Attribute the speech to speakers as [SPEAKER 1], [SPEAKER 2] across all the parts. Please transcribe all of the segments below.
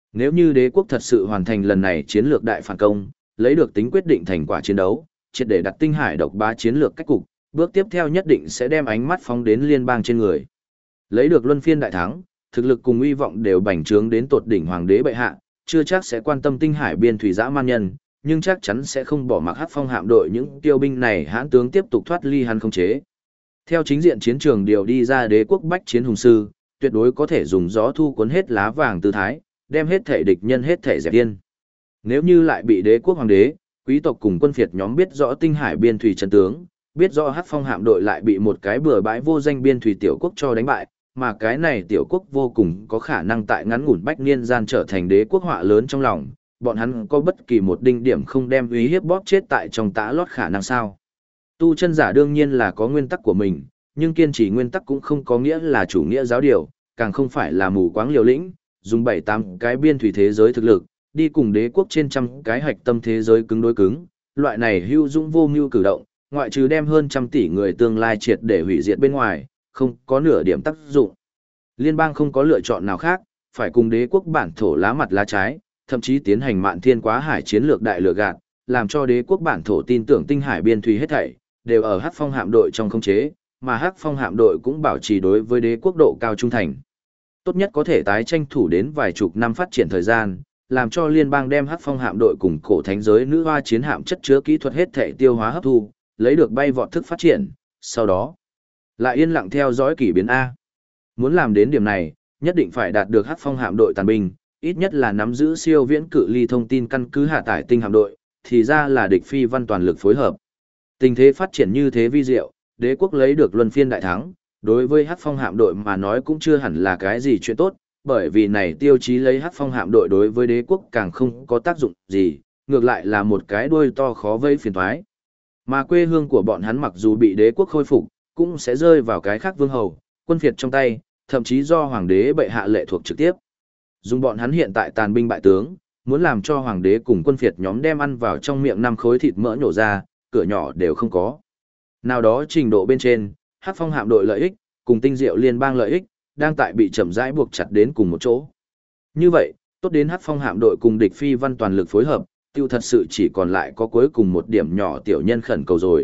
[SPEAKER 1] Nếu như đế quốc thật sự hoàn thành lần này chiến lược đại phản công, lấy được tính quyết định thành quả chiến đấu, triệt để đặt tinh hải độc bá chiến lược cách cục, bước tiếp theo nhất định sẽ đem ánh mắt phóng đến liên bang trên người. Lấy được luân phiên đại thắng, thực lực cùng uy vọng đều bành trướng đến tột đỉnh hoàng đế bệ hạ, chưa chắc sẽ quan tâm tinh hải biên thủy dã man nhân, nhưng chắc chắn sẽ không bỏ mặc Hắc Phong hạm đội những tiêu binh này hãn tướng tiếp tục thoát ly hắn khống chế. Theo chính diện chiến trường điều đi ra đế quốc bách chiến hùng sư, tuyệt đối có thể dùng gió thu cuốn hết lá vàng tư thái, đem hết thể địch nhân hết thể dẹp điên. Nếu như lại bị đế quốc hoàng đế, quý tộc cùng quân phiệt nhóm biết rõ tinh hải biên thủy chân tướng, biết rõ Hắc Phong hạm đội lại bị một cái bừa bãi vô danh biên thủy tiểu quốc cho đánh bại, mà cái này tiểu quốc vô cùng có khả năng tại ngắn ngủn bách niên gian trở thành đế quốc họa lớn trong lòng, bọn hắn có bất kỳ một đinh điểm không đem uy hiếp bóp chết tại trong tã lót khả năng sao. Tu chân giả đương nhiên là có nguyên tắc của mình, nhưng kiên trì nguyên tắc cũng không có nghĩa là chủ nghĩa giáo điều, càng không phải là mù quáng liều lĩnh, dùng 7-8 cái biên thủy thế giới thực lực, đi cùng đế quốc trên trăm cái hạch tâm thế giới cứng đối cứng, loại này hưu dũng vô mưu cử động, ngoại trừ đem hơn trăm tỷ người tương lai triệt để hủy diệt bên ngoài, không có nửa điểm tác dụng. Liên bang không có lựa chọn nào khác, phải cùng đế quốc bản thổ lá mặt lá trái, thậm chí tiến hành mạn thiên quá hải chiến lược đại lừa gạt, làm cho đế quốc bản thổ tin tưởng tinh hải biên thủy hết thảy đều ở Hắc Phong hạm đội trong khống chế, mà Hắc Phong hạm đội cũng bảo trì đối với đế quốc độ cao trung thành. Tốt nhất có thể tái tranh thủ đến vài chục năm phát triển thời gian, làm cho liên bang đem Hắc Phong hạm đội cùng cổ thánh giới nữ hoa chiến hạm chất chứa kỹ thuật hết thảy tiêu hóa hấp thu, lấy được bay vọt thức phát triển, sau đó lại yên lặng theo dõi kỷ biến A. Muốn làm đến điểm này, nhất định phải đạt được Hắc Phong hạm đội tàn binh, ít nhất là nắm giữ siêu viễn cự ly thông tin căn cứ hạ tải tinh hạm đội, thì ra là địch phi văn toàn lực phối hợp. Tình thế phát triển như thế vi diệu, đế quốc lấy được luân phiên đại thắng, đối với Hắc Phong hạm đội mà nói cũng chưa hẳn là cái gì chuyện tốt, bởi vì này tiêu chí lấy Hắc Phong hạm đội đối với đế quốc càng không có tác dụng gì, ngược lại là một cái đuôi to khó vây phiền toái. Mà quê hương của bọn hắn mặc dù bị đế quốc khôi phục, cũng sẽ rơi vào cái khác vương hầu, quân phiệt trong tay, thậm chí do hoàng đế bệ hạ lệ thuộc trực tiếp. Dùng bọn hắn hiện tại tàn binh bại tướng, muốn làm cho hoàng đế cùng quân phiệt nhóm đem ăn vào trong miệng 5 khối thịt mỡ nhổ ra, cửa nhỏ đều không có. Nào đó trình độ bên trên, Hắc Phong hạm đội lợi ích, cùng tinh diệu liên bang lợi ích, đang tại bị chậm rãi buộc chặt đến cùng một chỗ. Như vậy, tốt đến Hắc Phong hạm đội cùng địch phi văn toàn lực phối hợp, tiêu thật sự chỉ còn lại có cuối cùng một điểm nhỏ tiểu nhân khẩn cầu rồi.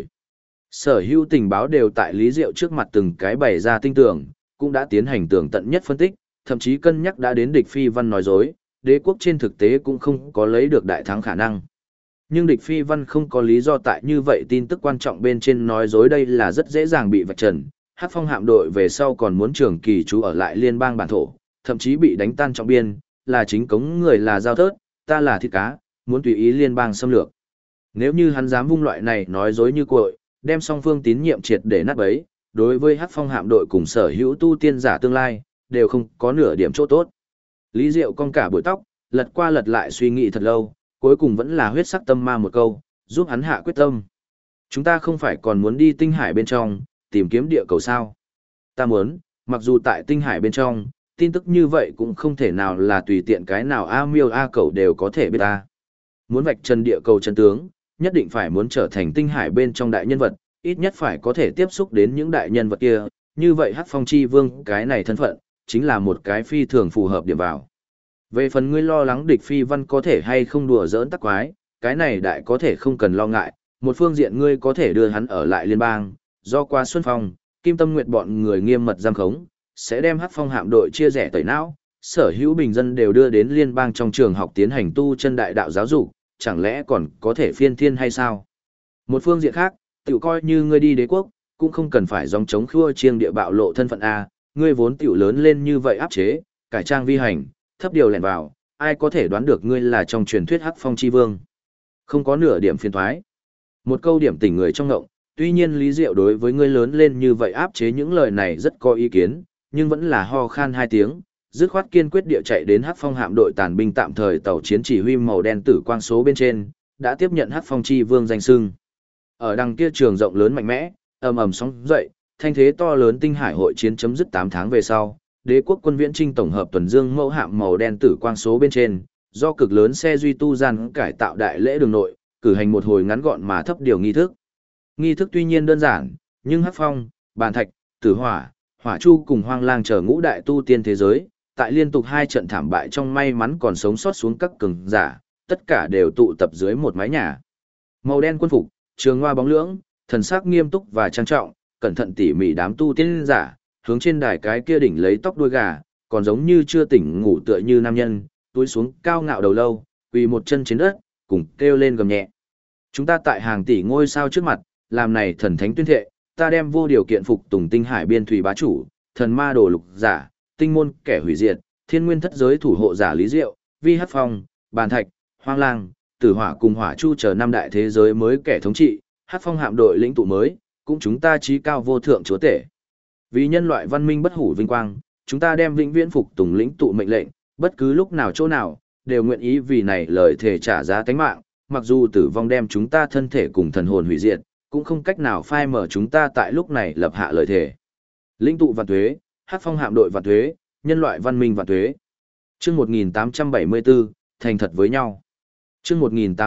[SPEAKER 1] Sở hữu tình báo đều tại Lý Diệu trước mặt từng cái bày ra tinh tường, cũng đã tiến hành tường tận nhất phân tích, thậm chí cân nhắc đã đến địch phi văn nói dối, đế quốc trên thực tế cũng không có lấy được đại thắng khả năng. Nhưng địch phi văn không có lý do tại như vậy tin tức quan trọng bên trên nói dối đây là rất dễ dàng bị vạch trần. Hắc Phong hạm đội về sau còn muốn trường kỳ trú ở lại liên bang bản thổ, thậm chí bị đánh tan trọng biên, là chính cống người là giao thớt, ta là thịt cá, muốn tùy ý liên bang xâm lược. Nếu như hắn dám vung loại này nói dối như cội, đem song phương tín nhiệm triệt để nát bấy, đối với Hắc Phong hạm đội cùng sở hữu tu tiên giả tương lai, đều không có nửa điểm chỗ tốt. Lý Diệu cong cả bụi tóc, lật qua lật lại suy nghĩ thật lâu, cuối cùng vẫn là huyết sắc tâm ma một câu, giúp hắn hạ quyết tâm. Chúng ta không phải còn muốn đi tinh hải bên trong, tìm kiếm địa cầu sao? Ta muốn, mặc dù tại tinh hải bên trong, tin tức như vậy cũng không thể nào là tùy tiện cái nào A miêu A cầu đều có thể biết ta. Muốn vạch trần địa cầu chân tướng, nhất định phải muốn trở thành tinh hải bên trong đại nhân vật, ít nhất phải có thể tiếp xúc đến những đại nhân vật kia, như vậy Hắc Phong Chi Vương cái này thân phận, chính là một cái phi thường phù hợp điểm vào. Về phần ngươi lo lắng địch phi văn có thể hay không đùa giỡn tắc quái, cái này đại có thể không cần lo ngại, một phương diện ngươi có thể đưa hắn ở lại liên bang, do qua Xuân Phong, Kim Tâm Nguyệt bọn người nghiêm mật giam khống, sẽ đem Hắc Phong hạm đội chia rẽ tẩy não, sở hữu bình dân đều đưa đến liên bang trong trường học tiến hành tu chân đại đạo giáo dục, chẳng lẽ còn có thể phiên thiên hay sao? Một phương diện khác, tiểu coi như ngươi đi đế quốc, cũng không cần phải dòng chống khua chiêng địa bạo lộ thân phận A, ngươi vốn tiểu lớn lên như vậy áp chế, cải trang vi hành, thấp điều lẻn vào, ai có thể đoán được ngươi là trong truyền thuyết Hắc Phong Chi Vương. Không có nửa điểm phiền thoái. Một câu điểm tỉnh người trong ngộng, tuy nhiên Lý Diệu đối với ngươi lớn lên như vậy áp chế những lời này rất có ý kiến, nhưng vẫn là ho khan 2 tiếng, dứt khoát kiên quyết địa chạy đến Hắc Phong hạm đội tàn binh tạm thời tàu chiến chỉ huy màu đen tử quang số bên trên, đã tiếp nhận Hắc Phong Chi Vương danh xưng. Ở đằng kia trường rộng lớn mạnh mẽ, ầm ầm sóng dậy, thanh thế to lớn tinh hải hội chiến chấm dứt 8 tháng về sau, đế quốc quân viễn trinh tổng hợp tuần dương mẫu hạm màu đen tử quang số bên trên, do cực lớn xe duy tu gian cải tạo đại lễ đường nội, cử hành một hồi ngắn gọn mà thấp điều nghi thức. Nghi thức tuy nhiên đơn giản, nhưng Hắc Phong, Bàn Thạch, Tử Hỏa, Hỏa Chu cùng Hoang Lang chờ ngũ đại tu tiên thế giới, tại liên tục 2 trận thảm bại trong may mắn còn sống sót xuống các cường giả, tất cả đều tụ tập dưới một mái nhà. Màu đen quân phục, trường hoa bóng lưỡng, thần sắc nghiêm túc và trang trọng, cẩn thận tỉ mỉ đám tu tiên giả, hướng trên đài cái kia đỉnh lấy tóc đuôi gà, còn giống như chưa tỉnh ngủ tựa như nam nhân, túi xuống cao ngạo đầu lâu, quỳ một chân trên đất, cùng kêu lên gầm nhẹ. Chúng ta tại hàng tỷ ngôi sao trước mặt, làm này thần thánh tuyên thệ, ta đem vô điều kiện phục tùng tinh hải biên thủy bá chủ, thần ma đồ lục giả, tinh môn kẻ hủy diệt, thiên nguyên thất giới thủ hộ giả Lý Diệu, Vi Hắc Phong, Bàn Thạch, Hoang Lang, Tử Hỏa cùng Hỏa Chu chờ 5 đại thế giới mới kẻ thống trị, Hắc Phong hạm đội lĩnh tụ mới, cũng chúng ta chí cao vô thượng chúa tể. Vì nhân loại văn minh bất hủ vinh quang, chúng ta đem vĩnh viễn phục tùng lĩnh tụ mệnh lệnh, bất cứ lúc nào chỗ nào, đều nguyện ý vì này lời thề trả giá tánh mạng, mặc dù tử vong đem chúng ta thân thể cùng thần hồn hủy diệt, cũng không cách nào phai mở chúng ta tại lúc này lập hạ lời thề. Lĩnh tụ vạn tuế, Hắc Phong hạm đội vạn tuế, nhân loại văn minh vạn tuế. Chương 1874, thành thật với nhau. Chương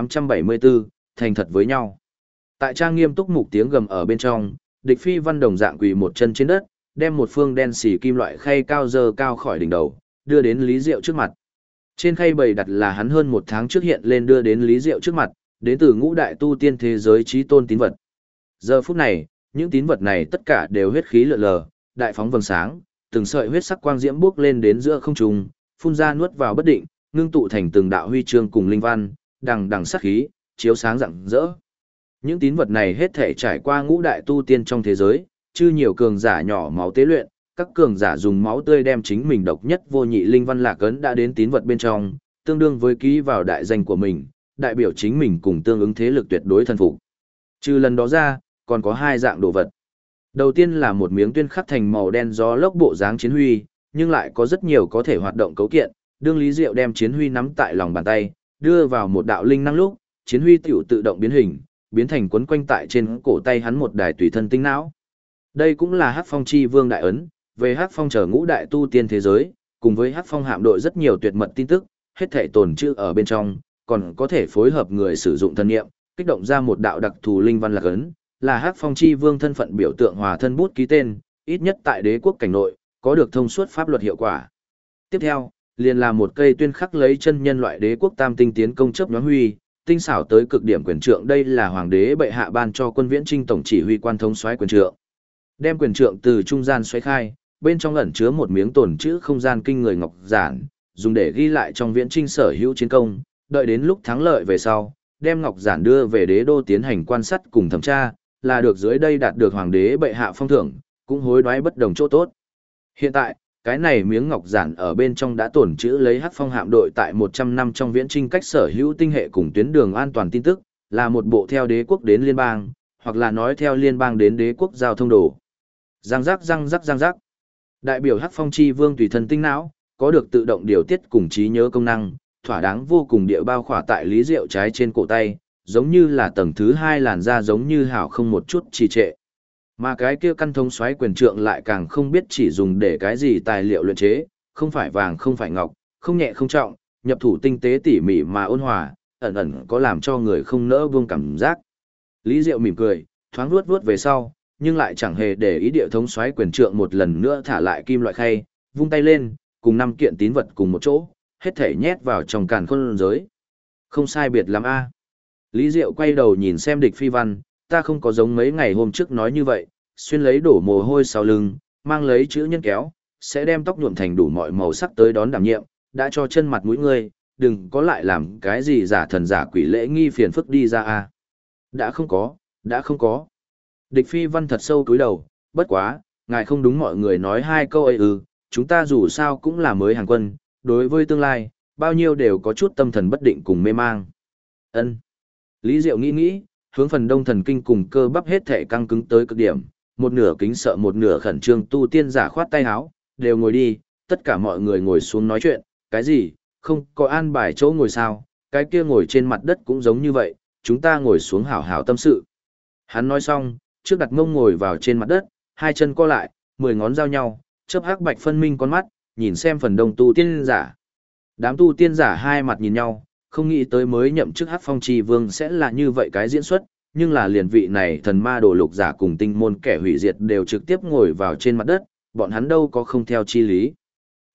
[SPEAKER 1] 1874, thành thật với nhau. Tại trang nghiêm túc mục tiếng gầm ở bên trong, Địch Phi Văn đồng dạng quỳ một chân trên đất, đem một phương đen xì kim loại khay cao dơ cao khỏi đỉnh đầu, đưa đến Lý Diệu trước mặt. Trên khay bày đặt là hắn hơn 1 tháng trước hiện lên đưa đến Lý Diệu trước mặt, đến từ ngũ đại tu tiên thế giới chí tôn tín vật. Giờ phút này, những tín vật này tất cả đều huyết khí lượn lờ, đại phóng vầng sáng, từng sợi huyết sắc quang diễm bước lên đến giữa không trung, phun ra nuốt vào bất định, ngưng tụ thành từng đạo huy chương cùng linh văn, đằng đằng sát khí, chiếu sáng rạng rỡ. Những tín vật này hết thể trải qua ngũ đại tu tiên trong thế giới, chư nhiều cường giả nhỏ máu tế luyện, các cường giả dùng máu tươi đem chính mình độc nhất vô nhị linh văn lạc ấn đã đến tín vật bên trong, tương đương với ký vào đại danh của mình, đại biểu chính mình cùng tương ứng thế lực tuyệt đối thần phục. Trừ lần đó ra, còn có 2 dạng đồ vật. Đầu tiên là một miếng tuyên khắc thành màu đen gió lốc bộ dáng chiến huy, nhưng lại có rất nhiều có thể hoạt động cấu kiện, đương Lý Diệu đem chiến huy nắm tại lòng bàn tay, đưa vào một đạo linh năng lúc, chiến huy tiểu tự động biến hình, biến thành quấn quanh tại trên cổ tay hắn một đài tùy thân tinh não. Đây cũng là Hắc Phong Chi Vương đại ấn, về Hắc Phong chờ ngũ đại tu tiên thế giới, cùng với Hắc Phong hạm đội rất nhiều tuyệt mật tin tức, hết thảy tồn trữ ở bên trong, còn có thể phối hợp người sử dụng thân niệm, kích động ra một đạo đặc thù linh văn lạc ấn, là Hắc Phong Chi Vương thân phận biểu tượng hòa thân bút ký tên, ít nhất tại đế quốc cảnh nội, có được thông suốt pháp luật hiệu quả. Tiếp theo, liền là một cây tuyên khắc lấy chân nhân loại đế quốc tam tinh tiến công chớp nhoáng huy, tinh xảo tới cực điểm quyền trượng, đây là hoàng đế bệ hạ ban cho quân viễn trinh tổng chỉ huy quan thống soái quyền trượng. Đem quyền trượng từ trung gian xoáy khai, bên trong ẩn chứa một miếng tồn trữ không gian kinh người ngọc giản, dùng để ghi lại trong viễn trinh sở hữu chiến công, đợi đến lúc thắng lợi về sau, đem ngọc giản đưa về đế đô tiến hành quan sát cùng thẩm tra, là được dưới đây đạt được hoàng đế bệ hạ phong thưởng, cũng hối đoái bất đồng chỗ tốt. Hiện tại, cái này miếng ngọc giản ở bên trong đã tổn trữ lấy Hắc Phong hạm đội tại 100 năm trong viễn trinh cách sở hữu tinh hệ cùng tuyến đường an toàn tin tức, là một bộ theo đế quốc đến liên bang, hoặc là nói theo liên bang đến đế quốc giao thông đồ. Giang giác răng rắc răng rắc. Đại biểu Hắc Phong Chi Vương tùy thân tinh não, có được tự động điều tiết cùng trí nhớ công năng, thỏa đáng vô cùng địa bao khỏa tại Lý Diệu trái trên cổ tay, giống như là tầng thứ 2 làn da giống như hảo không một chút trì trệ. Mà cái kia căn thông xoáy quyền trượng lại càng không biết chỉ dùng để cái gì tài liệu luyện chế, không phải vàng không phải ngọc, không nhẹ không trọng, nhập thủ tinh tế tỉ mỉ mà ôn hòa, ẩn ẩn có làm cho người không nỡ buông cảm giác. Lý Diệu mỉm cười, thoáng vuốt vuốt về sau, nhưng lại chẳng hề để ý địa thống xoáy quyền trượng một lần nữa thả lại kim loại khay, vung tay lên, cùng 5 kiện tín vật cùng một chỗ, hết thể nhét vào trong càn khôn giới. Không sai biệt lắm a. Lý Diệu quay đầu nhìn xem Địch Phi Văn, ta không có giống mấy ngày hôm trước nói như vậy, xuyên lấy đổ mồ hôi sau lưng, mang lấy chữ nhân kéo, sẽ đem tóc nhuộm thành đủ mọi màu sắc tới đón đảm nhiệm, đã cho chân mặt mũi ngươi, đừng có lại làm cái gì giả thần giả quỷ lễ nghi phiền phức đi ra a. Đã không có. Địch Phi Văn thật sâu cúi đầu, bất quá, ngài không đúng mọi người nói 2 câu ấy chúng ta dù sao cũng là mới hàng quân, đối với tương lai, bao nhiêu đều có chút tâm thần bất định cùng mê mang. Ân. Lý Diệu nghĩ, hướng phần đông thần kinh cùng cơ bắp hết thể căng cứng tới cực điểm, một nửa kính sợ một nửa khẩn trương tu tiên giả khoát tay áo, đều ngồi đi, tất cả mọi người ngồi xuống nói chuyện, cái gì, không có an bài chỗ ngồi sao, cái kia ngồi trên mặt đất cũng giống như vậy, chúng ta ngồi xuống hảo hảo tâm sự. Hắn nói xong, trước đặt mông ngồi vào trên mặt đất, 2 chân co lại, 10 ngón giao nhau, chớp hắc bạch phân minh con mắt, nhìn xem phần đông tu tiên giả. Đám tu tiên giả hai mặt nhìn nhau, không nghĩ tới mới nhậm chức Hắc Phong Chi Vương sẽ là như vậy cái diễn xuất, nhưng là liền vị này thần ma đồ lục giả cùng tinh môn kẻ hủy diệt đều trực tiếp ngồi vào trên mặt đất, bọn hắn đâu có không theo chi lý.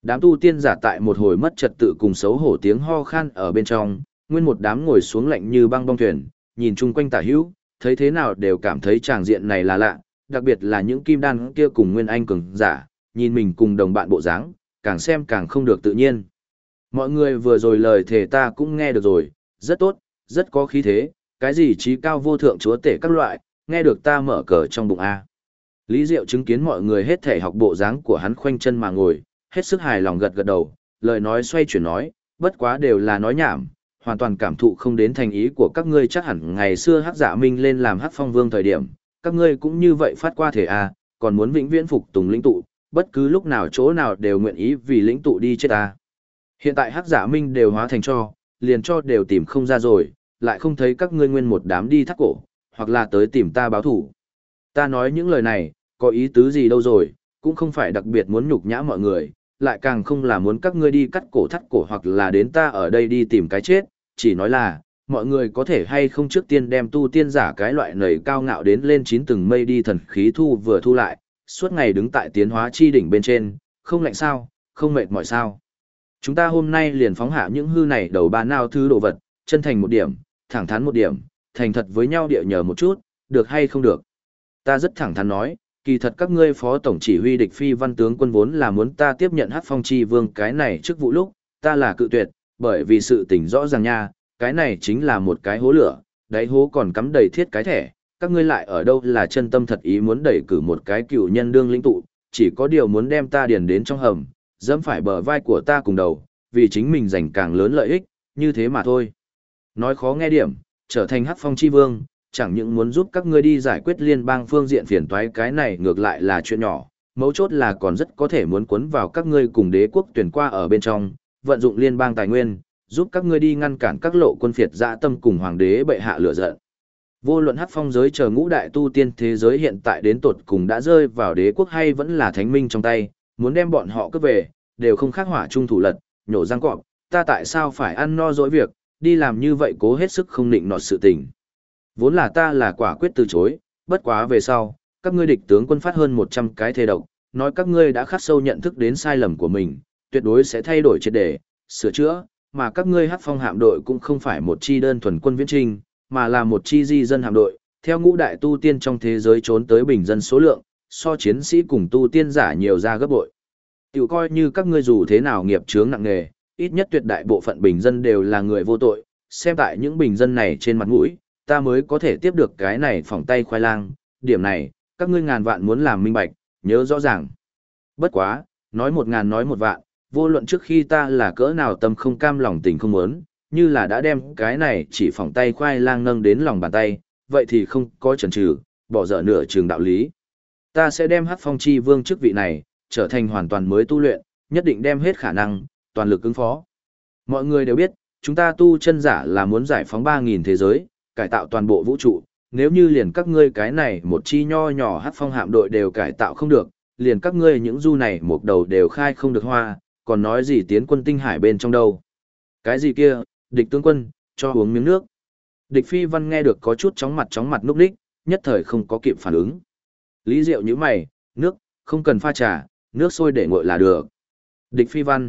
[SPEAKER 1] Đám tu tiên giả tại một hồi mất trật tự cùng xấu hổ tiếng ho khan ở bên trong, nguyên một đám ngồi xuống lạnh như băng bong thuyền, nhìn chung quanh tả hữu, thấy thế nào đều cảm thấy tràng diện này là lạ, đặc biệt là những kim đan kia cùng nguyên anh cường giả, nhìn mình cùng đồng bạn bộ dáng, càng xem càng không được tự nhiên. Mọi người vừa rồi lời thề ta cũng nghe được rồi, rất tốt, rất có khí thế, cái gì trí cao vô thượng chúa tể các loại, nghe được ta mở cờ trong bụng A. Lý Diệu chứng kiến mọi người hết thể học bộ dáng của hắn khoanh chân mà ngồi, hết sức hài lòng gật gật đầu, lời nói xoay chuyển nói, bất quá đều là nói nhảm, hoàn toàn cảm thụ không đến thành ý của các ngươi. Chắc hẳn ngày xưa Hắc Dạ Minh lên làm Hắc Phong Vương thời điểm, các ngươi cũng như vậy phát qua thể a, còn muốn vĩnh viễn phục tùng lĩnh tụ, bất cứ lúc nào chỗ nào đều nguyện ý vì lĩnh tụ đi chết ta. Hiện tại Hắc Dạ Minh đều hóa thành cho, liền cho đều tìm không ra rồi, lại không thấy các ngươi nguyên một đám đi thắt cổ, hoặc là tới tìm ta báo thủ. Ta nói những lời này, có ý tứ gì đâu rồi, cũng không phải đặc biệt muốn nhục nhã mọi người, lại càng không là muốn các ngươi đi cắt cổ thắt cổ hoặc là đến ta ở đây đi tìm cái chết, chỉ nói là, mọi người có thể hay không trước tiên đem tu tiên giả cái loại nầy cao ngạo đến lên 9 tầng mây đi thần khí thu vừa thu lại, suốt ngày đứng tại tiến hóa chi đỉnh bên trên, không lạnh sao, không mệt mỏi sao. Chúng ta hôm nay liền phóng hạ những hư này đầu ba nao thứ đồ vật, chân thành một điểm, thẳng thắn một điểm, thành thật với nhau địa nhờ một chút, được hay không được. Ta rất thẳng thắn nói, kỳ thật các ngươi phó tổng chỉ huy địch phi văn tướng quân vốn là muốn ta tiếp nhận Hắc Phong Chi Vương cái này trước vụ lúc, ta là cự tuyệt, bởi vì sự tình rõ ràng nha, cái này chính là một cái hố lửa, đáy hố còn cắm đầy thiết cái thẻ, các ngươi lại ở đâu là chân tâm thật ý muốn đẩy cử một cái cựu nhân đương lĩnh tụ, chỉ có điều muốn đem ta điền đến trong hầm, dẫm phải bờ vai của ta cùng đầu, vì chính mình giành càng lớn lợi ích, như thế mà thôi. Nói khó nghe điểm, trở thành Hắc Phong Chi Vương, chẳng những muốn giúp các ngươi đi giải quyết liên bang phương diện phiền toái, cái này ngược lại là chuyện nhỏ, mấu chốt là còn rất có thể muốn cuốn vào các ngươi cùng đế quốc tuyển qua ở bên trong, vận dụng liên bang tài nguyên, giúp các ngươi đi ngăn cản các lộ quân phiệt dã tâm cùng hoàng đế bệ hạ lửa giận. Vô luận Hắc Phong giới chờ ngũ đại tu tiên thế giới hiện tại đến tột cùng đã rơi vào đế quốc hay vẫn là thánh minh trong tay, muốn đem bọn họ cướp về, đều không khác hỏa trung thủ lật, nhổ răng cọp, ta tại sao phải ăn no dỗi việc, đi làm như vậy cố hết sức không định nọt sự tình. Vốn là ta là quả quyết từ chối, bất quá về sau, các ngươi địch tướng quân phát hơn 100 cái thề độc, nói các ngươi đã khắc sâu nhận thức đến sai lầm của mình, tuyệt đối sẽ thay đổi triệt để, sửa chữa, mà các ngươi Hắc Phong hạm đội cũng không phải một chi đơn thuần quân viễn trinh, mà là một chi di dân hạm đội, theo ngũ đại tu tiên trong thế giới trốn tới bình dân số lượng, so chiến sĩ cùng tu tiên giả nhiều ra gấp bội. Tiểu coi như các ngươi dù thế nào nghiệp chướng nặng nề, ít nhất tuyệt đại bộ phận bình dân đều là người vô tội, xem tại những bình dân này trên mặt mũi, ta mới có thể tiếp được cái này phỏng tay khoai lang, điểm này, các ngươi ngàn vạn muốn làm minh bạch, nhớ rõ ràng. Bất quá, nói 1000 nói 1 vạn, vô luận trước khi ta là cỡ nào tâm không cam lòng tình không muốn, như là đã đem cái này chỉ phỏng tay khoai lang nâng đến lòng bàn tay, vậy thì không có chần chừ, bỏ dở nửa trường đạo lý. Ta sẽ đem Hắc Phong Chi Vương chức vị này, trở thành hoàn toàn mới tu luyện, nhất định đem hết khả năng, toàn lực ứng phó. Mọi người đều biết, chúng ta tu chân giả là muốn giải phóng 3000 thế giới, cải tạo toàn bộ vũ trụ, nếu như liền các ngươi cái này một chi nho nhỏ Hắc Phong hạm đội đều cải tạo không được, liền các ngươi những du này một đầu đều khai không được hoa, còn nói gì tiến quân tinh hải bên trong đâu. Cái gì kia, địch tướng quân, cho uống miếng nước. Địch Phi Văn nghe được có chút chóng mặt núp đích, nhất thời không có kịp phản ứng. Lý Diệu như mày, nước, không cần pha trà, nước sôi để nguội là được. Địch Phi Văn,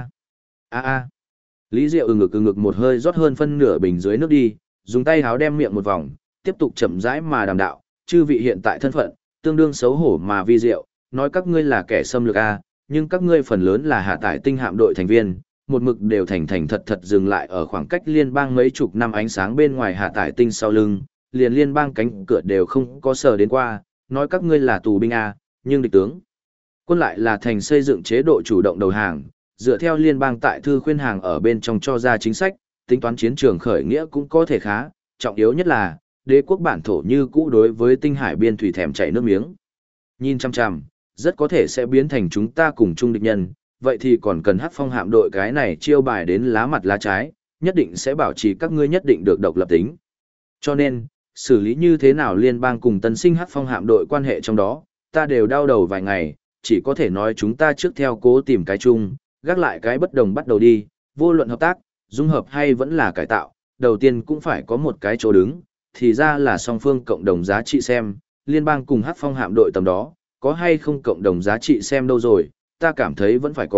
[SPEAKER 1] a. Lý Diệu ngực một hơi rót hơn phân nửa bình dưới nước đi, dùng tay háo đem miệng một vòng, tiếp tục chậm rãi mà đàm đạo, chư vị hiện tại thân phận, tương đương xấu hổ mà vi diệu, nói các ngươi là kẻ xâm lược a, nhưng các ngươi phần lớn là hạ tải tinh hạm đội thành viên, một mực đều thành thật dừng lại ở khoảng cách liên bang mấy chục năm ánh sáng bên ngoài hạ tải tinh sau lưng, liền liên bang cánh cửa đều không có sờ đến qua, nói các ngươi là tù binh a, nhưng địch tướng quân lại là thành xây dựng chế độ chủ động đầu hàng, dựa theo liên bang tại thư khuyên hàng ở bên trong cho ra chính sách, tính toán chiến trường khởi nghĩa cũng có thể khá, trọng yếu nhất là, đế quốc bản thổ như cũ đối với tinh hải biên thủy thèm chảy nước miếng. Nhìn chăm chăm, rất có thể sẽ biến thành chúng ta cùng chung địch nhân, vậy thì còn cần Hắc Phong hạm đội cái này chiêu bài đến lá mặt lá trái, nhất định sẽ bảo trì các ngươi nhất định được độc lập tính. Cho nên, xử lý như thế nào liên bang cùng tân sinh Hắc Phong hạm đội quan hệ trong đó, ta đều đau đầu vài ngày, chỉ có thể nói chúng ta trước theo cố tìm cái chung, gác lại cái bất đồng bắt đầu đi, vô luận hợp tác, dung hợp hay vẫn là cải tạo, đầu tiên cũng phải có một cái chỗ đứng, thì ra là song phương cộng đồng giá trị xem, liên bang cùng Hắc Phong hạm đội tầm đó, có hay không cộng đồng giá trị xem đâu rồi, ta cảm thấy vẫn phải có,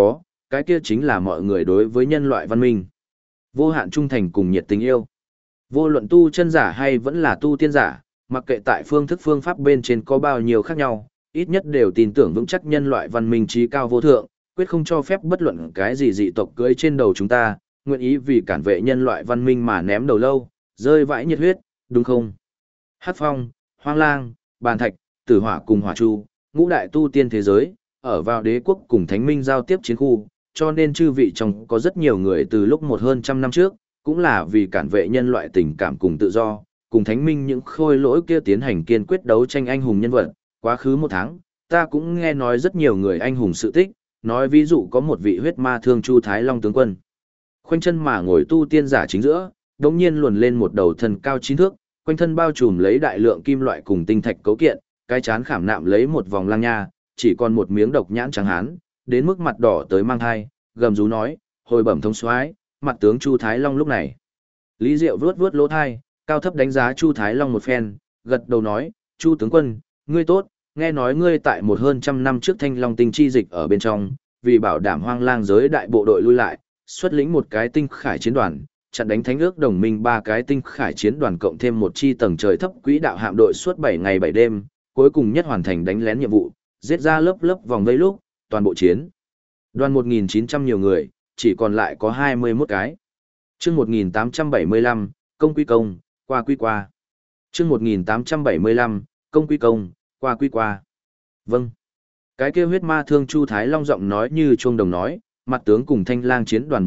[SPEAKER 1] cái kia chính là mọi người đối với nhân loại văn minh. Vô hạn trung thành cùng nhiệt tình yêu. Vô luận tu chân giả hay vẫn là tu tiên giả, mặc kệ tại phương thức phương pháp bên trên có bao nhiêu khác nhau, ít nhất đều tin tưởng vững chắc nhân loại văn minh trí cao vô thượng, quyết không cho phép bất luận cái gì dị tộc cưỡi trên đầu chúng ta, nguyện ý vì cản vệ nhân loại văn minh mà ném đầu lâu, rơi vãi nhiệt huyết, đúng không? Hắc Phong, Hoang Lang, Bàn Thạch, Tử Hỏa cùng Hỏa Chu, ngũ đại tu tiên thế giới, ở vào đế quốc cùng thánh minh giao tiếp chiến khu, cho nên chư vị trong có rất nhiều người từ lúc một hơn trăm năm trước, cũng là vì cản vệ nhân loại tình cảm cùng tự do, cùng thánh minh những khôi lỗi kia tiến hành kiên quyết đấu tranh anh hùng nhân vật. Quá khứ một tháng, ta cũng nghe nói rất nhiều người anh hùng sự tích, nói ví dụ có một vị huyết ma thương Chu Thái Long tướng quân. Khoanh chân mà ngồi tu tiên giả chính giữa, đống nhiên luồn lên một đầu thân cao 9 thước, quanh thân bao trùm lấy đại lượng kim loại cùng tinh thạch cấu kiện, cái chán khảm nạm lấy một vòng lang nha, chỉ còn một miếng độc nhãn trắng hán, đến mức mặt đỏ tới mang hai, gầm rú nói, hồi bẩm thống soái, mặt tướng Chu Thái Long lúc này. Lý Diệu vuốt vuốt lỗ thai, cao thấp đánh giá Chu Thái Long một phen, gật đầu nói, Chu tướng quân, ngươi tốt, nghe nói ngươi tại một hơn trăm năm trước Thanh Long tinh chi dịch ở bên trong, vì bảo đảm Hoang Lang giới đại bộ đội lui lại, xuất lĩnh một cái tinh khải chiến đoàn, chặn đánh thánh ước đồng minh ba cái tinh khải chiến đoàn cộng thêm một chi tầng trời thấp quỹ đạo hạm đội suốt 7 ngày 7 đêm, cuối cùng nhất hoàn thành đánh lén nhiệm vụ, giết ra lớp lớp vòng vây lúc, toàn bộ chiến. Đoàn 1.900 nhiều người, chỉ còn lại có 21 cái. Chương 1875, công quy công, qua quy qua. Chương 1875, công quy công, qua quy qua. Vâng. Cái kia huyết ma thương Chu Thái Long giọng nói như chuông đồng nói, mặt tướng cùng Thanh Lang chiến đoàn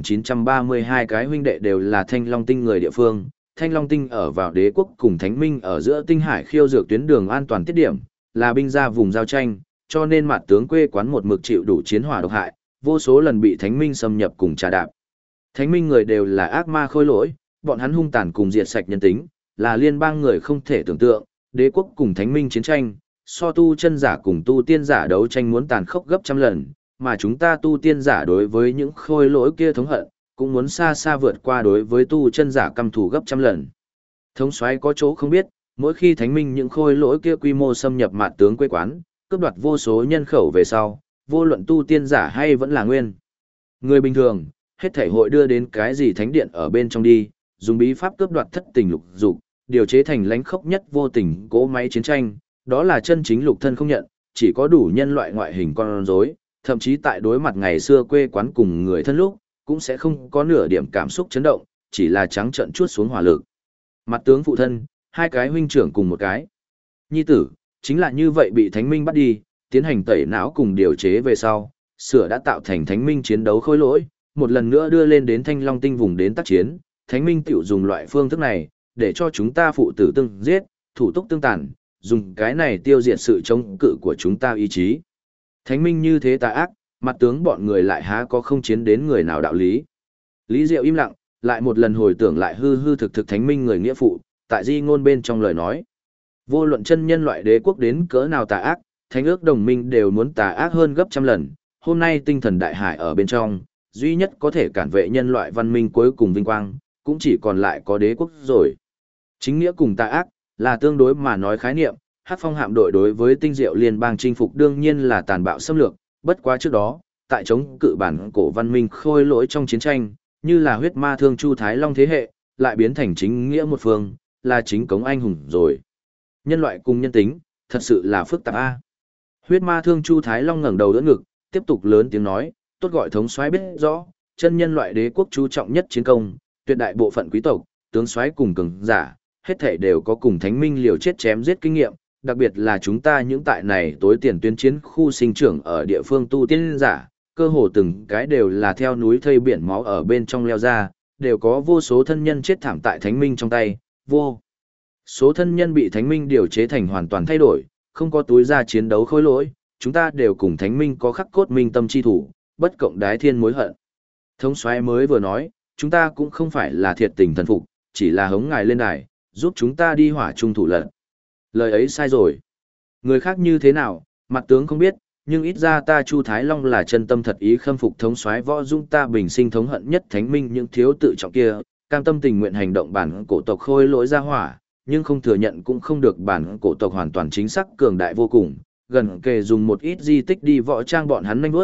[SPEAKER 1] 1932 cái huynh đệ đều là Thanh Long tinh người địa phương. Thanh Long tinh ở vào đế quốc cùng Thánh Minh ở giữa tinh hải khiêu dược tuyến đường an toàn tiết điểm, là binh ra vùng giao tranh, cho nên mặt tướng quê quán một mực chịu đủ chiến hỏa độc hại, vô số lần bị Thánh Minh xâm nhập cùng trà đạp. Thánh Minh người đều là ác ma khôi lỗi, bọn hắn hung tàn cùng diệt sạch nhân tính, là liên bang người không thể tưởng tượng, đế quốc cùng Thánh Minh chiến tranh, so tu chân giả cùng tu tiên giả đấu tranh muốn tàn khốc gấp trăm lần, mà chúng ta tu tiên giả đối với những khôi lỗi kia thống hận, cũng muốn xa xa vượt qua đối với tu chân giả căm thù gấp trăm lần. Thống soái có chỗ không biết, mỗi khi Thánh Minh những khôi lỗi kia quy mô xâm nhập mạt tướng quê quán, cướp đoạt vô số nhân khẩu về sau, vô luận tu tiên giả hay vẫn là nguyên người bình thường, hết thể hội đưa đến cái gì thánh điện ở bên trong đi, dùng bí pháp cướp đoạt thất tình lục dục, điều chế thành lãnh khốc nhất vô tình cỗ máy chiến tranh, đó là chân chính lục thân không nhận, chỉ có đủ nhân loại ngoại hình con rối, thậm chí tại đối mặt ngày xưa quê quán cùng người thân lúc, cũng sẽ không có nửa điểm cảm xúc chấn động, chỉ là trắng trợn chuốt xuống hỏa lực. Mặt tướng phụ thân, hai cái huynh trưởng cùng một cái nhi tử, chính là như vậy bị Thánh Minh bắt đi, tiến hành tẩy não cùng điều chế về sau, sửa đã tạo thành Thánh Minh chiến đấu khối lỗi, một lần nữa đưa lên đến Thanh Long tinh vùng đến tác chiến, Thánh Minh tiểu dùng loại phương thức này, để cho chúng ta phụ tử tương giết, thủ túc tương tàn, dùng cái này tiêu diệt sự chống cự của chúng ta ý chí. Thánh Minh như thế tà ác, mặt tướng bọn người lại há có không chiến đến người nào đạo lý. Lý Diệu im lặng, lại một lần hồi tưởng lại hư hư thực thực Thánh Minh người nghĩa phụ, tại di ngôn bên trong lời nói. Vô luận chân nhân loại đế quốc đến cỡ nào tà ác, thánh ước đồng minh đều muốn tà ác hơn gấp trăm lần. Hôm nay tinh thần đại hải ở bên trong, duy nhất có thể cản vệ nhân loại văn minh cuối cùng vinh quang, cũng chỉ còn lại có đế quốc rồi. Chính nghĩa cùng tà ác, là tương đối mà nói khái niệm, Hắc Phong hạm đội đối với tinh diệu liên bang chinh phục đương nhiên là tàn bạo xâm lược, bất quá trước đó, tại chống cự bản cổ văn minh khôi lỗi trong chiến tranh, như là huyết ma thương Chu Thái Long thế hệ, lại biến thành chính nghĩa một phương, là chính cống anh hùng rồi. Nhân loại cùng nhân tính, thật sự là phức tạp a. Huyết ma thương Chu Thái Long ngẩng đầu đỡ ngực, tiếp tục lớn tiếng nói, tốt gọi thống soái biết rõ, chân nhân loại đế quốc chú trọng nhất chiến công, tuyệt đại bộ phận quý tộc, tướng soái cùng cường giả, hết thảy đều có cùng Thánh Minh liều chết chém giết kinh nghiệm, đặc biệt là chúng ta những tại này tối tiền tuyến chiến khu sinh trưởng ở địa phương tu tiên giả, cơ hồ từng cái đều là theo núi thây biển máu ở bên trong leo ra, đều có vô số thân nhân chết thảm tại Thánh Minh trong tay, vô số thân nhân bị Thánh Minh điều chế thành hoàn toàn thay đổi, không có túi ra chiến đấu khối lỗi, chúng ta đều cùng Thánh Minh có khắc cốt minh tâm chi thủ, bất cộng đái thiên mối hận. Thống soái mới vừa nói, chúng ta cũng không phải là thiệt tình thần phục, chỉ là hống ngài lên đài, giúp chúng ta đi hỏa trung thủ lận. Lời ấy sai rồi. Người khác như thế nào, mặt tướng không biết, nhưng ít ra ta Chu Thái Long là chân tâm thật ý khâm phục thống soái võ dung ta bình sinh thống hận nhất Thánh Minh những thiếu tự trọng kia, cam tâm tình nguyện hành động bản cổ tộc khôi lỗi ra hỏa, nhưng không thừa nhận cũng không được bản cổ tộc hoàn toàn chính xác cường đại vô cùng, gần kề dùng một ít di tích đi võ trang bọn hắn nhanh bước,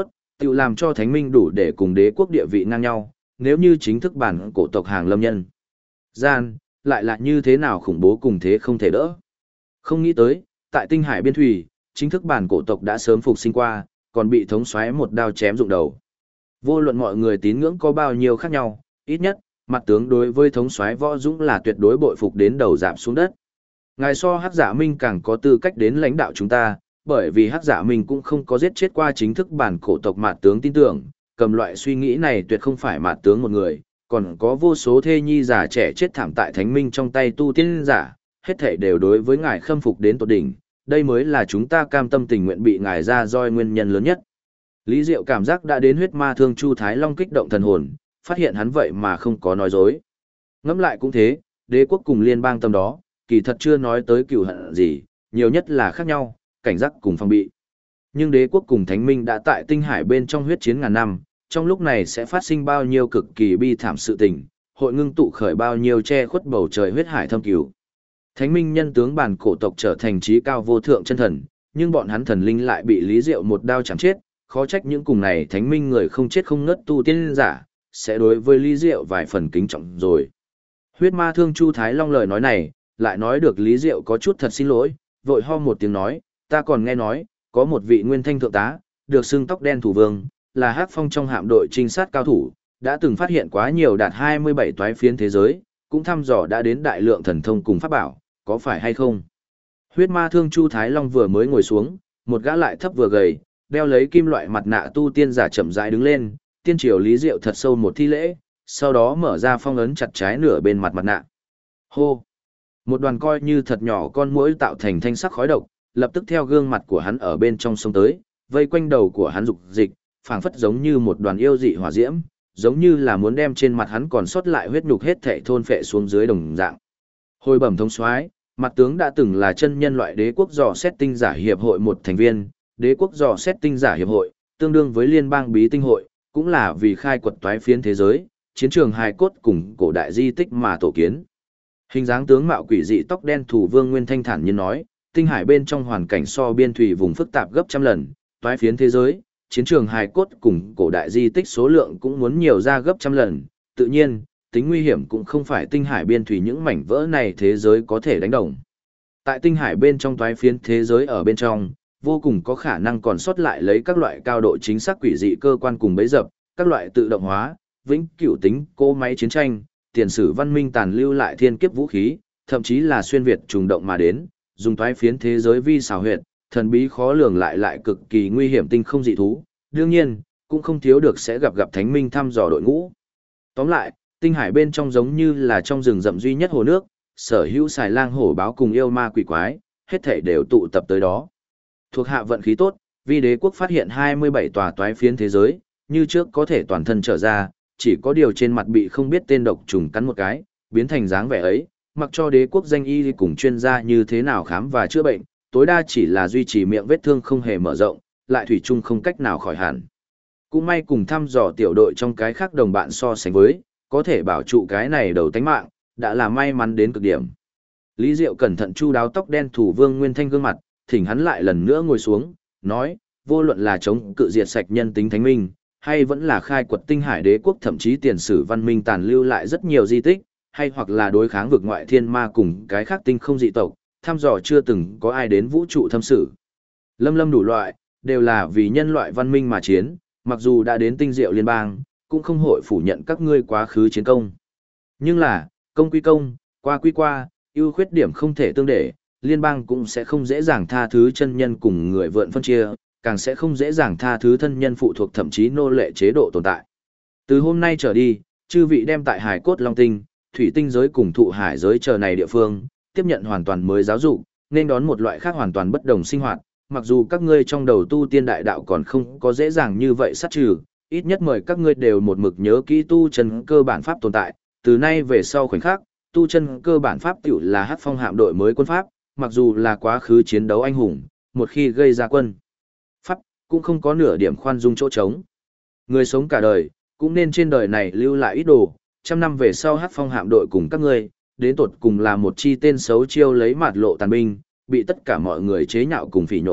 [SPEAKER 1] tự làm cho thánh minh đủ để cùng đế quốc địa vị ngang nhau, nếu như chính thức bản cổ tộc hàng lâm nhân. Gian, lại là như thế nào khủng bố cùng thế không thể đỡ. Không nghĩ tới, tại tinh hải biên thủy, chính thức bản cổ tộc đã sớm phục sinh qua, còn bị thống soái một đao chém rụng đầu. Vô luận mọi người tín ngưỡng có bao nhiêu khác nhau, ít nhất, mặt tướng đối với thống soái Võ Dũng là tuyệt đối bội phục đến đầu giảm xuống đất. Ngài so Hắc Giả Minh càng có tư cách đến lãnh đạo chúng ta, bởi vì Hắc Giả Minh cũng không có giết chết qua chính thức bản cổ tộc mặt tướng tin tưởng, cầm loại suy nghĩ này tuyệt không phải mặt tướng một người, còn có vô số thê nhi già trẻ chết thảm tại thánh minh trong tay tu tiên giả, hết thảy đều đối với ngài khâm phục đến tột đỉnh, đây mới là chúng ta cam tâm tình nguyện bị ngài ra roi nguyên nhân lớn nhất. Lý Diệu cảm giác đã đến huyết ma thương Chu Thái Long kích động thần hồn, phát hiện hắn vậy mà không có nói dối. Ngẫm lại cũng thế, đế quốc cùng liên bang tâm đó, kỳ thật chưa nói tới cừu hận gì, nhiều nhất là khác nhau, cảnh giác cùng phòng bị. Nhưng đế quốc cùng thánh minh đã tại tinh hải bên trong huyết chiến ngàn năm, trong lúc này sẽ phát sinh bao nhiêu cực kỳ bi thảm sự tình, hội ngưng tụ khởi bao nhiêu che khuất bầu trời huyết hải thâm cừu. Thánh minh nhân tướng bản cổ tộc trở thành trí cao vô thượng chân thần, nhưng bọn hắn thần linh lại bị Lý Diệu một đao chém chết, khó trách những cùng này thánh minh người không chết không ngất tu tiên giả, sẽ đối với Lý Diệu vài phần kính trọng rồi. Huyết ma thương Chu Thái Long lời nói này, lại nói được Lý Diệu có chút thật xin lỗi, vội ho một tiếng nói, ta còn nghe nói, có một vị nguyên thanh thượng tá, được xưng tóc đen thủ vương, là Hắc Phong trong hạm đội trinh sát cao thủ, đã từng phát hiện quá nhiều đạt 27 toái phiến thế giới, cũng thăm dò đã đến đại lượng thần thông cùng pháp bảo, có phải hay không? Huyết ma thương Chu Thái Long vừa mới ngồi xuống, một gã lại thấp vừa gầy, đeo lấy kim loại mặt nạ tu tiên giả chậm rãi đứng lên, tiên triều Lý Diệu thật sâu một thi lễ, sau đó mở ra phong ấn chặt trái nửa bên mặt mặt nạ. Hô! Một đoàn coi như thật nhỏ con muỗi tạo thành thanh sắc khói độc, lập tức theo gương mặt của hắn ở bên trong sông tới, vây quanh đầu của hắn dục dịch, phảng phất giống như một đoàn yêu dị hỏa diễm, giống như là muốn đem trên mặt hắn còn sót lại huyết nhục hết thảy thôn phệ xuống dưới đồng dạng. Hồi bẩm thống soái, mặt tướng đã từng là chân nhân loại đế quốc dò xét tinh giả hiệp hội một thành viên, đế quốc dò xét tinh giả hiệp hội, tương đương với liên bang bí tinh hội, cũng là vì khai quật toái phiến thế giới, chiến trường hài cốt cùng cổ đại di tích mà tổ kiến. Hình dáng tướng mạo quỷ dị tóc đen thủ vương Nguyên Thanh thản nhiên nói, tinh hải bên trong hoàn cảnh so biên thủy vùng phức tạp gấp trăm lần, toái phiến thế giới, chiến trường hài cốt cùng cổ đại di tích số lượng cũng muốn nhiều ra gấp trăm lần, tự nhiên, tính nguy hiểm cũng không phải tinh hải biên thủy những mảnh vỡ này thế giới có thể đánh đồng. Tại tinh hải bên trong toái phiến thế giới ở bên trong, vô cùng có khả năng còn sót lại lấy các loại cao độ chính xác quỷ dị cơ quan cùng bấy dập, các loại tự động hóa, vĩnh cửu tính, cỗ máy chiến tranh, tiền sử văn minh tàn lưu lại thiên kiếp vũ khí, thậm chí là xuyên việt trùng động mà đến, dùng toái phiến thế giới vi xảo huyệt, thần bí khó lường lại cực kỳ nguy hiểm tinh không dị thú, đương nhiên, cũng không thiếu được sẽ gặp thánh minh thăm dò đội ngũ. Tóm lại, tinh hải bên trong giống như là trong rừng rậm duy nhất hồ nước, sở hữu xài lang hổ báo cùng yêu ma quỷ quái, hết thảy đều tụ tập tới đó. Thuộc hạ vận khí tốt, vì đế quốc phát hiện 27 tòa toái phiến thế giới, như trước có thể toàn thân trở ra, chỉ có điều trên mặt bị không biết tên độc trùng cắn một cái, biến thành dáng vẻ ấy, mặc cho đế quốc danh y cùng chuyên gia như thế nào khám và chữa bệnh, tối đa chỉ là duy trì miệng vết thương không hề mở rộng, lại thủy chung không cách nào khỏi hẳn. Cũng may cùng thăm dò tiểu đội trong cái khác đồng bạn so sánh với, có thể bảo trụ cái này đầu tánh mạng, đã là may mắn đến cực điểm. Lý Diệu cẩn thận chu đáo tóc đen thủ vương Nguyên Thanh gương mặt, thỉnh hắn lại lần nữa ngồi xuống, nói, vô luận là chống cự diệt sạch nhân tính thánh minh, hay vẫn là khai quật tinh hải đế quốc thậm chí tiền sử văn minh tàn lưu lại rất nhiều di tích, hay hoặc là đối kháng vực ngoại thiên ma cùng cái khác tinh không dị tộc, thăm dò chưa từng có ai đến vũ trụ thâm sử. Lâm đủ loại, đều là vì nhân loại văn minh mà chiến, mặc dù đã đến tinh diệu liên bang, cũng không hội phủ nhận các ngươi quá khứ chiến công. Nhưng là, công quy công, qua quy qua, ưu khuyết điểm không thể tương để, liên bang cũng sẽ không dễ dàng tha thứ chân nhân cùng người vượn phân chia, càng sẽ không dễ dàng tha thứ thân nhân phụ thuộc thậm chí nô lệ chế độ tồn tại. Từ hôm nay trở đi, chư vị đem tại hải cốt long tinh, thủy tinh giới cùng thụ hải giới chờ này địa phương, tiếp nhận hoàn toàn mới giáo dục, nên đón một loại khác hoàn toàn bất đồng sinh hoạt, mặc dù các ngươi trong đầu tu tiên đại đạo còn không có dễ dàng như vậy sát trừ, ít nhất mời các ngươi đều một mực nhớ kỹ tu chân cơ bản pháp tồn tại, từ nay về sau khoảnh khắc, tu chân cơ bản pháp tiểu là Hắc Phong hạm đội mới quân pháp, mặc dù là quá khứ chiến đấu anh hùng, một khi gây ra quân pháp, cũng không có nửa điểm khoan dung chỗ trống. Người sống cả đời, cũng nên trên đời này lưu lại ít đồ, trăm năm về sau Hắc Phong hạm đội cùng các ngươi, đến tột cùng là một chi tên xấu chiêu lấy mạt lộ tàn binh, bị tất cả mọi người chế nhạo cùng phỉ nhổ,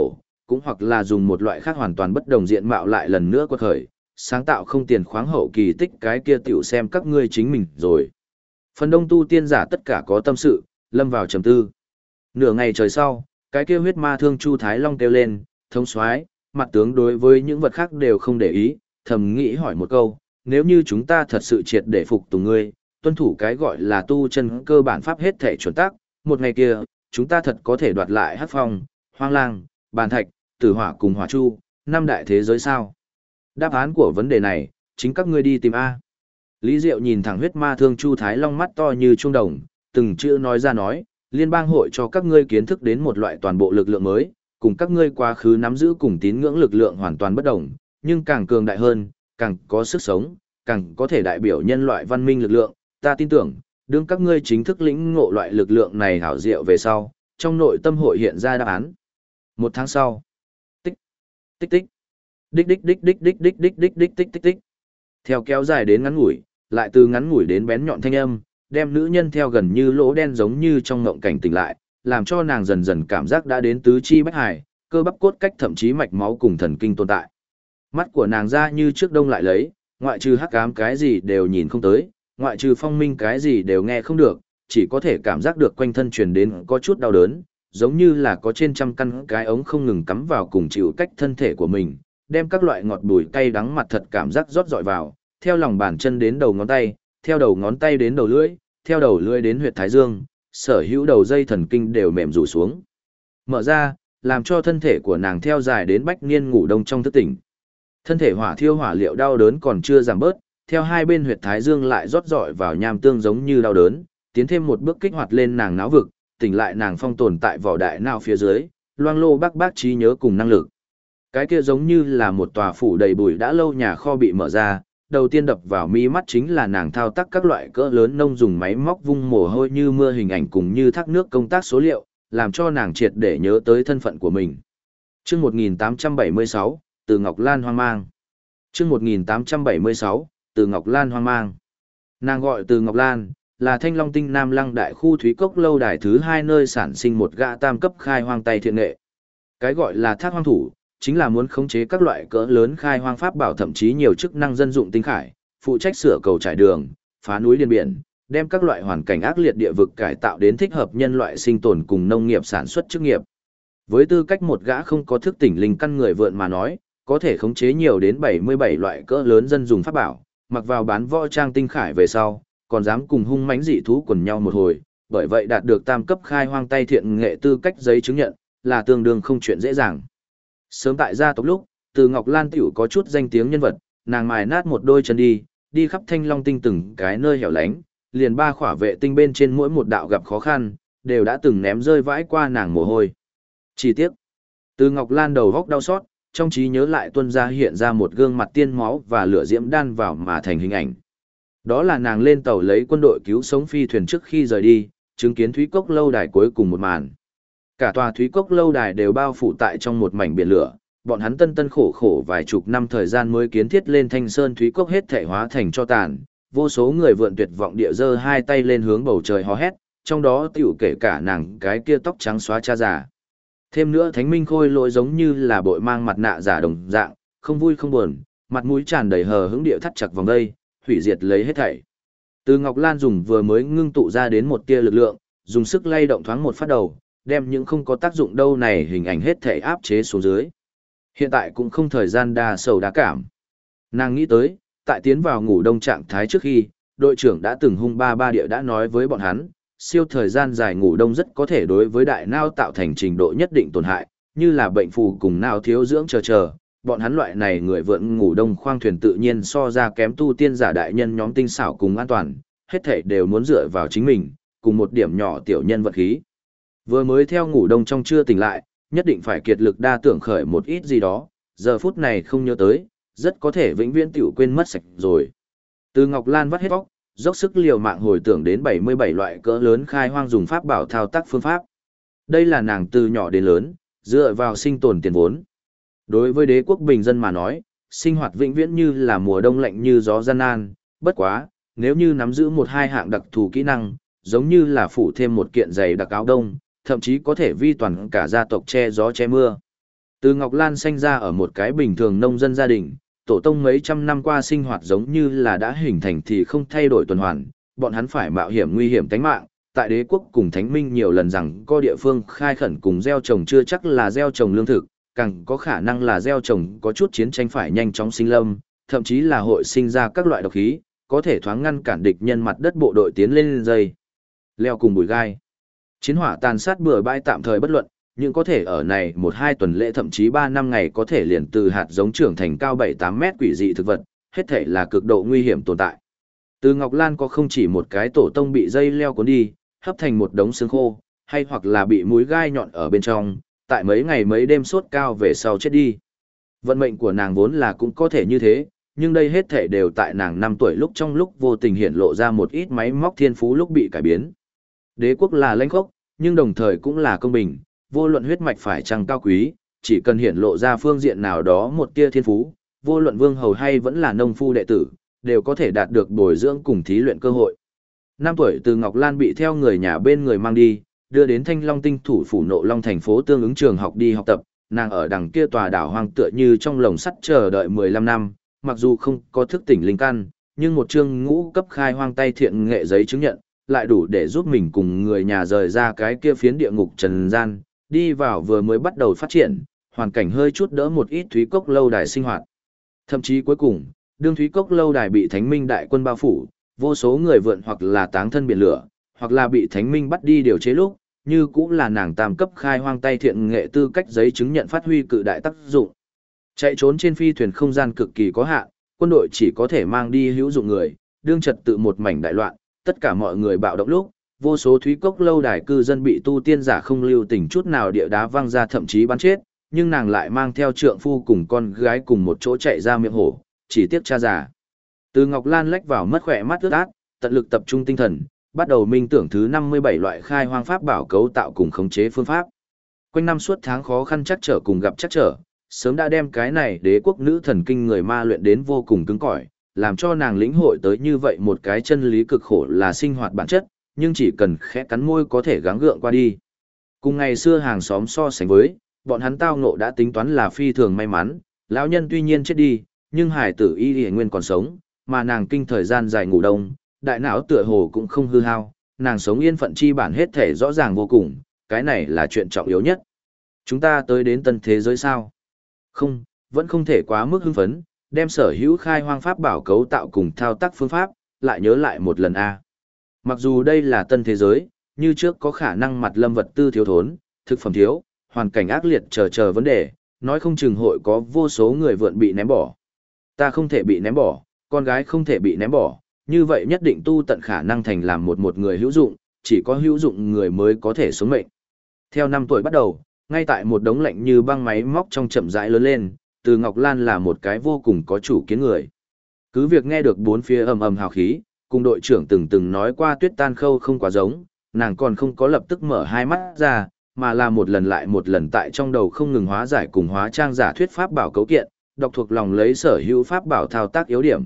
[SPEAKER 1] cũng hoặc là dùng một loại khác hoàn toàn bất đồng diện mạo lại lần nữa quật khởi, sáng tạo không tiền khoáng hậu kỳ tích, cái kia tiểu xem các ngươi chính mình rồi. Phần đông tu tiên giả tất cả có tâm sự, lâm vào trầm tư. Nửa ngày trời sau, cái kia huyết ma thương Chu Thái Long kêu lên, thống soái, mặt tướng đối với những vật khác đều không để ý, thầm nghĩ hỏi một câu, nếu như chúng ta thật sự triệt để phục tùng ngươi, tuân thủ cái gọi là tu chân cơ bản pháp hết thể chuẩn tắc, một ngày kia, chúng ta thật có thể đoạt lại Hắc Phong, Hoang Lang, Bàn Thạch, Tử Hỏa cùng Hỏa Chu, năm đại thế giới sao? Đáp án của vấn đề này, chính các ngươi đi tìm A. Lý Diệu nhìn thẳng huyết ma thương Chu Thái Long mắt to như trung đồng, từng chữ nói ra nói, liên bang hội cho các ngươi kiến thức đến một loại toàn bộ lực lượng mới, cùng các ngươi quá khứ nắm giữ cùng tín ngưỡng lực lượng hoàn toàn bất đồng, nhưng càng cường đại hơn, càng có sức sống, càng có thể đại biểu nhân loại văn minh lực lượng. Ta tin tưởng, đương các ngươi chính thức lĩnh ngộ loại lực lượng này hảo diệu về sau, trong nội tâm hội hiện ra đáp án. Một tháng sau, tích, tích tích, đích đích đích đích đích đích đích đích đích tích tích tích. Theo kéo dài đến ngắn ngủi, lại từ ngắn ngủi đến bén nhọn thanh âm, đem nữ nhân theo gần như lỗ đen giống như trong ngộng cảnh tỉnh lại, làm cho nàng dần dần cảm giác đã đến tứ chi bách hải, cơ bắp cốt cách thậm chí mạch máu cùng thần kinh tồn tại. Mắt của nàng ra như trước đông lại lấy, ngoại trừ hắc ám cái gì đều nhìn không tới, ngoại trừ phong minh cái gì đều nghe không được, chỉ có thể cảm giác được quanh thân truyền đến có chút đau đớn, giống như là có trên trăm căn cái ống không ngừng cắm vào cùng chịu cách thân thể của mình, đem các loại ngọt bùi cay đắng mặt thật cảm giác rót dọi vào, theo lòng bàn chân đến đầu ngón tay, theo đầu ngón tay đến đầu lưỡi, theo đầu lưỡi đến huyệt thái dương, sở hữu đầu dây thần kinh đều mềm rủ xuống. Mở ra, làm cho thân thể của nàng theo dài đến bách niên ngủ đông trong thức tỉnh. Thân thể hỏa thiêu hỏa liệu đau đớn còn chưa giảm bớt, theo hai bên huyệt thái dương lại rót dọi vào nham tương giống như đau đớn, tiến thêm một bước kích hoạt lên nàng não vực, tỉnh lại nàng phong tồn tại vỏ đại não phía dưới, loang lô bác trí nhớ cùng năng lực. Cái kia giống như là một tòa phủ đầy bụi đã lâu nhà kho bị mở ra, đầu tiên đập vào mi mắt chính là nàng thao tác các loại cỡ lớn nông dùng máy móc vung mồ hôi như mưa hình ảnh cùng như thác nước công tác số liệu, làm cho nàng triệt để nhớ tới thân phận của mình. Chương 1876, Từ Ngọc Lan hoang mang. Chương 1876, Từ Ngọc Lan hoang mang. Nàng gọi Từ Ngọc Lan, là Thanh Long Tinh Nam Lăng Đại khu Thúy Cốc lâu đài thứ 2 nơi sản sinh một gã tam cấp khai hoang tay thiện nghệ. Cái gọi là thác hoang thủ, chính là muốn khống chế các loại cỡ lớn khai hoang pháp bảo thậm chí nhiều chức năng dân dụng tinh khải, phụ trách sửa cầu trải đường, phá núi điền biển, đem các loại hoàn cảnh ác liệt địa vực cải tạo đến thích hợp nhân loại sinh tồn cùng nông nghiệp sản xuất chức nghiệp. Với tư cách một gã không có thức tỉnh linh căn người vượn mà nói, có thể khống chế nhiều đến 77 loại cỡ lớn dân dùng pháp bảo, mặc vào bán võ trang tinh khải về sau, còn dám cùng hung mãnh dị thú quần nhau một hồi, bởi vậy đạt được tam cấp khai hoang tay thiện nghệ tư cách giấy chứng nhận, là tương đương không chuyện dễ dàng. Sớm tại gia tộc lúc, Từ Ngọc Lan tiểu có chút danh tiếng nhân vật, nàng mài nát một đôi chân đi khắp Thanh Long Tinh từng cái nơi hẻo lánh, liền 3 khỏa vệ tinh bên trên mỗi một đạo gặp khó khăn, đều đã từng ném rơi vãi qua nàng mồ hôi. Chi tiết, Từ Ngọc Lan đầu góc đau xót, trong trí nhớ lại tuân ra hiện ra một gương mặt tiên máu và lửa diễm đan vào mà thành hình ảnh. Đó là nàng lên tàu lấy quân đội cứu sống phi thuyền trước khi rời đi, chứng kiến Thúy Cốc lâu đài cuối cùng một màn. Cả tòa Thúy Cốc lâu đài đều bao phủ tại trong một mảnh biển lửa, bọn hắn tân khổ khổ vài chục năm thời gian mới kiến thiết lên Thanh Sơn Thúy Cốc hết thể hóa thành cho tàn, vô số người vượn tuyệt vọng địa giơ hai tay lên hướng bầu trời hò hét, trong đó tiểu kể cả nàng cái kia tóc trắng xóa cha già. Thêm nữa Thánh Minh Khôi Lỗi giống như là bội mang mặt nạ giả đồng dạng, không vui không buồn, mặt mũi tràn đầy hờ hững địa thắt chặt vòng đây, hủy diệt lấy hết thảy. Từ Ngọc Lan dùng vừa mới ngưng tụ ra đến một tia lực lượng, dùng sức lay động thoáng một phát đầu, đem những không có tác dụng đâu này hình ảnh hết thể áp chế xuống dưới. Hiện tại cũng không thời gian đa sầu đa cảm. Nàng nghĩ tới, tại tiến vào ngủ đông trạng thái trước khi, đội trưởng đã từng hung ba địa đã nói với bọn hắn, siêu thời gian dài ngủ đông rất có thể đối với đại não tạo thành trình độ nhất định tổn hại, như là bệnh phù cùng não thiếu dưỡng chờ. Bọn hắn loại này người vượn ngủ đông khoang thuyền tự nhiên so ra kém tu tiên giả đại nhân nhóm tinh xảo cùng an toàn, hết thảy đều muốn dựa vào chính mình, cùng một điểm nhỏ tiểu nhân vật khí. Vừa mới theo ngủ đông trong chưa tỉnh lại, nhất định phải kiệt lực đa tưởng khởi một ít gì đó, giờ phút này không nhớ tới, rất có thể vĩnh viễn tiểu quên mất sạch rồi. Từ Ngọc Lan vắt hết óc, dốc sức liều mạng hồi tưởng đến 77 loại cỡ lớn khai hoang dùng pháp bảo thao tác phương pháp. Đây là nàng từ nhỏ đến lớn, dựa vào sinh tồn tiền vốn. Đối với đế quốc bình dân mà nói, sinh hoạt vĩnh viễn như là mùa đông lạnh như gió gian nan, bất quá, nếu như nắm giữ một hai hạng đặc thù kỹ năng, giống như là phủ thêm một kiện giày đặc áo đông, thậm chí có thể vi toàn cả gia tộc che gió che mưa. Từ Ngọc Lan sinh ra ở một cái bình thường nông dân gia đình, tổ tông mấy trăm năm qua sinh hoạt giống như là đã hình thành thì không thay đổi tuần hoàn, bọn hắn phải mạo hiểm nguy hiểm tính mạng, tại đế quốc cùng thánh minh nhiều lần rằng có địa phương khai khẩn cùng gieo trồng chưa chắc là gieo trồng lương thực, càng có khả năng là gieo trồng có chút chiến tranh phải nhanh chóng sinh lâm, thậm chí là hội sinh ra các loại độc khí, có thể thoáng ngăn cản địch nhân mặt đất bộ đội tiến lên dây. Leo cùng bùi gai. Chiến hỏa tàn sát bừa bãi tạm thời bất luận, nhưng có thể ở này 1-2 tuần lễ thậm chí 3 năm ngày có thể liền từ hạt giống trưởng thành cao 7-8 mét quỷ dị thực vật, hết thể là cực độ nguy hiểm tồn tại. Từ Ngọc Lan có không chỉ một cái tổ tông bị dây leo cuốn đi, hấp thành một đống xương khô, hay hoặc là bị mũi gai nhọn ở bên trong, tại mấy ngày mấy đêm sốt cao về sau chết đi. Vận mệnh của nàng vốn là cũng có thể như thế, nhưng đây hết thể đều tại nàng 5 tuổi lúc trong lúc vô tình hiện lộ ra một ít máy móc thiên phú lúc bị cải biến. Đế quốc là lãnh khốc, nhưng đồng thời cũng là công bình, vô luận huyết mạch phải chăng cao quý, chỉ cần hiện lộ ra phương diện nào đó một tia thiên phú, vô luận vương hầu hay vẫn là nông phu đệ tử, đều có thể đạt được bồi dưỡng cùng thí luyện cơ hội. 5 tuổi Từ Ngọc Lan bị theo người nhà bên người mang đi, đưa đến Thanh Long tinh thủ phủ Nộ Long thành phố tương ứng trường học đi học tập, nàng ở đằng kia tòa đảo hoang tựa như trong lồng sắt chờ đợi 15 năm, mặc dù không có thức tỉnh linh căn, nhưng một chương ngũ cấp khai hoang tay thiện nghệ giấy chứng nhận, lại đủ để giúp mình cùng người nhà rời ra cái kia phiến địa ngục trần gian, đi vào vừa mới bắt đầu phát triển, hoàn cảnh hơi chút đỡ một ít Thúy Cốc lâu đài sinh hoạt. Thậm chí cuối cùng, đương Thúy Cốc lâu đài bị Thánh Minh đại quân bao phủ, vô số người vượn hoặc là táng thân biển lửa, hoặc là bị Thánh Minh bắt đi điều chế lúc, như cũng là nàng tam cấp khai hoang tay thiện nghệ tư cách giấy chứng nhận phát huy cự đại tác dụng. Chạy trốn trên phi thuyền không gian cực kỳ có hạn, quân đội chỉ có thể mang đi hữu dụng người, đương trật tự một mảnh đại loạn, tất cả mọi người bạo động lúc, vô số Thúy Cốc lâu đài cư dân bị tu tiên giả không lưu tình chút nào địa đá văng ra thậm chí bắn chết, nhưng nàng lại mang theo trượng phu cùng con gái cùng một chỗ chạy ra miệng hổ, chỉ tiếc cha già. Từ Ngọc Lan lách vào mất khỏe mắt ướt át, tận lực tập trung tinh thần, bắt đầu minh tưởng thứ 57 loại khai hoang pháp bảo cấu tạo cùng khống chế phương pháp. Quanh năm suốt tháng khó khăn chắc trở cùng gặp chắc trở, sớm đã đem cái này đế quốc nữ thần kinh người ma luyện đến vô cùng cứng cỏi, làm cho nàng lĩnh hội tới như vậy một cái chân lý cực khổ là sinh hoạt bản chất, nhưng chỉ cần khẽ cắn môi có thể gắng gượng qua đi. Cùng ngày xưa hàng xóm so sánh với, bọn hắn tao ngộ đã tính toán là phi thường may mắn, lão nhân tuy nhiên chết đi, nhưng hải tử y nguyên còn sống, mà nàng kinh thời gian dài ngủ đông, đại não tựa hồ cũng không hư hao, nàng sống yên phận chi bản hết thể rõ ràng vô cùng, cái này là chuyện trọng yếu nhất. Chúng ta tới đến tân thế giới sao? Không, vẫn không thể quá mức hưng phấn, đem sở hữu khai hoang pháp bảo cấu tạo cùng thao tác phương pháp, lại nhớ lại một lần a. Mặc dù đây là tân thế giới, như trước có khả năng mặt lâm vật tư thiếu thốn, thực phẩm thiếu, hoàn cảnh ác liệt chờ vấn đề, nói không chừng hội có vô số người vượn bị ném bỏ. Ta không thể bị ném bỏ, con gái không thể bị ném bỏ, như vậy nhất định tu tận khả năng thành làm một người hữu dụng, chỉ có hữu dụng người mới có thể sống mệnh. Theo 5 tuổi bắt đầu, ngay tại một đống lạnh như băng máy móc trong chậm rãi lớn lên, Từ Ngọc Lan là một cái vô cùng có chủ kiến người. Cứ việc nghe được bốn phía ầm ầm hào khí, cùng đội trưởng từng nói qua Tuyết Tan Khâu không quá giống, nàng còn không có lập tức mở hai mắt ra, mà là một lần lại một lần tại trong đầu không ngừng hóa giải cùng hóa trang giả thuyết pháp bảo cấu kiện, đọc thuộc lòng lấy sở hữu pháp bảo thao tác yếu điểm.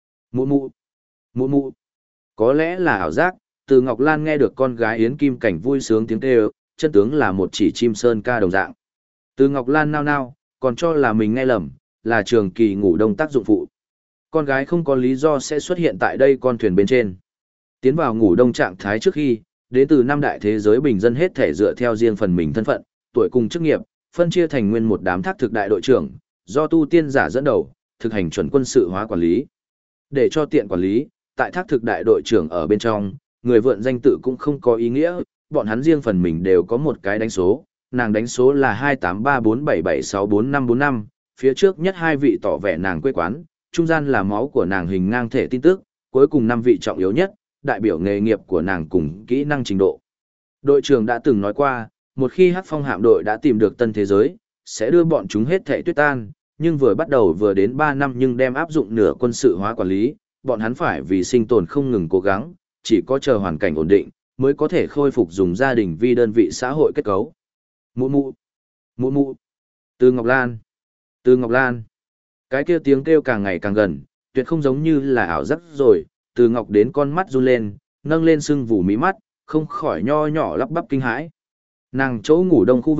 [SPEAKER 1] Mụ mụ. Có lẽ là ảo giác, Từ Ngọc Lan nghe được con gái Yến Kim Cảnh vui sướng tiếng kêu, chân tướng là một chỉ chim sơn ca đồng dạng. Từ Ngọc Lan nao nao, còn cho là mình nghe lầm, là trường kỳ ngủ đông tác dụng phụ. Con gái không có lý do sẽ xuất hiện tại đây con thuyền bên trên. Tiến vào ngủ đông trạng thái trước khi, đến từ năm đại thế giới bình dân hết thể dựa theo riêng phần mình thân phận, tuổi cùng chức nghiệp, phân chia thành nguyên một đám thác thực đại đội trưởng, do tu tiên giả dẫn đầu, thực hành chuẩn quân sự hóa quản lý. Để cho tiện quản lý, tại thác thực đại đội trưởng ở bên trong, người vượn danh tự cũng không có ý nghĩa, bọn hắn riêng phần mình đều có một cái đánh số, nàng đánh số là 283477644545, phía trước nhất 2 vị tỏ vẻ nàng quê quán, trung gian là máu của nàng hình ngang thể tin tức, cuối cùng 5 vị trọng yếu nhất, đại biểu nghề nghiệp của nàng cùng kỹ năng trình độ. Đội trưởng đã từng nói qua, một khi Hắc Phong hạm đội đã tìm được tân thế giới, sẽ đưa bọn chúng hết thể tuyết tan, nhưng vừa bắt đầu vừa đến 3 năm nhưng đem áp dụng nửa quân sự hóa quản lý, bọn hắn phải vì sinh tồn không ngừng cố gắng, chỉ có chờ hoàn cảnh ổn định, mới có thể khôi phục dùng gia đình vi đơn vị xã hội kết cấu. Mụ mụ. Từ Ngọc Lan. Cái kia tiếng kêu càng ngày càng gần, tuyệt không giống như là ảo giác rồi, Từ Ngọc đến con mắt run lên, nâng lên sưng vù mí mắt, không khỏi nho nhỏ lắp bắp kinh hãi. Nàng chỗ ngủ đông khu vực,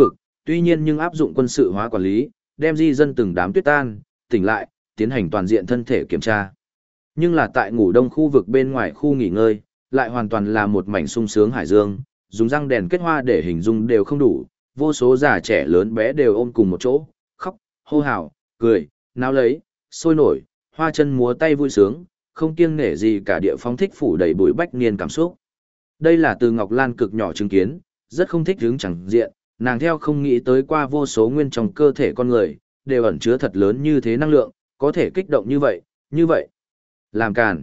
[SPEAKER 1] Tuy nhiên nhưng áp dụng quân sự hóa quản lý, đem di dân từng đám tuyết tan, tỉnh lại, tiến hành toàn diện thân thể kiểm tra. Nhưng là tại ngủ đông khu vực bên ngoài khu nghỉ ngơi, lại hoàn toàn là một mảnh sung sướng hải dương, dùng răng đèn kết hoa để hình dung đều không đủ, vô số già trẻ lớn bé đều ôm cùng một chỗ, khóc, hô hào, cười, náo lấy, sôi nổi, hoa chân múa tay vui sướng, không kiêng nể gì cả địa phóng thích phủ đầy bụi bách niên cảm xúc. Đây là Từ Ngọc Lan cực nhỏ chứng kiến, rất không thích hướng chẳng diện, nàng theo không nghĩ tới qua vô số nguyên trong cơ thể con người, đều ẩn chứa thật lớn như thế năng lượng, có thể kích động như vậy, như vậy. Làm càn.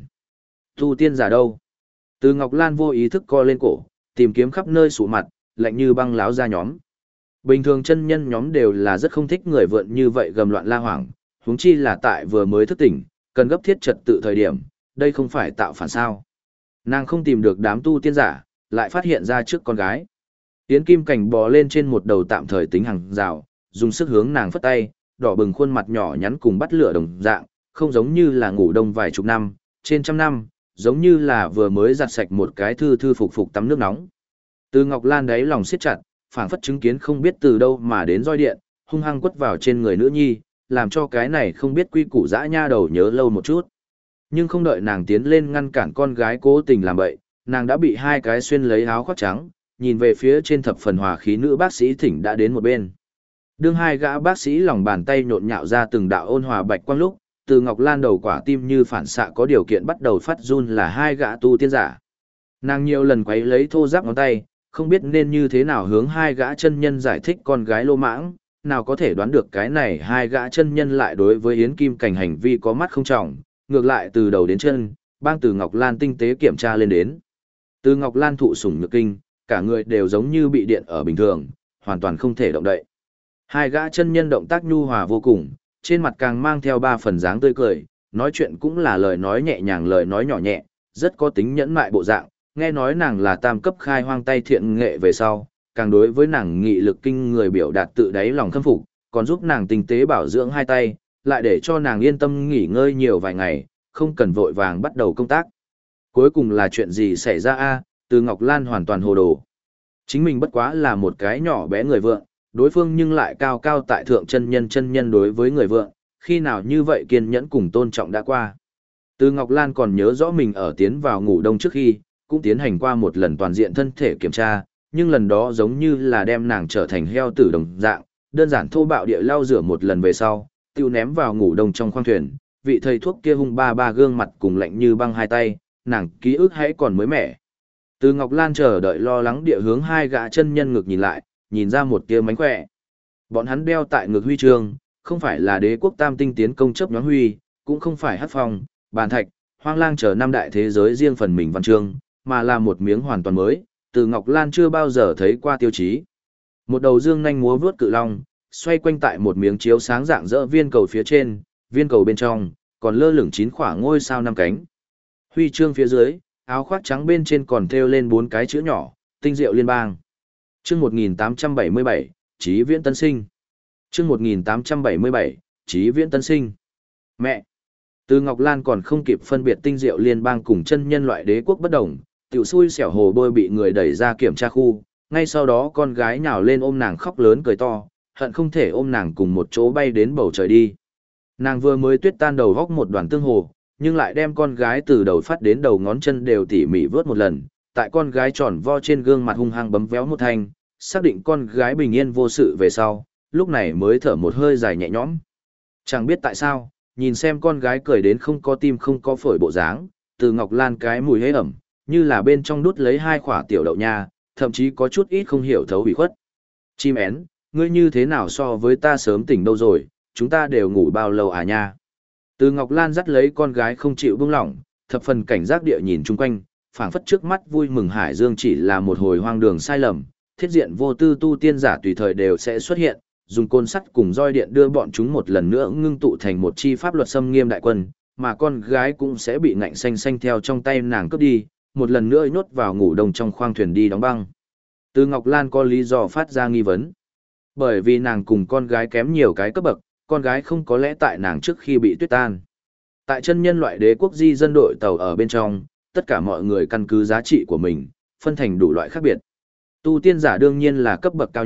[SPEAKER 1] Tu tiên giả đâu? Từ Ngọc Lan vô ý thức co lên cổ, tìm kiếm khắp nơi sụ mặt, lạnh như băng láo ra nhóm. Bình thường chân nhân nhóm đều là rất không thích người vượn như vậy gầm loạn la hoảng, huống chi là tại vừa mới thức tỉnh, cần gấp thiết trật tự thời điểm, đây không phải tạo phản sao. Nàng không tìm được đám tu tiên giả, lại phát hiện ra trước con gái. Yến Kim Cảnh bò lên trên một đầu tạm thời tính hàng rào, dùng sức hướng nàng phất tay, đỏ bừng khuôn mặt nhỏ nhắn cùng bắt lửa đồng dạng, không giống như là ngủ đông vài chục năm, trên trăm năm, giống như là vừa mới giặt sạch một cái thư thư phục phục tắm nước nóng. Từ Ngọc Lan đáy lòng siết chặt, phảng phất chứng kiến không biết từ đâu mà đến roi điện, hung hăng quất vào trên người nữ nhi, làm cho cái này không biết quy củ dã nha đầu nhớ lâu một chút. Nhưng không đợi nàng tiến lên ngăn cản con gái cố tình làm bậy, nàng đã bị hai cái xuyên lấy áo khoác trắng, nhìn về phía trên thập phần hòa khí nữ bác sĩ thỉnh đã đến một bên. Đương hai gã bác sĩ lòng bàn tay nhộn nhạo ra từng đạo ôn hòa bạch quang lúc, Từ Ngọc Lan đầu quả tim như phản xạ có điều kiện bắt đầu phát run là hai gã tu tiên giả. Nàng nhiều lần quấy lấy thô giáp ngón tay, không biết nên như thế nào hướng hai gã chân nhân giải thích con gái lô mãng, nào có thể đoán được cái này hai gã chân nhân lại đối với Yến Kim Cảnh hành vi có mắt không trọng, ngược lại từ đầu đến chân, bang Từ Ngọc Lan tinh tế kiểm tra lên đến. Từ Ngọc Lan thụ sủng nhược kinh, cả người đều giống như bị điện ở bình thường, hoàn toàn không thể động đậy. Hai gã chân nhân động tác nhu hòa vô cùng, trên mặt càng mang theo ba phần dáng tươi cười, nói chuyện cũng là lời nói nhẹ nhàng lời nói nhỏ nhẹ, rất có tính nhẫn mại bộ dạng, nghe nói nàng là tam cấp khai hoang tay thiện nghệ về sau, càng đối với nàng nghị lực kinh người biểu đạt tự đáy lòng khâm phục, còn giúp nàng tinh tế bảo dưỡng hai tay, lại để cho nàng yên tâm nghỉ ngơi nhiều vài ngày, không cần vội vàng bắt đầu công tác. Cuối cùng là chuyện gì xảy ra a? Từ Ngọc Lan hoàn toàn hồ đồ. Chính mình bất quá là một cái nhỏ bé người vượng, đối phương nhưng lại cao cao tại thượng chân nhân đối với người vượng, khi nào như vậy kiên nhẫn cùng tôn trọng đã qua. Từ Ngọc Lan còn nhớ rõ mình ở tiến vào ngủ đông trước khi, cũng tiến hành qua một lần toàn diện thân thể kiểm tra, nhưng lần đó giống như là đem nàng trở thành heo tử đồng dạng, đơn giản thô bạo địa lau rửa một lần về sau, tiêu ném vào ngủ đông trong khoang thuyền, vị thầy thuốc kia hung ba ba gương mặt cùng lạnh như băng hai tay, nàng ký ức hãy còn mới mẻ. Từ Ngọc Lan chờ đợi lo lắng địa hướng hai gã chân nhân ngực nhìn lại, nhìn ra một tia mánh khỏe. Bọn hắn đeo tại ngực huy chương, không phải là đế quốc tam tinh tiến công chấp nhoáng huy, cũng không phải hắc phong, bàn thạch, hoang lang chờ năm đại thế giới riêng phần mình văn chương, mà là một miếng hoàn toàn mới, Từ Ngọc Lan chưa bao giờ thấy qua tiêu chí. Một đầu dương nhanh múa vướt cự long, xoay quanh tại một miếng chiếu sáng dạng dỡ viên cầu phía trên, viên cầu bên trong, còn lơ lửng 9 khỏa ngôi sao 5 cánh. Huy chương phía dưới, áo khoác trắng bên trên còn thêu lên 4 cái chữ nhỏ, tinh diệu liên bang. Chương 1877, Chí Viễn Tân Sinh. Chương 1877, Chí Viễn Tân Sinh. Mẹ! Từ Ngọc Lan còn không kịp phân biệt tinh diệu liên bang cùng chân nhân loại đế quốc bất đồng, tiểu xui xẻo hồ bôi bị người đẩy ra kiểm tra khu, ngay sau đó con gái nhào lên ôm nàng khóc lớn cười to, hận không thể ôm nàng cùng một chỗ bay đến bầu trời đi. Nàng vừa mới tuyết tan đầu góc một đoàn tương hồ, nhưng lại đem con gái từ đầu phát đến đầu ngón chân đều tỉ mỉ vớt một lần, tại con gái tròn vo trên gương mặt hung hăng bấm véo một thanh, xác định con gái bình yên vô sự về sau, lúc này mới thở một hơi dài nhẹ nhõm. Chẳng biết tại sao, nhìn xem con gái cười đến không có tim không có phổi bộ dáng, Từ Ngọc Lan cái mùi hế ẩm, như là bên trong đút lấy 2 khỏa tiểu đậu nha, thậm chí có chút ít không hiểu thấu ủy khuất. Chim én, ngươi như thế nào so với ta sớm tỉnh đâu rồi, chúng ta đều ngủ bao lâu à nha. Từ Ngọc Lan dắt lấy con gái không chịu buông lỏng, thập phần cảnh giác địa nhìn chung quanh, phảng phất trước mắt vui mừng hải dương chỉ là một hồi hoang đường sai lầm, thiết diện vô tư tu tiên giả tùy thời đều sẽ xuất hiện, dùng côn sắt cùng roi điện đưa bọn chúng một lần nữa ngưng tụ thành một chi pháp luật xâm nghiêm đại quân, mà con gái cũng sẽ bị ngạnh xanh xanh theo trong tay nàng cướp đi, một lần nữa nhốt vào ngủ đông trong khoang thuyền đi đóng băng. Từ Ngọc Lan có lý do phát ra nghi vấn. Bởi vì nàng cùng con gái kém nhiều cái cấp bậc, con gái không có lẽ tại nàng trước khi bị tuyết tan. Tại chân nhân loại đế quốc di dân đội tàu ở bên trong, tất cả mọi người căn cứ giá trị của mình, phân thành đủ loại khác biệt. Tu tiên giả đương nhiên là cấp bậc cao nhất,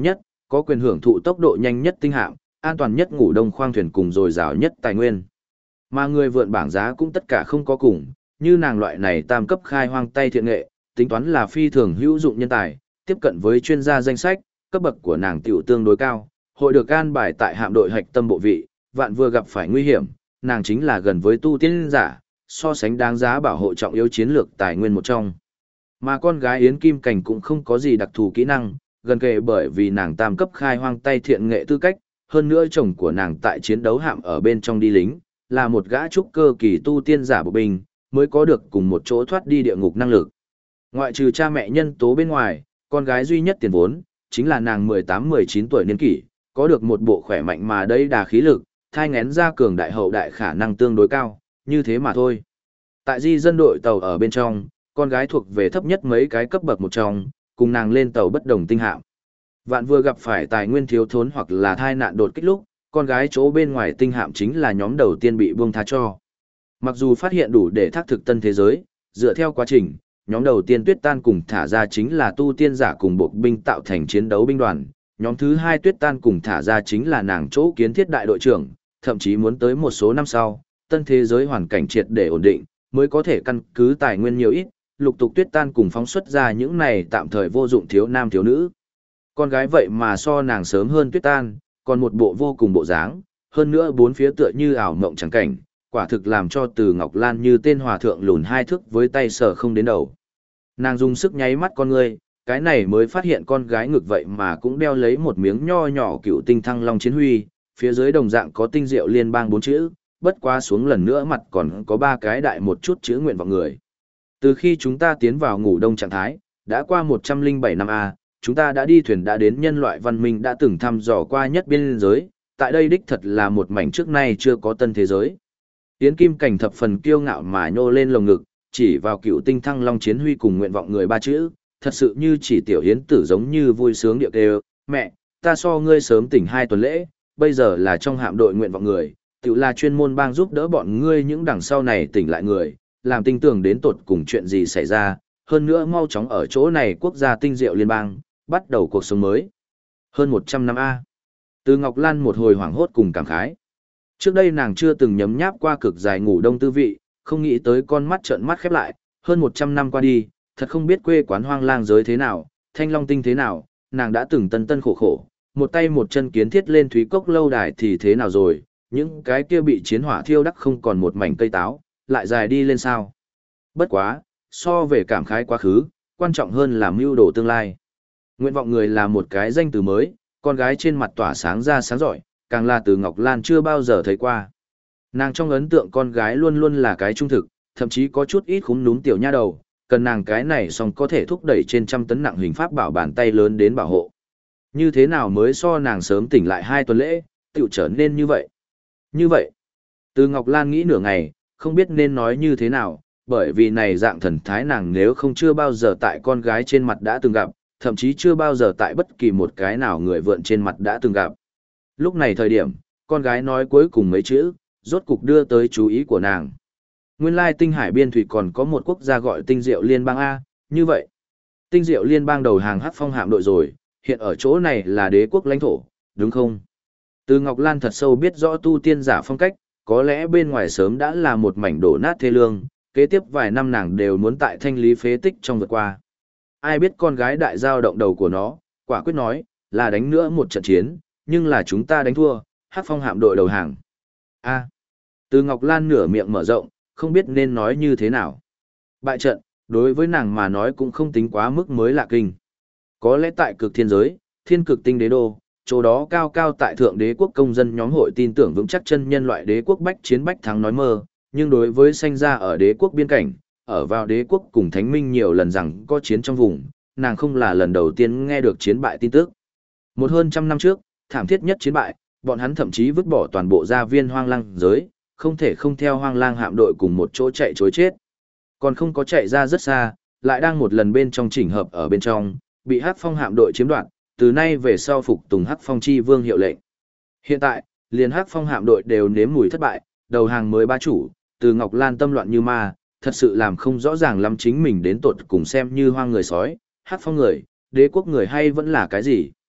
[SPEAKER 1] có quyền hưởng thụ tốc độ nhanh nhất tinh hạm, an toàn nhất ngủ đông khoang thuyền cùng dồi dào nhất tài nguyên. Mà người vượn bảng giá cũng tất cả không có cùng, như nàng loại này tam cấp khai hoang tay thiện nghệ, tính toán là phi thường hữu dụng nhân tài, tiếp cận với chuyên gia danh sách, cấp bậc của nàng tiểu tương đối cao, hội được an bài tại hạm đội hạch tâm bộ vị, vạn vừa gặp phải nguy hiểm, nàng chính là gần với tu tiên giả, so sánh đáng giá bảo hộ trọng yếu chiến lược tài nguyên một trong. Mà con gái Yến Kim Cảnh cũng không có gì đặc thù kỹ năng, gần kề bởi vì nàng tam cấp khai hoang tay thiện nghệ tư cách, hơn nữa chồng của nàng tại chiến đấu hạm ở bên trong đi lính, là một gã trúc cơ kỳ tu tiên giả bộ binh, mới có được cùng một chỗ thoát đi địa ngục năng lực. Ngoại trừ cha mẹ nhân tố bên ngoài, con gái duy nhất tiền vốn, chính là nàng 18-19 tuổi niên kỷ, có được một bộ khỏe mạnh mà đầy đà khí lực, thai ngén ra cường đại hậu đại khả năng tương đối cao, như thế mà thôi. Tại di dân đội tàu ở bên trong, con gái thuộc về thấp nhất mấy cái cấp bậc một trong, cùng nàng lên tàu bất đồng tinh hạm. Vạn vừa gặp phải tài nguyên thiếu thốn hoặc là thai nạn đột kích lúc, con gái chỗ bên ngoài tinh hạm chính là nhóm đầu tiên bị buông tha cho. Mặc dù phát hiện đủ để thác thực tân thế giới, dựa theo quá trình, nhóm đầu tiên tuyết tan cùng thả ra chính là tu tiên giả cùng bộ binh tạo thành chiến đấu binh đoàn, nhóm thứ hai tuyết tan cùng thả ra chính là nàng chỗ kiến thiết đại đội trưởng, thậm chí muốn tới một số năm sau, tân thế giới hoàn cảnh triệt để ổn định, mới có thể căn cứ tài nguyên nhiều ít, lục tục tuyết tan cùng phóng xuất ra những này tạm thời vô dụng thiếu nam thiếu nữ. Con gái vậy mà so nàng sớm hơn tuyết tan, còn một bộ vô cùng bộ dáng, hơn nữa bốn phía tựa như ảo mộng chẳng cảnh, quả thực làm cho Từ Ngọc Lan như tên hòa thượng lùn hai thước với tay sờ không đến đầu. Nàng dùng sức nháy mắt con ngươi, cái này mới phát hiện con gái ngực vậy mà cũng đeo lấy một miếng nho nhỏ cựu tinh thăng long chiến huy, phía dưới đồng dạng có tinh diệu liên bang 4 chữ, bất quá xuống lần nữa mặt còn có 3 cái đại một chút chữ nguyện vọng người. Từ khi chúng ta tiến vào ngủ đông trạng thái, đã qua 107 năm A, chúng ta đã đi thuyền đã đến nhân loại văn minh đã từng thăm dò qua nhất biên giới, tại đây đích thật là một mảnh trước nay chưa có tân thế giới. Yến Kim Cảnh thập phần kiêu ngạo mà nhô lên lồng ngực, chỉ vào cựu tinh thăng long chiến huy cùng nguyện vọng người 3 chữ, thật sự như chỉ tiểu hiến tử giống như vui sướng điệu kêu, mẹ, ta so ngươi sớm tỉnh 2 tuần lễ, bây giờ là trong hạm đội nguyện vọng người, tự là chuyên môn bang giúp đỡ bọn ngươi những đằng sau này tỉnh lại người, làm tinh tưởng đến tột cùng chuyện gì xảy ra, hơn nữa mau chóng ở chỗ này quốc gia tinh diệu liên bang, bắt đầu cuộc sống mới. Hơn 100 năm A. Từ Ngọc Lan một hồi hoảng hốt cùng cảm khái. Trước đây nàng chưa từng nhấm nháp qua cực dài ngủ đông tư vị, không nghĩ tới con mắt trợn mắt khép lại, hơn 100 năm qua đi, thật không biết quê quán hoang lang giới thế nào, thanh long tinh thế nào, nàng đã từng tân tân khổ khổ, một tay một chân kiến thiết lên thúy cốc lâu đài thì thế nào rồi, những cái kia bị chiến hỏa thiêu đắc không còn một mảnh cây táo, lại dài đi lên sao. Bất quá, so về cảm khái quá khứ, quan trọng hơn là mưu đồ tương lai. Nguyện vọng người là một cái danh từ mới, con gái trên mặt tỏa sáng ra sáng giỏi, càng là Từ Ngọc Lan chưa bao giờ thấy qua. Nàng trong ấn tượng con gái luôn luôn là cái trung thực, thậm chí có chút ít khúm núm tiểu nha đầu, cần nàng cái này xong có thể thúc đẩy trên trăm tấn nặng hình pháp bảo bàn tay lớn đến bảo hộ. Như thế nào mới so nàng sớm tỉnh lại 2 tuần lễ, tiểu trở nên như vậy. Như vậy, Từ Ngọc Lan nghĩ nửa ngày, không biết nên nói như thế nào, bởi vì này dạng thần thái nàng nếu không chưa bao giờ tại con gái trên mặt đã từng gặp, thậm chí chưa bao giờ tại bất kỳ một cái nào người vượn trên mặt đã từng gặp. Lúc này thời điểm, con gái nói cuối cùng mấy chữ, rốt cục đưa tới chú ý của nàng. Nguyên lai tinh hải biên thủy còn có một quốc gia gọi tinh diệu liên bang A, như vậy. Tinh diệu liên bang đầu hàng hắc phong hạm đội rồi, hiện ở chỗ này là đế quốc lãnh thổ, đúng không? Từ Ngọc Lan thật sâu biết rõ tu tiên giả phong cách, có lẽ bên ngoài sớm đã là một mảnh đổ nát thê lương, kế tiếp vài năm nàng đều muốn tại thanh lý phế tích trong vượt qua. Ai biết con gái đại giao động đầu của nó, quả quyết nói, là đánh nữa một trận chiến, nhưng là chúng ta đánh thua, hắc phong hạm đội đầu hàng. A. Từ Ngọc Lan nửa miệng mở rộng, không biết nên nói như thế nào. Bại trận, đối với nàng mà nói cũng không tính quá mức mới lạ kinh. Có lẽ tại cực thiên giới, thiên cực tinh đế đô, chỗ đó cao cao tại thượng đế quốc công dân nhóm hội tin tưởng vững chắc chân nhân loại đế quốc bách chiến bách thắng nói mơ, nhưng đối với sanh ra ở đế quốc biên cảnh, ở vào đế quốc cùng thánh minh nhiều lần rằng có chiến trong vùng, nàng không là lần đầu tiên nghe được chiến bại tin tức. Một hơn trăm năm trước, thảm thiết nhất chiến bại, bọn hắn thậm chí vứt bỏ toàn bộ gia viên hoang lang giới, không thể không theo hoang lang hạm đội cùng một chỗ chạy chối chết. Còn không có chạy ra rất xa, lại đang một lần bên trong chỉnh hợp ở bên trong, bị Hắc Phong hạm đội chiếm đoạt, từ nay về sau phục tùng Hắc Phong chi vương hiệu lệnh. Hiện tại, liền Hắc Phong hạm đội đều nếm mùi thất bại, đầu hàng mới bá chủ, Từ Ngọc Lan tâm loạn như ma, thật sự làm không rõ ràng lắm chính mình đến tột cùng xem như hoang người sói, Hắc Phong người, đế quốc người hay vẫn là cái gì.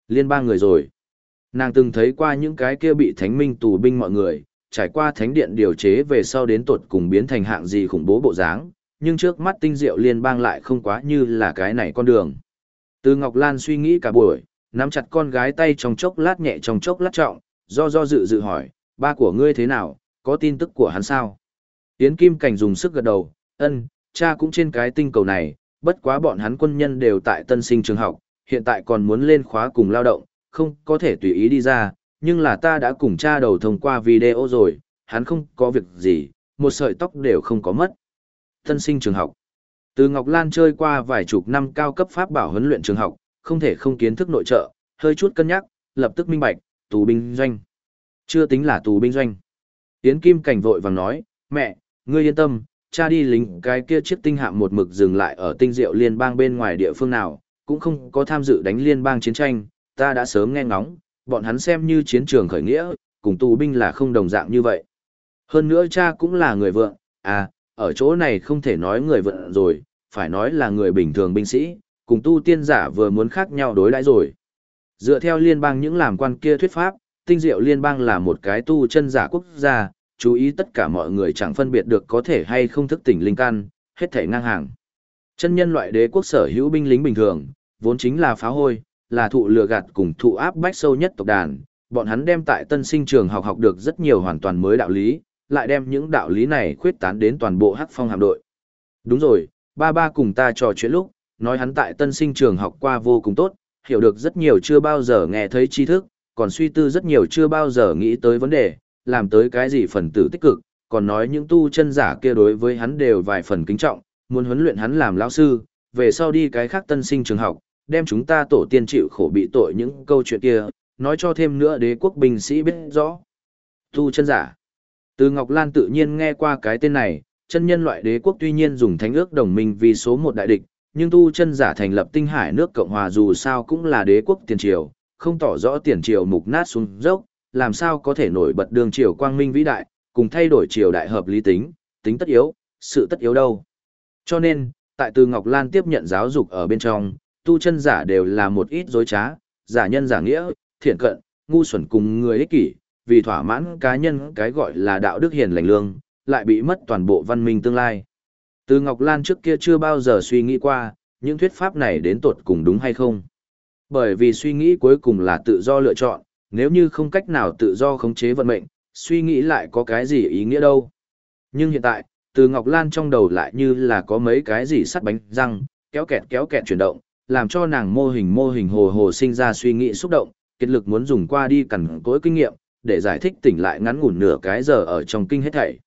[SPEAKER 1] Liên bang người rồi. Nàng từng thấy qua những cái kia bị thánh minh tù binh mọi người, trải qua thánh điện điều chế về sau đến tột cùng biến thành hạng gì khủng bố bộ dáng, nhưng trước mắt tinh diệu liên bang lại không quá như là cái này con đường. Từ Ngọc Lan suy nghĩ cả buổi, nắm chặt con gái tay trong chốc lát nhẹ trong chốc lát trọng, do dự hỏi, ba của ngươi thế nào, có tin tức của hắn sao? Yến Kim Cảnh dùng sức gật đầu, ân, cha cũng trên cái tinh cầu này, bất quá bọn hắn quân nhân đều tại tân sinh trường học, hiện tại còn muốn lên khóa cùng lao động, không có thể tùy ý đi ra, nhưng là ta đã cùng cha đầu thông qua video rồi, hắn không có việc gì, một sợi tóc đều không có mất. Tân sinh trường học. Từ Ngọc Lan chơi qua vài chục năm cao cấp pháp bảo huấn luyện trường học, không thể không kiến thức nội trợ, hơi chút cân nhắc, lập tức minh bạch, tù binh doanh. Chưa tính là tù binh doanh. Yến Kim Cảnh vội vàng nói, mẹ, ngươi yên tâm, cha đi lính cái kia chiếc tinh hạm một mực dừng lại ở tinh diệu liên bang bên ngoài địa phương nào, cũng không có tham dự đánh liên bang chiến tranh, ta đã sớm nghe ngóng, bọn hắn xem như chiến trường khởi nghĩa, cùng tù binh là không đồng dạng như vậy. Hơn nữa cha cũng là người vượng, ở chỗ này không thể nói người vượng rồi, phải nói là người bình thường binh sĩ, cùng tu tiên giả vừa muốn khác nhau đối đãi rồi. Dựa theo liên bang những làm quan kia thuyết pháp, tinh diệu liên bang là một cái tu chân giả quốc gia, chú ý tất cả mọi người chẳng phân biệt được có thể hay không thức tỉnh linh căn, hết thể ngang hàng. Chân nhân loại đế quốc sở hữu binh lính bình thường, vốn chính là phá hôi, là thụ lừa gạt cùng thụ áp bách sâu nhất tộc đàn, bọn hắn đem tại tân sinh trường học được rất nhiều hoàn toàn mới đạo lý, lại đem những đạo lý này khuyết tán đến toàn bộ Hắc Phong hạm đội. Đúng rồi, ba cùng ta trò chuyện lúc, nói hắn tại tân sinh trường học qua vô cùng tốt, hiểu được rất nhiều chưa bao giờ nghe thấy tri thức, còn suy tư rất nhiều chưa bao giờ nghĩ tới vấn đề, làm tới cái gì phần tử tích cực, còn nói những tu chân giả kia đối với hắn đều vài phần kính trọng, muốn huấn luyện hắn làm lão sư, về sau đi cái khác tân sinh trường học, đem chúng ta tổ tiên chịu khổ bị tội những câu chuyện kia, nói cho thêm nữa đế quốc binh sĩ biết rõ. Tu chân giả. Từ Ngọc Lan tự nhiên nghe qua cái tên này, chân nhân loại đế quốc tuy nhiên dùng thánh ước đồng minh vì số một đại địch, nhưng tu chân giả thành lập tinh hải nước Cộng Hòa dù sao cũng là đế quốc tiền triều, không tỏ rõ tiền triều mục nát xuống dốc, làm sao có thể nổi bật đường triều quang minh vĩ đại, cùng thay đổi triều đại hợp lý tính, tính tất yếu, sự tất yếu đâu. Cho nên, tại Từ Ngọc Lan tiếp nhận giáo dục ở bên trong, tu chân giả đều là một ít dối trá, giả nhân giả nghĩa, thiện cận, ngu xuẩn cùng người ích kỷ, vì thỏa mãn cá nhân cái gọi là đạo đức hiền lành lương, lại bị mất toàn bộ văn minh tương lai. Từ Ngọc Lan trước kia chưa bao giờ suy nghĩ qua, những thuyết pháp này đến tột cùng đúng hay không. Bởi vì suy nghĩ cuối cùng là tự do lựa chọn, nếu như không cách nào tự do khống chế vận mệnh, suy nghĩ lại có cái gì ý nghĩa đâu. Nhưng hiện tại, Từ Ngọc Lan trong đầu lại như là có mấy cái gì sắt bánh răng, kéo kẹt chuyển động, làm cho nàng mô hình hồ hồ sinh ra suy nghĩ xúc động, kết lực muốn dùng qua đi cẩn cối kinh nghiệm, để giải thích tỉnh lại ngắn ngủn nửa cái giờ ở trong kinh hết thảy.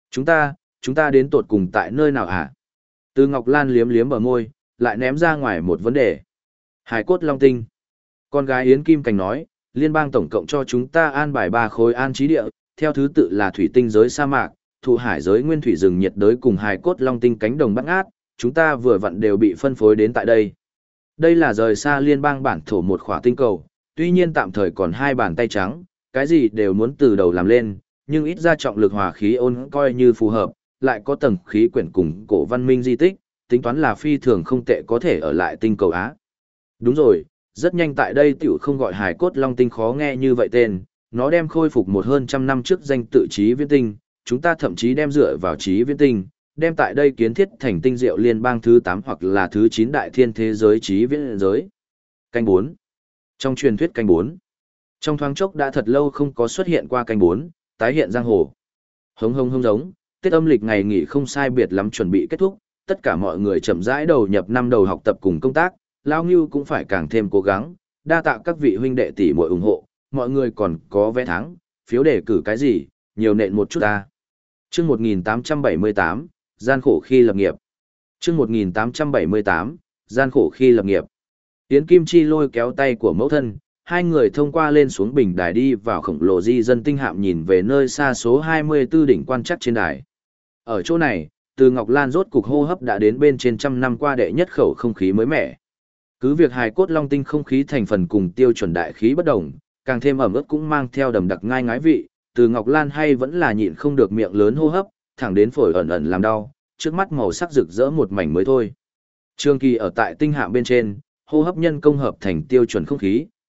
[SPEAKER 1] Chúng ta đến tột cùng tại nơi nào hả? Từ Ngọc Lan liếm liếm bờ môi, lại ném ra ngoài một vấn đề. Hải cốt long tinh. Con gái Yến Kim Cảnh nói, liên bang tổng cộng cho chúng ta an bài 3 khối an trí địa, theo thứ tự là thủy tinh giới sa mạc, thụ hải giới nguyên thủy rừng nhiệt đới cùng hải cốt long tinh cánh đồng Bắc Ngát, chúng ta vừa vặn đều bị phân phối đến tại đây. Đây là rời xa liên bang bản thổ một khỏa tinh cầu, tuy nhiên tạm thời còn 2 bàn tay trắng, cái gì đều muốn từ đầu làm lên, nhưng ít ra trọng lực hòa khí ôn coi như phù hợp, lại có tầng khí quyển cùng cổ văn minh di tích, tính toán là phi thường không tệ có thể ở lại tinh cầu Á. Đúng rồi, rất nhanh tại đây tiểu không gọi hải cốt long tinh khó nghe như vậy tên, nó đem khôi phục một hơn trăm năm trước danh tự trí viễn tinh, chúng ta thậm chí đem dựa vào trí viễn tinh, đem tại đây kiến thiết thành tinh diệu liên bang thứ 8 hoặc là thứ 9 đại thiên thế giới trí viễn giới. Canh 4. Trong truyền thuyết canh 4. Trong thoáng chốc đã thật lâu không có xuất hiện qua canh 4, tái hiện giang hồ. Hống hống hống giống, Tết âm lịch ngày nghỉ không sai biệt lắm chuẩn bị kết thúc, tất cả mọi người chậm rãi đầu nhập năm đầu học tập cùng công tác, Lao Ngưu cũng phải càng thêm cố gắng, đa tạ các vị huynh đệ tỷ muội ủng hộ, mọi người còn có vé thắng, phiếu đề cử cái gì, nhiều nện một chút ta. Chương 1878, gian khổ khi lập nghiệp. Chương 1878, gian khổ khi lập nghiệp. Yến Kim Chi lôi kéo tay của mẫu thân, hai người thông qua lên xuống bình đài đi vào khổng lồ di dân tinh hạm nhìn về nơi xa số 24 đỉnh quan chắc trên đài. Ở chỗ này, Từ Ngọc Lan rốt cục hô hấp đã đến bên trên trăm năm qua đệ nhất khẩu không khí mới mẻ. Cứ việc hài cốt long tinh không khí thành phần cùng tiêu chuẩn đại khí bất đồng, càng thêm ẩm ướt cũng mang theo đầm đặc ngai ngái vị, Từ Ngọc Lan hay vẫn là nhịn không được miệng lớn hô hấp, thẳng đến phổi ẩn ẩn làm đau, trước mắt màu sắc rực rỡ một mảnh mới thôi. Trường kỳ ở tại tinh hạm bên trên, hô hấp nhân công hợp thành tiêu chuẩn không khí,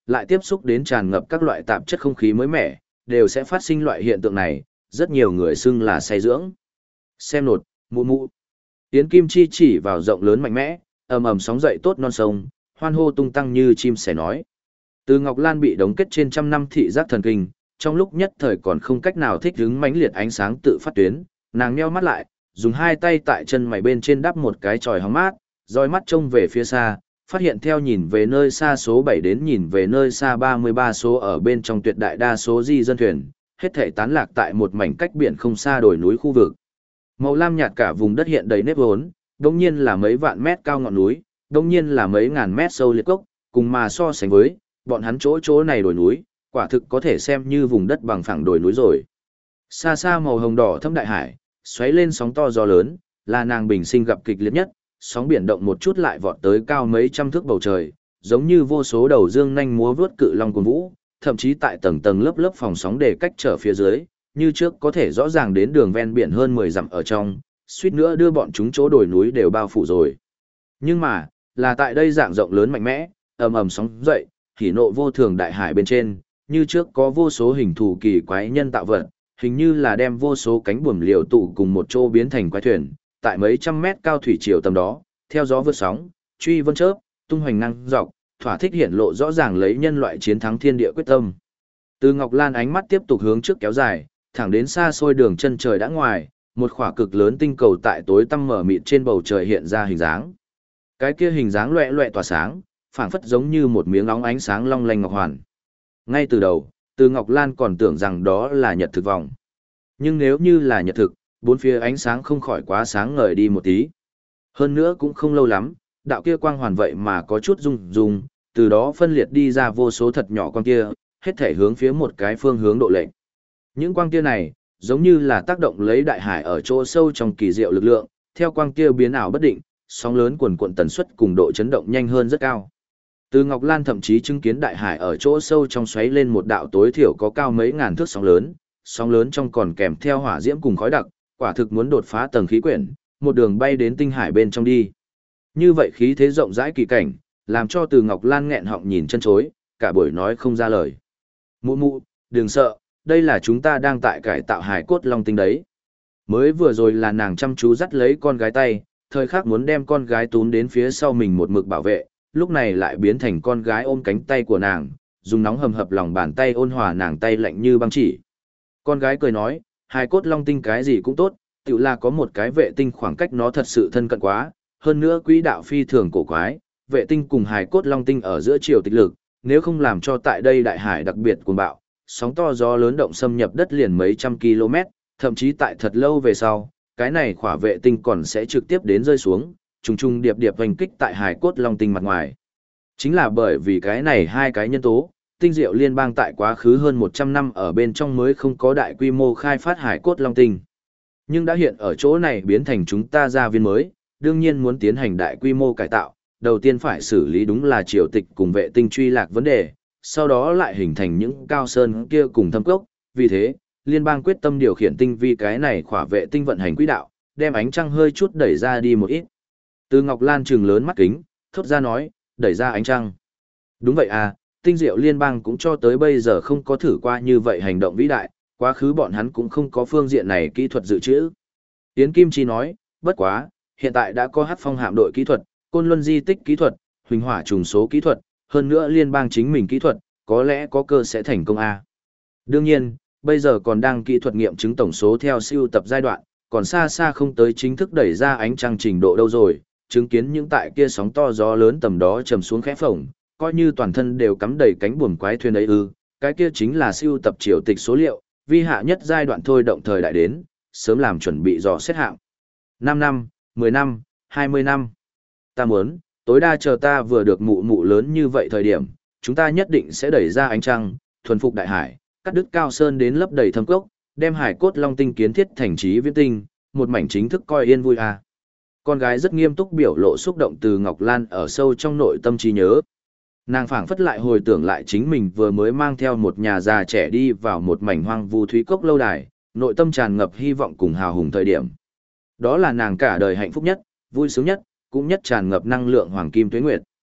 [SPEAKER 1] lại tiếp xúc đến tràn ngập các loại tạp chất không khí mới mẻ, đều sẽ phát sinh loại hiện tượng này, rất nhiều người xưng là say dưỡng. Xem nột, mụ mụ. Yến Kim Chi chỉ vào rộng lớn mạnh mẽ, ầm ầm sóng dậy tốt non sông, hoan hô tung tăng như chim sẻ nói. Từ Ngọc Lan bị đóng kết trên trăm năm thị giác thần kinh, trong lúc nhất thời còn không cách nào thích ứng mãnh liệt ánh sáng tự phát tuyến, nàng nheo mắt lại, dùng hai tay tại chân mày bên trên đắp một cái chòi hóng mát, dõi mắt trông về phía xa, phát hiện theo nhìn về nơi xa số 7 đến nhìn về nơi xa 33 số ở bên trong tuyệt đại đa số di dân thuyền, hết thảy tán lạc tại một mảnh cách biển không xa đồi núi khu vực. Màu lam nhạt cả vùng đất hiện đầy nếp vốn, đồng nhiên là mấy vạn mét cao ngọn núi, đồng nhiên là mấy ngàn mét sâu liệt cốc, cùng mà so sánh với, bọn hắn chỗ này đồi núi, quả thực có thể xem như vùng đất bằng phẳng đồi núi rồi. Xa xa màu hồng đỏ thâm đại hải, xoáy lên sóng to gió lớn, là nàng bình sinh gặp kịch liệt nhất, sóng biển động một chút lại vọt tới cao mấy trăm thước bầu trời, giống như vô số đầu dương nhanh múa vướt cự long cuồng vũ, thậm chí tại tầng tầng lớp lớp phòng sóng để cách trở phía dưới, như trước có thể rõ ràng đến đường ven biển hơn 10 dặm ở trong, suýt nữa đưa bọn chúng chỗ đồi núi đều bao phủ rồi. Nhưng mà, là tại đây dạng rộng lớn mạnh mẽ, ầm ầm sóng dậy, hỉ nộ vô thường đại hải bên trên, như trước có vô số hình thù kỳ quái nhân tạo vật, hình như là đem vô số cánh buồm liều tụ cùng một chỗ biến thành quái thuyền, tại mấy trăm mét cao thủy triều tầm đó, theo gió vượt sóng, truy vân chớp, tung hoành năng dọc, thỏa thích hiện lộ rõ ràng lấy nhân loại chiến thắng thiên địa quyết tâm. Từ Ngọc Lan ánh mắt tiếp tục hướng trước kéo dài, thẳng đến xa xôi đường chân trời đã ngoài, một khỏa cực lớn tinh cầu tại tối tăm mở mịt trên bầu trời hiện ra hình dáng. Cái kia hình dáng loẹt loẹt tỏa sáng, phảng phất giống như một miếng óng ánh sáng long lanh ngọc hoàn. Ngay từ đầu, Từ Ngọc Lan còn tưởng rằng đó là nhật thực vòng. Nhưng nếu như là nhật thực, bốn phía ánh sáng không khỏi quá sáng ngời đi một tí. Hơn nữa cũng không lâu lắm, đạo kia quang hoàn vậy mà có chút rung rung, từ đó phân liệt đi ra vô số thật nhỏ quang kia, hết thể hướng phía một cái phương hướng độ lệnh. Những quang kia này, giống như là tác động lấy đại hải ở chỗ sâu trong kỳ diệu lực lượng, theo quang kia biến ảo bất định, sóng lớn cuồn cuộn tần suất cùng độ chấn động nhanh hơn rất cao. Từ Ngọc Lan thậm chí chứng kiến đại hải ở chỗ sâu trong xoáy lên một đạo tối thiểu có cao mấy ngàn thước sóng lớn trong còn kèm theo hỏa diễm cùng khói đặc, quả thực muốn đột phá tầng khí quyển, một đường bay đến tinh hải bên trong đi. Như vậy khí thế rộng rãi kỳ cảnh, làm cho Từ Ngọc Lan nghẹn họng nhìn chân chối, cả buổi nói không ra lời. Mụ mụ, đừng sợ, đây là chúng ta đang tại cải tạo hải cốt long tinh đấy. Mới vừa rồi là nàng chăm chú dắt lấy con gái tay, thời khắc muốn đem con gái tún đến phía sau mình một mực bảo vệ, lúc này lại biến thành con gái ôm cánh tay của nàng, dùng nóng hầm hập lòng bàn tay ôn hòa nàng tay lạnh như băng chỉ. Con gái cười nói, hải cốt long tinh cái gì cũng tốt, tự là có một cái vệ tinh khoảng cách nó thật sự thân cận quá, hơn nữa quỹ đạo phi thường cổ quái, vệ tinh cùng hải cốt long tinh ở giữa chiều tịch lực, nếu không làm cho tại đây đại hải đặc biệt cuồng bạo, sóng to gió lớn động xâm nhập đất liền mấy trăm km, thậm chí tại thật lâu về sau, cái này khỏa vệ tinh còn sẽ trực tiếp đến rơi xuống, trùng trùng điệp điệp hoành kích tại hải cốt long tinh mặt ngoài. Chính là bởi vì cái này hai cái nhân tố, tinh diệu liên bang tại quá khứ hơn 100 năm ở bên trong mới không có đại quy mô khai phát hải cốt long tinh. Nhưng đã hiện ở chỗ này biến thành chúng ta gia viên mới, đương nhiên muốn tiến hành đại quy mô cải tạo, đầu tiên phải xử lý đúng là triều tịch cùng vệ tinh truy lạc vấn đề, sau đó lại hình thành những cao sơn kia cùng thâm cốc, vì thế, liên bang quyết tâm điều khiển tinh vi cái này khỏa vệ tinh vận hành quỹ đạo, đem ánh trăng hơi chút đẩy ra đi một ít. Từ Ngọc Lan trừng lớn mắt kính, thốt ra nói, đẩy ra ánh trăng. Đúng vậy à, tinh diệu liên bang cũng cho tới bây giờ không có thử qua như vậy hành động vĩ đại, quá khứ bọn hắn cũng không có phương diện này kỹ thuật dự trữ. Yến Kim Chi nói, bất quá, hiện tại đã có Hắc Phong hạm đội kỹ thuật, Côn Luân di tích kỹ thuật, Huỳnh Hỏa trùng số kỹ thuật, hơn nữa liên bang chính mình kỹ thuật, có lẽ có cơ sẽ thành công a. Đương nhiên, bây giờ còn đang kỹ thuật nghiệm chứng tổng số theo siêu tập giai đoạn, còn xa xa không tới chính thức đẩy ra ánh trăng trình độ đâu rồi, chứng kiến những tại kia sóng to gió lớn tầm đó trầm xuống khẽ phồng, coi như toàn thân đều cắm đầy cánh buồm quái thuyền ấy ư, cái kia chính là siêu tập triều tịch số liệu, vi hạ nhất giai đoạn thôi động thời đại đến, sớm làm chuẩn bị dò xét hạng. 5 năm, 10 năm, 20 năm. Ta muốn, tối đa chờ ta vừa được mụ mụ lớn như vậy thời điểm, chúng ta nhất định sẽ đẩy ra ánh trăng, thuần phục đại hải, cắt đứt cao sơn đến lấp đầy thâm cốc, đem hải cốt long tinh kiến thiết thành trí viễn tinh, một mảnh chính thức coi yên vui à. Con gái rất nghiêm túc biểu lộ xúc động từ Ngọc Lan ở sâu trong nội tâm trí nhớ. Nàng phảng phất lại hồi tưởng lại chính mình vừa mới mang theo một nhà già trẻ đi vào một mảnh hoang vu thúy cốc lâu đài, nội tâm tràn ngập hy vọng cùng hào hùng thời điểm. Đó là nàng cả đời hạnh phúc nhất, vui sướng nhất, cũng nhất tràn ngập năng lượng hoàng kim tuế nguyệt.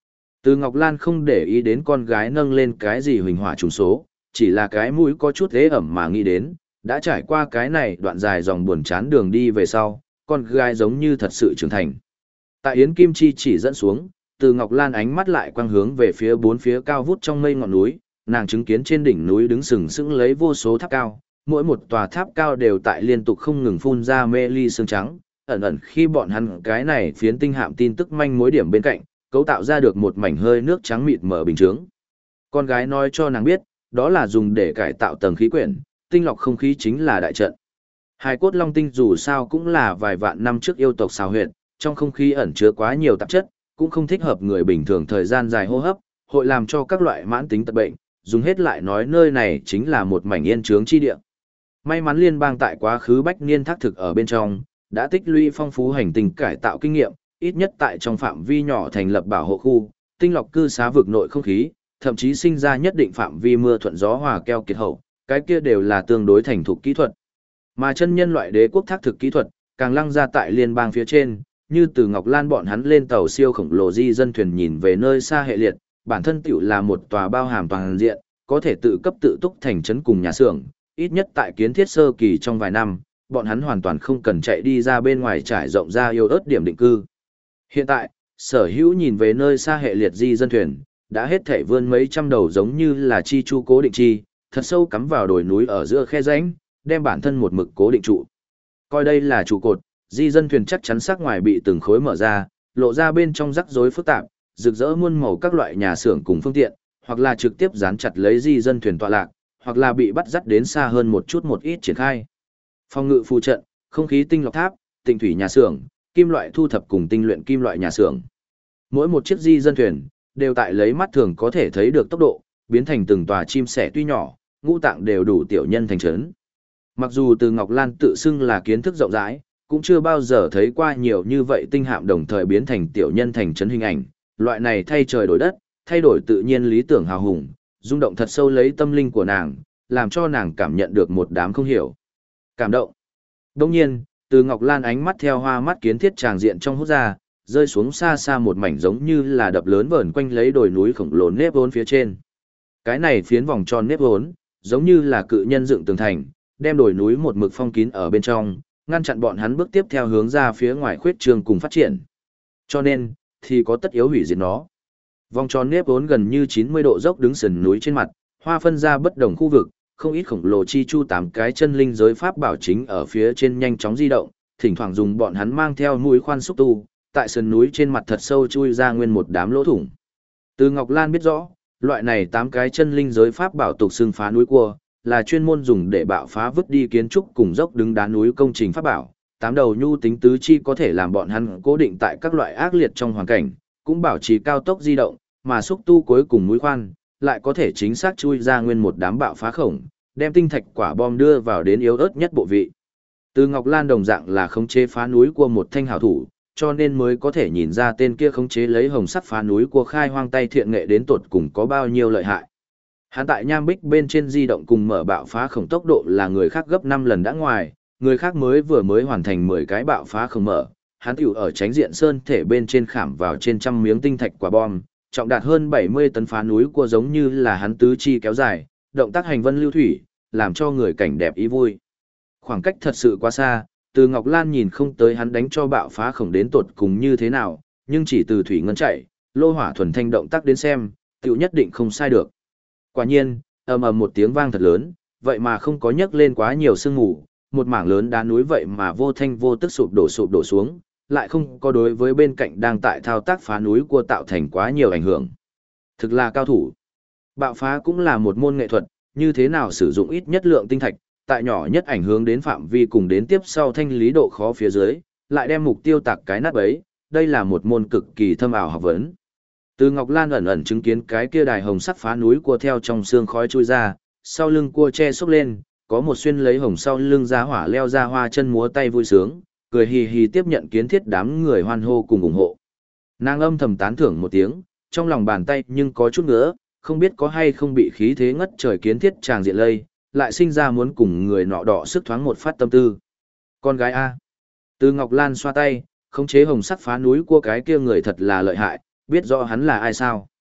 [SPEAKER 1] Từ Ngọc Lan không để ý đến con gái nâng lên cái gì huỳnh hỏa trùng số, chỉ là cái mũi có chút ế ẩm mà nghĩ đến, đã trải qua cái này đoạn dài dòng buồn chán đường đi về sau, con gái giống như thật sự trưởng thành. Tại Yến Kim Chi chỉ dẫn xuống, Từ Ngọc Lan ánh mắt lại quang hướng về phía bốn phía cao vút trong mây ngọn núi, nàng chứng kiến trên đỉnh núi đứng sừng sững lấy vô số tháp cao, mỗi một tòa tháp cao đều tại liên tục không ngừng phun ra mê ly sương trắng, ẩn ẩn khi bọn hắn cái này phiến tinh hạm tin tức manh mối điểm bên cạnh, cấu tạo ra được một mảnh hơi nước trắng mịt mở bình chướng. Con gái nói cho nàng biết, đó là dùng để cải tạo tầng khí quyển, tinh lọc không khí chính là đại trận. Hải cốt long tinh dù sao cũng là vài vạn năm trước yêu tộc xào huyệt, trong không khí ẩn chứa quá nhiều tạp chất, cũng không thích hợp người bình thường thời gian dài hô hấp, hội làm cho các loại mãn tính tật bệnh, dùng hết lại nói nơi này chính là một mảnh yên trướng chi địa. May mắn liên bang tại quá khứ bách niên thác thực ở bên trong, đã tích lũy phong phú hành tinh cải tạo kinh nghiệm, ít nhất tại trong phạm vi nhỏ thành lập bảo hộ khu, tinh lọc cư xá vực nội không khí, thậm chí sinh ra nhất định phạm vi mưa thuận gió hòa keo kiệt hậu, cái kia đều là tương đối thành thục kỹ thuật. Mà chân nhân loại đế quốc thác thực kỹ thuật, càng lăng ra tại liên bang phía trên, như từ Ngọc Lan bọn hắn lên tàu siêu khổng lồ di dân thuyền nhìn về nơi xa hệ liệt, bản thân tiểu là một tòa bao hàm toàn diện, có thể tự cấp tự túc thành trấn cùng nhà xưởng, ít nhất tại kiến thiết sơ kỳ trong vài năm, bọn hắn hoàn toàn không cần chạy đi ra bên ngoài trải rộng ra yêu ớt điểm định cư. Hiện tại, sở hữu nhìn về nơi xa hệ liệt di dân thuyền, đã hết thể vươn mấy trăm đầu giống như là chi chu cố định chi, thật sâu cắm vào đồi núi ở giữa khe rãnh, đem bản thân một mực cố định trụ. Coi đây là trụ cột, di dân thuyền chắc chắn sắc ngoài bị từng khối mở ra, lộ ra bên trong rắc rối phức tạp, rực rỡ muôn màu các loại nhà xưởng cùng phương tiện, hoặc là trực tiếp dán chặt lấy di dân thuyền tọa lạc, hoặc là bị bắt dắt đến xa hơn một ít triển khai. Phòng ngự phù trận, không khí tinh lọc tháp, tịnh thủy nhà xưởng, kim loại thu thập cùng tinh luyện kim loại nhà xưởng. Mỗi một chiếc di dân thuyền đều tại lấy mắt thường có thể thấy được tốc độ, biến thành từng tòa chim sẻ tuy nhỏ, ngũ tạng đều đủ tiểu nhân thành trấn. Mặc dù Từ Ngọc Lan tự xưng là kiến thức rộng rãi, cũng chưa bao giờ thấy qua nhiều như vậy tinh hạm đồng thời biến thành tiểu nhân thành trấn hình ảnh, loại này thay trời đổi đất, thay đổi tự nhiên lý tưởng hào hùng, rung động thật sâu lấy tâm linh của nàng, làm cho nàng cảm nhận được một đám không hiểu. Cảm động. Đồng nhiên, Từ Ngọc Lan ánh mắt theo hoa mắt kiến thiết tràng diện trong hút ra, rơi xuống xa xa một mảnh giống như là đập lớn vờn quanh lấy đồi núi khổng lồ nếp vốn phía trên. Cái này phiến vòng tròn nếp vốn, giống như là cự nhân dựng tường thành, đem đồi núi một mực phong kín ở bên trong, ngăn chặn bọn hắn bước tiếp theo hướng ra phía ngoài khuyết trường cùng phát triển. Cho nên, thì có tất yếu hủy diệt nó. Vòng tròn nếp vốn gần như 90 độ dốc đứng sườn núi trên mặt, hoa phân ra bất đồng khu vực, không ít khổng lồ chi chu 8 cái chân linh giới pháp bảo chính ở phía trên nhanh chóng di động, thỉnh thoảng dùng bọn hắn mang theo mũi khoan xúc tu, tại sườn núi trên mặt thật sâu chui ra nguyên một đám lỗ thủng. Từ Ngọc Lan biết rõ, loại này 8 cái chân linh giới pháp bảo tục xưng phá núi cua, là chuyên môn dùng để bạo phá vứt đi kiến trúc cùng dốc đứng đá núi công trình pháp bảo. 8 đầu nhu tính tứ chi có thể làm bọn hắn cố định tại các loại ác liệt trong hoàn cảnh, cũng bảo trì cao tốc di động, mà xúc tu cuối cùng mũi khoan, lại có thể chính xác chui ra nguyên một đám bạo phá khổng, đem tinh thạch quả bom đưa vào đến yếu ớt nhất bộ vị. Từ Ngọc Lan đồng dạng là khống chế phá núi của một thanh hảo thủ, cho nên mới có thể nhìn ra tên kia khống chế lấy hồng sắt phá núi của khai hoang tay thiện nghệ đến tột cùng có bao nhiêu lợi hại. Hắn tại nham bích bên trên di động cùng mở bạo phá khổng tốc độ là người khác gấp 5 lần đã ngoài, người khác mới hoàn thành 10 cái bạo phá khổng mở, hắn tiểu ở tránh diện sơn thể bên trên khảm vào trên trăm miếng tinh thạch quả bom, trọng đạt hơn 70 tấn phá núi của giống như là hắn tứ chi kéo dài, động tác hành vân lưu thủy, làm cho người cảnh đẹp ý vui. Khoảng cách thật sự quá xa, Từ Ngọc Lan nhìn không tới hắn đánh cho bạo phá khổng đến tột cùng như thế nào, nhưng chỉ từ thủy ngân chạy, lô hỏa thuần thanh động tác đến xem, tiểu nhất định không sai được. Quả nhiên, ầm ầm một tiếng vang thật lớn, vậy mà không có nhấc lên quá nhiều sương mù, một mảng lớn đá núi vậy mà vô thanh vô tức sụp đổ xuống, lại không có đối với bên cạnh đang tại thao tác phá núi của tạo thành quá nhiều ảnh hưởng. Thực là cao thủ. Bạo phá cũng là một môn nghệ thuật, như thế nào sử dụng ít nhất lượng tinh thạch, tại nhỏ nhất ảnh hưởng đến phạm vi cùng đến tiếp sau thanh lý độ khó phía dưới, lại đem mục tiêu tạc cái nát bấy, đây là một môn cực kỳ thâm ảo học vấn. Từ Ngọc Lan ẩn ẩn chứng kiến cái kia đài hồng sắt phá núi cua theo trong xương khói chui ra, sau lưng cua che xốc lên, có một xuyên lấy hồng sau lưng giá hỏa leo ra hoa chân múa tay vui sướng, cười hì hì tiếp nhận kiến thiết đám người hoan hô cùng ủng hộ. Nàng âm thầm tán thưởng một tiếng, trong lòng bàn tay nhưng có chút nữa, không biết có hay không bị khí thế ngất trời kiến thiết tràng diện lây, lại sinh ra muốn cùng người nọ đỏ sức thoáng một phát tâm tư. Con gái A. Từ Ngọc Lan xoa tay, khống chế hồng sắc phá núi của cái kia người thật là lợi hại, biết rõ hắn là ai sao.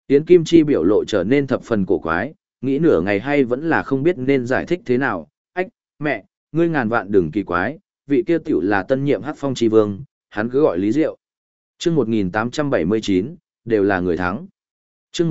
[SPEAKER 1] Yến Kim Chi biểu lộ trở nên thập phần cổ quái, nghĩ nửa ngày hay vẫn là không biết nên giải thích thế nào. Ách, mẹ, ngươi ngàn vạn đừng kỳ quái, vị kia tiểu là tân nhiệm Hắc Phong Chi Vương, hắn cứ gọi Lý Diệu. Chương 1879, đều là người thắng. Chương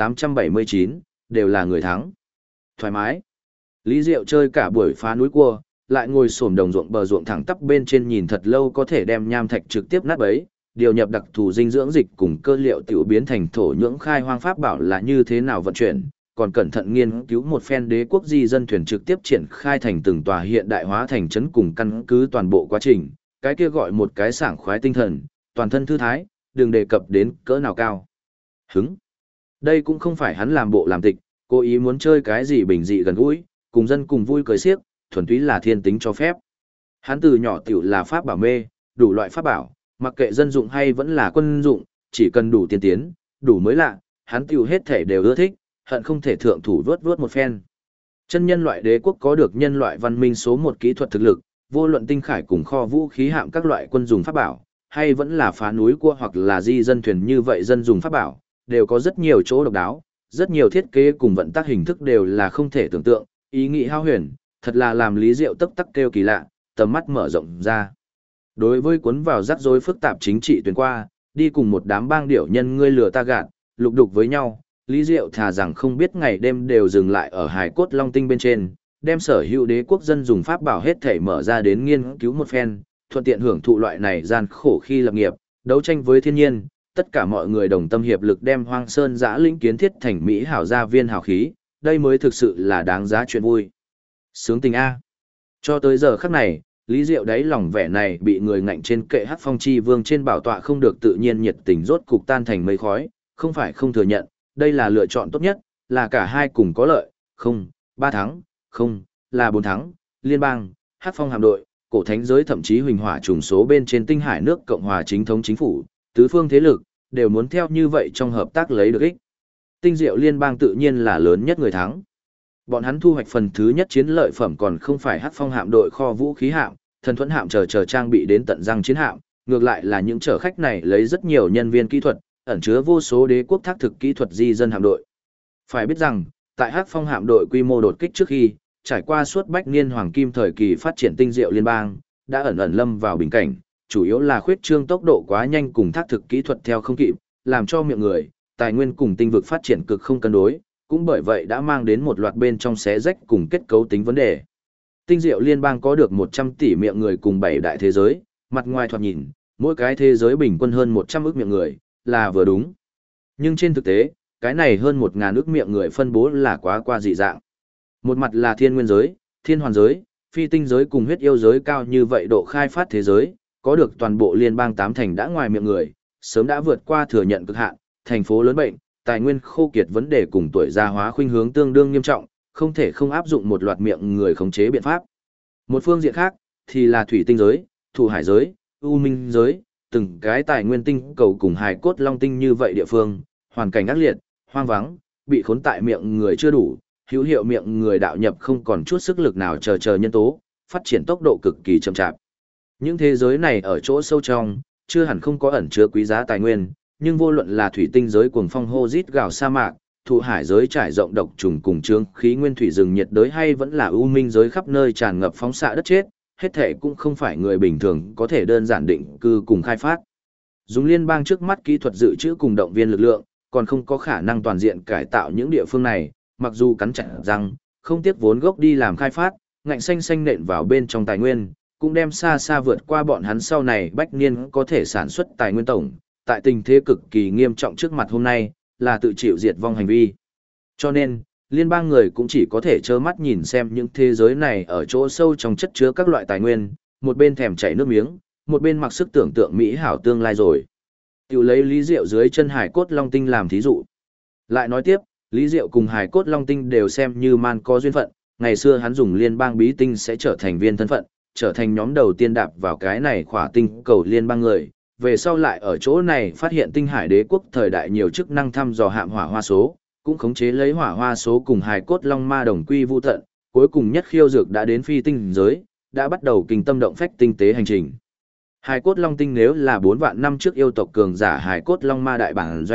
[SPEAKER 1] 1879, đều là người thắng. Thoải mái. Lý Diệu chơi cả buổi phá núi cua, lại ngồi xổm đồng ruộng bờ ruộng thẳng tắp bên trên nhìn thật lâu có thể đem nham thạch trực tiếp nát bấy, điều nhập đặc thù dinh dưỡng dịch cùng cơ liệu tiểu biến thành thổ nhưỡng khai hoang pháp bảo là như thế nào vận chuyển, còn cẩn thận nghiên cứu một phen đế quốc di dân thuyền trực tiếp triển khai thành từng tòa hiện đại hóa thành trấn cùng căn cứ toàn bộ quá trình, cái kia gọi một cái sảng khoái tinh thần, toàn thân thư thái, đừng đề cập đến cỡ nào cao. Hứng. Đây cũng không phải hắn làm bộ làm tịch, cố ý muốn chơi cái gì bình dị gần gũi, cùng dân cùng vui cười xiếc, thuần túy là thiên tính cho phép. Hắn từ nhỏ tiểu là pháp bảo mê, đủ loại pháp bảo, mặc kệ dân dụng hay vẫn là quân dụng, chỉ cần đủ tiên tiến, đủ mới lạ, hắn tiểu hết thể đều ưa thích, hận không thể thượng thủ vớt vớt một phen. Chân nhân loại đế quốc có được nhân loại văn minh số một kỹ thuật thực lực, vô luận tinh khải cùng kho vũ khí hạm các loại quân dùng pháp bảo, hay vẫn là phá núi cua hoặc là di dân thuyền như vậy dân dùng pháp bảo, đều có rất nhiều chỗ độc đáo, rất nhiều thiết kế cùng vận tác hình thức đều là không thể tưởng tượng, ý nghĩ hao huyền, thật là làm Lý Diệu tấp tắc kêu kỳ lạ, tầm mắt mở rộng ra. Đối với cuốn vào rắc rối phức tạp chính trị tuyến qua, đi cùng một đám bang điểu nhân ngươi lừa ta gạt, lục đục với nhau, Lý Diệu thà rằng không biết ngày đêm đều dừng lại ở Hải Cốt Long Tinh bên trên, đem sở hữu đế quốc dân dùng pháp bảo hết thể mở ra đến nghiên cứu một phen, thuận tiện hưởng thụ loại này gian khổ khi lập nghiệp, đấu tranh với thiên nhiên, tất cả mọi người đồng tâm hiệp lực đem Hoang Sơn Giã Lĩnh kiến thiết thành mỹ hảo gia viên hảo khí, đây mới thực sự là đáng giá chuyện vui. Sướng tình A. Cho tới giờ khắc này, Lý Diệu đáy lòng vẻ này bị người ngạnh trên kệ Hắc Phong Chi Vương trên bảo tọa không được tự nhiên nhiệt tình rốt cục tan thành mây khói, không phải không thừa nhận, đây là lựa chọn tốt nhất, là cả hai cùng có lợi, không, 3 thắng, không, là 4 thắng, liên bang, Hắc Phong hạm đội, cổ thánh giới thậm chí huỳnh hỏa trùng số bên trên tinh hải nước Cộng hòa chính thống chính phủ, tứ phương thế lực, đều muốn theo như vậy trong hợp tác lấy được ích. Tinh Diệu liên bang tự nhiên là lớn nhất người thắng. Bọn hắn thu hoạch phần thứ nhất chiến lợi phẩm còn không phải Hắc Phong hạm đội kho vũ khí hạm, thần thuẫn hạm chờ trang bị đến tận răng chiến hạm, ngược lại là những chở khách này lấy rất nhiều nhân viên kỹ thuật, ẩn chứa vô số đế quốc thác thực kỹ thuật di dân hạm đội. Phải biết rằng, tại Hắc Phong hạm đội quy mô đột kích trước khi, trải qua suốt bách niên hoàng kim thời kỳ phát triển Tinh Diệu liên bang, đã ẩn ẩn lâm vào bình cảnh, chủ yếu là khuyết trương tốc độ quá nhanh cùng thác thực kỹ thuật theo không kịp, làm cho miệng người, tài nguyên cùng tinh vực phát triển cực không cân đối, cũng bởi vậy đã mang đến một loạt bên trong xé rách cùng kết cấu tính vấn đề. Tinh Diệu liên bang có được 100 tỷ miệng người cùng 7 đại thế giới, mặt ngoài thoạt nhìn, mỗi cái thế giới bình quân hơn 100 ức miệng người, là vừa đúng. Nhưng trên thực tế, cái này hơn 1.000 ức miệng người phân bố là quá qua dị dạng. Một mặt là thiên nguyên giới, thiên hoàn giới, phi tinh giới cùng huyết yêu giới cao như vậy độ khai phát thế giới, có được toàn bộ liên bang 8 thành đã ngoài miệng người, sớm đã vượt qua thừa nhận cực hạn, thành phố lớn bệnh, tài nguyên khô kiệt vấn đề cùng tuổi già hóa khuynh hướng tương đương nghiêm trọng, không thể không áp dụng một loạt miệng người khống chế biện pháp. Một phương diện khác, thì là thủy tinh giới, thụ hải giới, u minh giới, từng cái tài nguyên tinh cầu cùng hài cốt long tinh như vậy địa phương, hoàn cảnh ác liệt, hoang vắng, bị khốn tại miệng người chưa đủ, hữu hiệu miệng người đạo nhập không còn chút sức lực nào chờ nhân tố, phát triển tốc độ cực kỳ chậm chạp. Những thế giới này ở chỗ sâu trong, chưa hẳn không có ẩn chứa quý giá tài nguyên, nhưng vô luận là thủy tinh giới cuồng phong hô rít gào sa mạc, thụ hải giới trải rộng độc trùng cùng trướng khí nguyên thủy rừng nhiệt đới hay vẫn là u minh giới khắp nơi tràn ngập phóng xạ đất chết, hết thể cũng không phải người bình thường có thể đơn giản định cư cùng khai phát. Dùng liên bang trước mắt kỹ thuật dự trữ cùng động viên lực lượng, còn không có khả năng toàn diện cải tạo những địa phương này, mặc dù cắn chặt răng, không tiếc vốn gốc đi làm khai phát, ngạnh xanh xanh nện vào bên trong tài nguyên, cũng đem xa xa vượt qua bọn hắn sau này bách niên có thể sản xuất tài nguyên tổng, tại tình thế cực kỳ nghiêm trọng trước mặt hôm nay, là tự chịu diệt vong hành vi. Cho nên, liên bang người cũng chỉ có thể trơ mắt nhìn xem những thế giới này ở chỗ sâu trong chất chứa các loại tài nguyên, một bên thèm chảy nước miếng, một bên mặc sức tưởng tượng mỹ hảo tương lai rồi. Tiểu lấy Lý Diệu dưới chân hải cốt long tinh làm thí dụ. Lại nói tiếp, Lý Diệu cùng hải cốt long tinh đều xem như man có duyên phận, ngày xưa hắn dùng liên bang bí tinh sẽ trở thành viên thân phận, trở thành nhóm đầu tiên đạp vào cái này khỏa tinh cầu liên bang người, về sau lại ở chỗ này phát hiện tinh hải đế quốc thời đại nhiều chức năng thăm dò hạm hỏa hoa số, cũng khống chế lấy hỏa hoa số cùng hài cốt long ma đồng quy vu tận, cuối cùng nhất khiêu dược đã đến phi tinh giới, đã bắt đầu kinh tâm động phách tinh tế hành trình. Hài cốt long tinh nếu là 4 vạn năm trước yêu tộc cường giả hài cốt long ma đại bản doanh,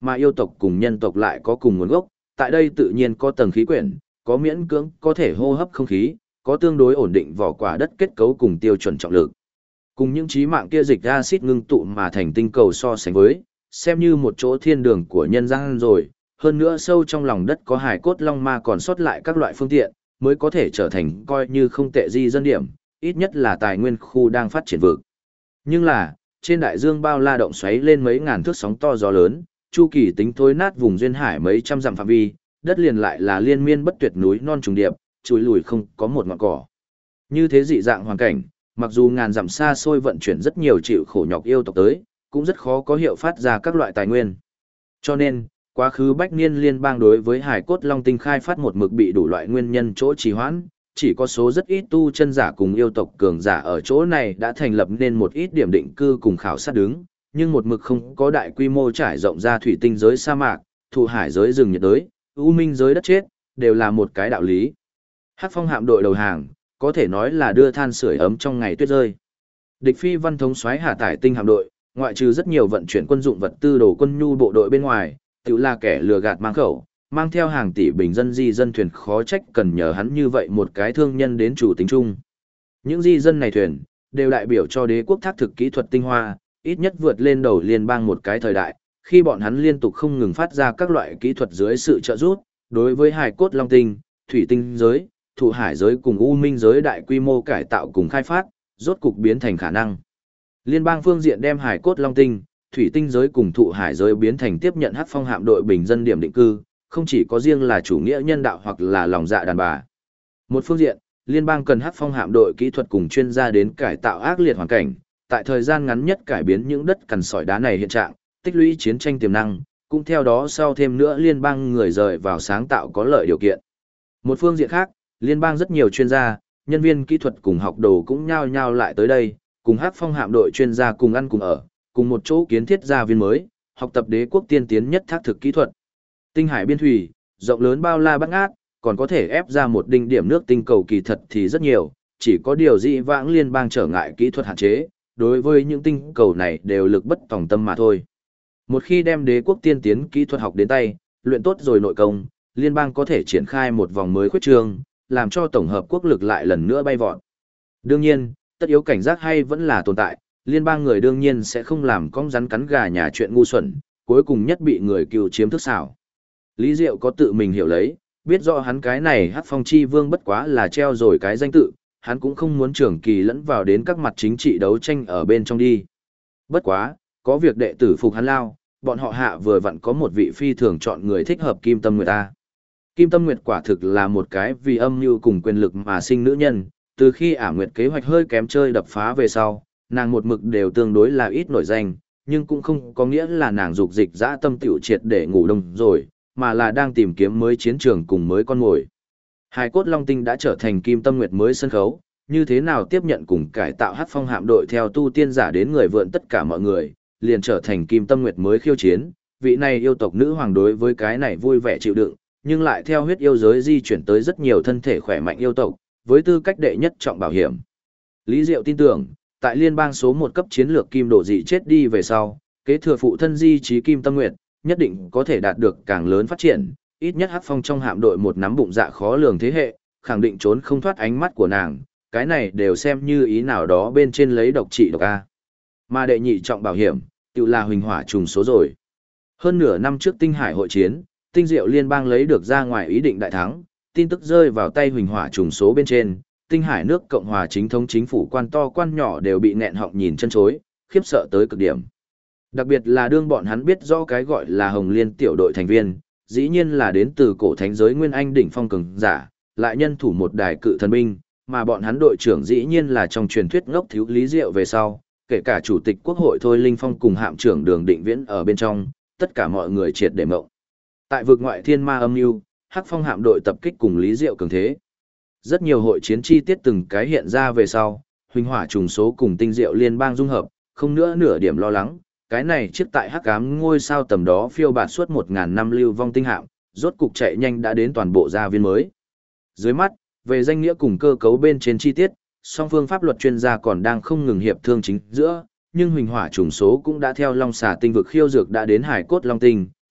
[SPEAKER 1] mà yêu tộc cùng nhân tộc lại có cùng nguồn gốc, tại đây tự nhiên có tầng khí quyển, có miễn cưỡng có thể hô hấp không khí, có tương đối ổn định vỏ quả đất kết cấu cùng tiêu chuẩn trọng lực. Cùng những trí mạng kia dịch axit ngưng tụ mà thành tinh cầu so sánh với, xem như một chỗ thiên đường của nhân gian rồi, hơn nữa sâu trong lòng đất có hài cốt long ma còn sót lại các loại phương tiện, mới có thể trở thành coi như không tệ di dân điểm, ít nhất là tài nguyên khu đang phát triển vực. Nhưng là, trên đại dương bao la động xoáy lên mấy ngàn thước sóng to gió lớn, chu kỳ tính thối nát vùng duyên hải mấy trăm dặm phạm vi, đất liền lại là liên miên bất tuyệt núi non trùng điệp, chùi lùi không có một ngọn cỏ. Như thế dị dạng hoàn cảnh, mặc dù ngàn dặm xa xôi vận chuyển rất nhiều chịu khổ nhọc yêu tộc tới, cũng rất khó có hiệu phát ra các loại tài nguyên. Cho nên, quá khứ bách niên liên bang đối với hải cốt long tinh khai phát một mực bị đủ loại nguyên nhân chỗ trì hoãn, chỉ có số rất ít tu chân giả cùng yêu tộc cường giả ở chỗ này đã thành lập nên một ít điểm định cư cùng khảo sát đứng, nhưng một mực không có đại quy mô trải rộng ra thủy tinh giới sa mạc, thụ hải giới rừng nhiệt đới, u minh giới đất chết, đều là một cái đạo lý. Hắc Phong hạm đội đầu hàng, có thể nói là đưa than sưởi ấm trong ngày tuyết rơi. Địch phi văn thống soái Hà Tải tinh hạm đội, ngoại trừ rất nhiều vận chuyển quân dụng vật tư đồ quân nhu bộ đội bên ngoài, tự là kẻ lừa gạt mang khẩu, mang theo hàng tỷ bình dân di dân thuyền khó trách cần nhờ hắn như vậy một cái thương nhân đến chủ tính chung. Những di dân này thuyền, đều đại biểu cho đế quốc thác thực kỹ thuật tinh hoa, ít nhất vượt lên đầu liên bang một cái thời đại, khi bọn hắn liên tục không ngừng phát ra các loại kỹ thuật dưới sự trợ giúp, đối với hải cốt long tinh, thủy tinh giới, thụ hải giới cùng u minh giới đại quy mô cải tạo cùng khai phát, rốt cục biến thành khả năng. Liên bang phương diện đem hải cốt long tinh, thủy tinh giới cùng thụ hải giới biến thành tiếp nhận Hắc Phong hạm đội bình dân điểm định cư, không chỉ có riêng là chủ nghĩa nhân đạo hoặc là lòng dạ đàn bà. Một phương diện, liên bang cần Hắc Phong hạm đội kỹ thuật cùng chuyên gia đến cải tạo ác liệt hoàn cảnh, tại thời gian ngắn nhất cải biến những đất cằn sỏi đá này hiện trạng, tích lũy chiến tranh tiềm năng, cũng theo đó sau thêm nữa liên bang người rời vào sáng tạo có lợi điều kiện. Một phương diện khác, liên bang rất nhiều chuyên gia, nhân viên kỹ thuật cùng học đồ cũng nhao nhao lại tới đây, cùng Hắc Phong hạm đội chuyên gia cùng ăn cùng ở, cùng một chỗ kiến thiết gia viên mới, học tập đế quốc tiên tiến nhất thác thực kỹ thuật. Tinh hải biên thủy, rộng lớn bao la bát ngát, còn có thể ép ra một đinh điểm nước tinh cầu kỳ thật thì rất nhiều, chỉ có điều dị vãng liên bang trở ngại kỹ thuật hạn chế, đối với những tinh cầu này đều lực bất tòng tâm mà thôi. Một khi đem đế quốc tiên tiến kỹ thuật học đến tay, luyện tốt rồi nội công, liên bang có thể triển khai một vòng mới khuyết trương, làm cho tổng hợp quốc lực lại lần nữa bay vọt. Đương nhiên, tất yếu cảnh giác hay vẫn là tồn tại, liên bang người đương nhiên sẽ không làm con rắn cắn gà nhà chuyện ngu xuẩn, cuối cùng nhất bị người cừu chiếm thức xảo. Lý Diệu có tự mình hiểu lấy, biết rõ hắn cái này Hắc Phong chi vương bất quá là treo rồi cái danh tự, hắn cũng không muốn trưởng kỳ lẫn vào đến các mặt chính trị đấu tranh ở bên trong đi. Bất quá, có việc đệ tử phục hắn lao, bọn họ hạ vừa vặn có một vị phi thường chọn người thích hợp Kim Tâm Nguyệt ta. Kim Tâm Nguyệt quả thực là một cái vì âm mưu cùng quyền lực mà sinh nữ nhân, từ khi Ả Nguyệt kế hoạch hơi kém chơi đập phá về sau, nàng một mực đều tương đối là ít nổi danh, nhưng cũng không có nghĩa là nàng dục dịch dã tâm tiểu triệt để ngủ đông rồi, mà là đang tìm kiếm mới chiến trường cùng mới con mồi. Hải cốt Long Tinh đã trở thành Kim Tâm Nguyệt mới sân khấu, như thế nào tiếp nhận cùng cải tạo Hắc Phong hạm đội theo tu tiên giả đến người vượn tất cả mọi người, liền trở thành Kim Tâm Nguyệt mới khiêu chiến, vị này yêu tộc nữ hoàng đối với cái này vui vẻ chịu đựng, nhưng lại theo huyết yêu giới di chuyển tới rất nhiều thân thể khỏe mạnh yêu tộc, với tư cách đệ nhất trọng bảo hiểm. Lý Diệu tin tưởng, tại liên bang số 1 cấp chiến lược Kim Độ Dị chết đi về sau, kế thừa phụ thân di trí Kim Tâm Nguyệt, nhất định có thể đạt được càng lớn phát triển, ít nhất Hắc Phong trong hạm đội một nắm bụng dạ khó lường thế hệ, khẳng định trốn không thoát ánh mắt của nàng, cái này đều xem như ý nào đó bên trên lấy độc trị độc A. Mà đệ nhị trọng bảo hiểm, tự là huỳnh hỏa trùng số rồi. Hơn nửa năm trước tinh hải hội chiến, tinh diệu liên bang lấy được ra ngoài ý định đại thắng, tin tức rơi vào tay huỳnh hỏa trùng số bên trên, tinh hải nước Cộng hòa chính thống chính phủ quan to quan nhỏ đều bị nghẹn họng nhìn chân chối, khiếp sợ tới cực điểm. Đặc biệt là đương bọn hắn biết rõ cái gọi là Hồng Liên tiểu đội thành viên, dĩ nhiên là đến từ cổ thánh giới Nguyên Anh đỉnh phong cường giả, lại nhân thủ một đài cự thần binh, mà bọn hắn đội trưởng dĩ nhiên là trong truyền thuyết ngốc thiếu Lý Diệu về sau, kể cả chủ tịch quốc hội Thôi Linh Phong cùng hạm trưởng Đường Định Viễn ở bên trong, tất cả mọi người triệt để mộng. Tại vực ngoại thiên ma âm mưu, Hắc Phong hạm đội tập kích cùng Lý Diệu cường thế. Rất nhiều hội chiến chi tiết từng cái hiện ra về sau, huỳnh hỏa trùng số cùng tinh diệu liên bang dung hợp, không nữa nửa điểm lo lắng, cái này chiếc tại Hắc Ám ngôi sao tầm đó phiêu bạt suốt 1000 năm lưu vong tinh hạm, rốt cục chạy nhanh đã đến toàn bộ gia viên mới. Dưới mắt, về danh nghĩa cùng cơ cấu bên trên chi tiết, song phương pháp luật chuyên gia còn đang không ngừng hiệp thương chính giữa, nhưng huỳnh hỏa trùng số cũng đã theo Long Xà tinh vực khiêu dược đã đến Hải cốt Long Tinh,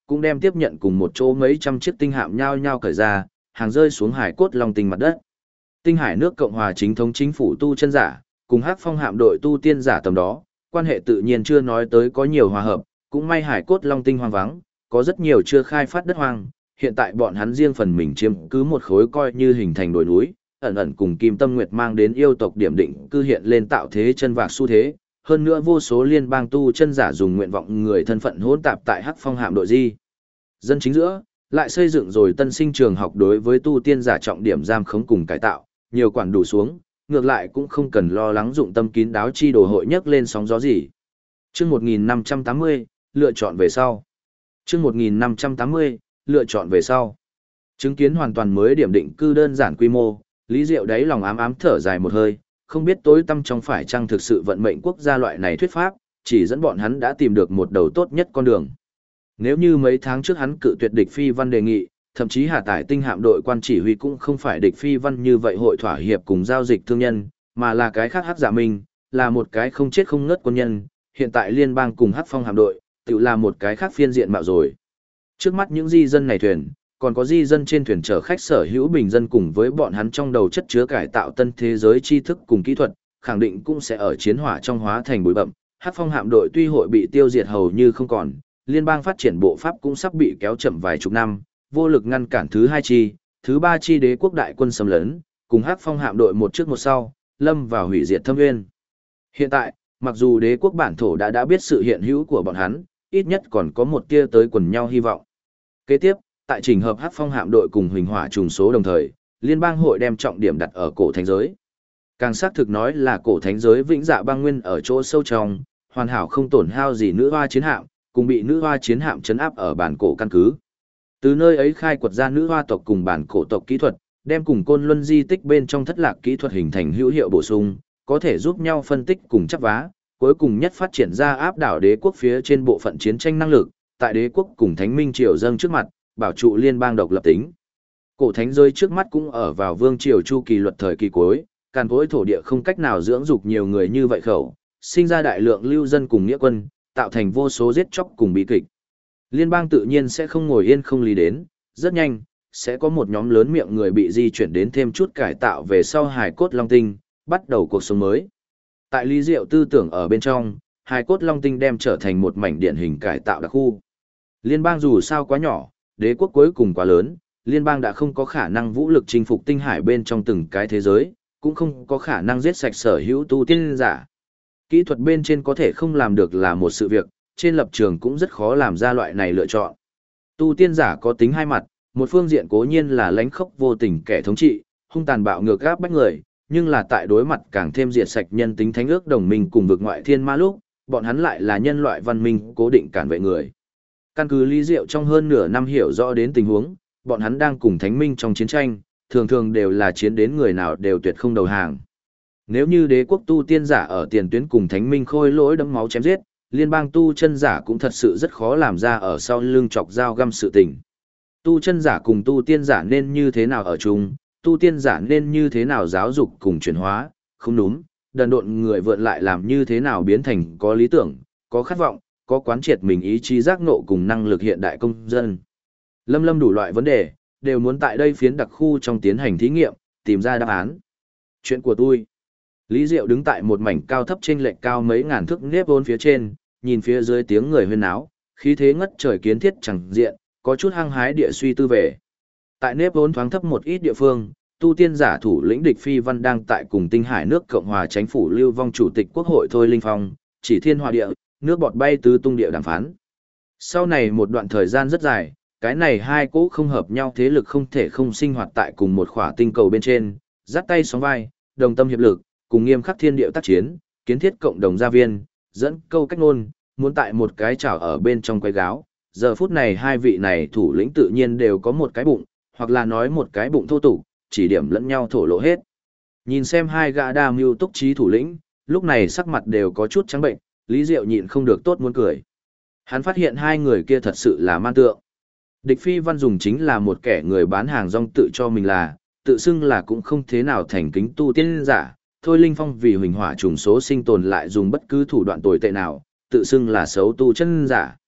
[SPEAKER 1] cũng đem tiếp nhận cùng một chỗ mấy trăm chiếc tinh hạm nhao nhao cởi ra, hàng rơi xuống hải cốt long tinh mặt đất. Tinh Hải nước Cộng hòa chính thống chính phủ tu chân giả, cùng Hắc Phong hạm đội tu tiên giả tầm đó, quan hệ tự nhiên chưa nói tới có nhiều hòa hợp, cũng may hải cốt long tinh hoang vắng, có rất nhiều chưa khai phát đất hoang, hiện tại bọn hắn riêng phần mình chiếm cứ một khối coi như hình thành đồi núi, ẩn ẩn cùng Kim Tâm Nguyệt mang đến yêu tộc điểm định cư hiện lên tạo thế chân vạc xu thế, hơn nữa vô số liên bang tu chân giả dùng nguyện vọng người thân phận hỗn tạp tại Hắc Phong hạm đội di. Dân chính giữa, lại xây dựng rồi tân sinh trường học đối với tu tiên giả trọng điểm giam khống cùng cải tạo, nhiều quản đủ xuống, ngược lại cũng không cần lo lắng dụng tâm kín đáo chi đồ hội nhấc lên sóng gió gì. Chương 1580, lựa chọn về sau. Chương 1580, lựa chọn về sau. Chứng kiến hoàn toàn mới điểm định cư đơn giản quy mô, Lý Diệu đáy lòng ám ám thở dài một hơi, không biết tối tâm trong phải chăng thực sự vận mệnh quốc gia loại này thuyết pháp, chỉ dẫn bọn hắn đã tìm được một đầu tốt nhất con đường. Nếu như mấy tháng trước hắn cự tuyệt địch phi văn đề nghị, thậm chí Hà Tải tinh hạm đội quan chỉ huy cũng không phải địch phi văn như vậy hội thỏa hiệp cùng giao dịch thương nhân, mà là cái khác Hắc Dạ Minh, là một cái không chết không ngất quân nhân, hiện tại liên bang cùng Hắc Phong hạm đội, tự là một cái khác phiên diện mạo rồi. Trước mắt những di dân này thuyền, còn có di dân trên thuyền chở khách sở hữu bình dân cùng với bọn hắn trong đầu chất chứa cải tạo tân thế giới tri thức cùng kỹ thuật, khẳng định cũng sẽ ở chiến hỏa trong hóa thành bụi bậm. Hắc Phong hạm đội tuy hội bị tiêu diệt hầu như không còn, liên bang phát triển bộ pháp cũng sắp bị kéo chậm vài chục năm, vô lực ngăn cản thứ hai chi, thứ ba chi đế quốc đại quân xâm lấn, cùng Hắc Phong hạm đội một trước một sau, lâm vào hủy diệt thâm nguyên. Hiện tại, mặc dù đế quốc bản thổ đã biết sự hiện hữu của bọn hắn, ít nhất còn có một tia tới quần nhau hy vọng. Kế tiếp, tại trình hợp Hắc Phong hạm đội cùng huỳnh hỏa trùng số đồng thời, liên bang hội đem trọng điểm đặt ở cổ thánh giới. Càng xác thực nói là cổ thánh giới vĩnh dạ băng nguyên ở chỗ sâu trong, hoàn hảo không tổn hao gì nữ hoa chiến hạm, cùng bị nữ hoa chiến hạm chấn áp ở bản cổ căn cứ. Từ nơi ấy khai quật ra nữ hoa tộc cùng bản cổ tộc kỹ thuật, đem cùng côn luân di tích bên trong thất lạc kỹ thuật hình thành hữu hiệu bổ sung, có thể giúp nhau phân tích cùng chắp vá, cuối cùng nhất phát triển ra áp đảo đế quốc phía trên bộ phận chiến tranh năng lực, tại đế quốc cùng thánh minh triều dâng trước mặt, bảo trụ liên bang độc lập tính. Cổ thánh giới trước mắt cũng ở vào vương triều chu kỳ luật thời kỳ cuối, càn cối thổ địa không cách nào dưỡng dục nhiều người như vậy khẩu, sinh ra đại lượng lưu dân cùng nghĩa quân, tạo thành vô số giết chóc cùng bi kịch. Liên bang tự nhiên sẽ không ngồi yên không lý đến, rất nhanh, sẽ có một nhóm lớn miệng người bị di chuyển đến thêm chút cải tạo về sau hài cốt long tinh, bắt đầu cuộc sống mới. Tại Lý Diệu tư tưởng ở bên trong, hài cốt long tinh đem trở thành một mảnh điển hình cải tạo đặc khu. Liên bang dù sao quá nhỏ, đế quốc cuối cùng quá lớn, liên bang đã không có khả năng vũ lực chinh phục tinh hải bên trong từng cái thế giới, cũng không có khả năng giết sạch sở hữu tu tiên giả. Kỹ thuật bên trên có thể không làm được là một sự việc, trên lập trường cũng rất khó làm ra loại này lựa chọn. Tu tiên giả có tính hai mặt, một phương diện cố nhiên là lãnh khốc vô tình kẻ thống trị, hung tàn bạo ngược gáp bách người, nhưng là tại đối mặt càng thêm diệt sạch nhân tính thánh ước đồng minh cùng vực ngoại thiên ma lúc, bọn hắn lại là nhân loại văn minh cố định cản vệ người. Căn cứ Lý Diệu trong hơn nửa năm hiểu rõ đến tình huống, bọn hắn đang cùng thánh minh trong chiến tranh, thường thường đều là chiến đến người nào đều tuyệt không đầu hàng. Nếu như đế quốc tu tiên giả ở tiền tuyến cùng thánh minh khôi lỗi đẫm máu chém giết, liên bang tu chân giả cũng thật sự rất khó làm ra ở sau lưng chọc dao găm sự tình. Tu chân giả cùng tu tiên giả nên như thế nào ở chung, tu tiên giả nên như thế nào giáo dục cùng chuyển hóa, không đúng, đần độn người vượn lại làm như thế nào biến thành có lý tưởng, có khát vọng, có quán triệt mình ý chí giác ngộ cùng năng lực hiện đại công dân. Lâm đủ loại vấn đề, đều muốn tại đây phiến đặc khu trong tiến hành thí nghiệm, tìm ra đáp án. Chuyện của tôi. Lý Diệu đứng tại một mảnh cao thấp trên lệch cao mấy ngàn thước nếp vốn phía trên, nhìn phía dưới tiếng người huyên náo, khí thế ngất trời kiến thiết chẳng diện, có chút hăng hái địa suy tư về. Tại nếp vốn thoáng thấp một ít địa phương, tu tiên giả thủ lĩnh địch phi văn đang tại cùng tinh hải nước Cộng hòa Chánh phủ lưu vong chủ tịch quốc hội Thôi Linh Phong, chỉ thiên hòa địa, nước bọt bay tứ tung địa đàm phán. Sau này một đoạn thời gian rất dài, cái này hai cỗ không hợp nhau thế lực không thể không sinh hoạt tại cùng một khỏa tinh cầu bên trên, dắt tay sóng vai, đồng tâm hiệp lực, cùng nghiêm khắc thiên địa tác chiến, kiến thiết cộng đồng gia viên, dẫn câu cách ngôn, muốn tại một cái chảo ở bên trong quay gáo. Giờ phút này hai vị này thủ lĩnh tự nhiên đều có một cái bụng, hoặc là nói một cái bụng thô tục, chỉ điểm lẫn nhau thổ lộ hết. Nhìn xem hai gã đa mưu túc trí thủ lĩnh, lúc này sắc mặt đều có chút trắng bệnh, Lý Diệu nhịn không được tốt muốn cười. Hắn phát hiện hai người kia thật sự là man tượng. Địch Phi Văn dùng chính là một kẻ người bán hàng rong tự cho mình là, tự xưng là cũng không thế nào thành kính tu tiên giả. Thôi Linh Phong vì huỳnh hỏa trùng số sinh tồn lại dùng bất cứ thủ đoạn tồi tệ nào, tự xưng là xấu tu chân giả.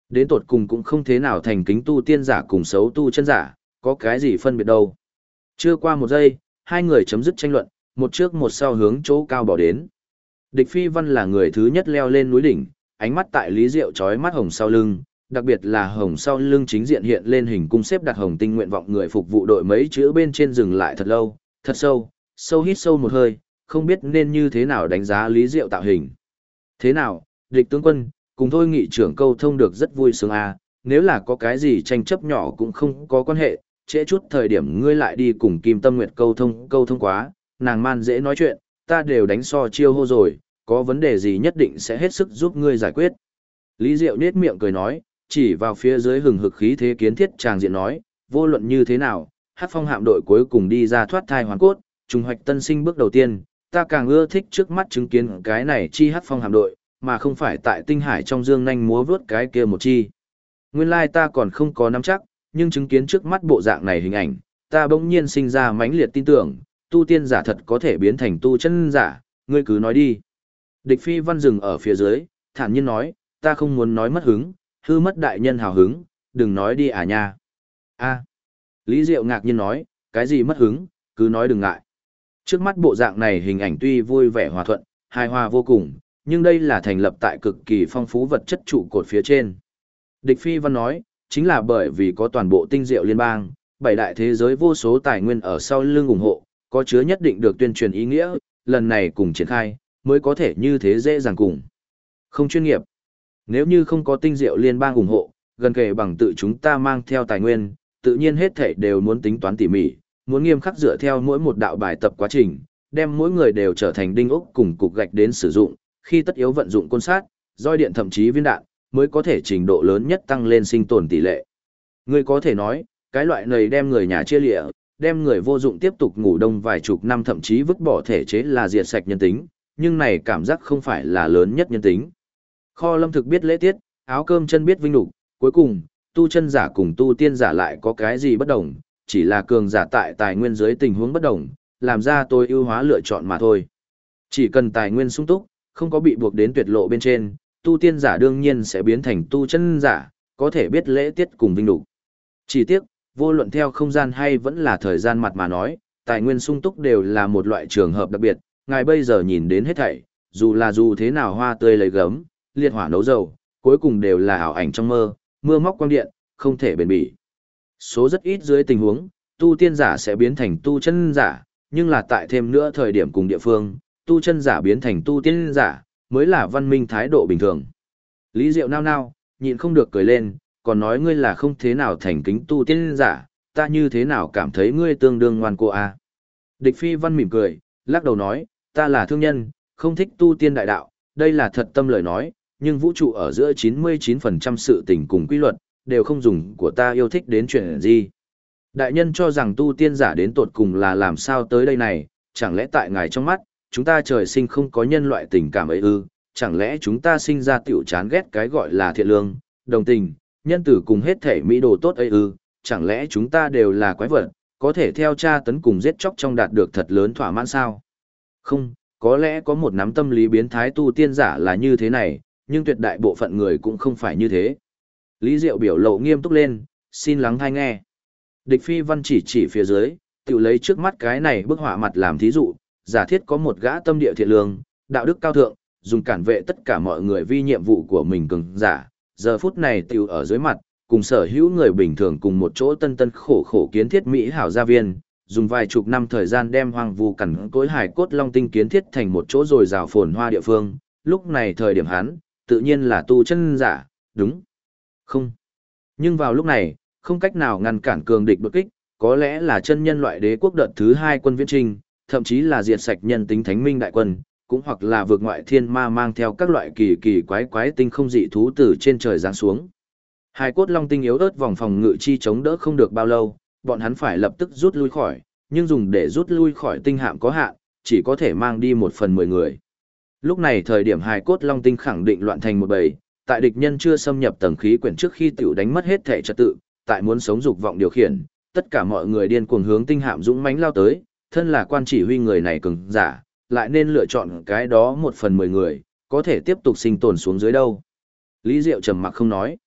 [SPEAKER 1] Đến tột cùng cũng không thế nào thành kính tu tiên giả cùng xấu tu chân giả, có cái gì phân biệt đâu. Chưa qua một giây, hai người chấm dứt tranh luận, một trước một sau hướng chỗ cao bỏ đến. Địch Phi Văn là người thứ nhất leo lên núi đỉnh, ánh mắt tại Lý Diệu chói mắt hồng sau lưng, đặc biệt là hồng sau lưng chính diện hiện lên hình cung xếp đặt hồng tinh nguyện vọng người phục vụ đội mấy chữ bên trên dừng lại thật lâu, thật sâu, sâu hít sâu một hơi, không biết nên như thế nào đánh giá Lý Diệu tạo hình. Thế nào, địch tướng quân, cùng thôi nghị trưởng câu thông được rất vui sướng à, nếu là có cái gì tranh chấp nhỏ cũng không có quan hệ, trễ chút thời điểm ngươi lại đi cùng Kim Tâm Nguyệt câu thông quá, nàng man dễ nói chuyện, ta đều đánh so chiêu hô rồi, có vấn đề gì nhất định sẽ hết sức giúp ngươi giải quyết. Lý Diệu nết miệng cười nói, chỉ vào phía dưới hừng hực khí thế kiến thiết tràng diện nói, vô luận như thế nào, Hắc Phong hạm đội cuối cùng đi ra thoát thai hoàn cốt, trùng hoạch tân sinh bước đầu tiên, ta càng ưa thích trước mắt chứng kiến cái này chi Hắc Phong hạm đội, mà không phải tại tinh hải trong dương nhanh múa vớt cái kia một chi. Nguyên lai ta còn không có nắm chắc, nhưng chứng kiến trước mắt bộ dạng này hình ảnh, ta bỗng nhiên sinh ra mãnh liệt tin tưởng, tu tiên giả thật có thể biến thành tu chân giả, ngươi cứ nói đi. Địch Phi Văn dừng ở phía dưới, thản nhiên nói, ta không muốn nói mất hứng, hư mất đại nhân hào hứng, đừng nói đi à nha. A. Lý Diệu ngạc nhiên nói, cái gì mất hứng, cứ nói đừng ngại. Trước mắt bộ dạng này hình ảnh tuy vui vẻ hòa thuận, hài hòa vô cùng, nhưng đây là thành lập tại cực kỳ phong phú vật chất trụ cột phía trên. Địch Phi Văn nói, chính là bởi vì có toàn bộ tinh diệu liên bang, bảy đại thế giới vô số tài nguyên ở sau lưng ủng hộ, có chứa nhất định được tuyên truyền ý nghĩa, lần này cùng triển khai, mới có thể như thế dễ dàng cùng. Không chuyên nghiệp. Nếu như không có tinh diệu liên bang ủng hộ, gần kề bằng tự chúng ta mang theo tài nguyên, tự nhiên hết thảy đều muốn tính toán tỉ mỉ, muốn nghiêm khắc dựa theo mỗi một đạo bài tập quá trình, đem mỗi người đều trở thành đinh ốc cùng cục gạch đến sử dụng, khi tất yếu vận dụng côn sát, roi điện thậm chí viên đạn, mới có thể trình độ lớn nhất tăng lên sinh tồn tỷ lệ. Ngươi có thể nói, cái loại này đem người nhà chia lịa, đem người vô dụng tiếp tục ngủ đông vài chục năm thậm chí vứt bỏ thể chế là diệt sạch nhân tính, nhưng này cảm giác không phải là lớn nhất nhân tính. Kho lâm thực biết lễ tiết, áo cơm chân biết vinh nhục, cuối cùng, tu chân giả cùng tu tiên giả lại có cái gì bất đồng, chỉ là cường giả tại tài nguyên dưới tình huống bất đồng, làm ra tôi ưu hóa lựa chọn mà thôi. Chỉ cần tài nguyên sung túc, không có bị buộc đến tuyệt lộ bên trên, tu tiên giả đương nhiên sẽ biến thành tu chân giả, có thể biết lễ tiết cùng vinh nhục. Chỉ tiếc, vô luận theo không gian hay vẫn là thời gian mặt mà nói, tài nguyên sung túc đều là một loại trường hợp đặc biệt, ngài bây giờ nhìn đến hết thảy, dù thế nào hoa tươi lấy gấm, liệt hỏa nấu dầu, cuối cùng đều là ảo ảnh trong mơ, mưa móc quang điện, không thể bền bỉ. Số rất ít dưới tình huống, tu tiên giả sẽ biến thành tu chân giả, nhưng là tại thêm nữa thời điểm cùng địa phương, tu chân giả biến thành tu tiên giả, mới là văn minh thái độ bình thường. Lý Diệu nao nao, nhịn không được cười lên, còn nói ngươi là không thế nào thành kính tu tiên giả, ta như thế nào cảm thấy ngươi tương đương ngoan cô a. Địch Phi Văn mỉm cười, lắc đầu nói, ta là thương nhân, không thích tu tiên đại đạo, đây là thật tâm lời nói, nhưng vũ trụ ở giữa 99% sự tình cùng quy luật, đều không dùng của ta yêu thích đến chuyện gì. Đại nhân cho rằng tu tiên giả đến tột cùng là làm sao tới đây này, chẳng lẽ tại ngài trong mắt, chúng ta trời sinh không có nhân loại tình cảm ấy ư, chẳng lẽ chúng ta sinh ra tiểu chán ghét cái gọi là thiện lương, đồng tình, nhân tử cùng hết thể mỹ đồ tốt ấy ư, chẳng lẽ chúng ta đều là quái vật, có thể theo tra tấn cùng giết chóc trong đạt được thật lớn thỏa mãn sao? Không, có lẽ có một nắm tâm lý biến thái tu tiên giả là như thế này, nhưng tuyệt đại bộ phận người cũng không phải như thế. Lý Diệu biểu lộ nghiêm túc lên, xin lắng hay nghe. Địch Phi Văn chỉ phía dưới, tự lấy trước mắt cái này bức họa mặt làm thí dụ, giả thiết có một gã tâm địa thiện lương, đạo đức cao thượng, dùng cản vệ tất cả mọi người vi nhiệm vụ của mình cường giả, giờ phút này tiểu ở dưới mặt, cùng sở hữu người bình thường cùng một chỗ tân khổ kiến thiết Mỹ hảo gia viên, dùng vài chục năm thời gian đem hoang vu cằn cối hải cốt long tinh kiến thiết thành một chỗ rồi rào phồn hoa địa phương, lúc này thời điểm hắn, tự nhiên là tu chân giả, đúng không? Nhưng vào lúc này, không cách nào ngăn cản cường địch đột kích, có lẽ là chân nhân loại đế quốc đợt thứ 2 quân viễn trinh, thậm chí là diệt sạch nhân tính thánh minh đại quân, cũng hoặc là vượt ngoại thiên ma mang theo các loại kỳ quái tinh không dị thú từ trên trời giáng xuống. Hải cốt long tinh yếu ớt vòng phòng ngự chi chống đỡ không được bao lâu, bọn hắn phải lập tức rút lui khỏi, nhưng dùng để rút lui khỏi tinh hạm có hạn, chỉ có thể mang đi 1/10 người. Lúc này thời điểm Hải cốt long tinh khẳng định loạn thành một bầy, tại địch nhân chưa xâm nhập tầng khí quyển trước khi tiểu đánh mất hết thể trật tự, tại muốn sống dục vọng điều khiển, tất cả mọi người điên cuồng hướng tinh hạm dũng mãnh lao tới, thân là quan chỉ huy người này cường giả, lại nên lựa chọn cái đó 1/10 người, có thể tiếp tục sinh tồn xuống dưới đâu. Lý Diệu trầm mặc không nói.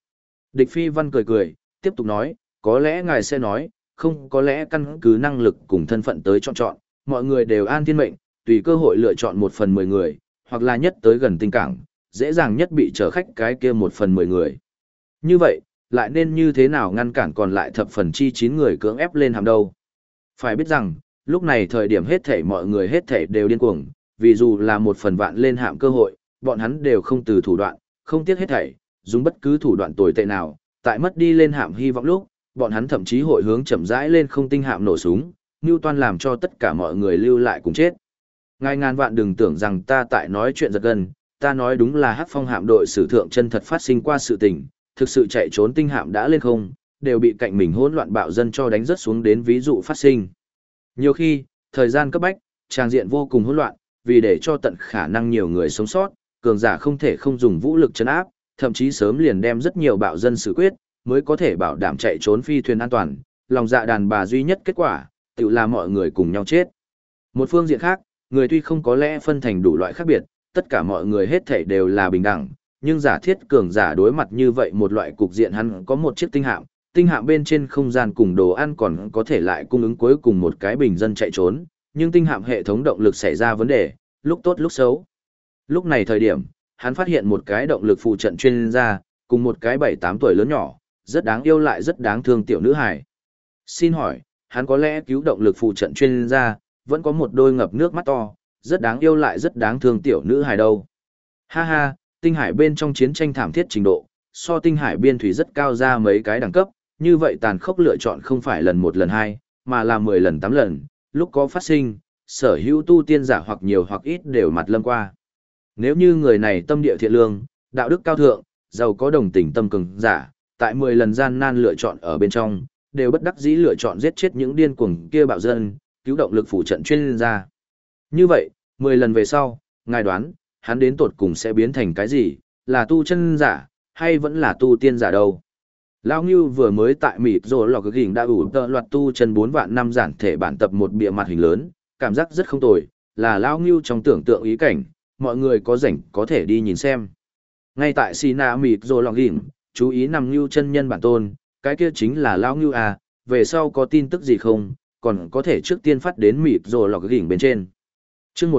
[SPEAKER 1] Địch Phi Văn cười cười, tiếp tục nói, có lẽ ngài sẽ nói, không có lẽ căn cứ năng lực cùng thân phận tới chọn, mọi người đều an thiên mệnh, tùy cơ hội lựa chọn 1/10 người, hoặc là nhất tới gần tinh cảng, dễ dàng nhất bị chở khách cái kia 1/10 người. Như vậy, lại nên như thế nào ngăn cản còn lại thập phần chi 9 người cưỡng ép lên hàm đâu? Phải biết rằng, lúc này thời điểm hết thảy mọi người hết thảy đều điên cuồng, vì dù là 1/1000 lên hạm cơ hội, bọn hắn đều không từ thủ đoạn, không tiếc hết thảy, dùng bất cứ thủ đoạn tồi tệ nào, tại mất đi lên hạm hy vọng lúc, bọn hắn thậm chí hội hướng chậm rãi lên không tinh hạm nổ súng, Newton làm cho tất cả mọi người lưu lại cùng chết. Ngài ngàn vạn đừng tưởng rằng ta tại nói chuyện giật gân, ta nói đúng là Hắc Phong hạm đội sử thượng chân thật phát sinh qua sự tình, thực sự chạy trốn tinh hạm đã lên không, đều bị cạnh mình hỗn loạn bạo dân cho đánh rớt xuống đến ví dụ phát sinh. Nhiều khi, thời gian cấp bách, tràng diện vô cùng hỗn loạn, vì để cho tận khả năng nhiều người sống sót, cường giả không thể không dùng vũ lực trấn áp, thậm chí sớm liền đem rất nhiều bạo dân xử quyết, mới có thể bảo đảm chạy trốn phi thuyền an toàn, lòng dạ đàn bà duy nhất kết quả, tự là mọi người cùng nhau chết. Một phương diện khác, người tuy không có lẽ phân thành đủ loại khác biệt, tất cả mọi người hết thảy đều là bình đẳng, nhưng giả thiết cường giả đối mặt như vậy một loại cục diện hắn có một chiếc tinh hạm bên trên không gian cùng đồ ăn còn có thể lại cung ứng cuối cùng một cái bình dân chạy trốn, nhưng tinh hạm hệ thống động lực xảy ra vấn đề, lúc tốt lúc xấu. Lúc này thời điểm, hắn phát hiện một cái động lực phụ trận chuyên gia, cùng một cái 7-8 tuổi lớn nhỏ, rất đáng yêu lại rất đáng thương tiểu nữ hài. Xin hỏi, hắn có lẽ cứu động lực phụ trận chuyên gia, vẫn có một đôi ngập nước mắt to, rất đáng yêu lại rất đáng thương tiểu nữ hài đâu. Ha ha, tinh hải bên trong chiến tranh thảm thiết trình độ, so tinh hải biên thủy rất cao ra mấy cái đẳng cấp, như vậy tàn khốc lựa chọn không phải lần 1 lần 2, mà là 10 lần 8 lần, lúc có phát sinh, sở hữu tu tiên giả hoặc nhiều hoặc ít đều mặt lâm qua. Nếu như người này tâm địa thiện lương, đạo đức cao thượng, giàu có đồng tình tâm cường giả, tại 10 lần gian nan lựa chọn ở bên trong, đều bất đắc dĩ lựa chọn giết chết những điên cuồng kia bạo dân, cứu động lực phủ trận chuyên gia. Như vậy, 10 lần về sau, ngài đoán, hắn đến tột cùng sẽ biến thành cái gì, là tu chân giả, hay vẫn là tu tiên giả đâu? Lão Ngưu vừa mới tại mịt rồi lò cực hình đã ủ tợ loạt tu chân 4 vạn năm giản thể bản tập một bìa mặt hình lớn, cảm giác rất không tồi, là Lão Ngưu trong tưởng tượng ý cảnh, mọi người có rảnh có thể đi nhìn xem. Ngay tại Sina mịt rồi lò hình, chú ý nằm Ngưu chân nhân bản tôn, cái kia chính là Lão Ngưu à, về sau có tin tức gì không, còn có thể trước tiên phát đến mịt rồi lò cực hình bên trên. Chương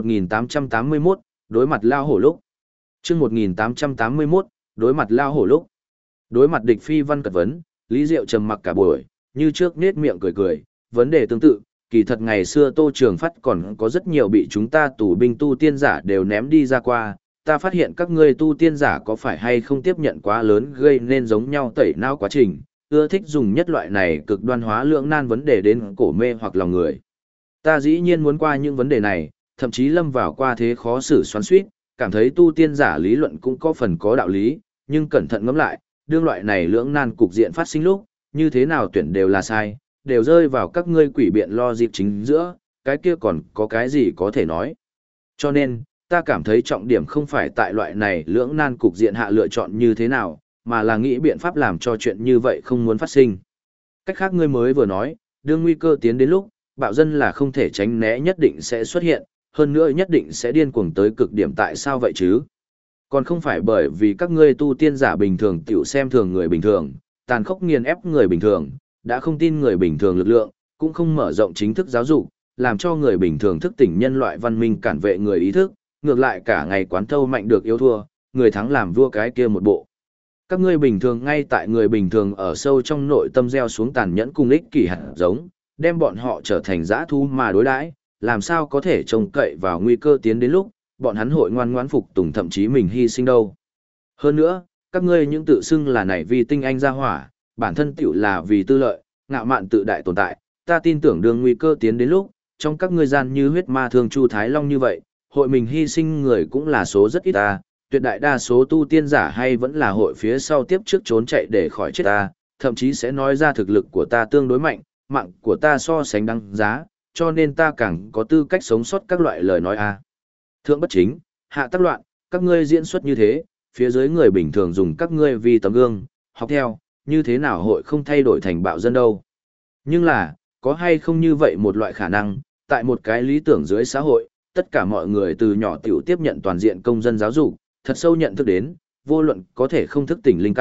[SPEAKER 1] 1881, đối mặt Lao Hổ lúc. Chương 1881, đối mặt Lao Hổ lúc. Đối mặt địch Phi Văn cật vấn, Lý Diệu trầm mặc cả buổi, như trước nết miệng cười cười, vấn đề tương tự, kỳ thật ngày xưa Tô Trường Phát còn có rất nhiều bị chúng ta tù binh tu tiên giả đều ném đi ra qua, ta phát hiện các ngươi tu tiên giả có phải hay không tiếp nhận quá lớn gây nên giống nhau tẩy não quá trình, ưa thích dùng nhất loại này cực đoan hóa lưỡng nan vấn đề đến cổ mê hoặc lòng người. Ta dĩ nhiên muốn qua những vấn đề này, thậm chí lâm vào qua thế khó xử xoắn xuýt, cảm thấy tu tiên giả lý luận cũng có phần có đạo lý, nhưng cẩn thận ngẫm lại, đương loại này lưỡng nan cục diện phát sinh lúc, như thế nào tuyển đều là sai, đều rơi vào các ngươi quỷ biện lo dịp chính giữa, cái kia còn có cái gì có thể nói. Cho nên, ta cảm thấy trọng điểm không phải tại loại này lưỡng nan cục diện hạ lựa chọn như thế nào, mà là nghĩ biện pháp làm cho chuyện như vậy không muốn phát sinh. Cách khác ngươi mới vừa nói, đương nguy cơ tiến đến lúc, bạo dân là không thể tránh né nhất định sẽ xuất hiện, hơn nữa nhất định sẽ điên cuồng tới cực điểm tại sao vậy chứ? Còn không phải bởi vì các ngươi tu tiên giả bình thường tiểu xem thường người bình thường, tàn khốc nghiền ép người bình thường, đã không tin người bình thường lực lượng, cũng không mở rộng chính thức giáo dục, làm cho người bình thường thức tỉnh nhân loại văn minh cản vệ người ý thức, ngược lại cả ngày quán thâu mạnh được yếu thua, người thắng làm vua cái kia một bộ. Các ngươi bình thường ngay tại người bình thường ở sâu trong nội tâm gieo xuống tàn nhẫn cùng ích kỷ hạt giống, đem bọn họ trở thành dã thú mà đối đãi, làm sao có thể trông cậy vào nguy cơ tiến đến lúc, bọn hắn hội ngoan ngoãn phục tùng thậm chí mình hy sinh đâu. Hơn nữa, các ngươi những tự xưng là nảy vì tinh anh gia hỏa, bản thân tiểu là vì tư lợi, ngạo mạn tự đại tồn tại, ta tin tưởng đường nguy cơ tiến đến lúc, trong các ngươi gian như huyết ma thương Chu Thái Long như vậy, hội mình hy sinh người cũng là số rất ít ta, tuyệt đại đa số tu tiên giả hay vẫn là hội phía sau tiếp trước trốn chạy để khỏi chết ta, thậm chí sẽ nói ra thực lực của ta tương đối mạnh, mạng của ta so sánh đáng giá, cho nên ta càng có tư cách sống sót các loại lời nói a. Thượng bất chính, hạ tác loạn, các ngươi diễn xuất như thế, phía dưới người bình thường dùng các ngươi vì tấm gương, học theo, như thế nào hội không thay đổi thành bạo dân đâu. Nhưng là, có hay không như vậy một loại khả năng, tại một cái lý tưởng dưới xã hội, tất cả mọi người từ nhỏ tiểu tiếp nhận toàn diện công dân giáo dục, thật sâu nhận thức đến, vô luận có thể không thức tỉnh linh căn,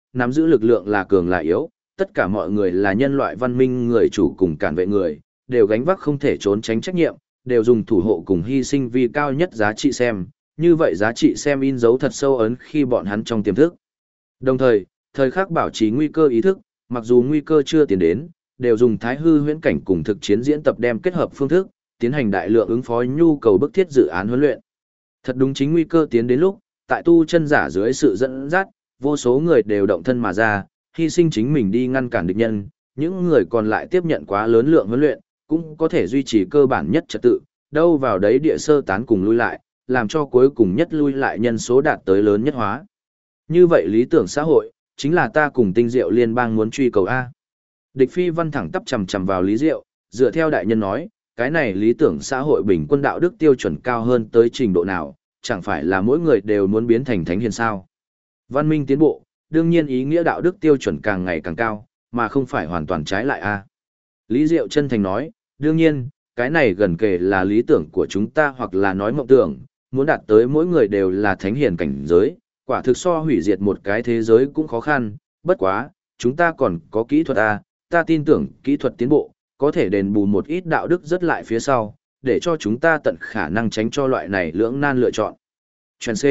[SPEAKER 1] nắm giữ lực lượng là cường là yếu, tất cả mọi người là nhân loại văn minh người chủ cùng cản vệ người, đều gánh vác không thể trốn tránh trách nhiệm, đều dùng thủ hộ cùng hy sinh vì cao nhất giá trị xem, như vậy giá trị xem in dấu thật sâu ấn khi bọn hắn trong tiềm thức. Đồng thời, thời khắc bảo trì nguy cơ ý thức, mặc dù nguy cơ chưa tiến đến, đều dùng thái hư huyễn cảnh cùng thực chiến diễn tập đem kết hợp phương thức, tiến hành đại lượng ứng phó nhu cầu bức thiết dự án huấn luyện. Thật đúng chính nguy cơ tiến đến lúc, tại tu chân giả dưới sự dẫn dắt, vô số người đều động thân mà ra, hy sinh chính mình đi ngăn cản địch nhân, những người còn lại tiếp nhận quá lớn lượng huấn luyện, cũng có thể duy trì cơ bản nhất trật tự, đâu vào đấy địa sơ tán cùng lui lại, làm cho cuối cùng nhất lui lại nhân số đạt tới lớn nhất hóa. Như vậy lý tưởng xã hội, chính là ta cùng Tinh Diệu Liên bang muốn truy cầu A. Địch Phi Văn thẳng tắp chầm chầm vào Lý Diệu, dựa theo đại nhân nói, cái này lý tưởng xã hội bình quân đạo đức tiêu chuẩn cao hơn tới trình độ nào, chẳng phải là mỗi người đều muốn biến thành thánh hiền sao. Văn minh tiến bộ, đương nhiên ý nghĩa đạo đức tiêu chuẩn càng ngày càng cao, mà không phải hoàn toàn trái lại A. Lý Diệu chân thành nói, đương nhiên, cái này gần kề là lý tưởng của chúng ta hoặc là nói mộng tưởng, muốn đạt tới mỗi người đều là thánh hiền cảnh giới, quả thực so hủy diệt một cái thế giới cũng khó khăn, bất quá, chúng ta còn có kỹ thuật A, ta tin tưởng kỹ thuật tiến bộ, có thể đền bù một ít đạo đức rất lại phía sau, để cho chúng ta tận khả năng tránh cho loại này lưỡng nan lựa chọn. Chuyện C.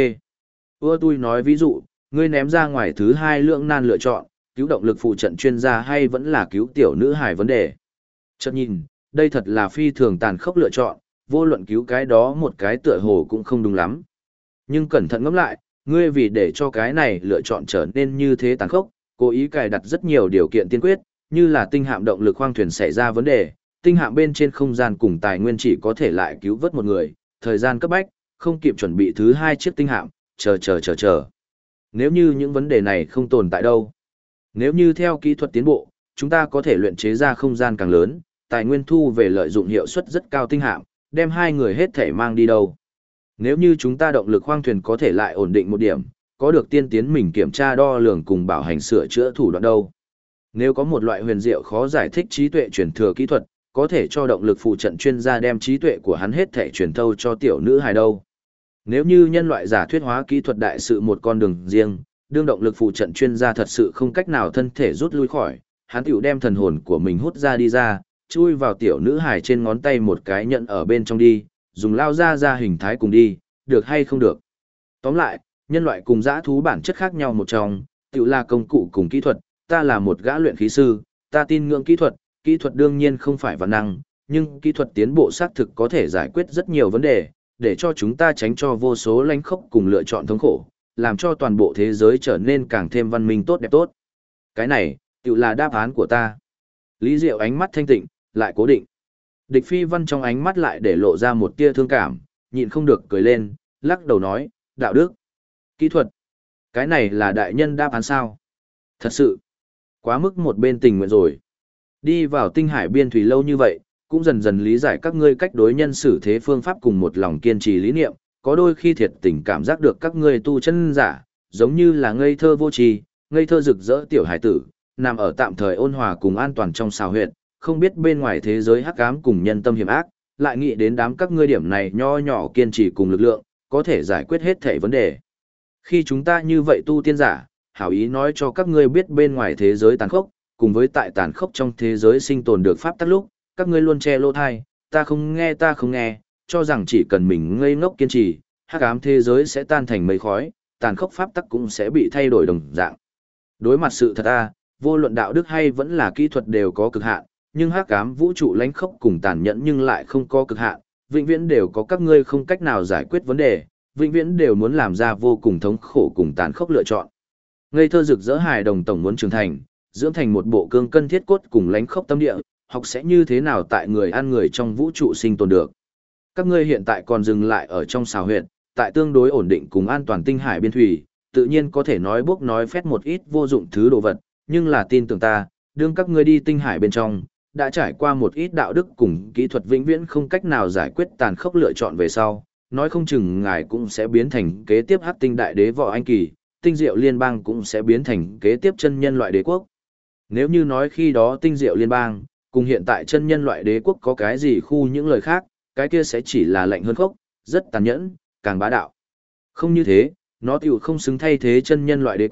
[SPEAKER 1] Ưa tôi nói ví dụ, ngươi ném ra ngoài thứ hai lưỡng nan lựa chọn, cứu động lực phụ trận chuyên gia hay vẫn là cứu tiểu nữ hài vấn đề. Chợt nhìn, đây thật là phi thường tàn khốc lựa chọn, vô luận cứu cái đó một cái tựa hồ cũng không đúng lắm. Nhưng cẩn thận ngẫm lại, ngươi vì để cho cái này lựa chọn trở nên như thế tàn khốc, cố ý cài đặt rất nhiều điều kiện tiên quyết, như là tinh hạm động lực khoang thuyền xảy ra vấn đề, tinh hạm bên trên không gian cùng tài nguyên chỉ có thể lại cứu vớt một người, thời gian cấp bách, không kịp chuẩn bị thứ hai chiếc tinh hạm, chờ. Nếu như những vấn đề này không tồn tại đâu. Nếu như theo kỹ thuật tiến bộ, chúng ta có thể luyện chế ra không gian càng lớn, tài nguyên thu về lợi dụng hiệu suất rất cao tinh hạm, đem hai người hết thể mang đi đâu. Nếu như chúng ta động lực khoang thuyền có thể lại ổn định một điểm, có được tiên tiến mình kiểm tra đo lường cùng bảo hành sửa chữa thủ đoạn đâu. Nếu có một loại huyền diệu khó giải thích trí tuệ truyền thừa kỹ thuật, có thể cho động lực phụ trận chuyên gia đem trí tuệ của hắn hết thể truyền thâu cho tiểu nữ hài đâu. Nếu như nhân loại giả thuyết hóa kỹ thuật đại sự một con đường riêng, đương động lực phụ trận chuyên gia thật sự không cách nào thân thể rút lui khỏi, hắn tiểu đem thần hồn của mình hút ra đi ra, chui vào tiểu nữ hài trên ngón tay một cái nhận ở bên trong đi, dùng lao ra hình thái cùng đi, được hay không được. Tóm lại, nhân loại cùng dã thú bản chất khác nhau một trong, tiểu là công cụ cùng kỹ thuật, ta là một gã luyện khí sư, ta tin ngưỡng kỹ thuật đương nhiên không phải vạn năng, nhưng kỹ thuật tiến bộ xác thực có thể giải quyết rất nhiều vấn đề, để cho chúng ta tránh cho vô số lánh khốc cùng lựa chọn thống khổ, làm cho toàn bộ thế giới trở nên càng thêm văn minh tốt đẹp tốt. Cái này, tiểu là đáp án của ta. Lý Diệu ánh mắt thanh tịnh, lại cố định. Địch Phi Văn trong ánh mắt lại để lộ ra một tia thương cảm, nhịn không được cười lên, lắc đầu nói, đạo đức, kỹ thuật. Cái này là đại nhân đáp án sao? Thật sự, quá mức một bên tình nguyện rồi. Đi vào tinh hải biên thủy lâu như vậy, cũng dần dần lý giải các ngươi cách đối nhân xử thế phương pháp cùng một lòng kiên trì lý niệm, có đôi khi thiệt tình cảm giác được các ngươi tu chân giả, giống như là ngây thơ vô tri, ngây thơ rực rỡ tiểu hải tử, nằm ở tạm thời ôn hòa cùng an toàn trong xào huyệt, không biết bên ngoài thế giới hắc ám cùng nhân tâm hiểm ác, lại nghĩ đến đám các ngươi điểm này nho nhỏ kiên trì cùng lực lượng, có thể giải quyết hết thảy vấn đề. Khi chúng ta như vậy tu tiên giả, hảo ý nói cho các ngươi biết bên ngoài thế giới tàn khốc, cùng với tại tàn khốc trong thế giới sinh tồn được pháp tắc lúc, các ngươi luôn che lỗ thai, ta không nghe, cho rằng chỉ cần mình ngây ngốc kiên trì, hắc ám thế giới sẽ tan thành mây khói, tàn khốc pháp tắc cũng sẽ bị thay đổi đồng dạng. Đối mặt sự thật vô luận đạo đức hay vẫn là kỹ thuật đều có cực hạn, nhưng hắc ám vũ trụ lánh khốc cùng tàn nhẫn nhưng lại không có cực hạn, vĩnh viễn đều có các ngươi không cách nào giải quyết vấn đề, vĩnh viễn đều muốn làm ra vô cùng thống khổ cùng tàn khốc lựa chọn. Ngây thơ rực rỡ hài đồng tổng muốn trưởng thành, dưỡng thành một bộ cương cân thiết cốt cùng lánh khốc tâm địa, học sẽ như thế nào tại người ăn người trong vũ trụ sinh tồn được. Các ngươi hiện tại còn dừng lại ở trong xào huyệt, tại tương đối ổn định cùng an toàn tinh hải biên thủy, tự nhiên có thể nói bốc nói phét một ít vô dụng thứ đồ vật, nhưng là tin tưởng ta, đương các ngươi đi tinh hải bên trong, đã trải qua một ít đạo đức cùng kỹ thuật vĩnh viễn không cách nào giải quyết tàn khốc lựa chọn về sau, nói không chừng ngài cũng sẽ biến thành kế tiếp hắc tinh đại đế võ anh kỳ, tinh diệu liên bang cũng sẽ biến thành kế tiếp chân nhân loại đế quốc. Nếu như nói khi đó tinh diệu liên bang, cùng hiện tại chân nhân loại đế quốc có cái gì khu những lời khác, cái kia sẽ chỉ là lạnh hơn khốc, rất tàn nhẫn, càng bá đạo. Không như thế, nó tiểu không xứng thay thế chân nhân loại đế quốc,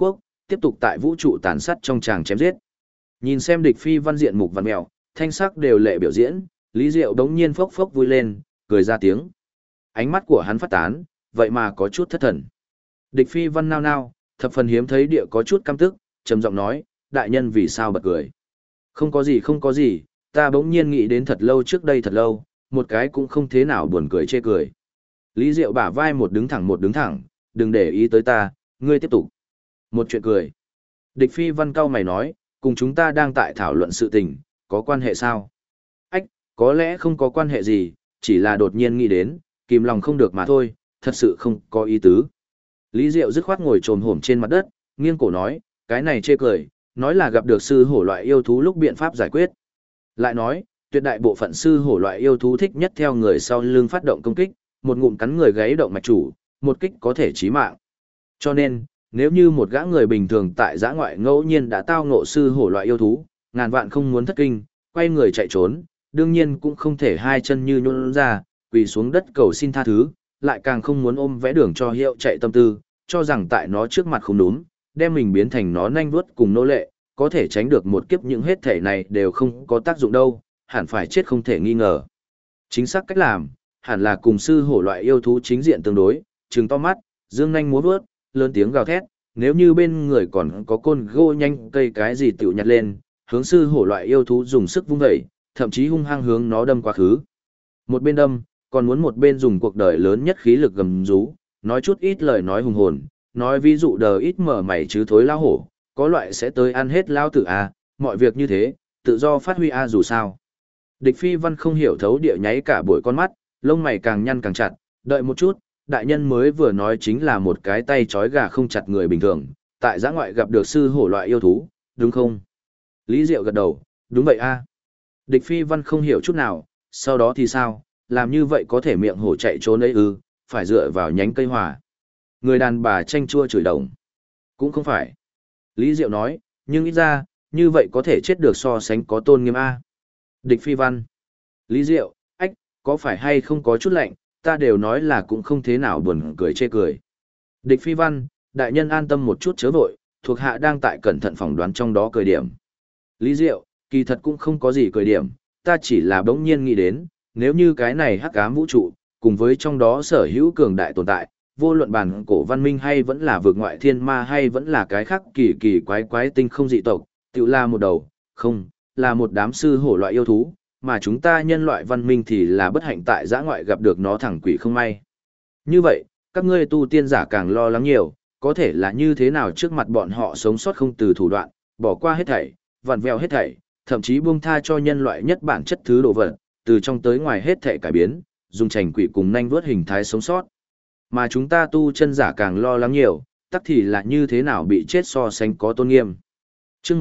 [SPEAKER 1] tiếp tục tại vũ trụ tàn sát trong tràng chém giết. Nhìn xem địch phi văn diện mục văn mèo, thanh sắc đều lệ biểu diễn, Lý Diệu đống nhiên phốc phốc vui lên, cười ra tiếng. Ánh mắt của hắn phát tán, vậy mà có chút thất thần. Địch phi văn nao nao, thập phần hiếm thấy địa có chút căm tức, trầm giọng nói, đại nhân vì sao bật cười. Không có gì, ta bỗng nhiên nghĩ đến thật lâu trước đây thật lâu, một cái cũng không thế nào buồn cười chê cười. Lý Diệu bả vai một đứng thẳng, đừng để ý tới ta, ngươi tiếp tục. Một chuyện cười. Địch phi văn cao mày nói, cùng chúng ta đang tại thảo luận sự tình, có quan hệ sao? Ách, có lẽ không có quan hệ gì, chỉ là đột nhiên nghĩ đến, kìm lòng không được mà thôi, thật sự không có ý tứ. Lý Diệu dứt khoát ngồi trồm hổm trên mặt đất, nghiêng cổ nói, cái này chê cười, nói là gặp được sư hổ loại yêu thú lúc biện pháp giải quyết. Lại nói, tuyệt đại bộ phận sư hổ loại yêu thú thích nhất theo người sau lưng phát động công kích, một ngụm cắn người gáy động mạch chủ, một kích có thể chí mạng. Cho nên, nếu như một gã người bình thường tại giã ngoại ngẫu nhiên đã tao ngộ sư hổ loại yêu thú, ngàn vạn không muốn thất kinh, quay người chạy trốn, đương nhiên cũng không thể hai chân như nhũn ra, quỳ xuống đất cầu xin tha thứ, lại càng không muốn ôm vẽ đường cho hiệu chạy tâm tư, cho rằng tại nó trước mặt không đúng, đem mình biến thành nó nhanh vuốt cùng nô lệ, có thể tránh được một kiếp, những hết thể này đều không có tác dụng đâu, hẳn phải chết không thể nghi ngờ. Chính xác cách làm, hẳn là cùng sư hổ loại yêu thú chính diện tương đối, trừng to mắt, dương nhanh múa vuốt, lớn tiếng gào thét, nếu như bên người còn có côn gô nhanh cây cái gì tiểu nhặt lên, hướng sư hổ loại yêu thú dùng sức vung vẩy, thậm chí hung hăng hướng nó đâm quá khứ. Một bên đâm, còn muốn một bên dùng cuộc đời lớn nhất khí lực gầm rú, nói chút ít lời nói hùng hồn, nói ví dụ đờ ít mở mày chứ thối lao hổ, có loại sẽ tới ăn hết lao tử a, mọi việc như thế, tự do phát huy a dù sao. Địch phi văn không hiểu thấu địa nháy cả buổi con mắt, lông mày càng nhăn càng chặt, đợi một chút, đại nhân mới vừa nói chính là một cái tay trói gà không chặt người bình thường, tại giã ngoại gặp được sư hổ loại yêu thú, đúng không? Lý Diệu gật đầu, đúng vậy a. Địch phi văn không hiểu chút nào, sau đó thì sao, làm như vậy có thể miệng hổ chạy trốn ấy ư, phải dựa vào nhánh cây hòa. Người đàn bà chanh chua chửi đồng. Cũng không phải. Lý Diệu nói, nhưng ít ra, như vậy có thể chết được so sánh có tôn nghiêm a. Địch phi văn. Lý Diệu, ách, có phải hay không có chút lạnh, ta đều nói là cũng không thế nào buồn cười chê cười. Địch phi văn, đại nhân an tâm một chút chớ vội, thuộc hạ đang tại cẩn thận phỏng đoán trong đó cười điểm. Lý Diệu, kỳ thật cũng không có gì cười điểm, ta chỉ là bỗng nhiên nghĩ đến, nếu như cái này hắc ám vũ trụ, cùng với trong đó sở hữu cường đại tồn tại, vô luận bản cổ văn minh hay vẫn là vượt ngoại thiên ma hay vẫn là cái khác kỳ kỳ quái quái tinh không dị tộc, tự là một đầu, không, là một đám sư hổ loại yêu thú, mà chúng ta nhân loại văn minh thì là bất hạnh tại giã ngoại gặp được nó thẳng quỷ không may. Như vậy, các ngươi tu tiên giả càng lo lắng nhiều, có thể là như thế nào trước mặt bọn họ sống sót không từ thủ đoạn, bỏ qua hết thảy, vặn vẹo hết thảy, thậm chí buông tha cho nhân loại nhất bản chất thứ đồ vật, từ trong tới ngoài hết thảy cải biến, dùng chành quỷ cùng nhanh vớt hình thái sống sót. Mà chúng ta tu chân giả càng lo lắng nhiều, tắc thì là như thế nào bị chết so sánh có tôn nghiêm. Chương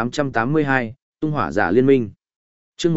[SPEAKER 1] 1882, Tung Hỏa Giả Liên Minh. Chương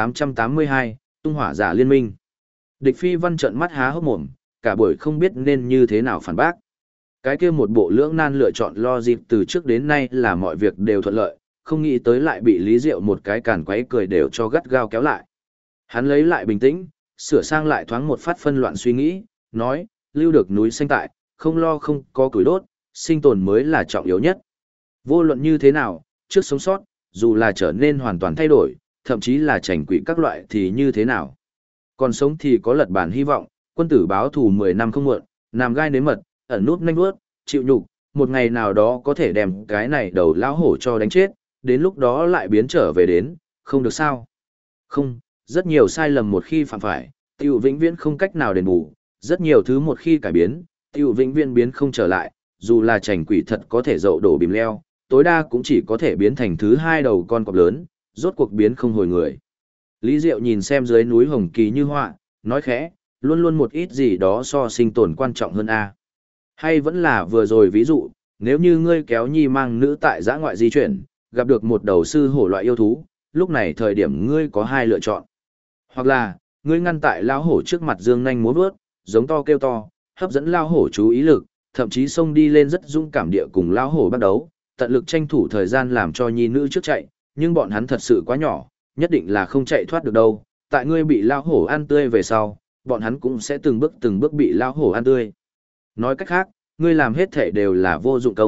[SPEAKER 1] 1882, Tung Hỏa Giả Liên Minh. Địch phi văn trợn mắt há hốc mồm, cả buổi không biết nên như thế nào phản bác. Cái kia một bộ lưỡng nan lựa chọn lo dịp từ trước đến nay là mọi việc đều thuận lợi, không nghĩ tới lại bị Lý Diệu một cái càn quấy cười đều cho gắt gao kéo lại. Hắn lấy lại bình tĩnh, sửa sang lại thoáng một phát phân loạn suy nghĩ, nói, lưu được núi xanh tại, không lo không có củi đốt, sinh tồn mới là trọng yếu nhất. Vô luận như thế nào, trước sống sót, dù là trở nên hoàn toàn thay đổi, thậm chí là chảnh quỷ các loại thì như thế nào. Còn sống thì có lật bản hy vọng, quân tử báo thù 10 năm không muộn, nằm gai nếm mật, ẩn núp nhanh bước, chịu nhục, một ngày nào đó có thể đem cái này đầu lão hổ cho đánh chết, đến lúc đó lại biến trở về đến, không được sao. Không, rất nhiều sai lầm một khi phạm phải, tiểu vĩnh viễn không cách nào đền bù, rất nhiều thứ một khi cải biến, tiểu vĩnh viễn biến không trở lại, dù là chảnh quỷ thật có thể dậu đổ bìm leo, tối đa cũng chỉ có thể biến thành thứ hai đầu con cọp lớn, rốt cuộc biến không hồi người. Lý Diệu nhìn xem dưới núi hồng kỳ như họa, nói khẽ, luôn luôn một ít gì đó so sinh tồn quan trọng hơn a. Hay vẫn là vừa rồi ví dụ, nếu như ngươi kéo nhi mang nữ tại giã ngoại di chuyển, gặp được một đầu sư hổ loại yêu thú, lúc này thời điểm ngươi có hai lựa chọn. Hoặc là, ngươi ngăn tại lão hổ trước mặt dương nhanh múa vớt, giống to kêu to, hấp dẫn lão hổ chú ý lực, thậm chí xông đi lên rất dũng cảm địa cùng lão hổ bắt đấu, tận lực tranh thủ thời gian làm cho nhi nữ trước chạy, nhưng bọn hắn thật sự quá nhỏ, nhất định là không chạy thoát được đâu. Tại ngươi bị lão hổ ăn tươi về sau, bọn hắn cũng sẽ từng bước bị lão hổ ăn tươi. Nói cách khác, ngươi làm hết thể đều là vô dụng công,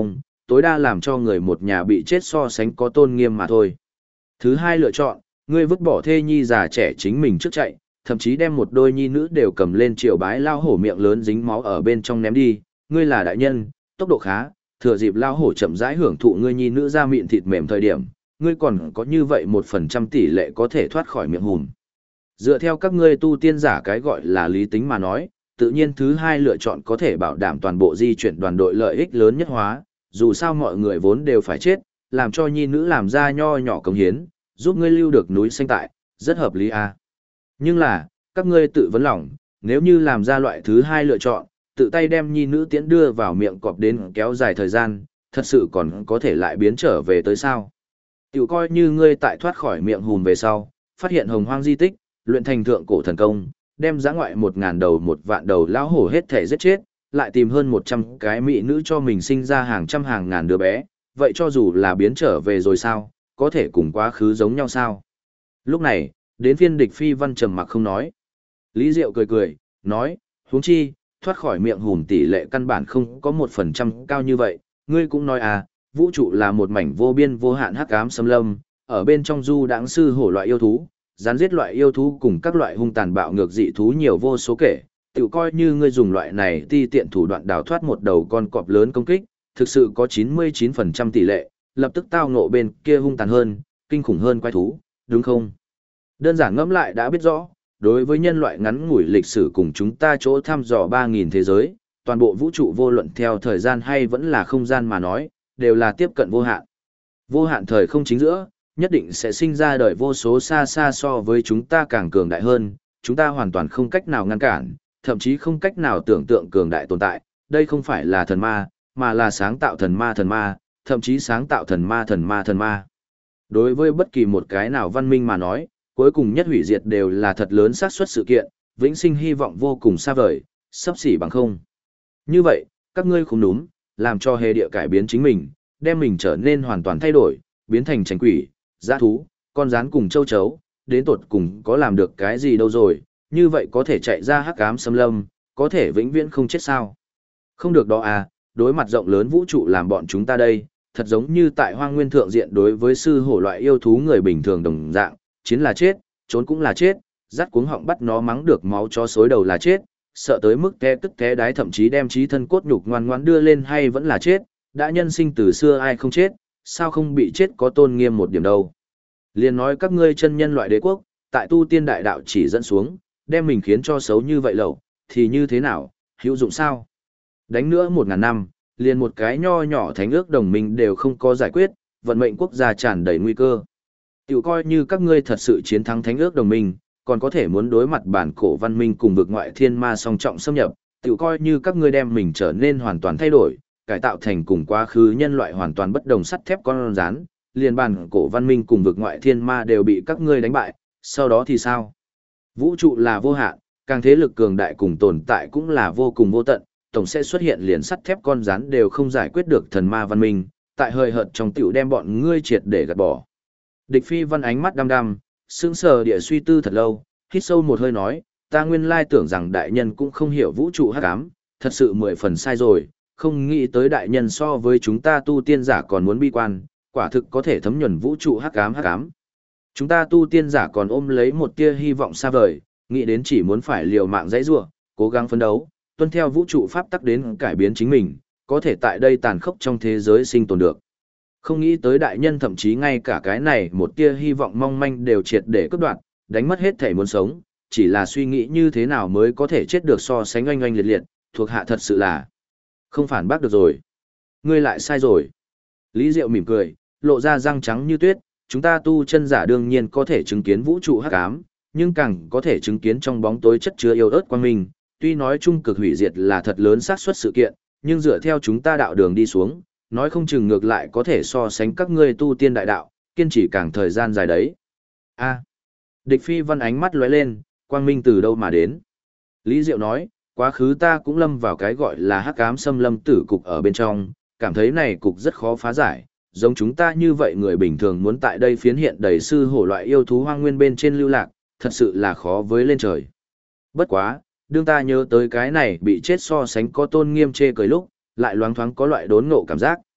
[SPEAKER 1] tối đa làm cho người một nhà bị chết so sánh có tôn nghiêm mà thôi. Thứ hai lựa chọn, ngươi vứt bỏ thê nhi già trẻ chính mình trước chạy, thậm chí đem một đôi nhi nữ đều cầm lên triều bái lao hổ miệng lớn dính máu ở bên trong ném đi, ngươi là đại nhân, tốc độ khá, thừa dịp lao hổ chậm rãi hưởng thụ ngươi nhi nữ ra miệng thịt mềm thời điểm, ngươi còn có như vậy 1% tỷ lệ có thể thoát khỏi miệng hùm. Dựa theo các ngươi tu tiên giả cái gọi là lý tính mà nói, tự nhiên thứ hai lựa chọn có thể bảo đảm toàn bộ di chuyển đoàn đội lợi ích lớn nhất hóa, dù sao mọi người vốn đều phải chết, làm cho nhi nữ làm ra nho nhỏ công hiến, giúp ngươi lưu được núi xanh tại, rất hợp lý à. Nhưng là, các ngươi tự vấn lòng, nếu như làm ra loại thứ hai lựa chọn, tự tay đem nhi nữ tiễn đưa vào miệng cọp đến kéo dài thời gian, thật sự còn có thể lại biến trở về tới sao. Tiểu coi như ngươi tại thoát khỏi miệng hùm về sau, phát hiện hồng hoang di tích, luyện thành thượng cổ thần công, đem giã ngoại 1.000 đầu 1 vạn đầu lão hổ hết thể giết chết, lại tìm hơn 100 cái mỹ nữ cho mình sinh ra hàng trăm hàng ngàn đứa bé, vậy cho dù là biến trở về rồi sao, có thể cùng quá khứ giống nhau sao? Lúc này, đến phiên địch phi văn trầm mặc không nói. Lý Diệu cười cười, nói, huống chi, thoát khỏi miệng hùm tỷ lệ căn bản không có 1% cao như vậy, ngươi cũng nói à, vũ trụ là một mảnh vô biên vô hạn hắc ám xâm lâm, ở bên trong du đãng sư hổ loại yêu thú, gián giết loại yêu thú cùng các loại hung tàn bạo ngược dị thú nhiều vô số kể, tự coi như ngươi dùng loại này ti tiện thủ đoạn đào thoát một đầu con cọp lớn công kích, thực sự có 99% tỷ lệ, lập tức tao ngộ bên kia hung tàn hơn, kinh khủng hơn quái thú, đúng không? Đơn giản ngẫm lại đã biết rõ, đối với nhân loại ngắn ngủi lịch sử cùng chúng ta chỗ thăm dò 3.000 thế giới, toàn bộ vũ trụ vô luận theo thời gian hay vẫn là không gian mà nói, đều là tiếp cận vô hạn. Vô hạn thời không chính giữa, nhất định sẽ sinh ra đời vô số xa xa so với chúng ta càng cường đại hơn, chúng ta hoàn toàn không cách nào ngăn cản, thậm chí không cách nào tưởng tượng cường đại tồn tại, đây không phải là thần ma, mà là sáng tạo thần ma, thậm chí sáng tạo thần ma. Đối với bất kỳ một cái nào văn minh mà nói, cuối cùng nhất hủy diệt đều là thật lớn xác suất sự kiện, vĩnh sinh hy vọng vô cùng xa vời, sắp xỉ bằng không. Như vậy, các ngươi không đúng, làm cho hề địa cải biến chính mình, đem mình trở nên hoàn toàn thay đổi, biến thành tránh quỷ, dã thú, con rắn cùng châu chấu, đến tột cùng có làm được cái gì đâu rồi, như vậy có thể chạy ra hắc ám xâm lâm, có thể vĩnh viễn không chết sao. Không được đó à, đối mặt rộng lớn vũ trụ làm bọn chúng ta đây, thật giống như tại hoang nguyên thượng diện đối với sư hổ loại yêu thú người bình thường đồng dạng, chiến là chết, trốn cũng là chết, dắt cuống họng bắt nó mắng được máu chó xối đầu là chết, sợ tới mức té tức té đái thậm chí đem trí thân cốt nhục ngoan ngoãn đưa lên hay vẫn là chết, đã nhân sinh từ xưa ai không chết, sao không bị chết có tôn nghiêm một điểm đâu. Liền nói các ngươi chân nhân loại đế quốc, tại tu tiên đại đạo chỉ dẫn xuống, đem mình khiến cho xấu như vậy lậu, thì như thế nào, hữu dụng sao? Đánh nữa 1.000 năm, liền một cái nho nhỏ thánh ước đồng minh đều không có giải quyết, vận mệnh quốc gia tràn đầy nguy cơ. Tiểu coi như các ngươi thật sự chiến thắng thánh ước đồng minh, còn có thể muốn đối mặt bản cổ văn minh cùng vực ngoại thiên ma song trọng xâm nhập, tiểu coi như các ngươi đem mình trở nên hoàn toàn thay đổi, cải tạo thành cùng quá khứ nhân loại hoàn toàn bất đồng sắt thép con rắn, liền bản cổ văn minh cùng vực ngoại thiên ma đều bị các ngươi đánh bại, sau đó thì sao? Vũ trụ là vô hạn, càng thế lực cường đại cùng tồn tại cũng là vô cùng vô tận, tổng sẽ xuất hiện liền sắt thép con rắn đều không giải quyết được thần ma văn minh, tại hơi hợt trong tiểu đem bọn ngươi triệt để gạt bỏ. Địch Phi Văn ánh mắt đăm đăm, sững sờ địa suy tư thật lâu, hít sâu một hơi nói, ta nguyên lai tưởng rằng đại nhân cũng không hiểu vũ trụ hắc ám, thật sự 10 phần sai rồi, không nghĩ tới đại nhân so với chúng ta tu tiên giả còn muốn bi quan, quả thực có thể thấm nhuần vũ trụ hắc ám. Chúng ta tu tiên giả còn ôm lấy một tia hy vọng xa vời, nghĩ đến chỉ muốn phải liều mạng dãy rủa, cố gắng phấn đấu, tuân theo vũ trụ pháp tắc đến cải biến chính mình, có thể tại đây tàn khốc trong thế giới sinh tồn được. Không nghĩ tới đại nhân thậm chí ngay cả cái này một tia hy vọng mong manh đều triệt để cướp đoạt, đánh mất hết thể muốn sống, chỉ là suy nghĩ như thế nào mới có thể chết được so sánh oanh oanh liệt liệt, thuộc hạ thật sự là không phản bác được rồi. Ngươi lại sai rồi. Lý Diệu mỉm cười, lộ ra răng trắng như tuyết, chúng ta tu chân giả đương nhiên có thể chứng kiến vũ trụ hắc ám, nhưng càng có thể chứng kiến trong bóng tối chất chứa yêu ớt quang minh. Tuy nói trung cực hủy diệt là thật lớn xác suất sự kiện, nhưng dựa theo chúng ta đạo đường đi xuống, nói không chừng ngược lại có thể so sánh các ngươi tu tiên đại đạo, kiên trì càng thời gian dài đấy. A. Địch Phi Văn ánh mắt lóe lên, quang minh từ đâu mà đến? Lý Diệu nói, quá khứ ta cũng lâm vào cái gọi là hắc ám xâm lâm tử cục ở bên trong, cảm thấy này cục rất khó phá giải, giống chúng ta như vậy người bình thường muốn tại đây phiến hiện đầy sư hổ loại yêu thú hoang nguyên bên trên lưu lạc, thật sự là khó với lên trời. Bất quá, đương ta nhớ tới cái này bị chết so sánh có tôn nghiêm chê cười lúc, lại loáng thoáng có loại đốn ngộ cảm giác.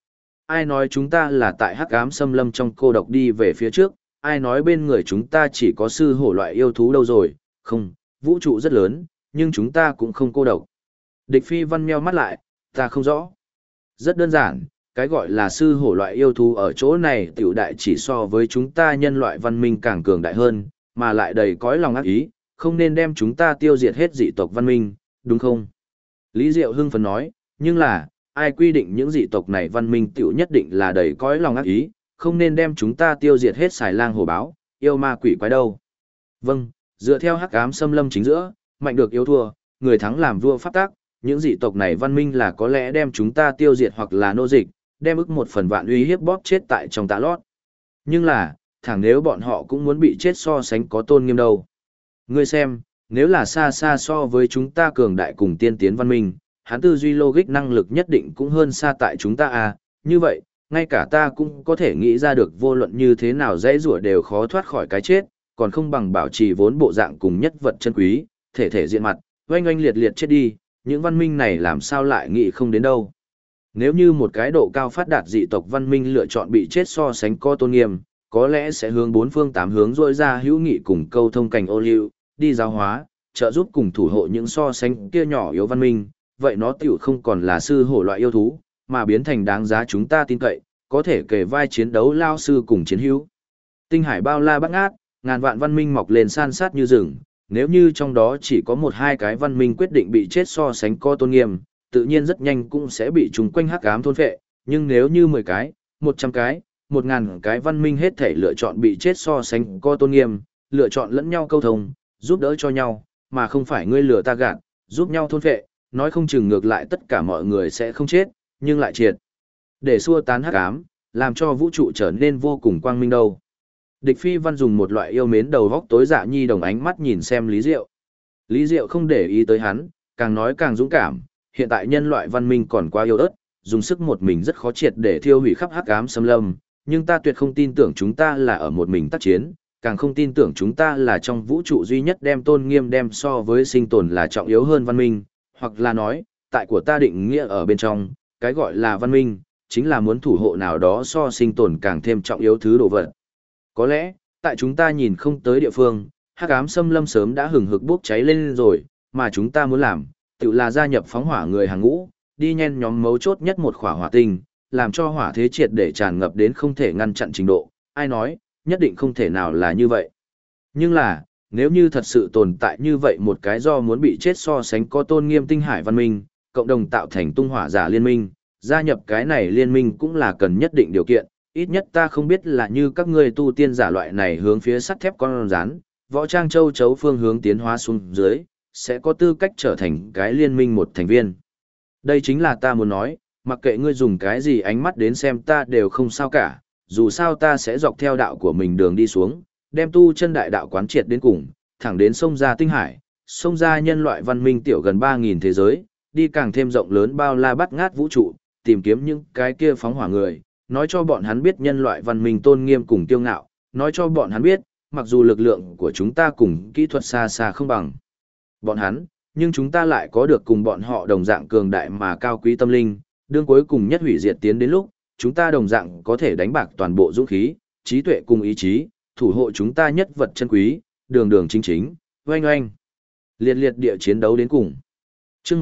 [SPEAKER 1] ai nói chúng ta là tại hắc ám xâm lâm trong cô độc đi về phía trước, ai nói bên người chúng ta chỉ có sư hổ loại yêu thú đâu rồi, không, vũ trụ rất lớn, nhưng chúng ta cũng không cô độc. Địch Phi Văn meo mắt lại, ta không rõ. Rất đơn giản, cái gọi là sư hổ loại yêu thú ở chỗ này tiểu đại chỉ so với chúng ta nhân loại văn minh càng cường đại hơn, mà lại đầy cõi lòng ác ý, không nên đem chúng ta tiêu diệt hết dị tộc văn minh, đúng không? Lý Diệu hưng phấn nói, nhưng là, ai quy định những dị tộc này văn minh tiểu nhất định là đầy cõi lòng ác ý, không nên đem chúng ta tiêu diệt hết xài lang hổ báo, yêu ma quỷ quái đâu. Vâng, dựa theo hắc ám xâm lâm chính giữa, mạnh được yếu thua, người thắng làm vua pháp tác, những dị tộc này văn minh là có lẽ đem chúng ta tiêu diệt hoặc là nô dịch, đem ức một phần vạn uy hiếp bóp chết tại trong tạ lót. Nhưng là, thẳng nếu bọn họ cũng muốn bị chết so sánh có tôn nghiêm đâu. Ngươi xem, nếu là xa xa so với chúng ta cường đại cùng tiên tiến văn minh, hắn tư duy logic năng lực nhất định cũng hơn xa tại chúng ta à, như vậy, ngay cả ta cũng có thể nghĩ ra được vô luận như thế nào dãy rủa đều khó thoát khỏi cái chết, còn không bằng bảo trì vốn bộ dạng cùng nhất vật chân quý, thể thể diện mặt, oanh oanh liệt liệt chết đi, những văn minh này làm sao lại nghĩ không đến đâu. Nếu như một cái độ cao phát đạt dị tộc văn minh lựa chọn bị chết so sánh có tôn nghiêm, có lẽ sẽ hướng bốn phương tám hướng rỗi ra hữu nghị cùng câu thông cảnh ô liu, đi giáo hóa, trợ giúp cùng thủ hộ những so sánh kia nhỏ yếu văn minh, vậy nó tiểu không còn là sư hổ loại yêu thú, mà biến thành đáng giá chúng ta tin cậy, có thể kể vai chiến đấu lao sư cùng chiến hữu. Tinh hải bao la bát ngát, ngàn vạn văn minh mọc lên san sát như rừng, nếu như trong đó chỉ có một hai cái văn minh quyết định bị chết so sánh có tôn nghiêm, tự nhiên rất nhanh cũng sẽ bị chúng quanh hắc ám thôn phệ, nhưng nếu như 10 cái, 100 cái, 1000 cái văn minh hết thể lựa chọn bị chết so sánh có tôn nghiêm, lựa chọn lẫn nhau câu thông, giúp đỡ cho nhau, mà không phải ngươi lừa ta gạt, giúp nhau thôn phệ, nói không chừng ngược lại tất cả mọi người sẽ không chết, nhưng lại triệt. Để xua tán hắc ám, làm cho vũ trụ trở nên vô cùng quang minh đâu. Địch Phi Văn dùng một loại yêu mến đầu góc tối dạ nhi đồng ánh mắt nhìn xem Lý Diệu. Lý Diệu không để ý tới hắn, càng nói càng dũng cảm, hiện tại nhân loại văn minh còn quá yếu ớt, dùng sức một mình rất khó triệt để thiêu hủy khắp hắc ám xâm lâm, nhưng ta tuyệt không tin tưởng chúng ta là ở một mình tác chiến, càng không tin tưởng chúng ta là trong vũ trụ duy nhất đem tôn nghiêm đem so với sinh tồn là trọng yếu hơn văn minh, hoặc là nói, tại của ta định nghĩa ở bên trong, cái gọi là văn minh, chính là muốn thủ hộ nào đó so sinh tồn càng thêm trọng yếu thứ đồ vật. Có lẽ, tại chúng ta nhìn không tới địa phương, hắc ám xâm lâm sớm đã hừng hực bốc cháy lên rồi, mà chúng ta muốn làm, tự là gia nhập phóng hỏa người hàng ngũ, đi nhen nhóm mấu chốt nhất một khỏa hỏa tinh, làm cho hỏa thế triệt để tràn ngập đến không thể ngăn chặn trình độ, ai nói, nhất định không thể nào là như vậy. Nhưng là, nếu như thật sự tồn tại như vậy một cái do muốn bị chết so sánh có tôn nghiêm tinh hải văn minh, cộng đồng tạo thành tung hỏa giả liên minh, gia nhập cái này liên minh cũng là cần nhất định điều kiện, ít nhất ta không biết là như các ngươi tu tiên giả loại này hướng phía sắt thép con rán, võ trang châu chấu phương hướng tiến hóa xuống dưới, sẽ có tư cách trở thành cái liên minh một thành viên. Đây chính là ta muốn nói, mặc kệ ngươi dùng cái gì ánh mắt đến xem ta đều không sao cả, dù sao ta sẽ dọc theo đạo của mình đường đi xuống, đem tu chân đại đạo quán triệt đến cùng, thẳng đến sông ra tinh hải, sông ra nhân loại văn minh tiểu gần 3000 thế giới, đi càng thêm rộng lớn bao la bát ngát vũ trụ, tìm kiếm những cái kia phóng hỏa người, nói cho bọn hắn biết nhân loại văn minh tôn nghiêm cùng kiêu ngạo, nói cho bọn hắn biết, mặc dù lực lượng của chúng ta cùng kỹ thuật xa xa không bằng bọn hắn, nhưng chúng ta lại có được cùng bọn họ đồng dạng cường đại mà cao quý tâm linh, đương cuối cùng nhất hủy diệt tiến đến lúc, chúng ta đồng dạng có thể đánh bạc toàn bộ dũng khí, trí tuệ cùng ý chí, thủ hộ chúng ta nhất vật chân quý, đường đường chính chính, oanh oanh. Liệt liệt địa chiến đấu đến cùng. Chương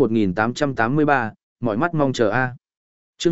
[SPEAKER 1] 1883, mọi mắt mong chờ a. Chương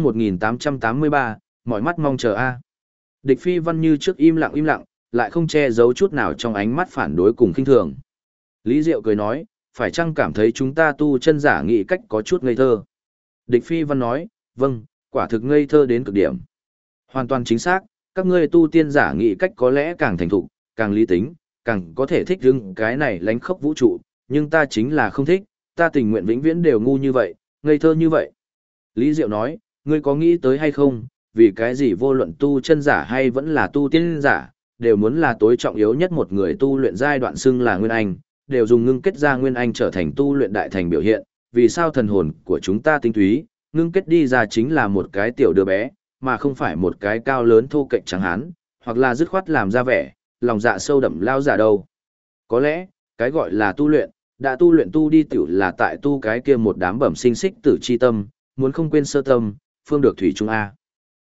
[SPEAKER 1] 1883, mọi mắt mong chờ a. Địch Phi Văn như trước im lặng, lại không che giấu chút nào trong ánh mắt phản đối cùng khinh thường. Lý Diệu cười nói, phải chăng cảm thấy chúng ta tu chân giả nghĩ cách có chút ngây thơ? Địch Phi Văn nói, vâng, quả thực ngây thơ đến cực điểm. Hoàn toàn chính xác, các ngươi tu tiên giả nghĩ cách có lẽ càng thành thục, càng lý tính, càng có thể thích hứng cái này lánh khốc vũ trụ, nhưng ta chính là không thích, ta tình nguyện vĩnh viễn đều ngu như vậy, ngây thơ như vậy. Lý Diệu nói, ngươi có nghĩ tới hay không, vì cái gì vô luận tu chân giả hay vẫn là tu tiên giả, đều muốn là tối trọng yếu nhất một người tu luyện giai đoạn xưng là Nguyên Anh, đều dùng ngưng kết ra Nguyên Anh trở thành tu luyện đại thành biểu hiện, vì sao thần hồn của chúng ta tinh túy, ngưng kết đi ra chính là một cái tiểu đứa bé, mà không phải một cái cao lớn thô kệch trắng hán, hoặc là dứt khoát làm ra vẻ, lòng dạ sâu đậm lao giả đâu. Có lẽ, cái gọi là tu luyện, đã tu luyện tu đi tiểu là tại tu cái kia một đám bẩm sinh xích tử chi tâm, muốn không quên sơ tâm, phương được thủy trung A.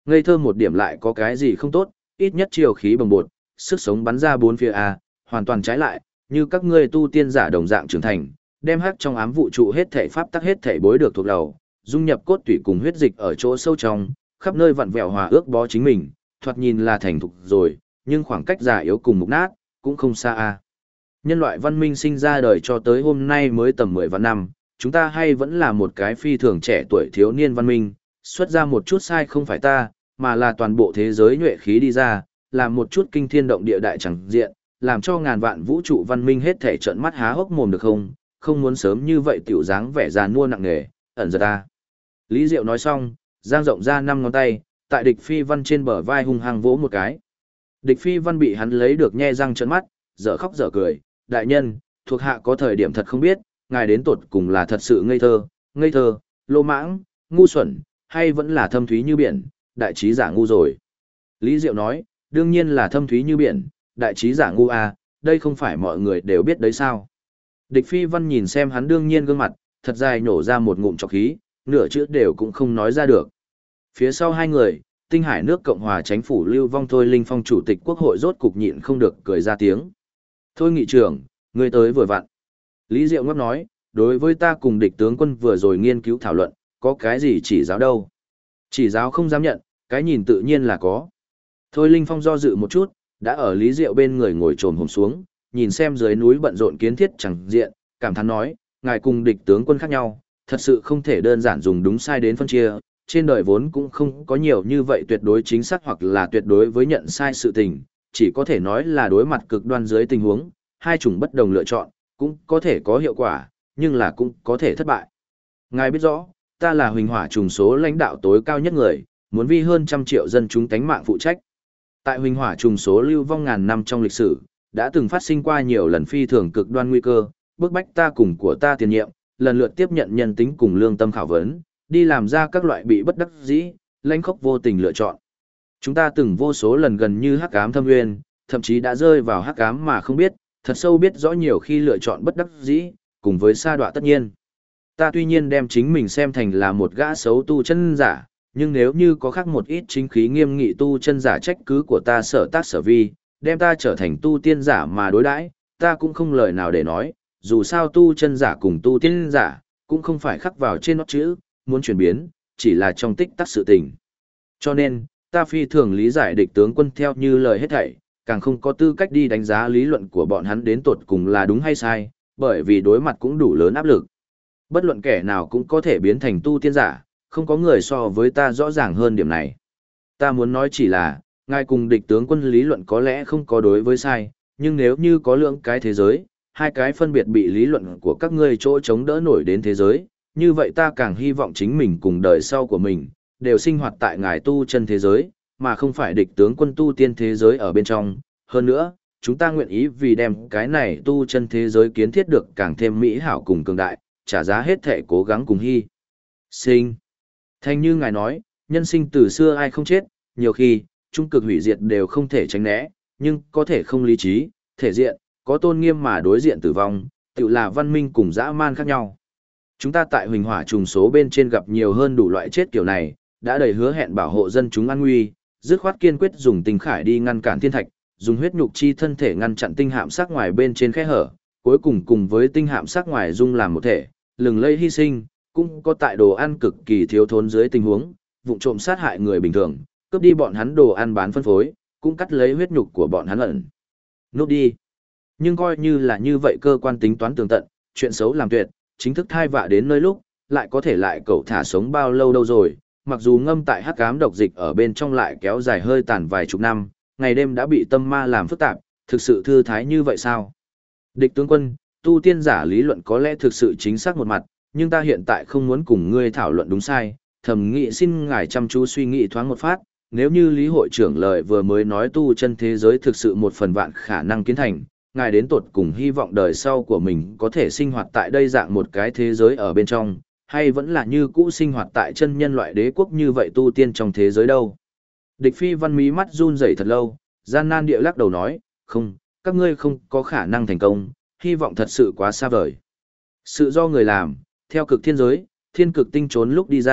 [SPEAKER 1] Ngây thơ một điểm lại có cái gì không tốt, ít nhất chiều khí bồng bột, sức sống bắn ra bốn phía a, hoàn toàn trái lại, như các ngươi tu tiên giả đồng dạng trưởng thành, đem hắc trong ám vũ trụ hết thể pháp tắc hết thể bối được thuộc đầu, dung nhập cốt tủy cùng huyết dịch ở chỗ sâu trong, khắp nơi vặn vẹo hòa ước bó chính mình, thoạt nhìn là thành thục rồi, nhưng khoảng cách già yếu cùng mục nát, cũng không xa a. Nhân loại văn minh sinh ra đời cho tới hôm nay mới tầm 10 vạn năm, chúng ta hay vẫn là một cái phi thường trẻ tuổi thiếu niên văn minh, xuất ra một chút sai không phải ta, mà là toàn bộ thế giới nhuệ khí đi ra, làm một chút kinh thiên động địa đại chẳng diện, làm cho ngàn vạn vũ trụ văn minh hết thể trợn mắt há hốc mồm được không, không muốn sớm như vậy tiểu dáng vẻ già nua nặng nề, ẩn giật ta. Lý Diệu nói xong, giang rộng ra 5 ngón tay, tại địch phi văn trên bờ vai hung hăng vỗ một cái. Địch phi văn bị hắn lấy được nhe răng trợn mắt, dở khóc dở cười, đại nhân, thuộc hạ có thời điểm thật không biết, ngài đến tột cùng là thật sự ngây thơ, lô mãng, ngu xuẩn, hay vẫn là thâm thúy như biển, đại trí giả ngu rồi. Lý Diệu nói, đương nhiên là thâm thúy như biển, đại trí giả ngu à, đây không phải mọi người đều biết đấy sao. Địch phi văn nhìn xem hắn đương nhiên gương mặt, thật dài nổ ra một ngụm trọc khí, nửa chữ đều cũng không nói ra được. Phía sau hai người, Tinh Hải nước Cộng hòa Chánh phủ Lưu Vong Thôi Linh Phong chủ tịch quốc hội rốt cục nhịn không được cười ra tiếng. Thôi nghị trưởng, ngươi tới vừa vặn. Lý Diệu ngấp nói, đối với ta cùng địch tướng quân vừa rồi nghiên cứu thảo luận, có cái gì chỉ giáo đâu. Chỉ giáo không dám nhận, cái nhìn tự nhiên là có. Thôi Linh Phong do dự một chút, đã ở Lý Diệu bên người ngồi trồm hổm xuống, nhìn xem dưới núi bận rộn kiến thiết chẳng diện, cảm thán nói, ngài cùng địch tướng quân khác nhau, thật sự không thể đơn giản dùng đúng sai đến phân chia, trên đời vốn cũng không có nhiều như vậy tuyệt đối chính xác hoặc là tuyệt đối với nhận sai sự tình, chỉ có thể nói là đối mặt cực đoan dưới tình huống, hai chủng bất đồng lựa chọn, cũng có thể có hiệu quả, nhưng là cũng có thể thất bại. Ngài biết rõ, ta là huỳnh hỏa trùng số lãnh đạo tối cao nhất người, muốn vi hơn 100 triệu dân chúng tánh mạng phụ trách. Tại huỳnh hỏa trùng số lưu vong ngàn năm trong lịch sử, đã từng phát sinh qua nhiều lần phi thường cực đoan nguy cơ, bức bách ta cùng của ta tiền nhiệm, lần lượt tiếp nhận nhân tính cùng lương tâm khảo vấn, đi làm ra các loại bị bất đắc dĩ, lãnh khốc vô tình lựa chọn. Chúng ta từng vô số lần gần như hắc ám thâm nguyên, thậm chí đã rơi vào hắc ám mà không biết, thật sâu biết rõ nhiều khi lựa chọn bất đắc dĩ, cùng với sa đọa tất nhiên. Ta tuy nhiên đem chính mình xem thành là một gã xấu tu chân giả, nhưng nếu như có khác một ít chính khí nghiêm nghị tu chân giả trách cứ của ta sở tác sở vi, đem ta trở thành tu tiên giả mà đối đãi, ta cũng không lời nào để nói, dù sao tu chân giả cùng tu tiên giả, cũng không phải khắc vào trên nó chữ, muốn chuyển biến, chỉ là trong tích tắc sự tình. Cho nên, ta phi thường lý giải địch tướng quân theo như lời hết thảy, càng không có tư cách đi đánh giá lý luận của bọn hắn đến tột cùng là đúng hay sai, bởi vì đối mặt cũng đủ lớn áp lực. Bất luận kẻ nào cũng có thể biến thành tu tiên giả, không có người so với ta rõ ràng hơn điểm này. Ta muốn nói chỉ là, ngài cùng địch tướng quân lý luận có lẽ không có đối với sai, nhưng nếu như có lượng cái thế giới, hai cái phân biệt bị lý luận của các ngươi chỗ chống đỡ nổi đến thế giới, như vậy ta càng hy vọng chính mình cùng đời sau của mình, đều sinh hoạt tại ngài tu chân thế giới, mà không phải địch tướng quân tu tiên thế giới ở bên trong. Hơn nữa, chúng ta nguyện ý vì đem cái này tu chân thế giới kiến thiết được càng thêm mỹ hảo cùng cường đại, trả giá hết thể cố gắng cùng hy sinh. Thành như ngài nói, nhân sinh từ xưa ai không chết, nhiều khi, trung cực hủy diệt đều không thể tránh né, nhưng có thể không lý trí, thể diện, có tôn nghiêm mà đối diện tử vong, tự là văn minh cùng dã man khác nhau. Chúng ta tại huỳnh hỏa trùng số bên trên gặp nhiều hơn đủ loại chết kiểu này, đã đầy hứa hẹn bảo hộ dân chúng an nguy, dứt khoát kiên quyết dùng tinh khải đi ngăn cản thiên thạch, dùng huyết nhục chi thân thể ngăn chặn tinh hạm sắc ngoài bên trên khe hở, cuối cùng cùng với tinh hạm sắc ngoài dung làm một thể, lừng lây hy sinh, cũng có tại đồ ăn cực kỳ thiếu thốn dưới tình huống, vụng trộm sát hại người bình thường, cướp đi bọn hắn đồ ăn bán phân phối, cũng cắt lấy huyết nhục của bọn hắn ẩn. Núp đi. Nhưng coi như là như vậy cơ quan tính toán tường tận, chuyện xấu làm tuyệt, chính thức thai vạ đến nơi lúc, lại có thể lại cậu thả sống bao lâu đâu rồi, mặc dù ngâm tại hắc ám độc dịch ở bên trong lại kéo dài hơi tàn vài chục năm, ngày đêm đã bị tâm ma làm phức tạp, thực sự thư thái như vậy sao? Địch tướng quân, tu tiên giả lý luận có lẽ thực sự chính xác một mặt, nhưng ta hiện tại không muốn cùng ngươi thảo luận đúng sai, thầm nghĩ xin ngài chăm chú suy nghĩ thoáng một phát, nếu như Lý hội trưởng lời vừa mới nói tu chân thế giới thực sự một phần vạn khả năng kiến thành, ngài đến tột cùng hy vọng đời sau của mình có thể sinh hoạt tại đây dạng một cái thế giới ở bên trong, hay vẫn là như cũ sinh hoạt tại chân nhân loại đế quốc như vậy tu tiên trong thế giới đâu. Địch phi văn mí mắt run rẩy thật lâu, gian nan địa lắc đầu nói, không, các ngươi không có khả năng thành công, hy vọng thật sự quá xa vời. Sự do người làm, theo cực thiên giới, thiên cực tinh trốn lúc đi ra,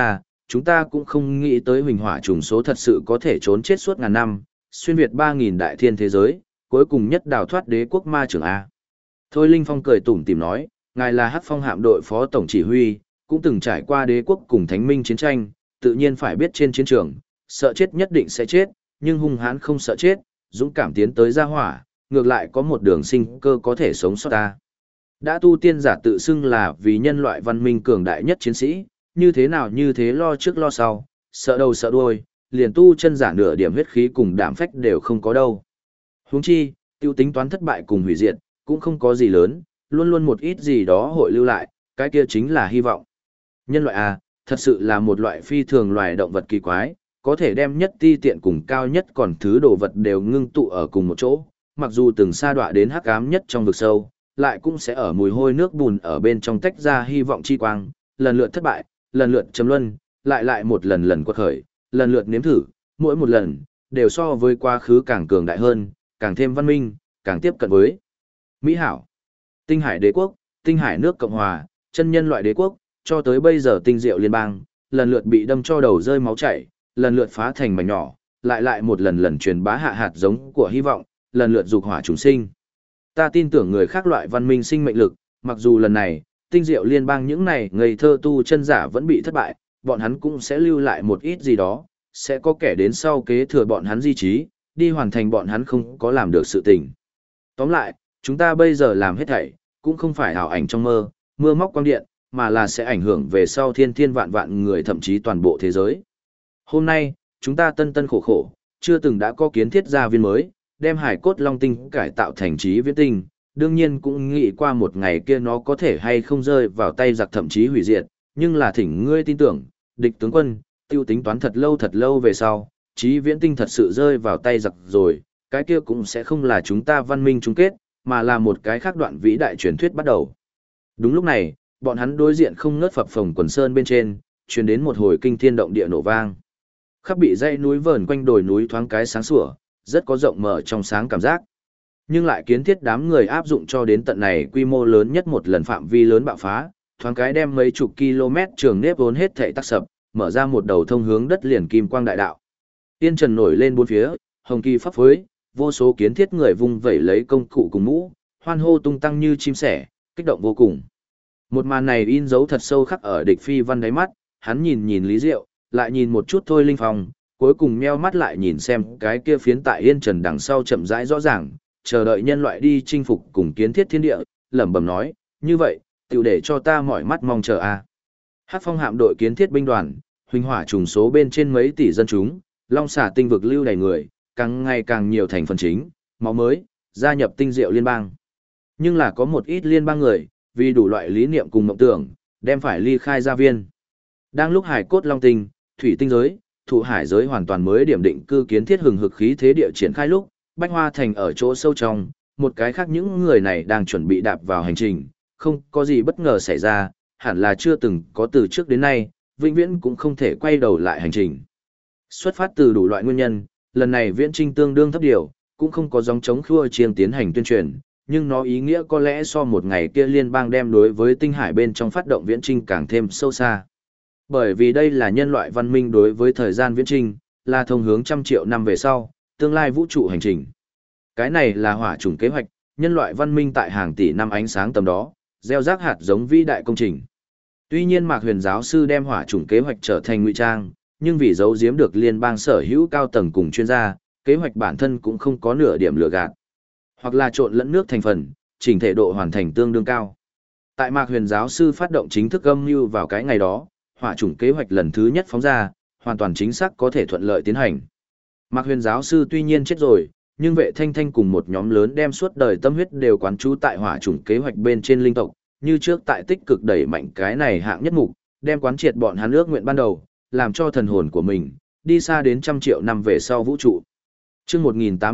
[SPEAKER 1] chúng ta cũng không nghĩ tới huỳnh hỏa trùng số thật sự có thể trốn chết suốt ngàn năm, xuyên việt 3.000 đại thiên thế giới, cuối cùng nhất đào thoát đế quốc ma trưởng A. Thôi Linh Phong cười tủm tỉm nói, ngài là Hắc Phong hạm đội phó tổng chỉ huy, cũng từng trải qua đế quốc cùng thánh minh chiến tranh, tự nhiên phải biết trên chiến trường, sợ chết nhất định sẽ chết, nhưng hung hãn không sợ chết, dũng cảm tiến tới ra hỏa, ngược lại có một đường sinh cơ có thể sống sót ta. Đã tu tiên giả tự xưng là vì nhân loại văn minh cường đại nhất chiến sĩ, như thế nào như thế lo trước lo sau, sợ đầu sợ đuôi, liền tu chân giả nửa điểm huyết khí cùng đảm phách đều không có đâu. Huống chi, tiêu tính toán thất bại cùng hủy diệt, cũng không có gì lớn, luôn luôn một ít gì đó hội lưu lại, cái kia chính là hy vọng. Nhân loại à, thật sự là một loại phi thường loài động vật kỳ quái, có thể đem nhất ti tiện cùng cao nhất còn thứ đồ vật đều ngưng tụ ở cùng một chỗ, mặc dù từng sa đọa đến hắc ám nhất trong vực sâu, lại cũng sẽ ở mùi hôi nước bùn ở bên trong tách ra hy vọng chi quang, lần lượt thất bại, lần lượt chấm luân, lại một lần lần quật khởi, lần lượt nếm thử, mỗi một lần, đều so với quá khứ càng cường đại hơn, càng thêm văn minh, càng tiếp cận với Mỹ hảo. Tinh Hải Đế quốc, Tinh Hải nước Cộng hòa, chân nhân loại đế quốc, cho tới bây giờ Tinh Diệu liên bang, lần lượt bị đâm cho đầu rơi máu chảy, lần lượt phá thành mảnh nhỏ, lại một lần lần truyền bá hạ hạt giống của hy vọng, lần lượt dục hỏa chúng sinh. Ta tin tưởng người khác loại văn minh sinh mệnh lực, mặc dù lần này, Tinh Diệu liên bang những này ngây thơ tu chân giả vẫn bị thất bại, bọn hắn cũng sẽ lưu lại một ít gì đó, sẽ có kẻ đến sau kế thừa bọn hắn di trí, đi hoàn thành bọn hắn không có làm được sự tình. Tóm lại, chúng ta bây giờ làm hết thảy, cũng không phải ảo ảnh trong mơ, mưa móc quang điện, mà là sẽ ảnh hưởng về sau thiên thiên vạn vạn người thậm chí toàn bộ thế giới. Hôm nay, chúng ta tân tân khổ khổ, chưa từng đã có kiến thiết gia viên mới, đem hải cốt long tinh cải tạo thành trí viễn tinh, đương nhiên cũng nghĩ qua một ngày kia nó có thể hay không rơi vào tay giặc thậm chí hủy diệt, nhưng là thỉnh ngươi tin tưởng, địch tướng quân, tiêu tính toán thật lâu về sau, trí viễn tinh thật sự rơi vào tay giặc rồi, cái kia cũng sẽ không là chúng ta văn minh chung kết, mà là một cái khác đoạn vĩ đại truyền thuyết bắt đầu. Đúng lúc này, bọn hắn đối diện không ngớt phập phồng quần sơn bên trên, truyền đến một hồi kinh thiên động địa nổ vang. Khắp bị dãy núi vờn quanh đồi núi thoáng cái sáng sủa, rất có rộng mở trong sáng cảm giác. Nhưng lại kiến thiết đám người áp dụng cho đến tận này quy mô lớn nhất một lần phạm vi lớn bạo phá, thoáng cái đem mấy chục km trường nếp vốn hết thảy tắc sập, mở ra một đầu thông hướng đất liền kim quang đại đạo. Tiên trần nổi lên bốn phía, hồng kỳ pháp phối, vô số kiến thiết người vung vẩy lấy công cụ cùng mũ, hoan hô tung tăng như chim sẻ, kích động vô cùng. Một màn này in dấu thật sâu khắc ở địch phi văn đáy mắt, hắn nhìn nhìn Lý Diệu, lại nhìn một chút Thôi Linh Phong, cuối cùng meo mắt lại nhìn xem cái kia phiến tại Yên Trần đằng sau chậm rãi rõ ràng, chờ đợi nhân loại đi chinh phục cùng kiến thiết thiên địa, lẩm bẩm nói, như vậy, tiểu để cho ta mỏi mắt mong chờ a. Hắc Phong hạm đội kiến thiết binh đoàn, huỳnh hỏa trùng số bên trên mấy tỷ dân chúng, long xả tinh vực lưu đầy người, càng ngày càng nhiều thành phần chính, máu mới, gia nhập Tinh Diệu liên bang. Nhưng là có một ít liên bang người, vì đủ loại lý niệm cùng mộng tưởng, đem phải ly khai gia viên. Đang lúc hải cốt long tinh, thủy tinh giới, thụ hải giới hoàn toàn mới điểm định cư kiến thiết hừng hực khí thế địa triển khai lúc, Bách Hoa Thành ở chỗ sâu trong, một cái khác những người này đang chuẩn bị đạp vào hành trình, không có gì bất ngờ xảy ra, hẳn là chưa từng có từ trước đến nay, vĩnh viễn cũng không thể quay đầu lại hành trình. Xuất phát từ đủ loại nguyên nhân, lần này viễn trinh tương đương thấp điều, cũng không có dòng chống khua chiêng tiến hành tuyên truyền, nhưng nó ý nghĩa có lẽ so một ngày kia liên bang đem đối với tinh hải bên trong phát động viễn trinh càng thêm sâu xa. Bởi vì đây là nhân loại văn minh đối với thời gian viễn trinh, là thông hướng trăm triệu năm về sau, tương lai vũ trụ hành trình. Cái này là hỏa chủng kế hoạch, nhân loại văn minh tại hàng tỷ năm ánh sáng tầm đó, gieo rắc hạt giống vĩ đại công trình. Tuy nhiên Mạc Huyền giáo sư đem hỏa chủng kế hoạch trở thành ngụy trang, nhưng vì giấu giếm được liên bang sở hữu cao tầng cùng chuyên gia, kế hoạch bản thân cũng không có nửa điểm lừa gạt. Hoặc là trộn lẫn nước thành phần, chỉnh thể độ hoàn thành tương đương cao. Tại Mạc Huyền giáo sư phát động chính thức âm mưu vào cái ngày đó, hỏa chủng kế hoạch lần thứ nhất phóng ra, hoàn toàn chính xác có thể thuận lợi tiến hành. Mạc Huyền giáo sư tuy nhiên chết rồi, nhưng Vệ Thanh Thanh cùng một nhóm lớn đem suốt đời tâm huyết đều quán trú tại hỏa chủng kế hoạch bên trên linh tộc, như trước tại tích cực đẩy mạnh cái này hạng nhất mục, đem quán triệt bọn hắn ước nguyện ban đầu, làm cho thần hồn của mình đi xa đến trăm triệu năm về sau vũ trụ. Chương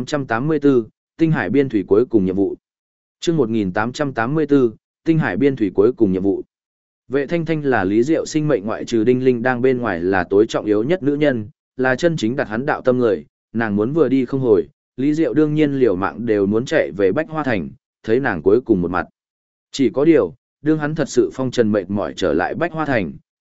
[SPEAKER 1] 1884, Tinh Hải biên thủy cuối cùng nhiệm vụ. Chương 1884, Tinh Hải biên thủy cuối cùng nhiệm vụ. Vệ Thanh Thanh là Lý Diệu sinh mệnh ngoại trừ Đinh Linh đang bên ngoài là tối trọng yếu nhất nữ nhân, là chân chính đặt hắn đạo tâm người, nàng muốn vừa đi không hồi, Lý Diệu đương nhiên liều mạng đều muốn chạy về Bách Hoa Thành, thấy nàng cuối cùng một mặt. Chỉ có điều, đương hắn thật sự phong trần mệt mỏi trở lại Bách Hoa Thành,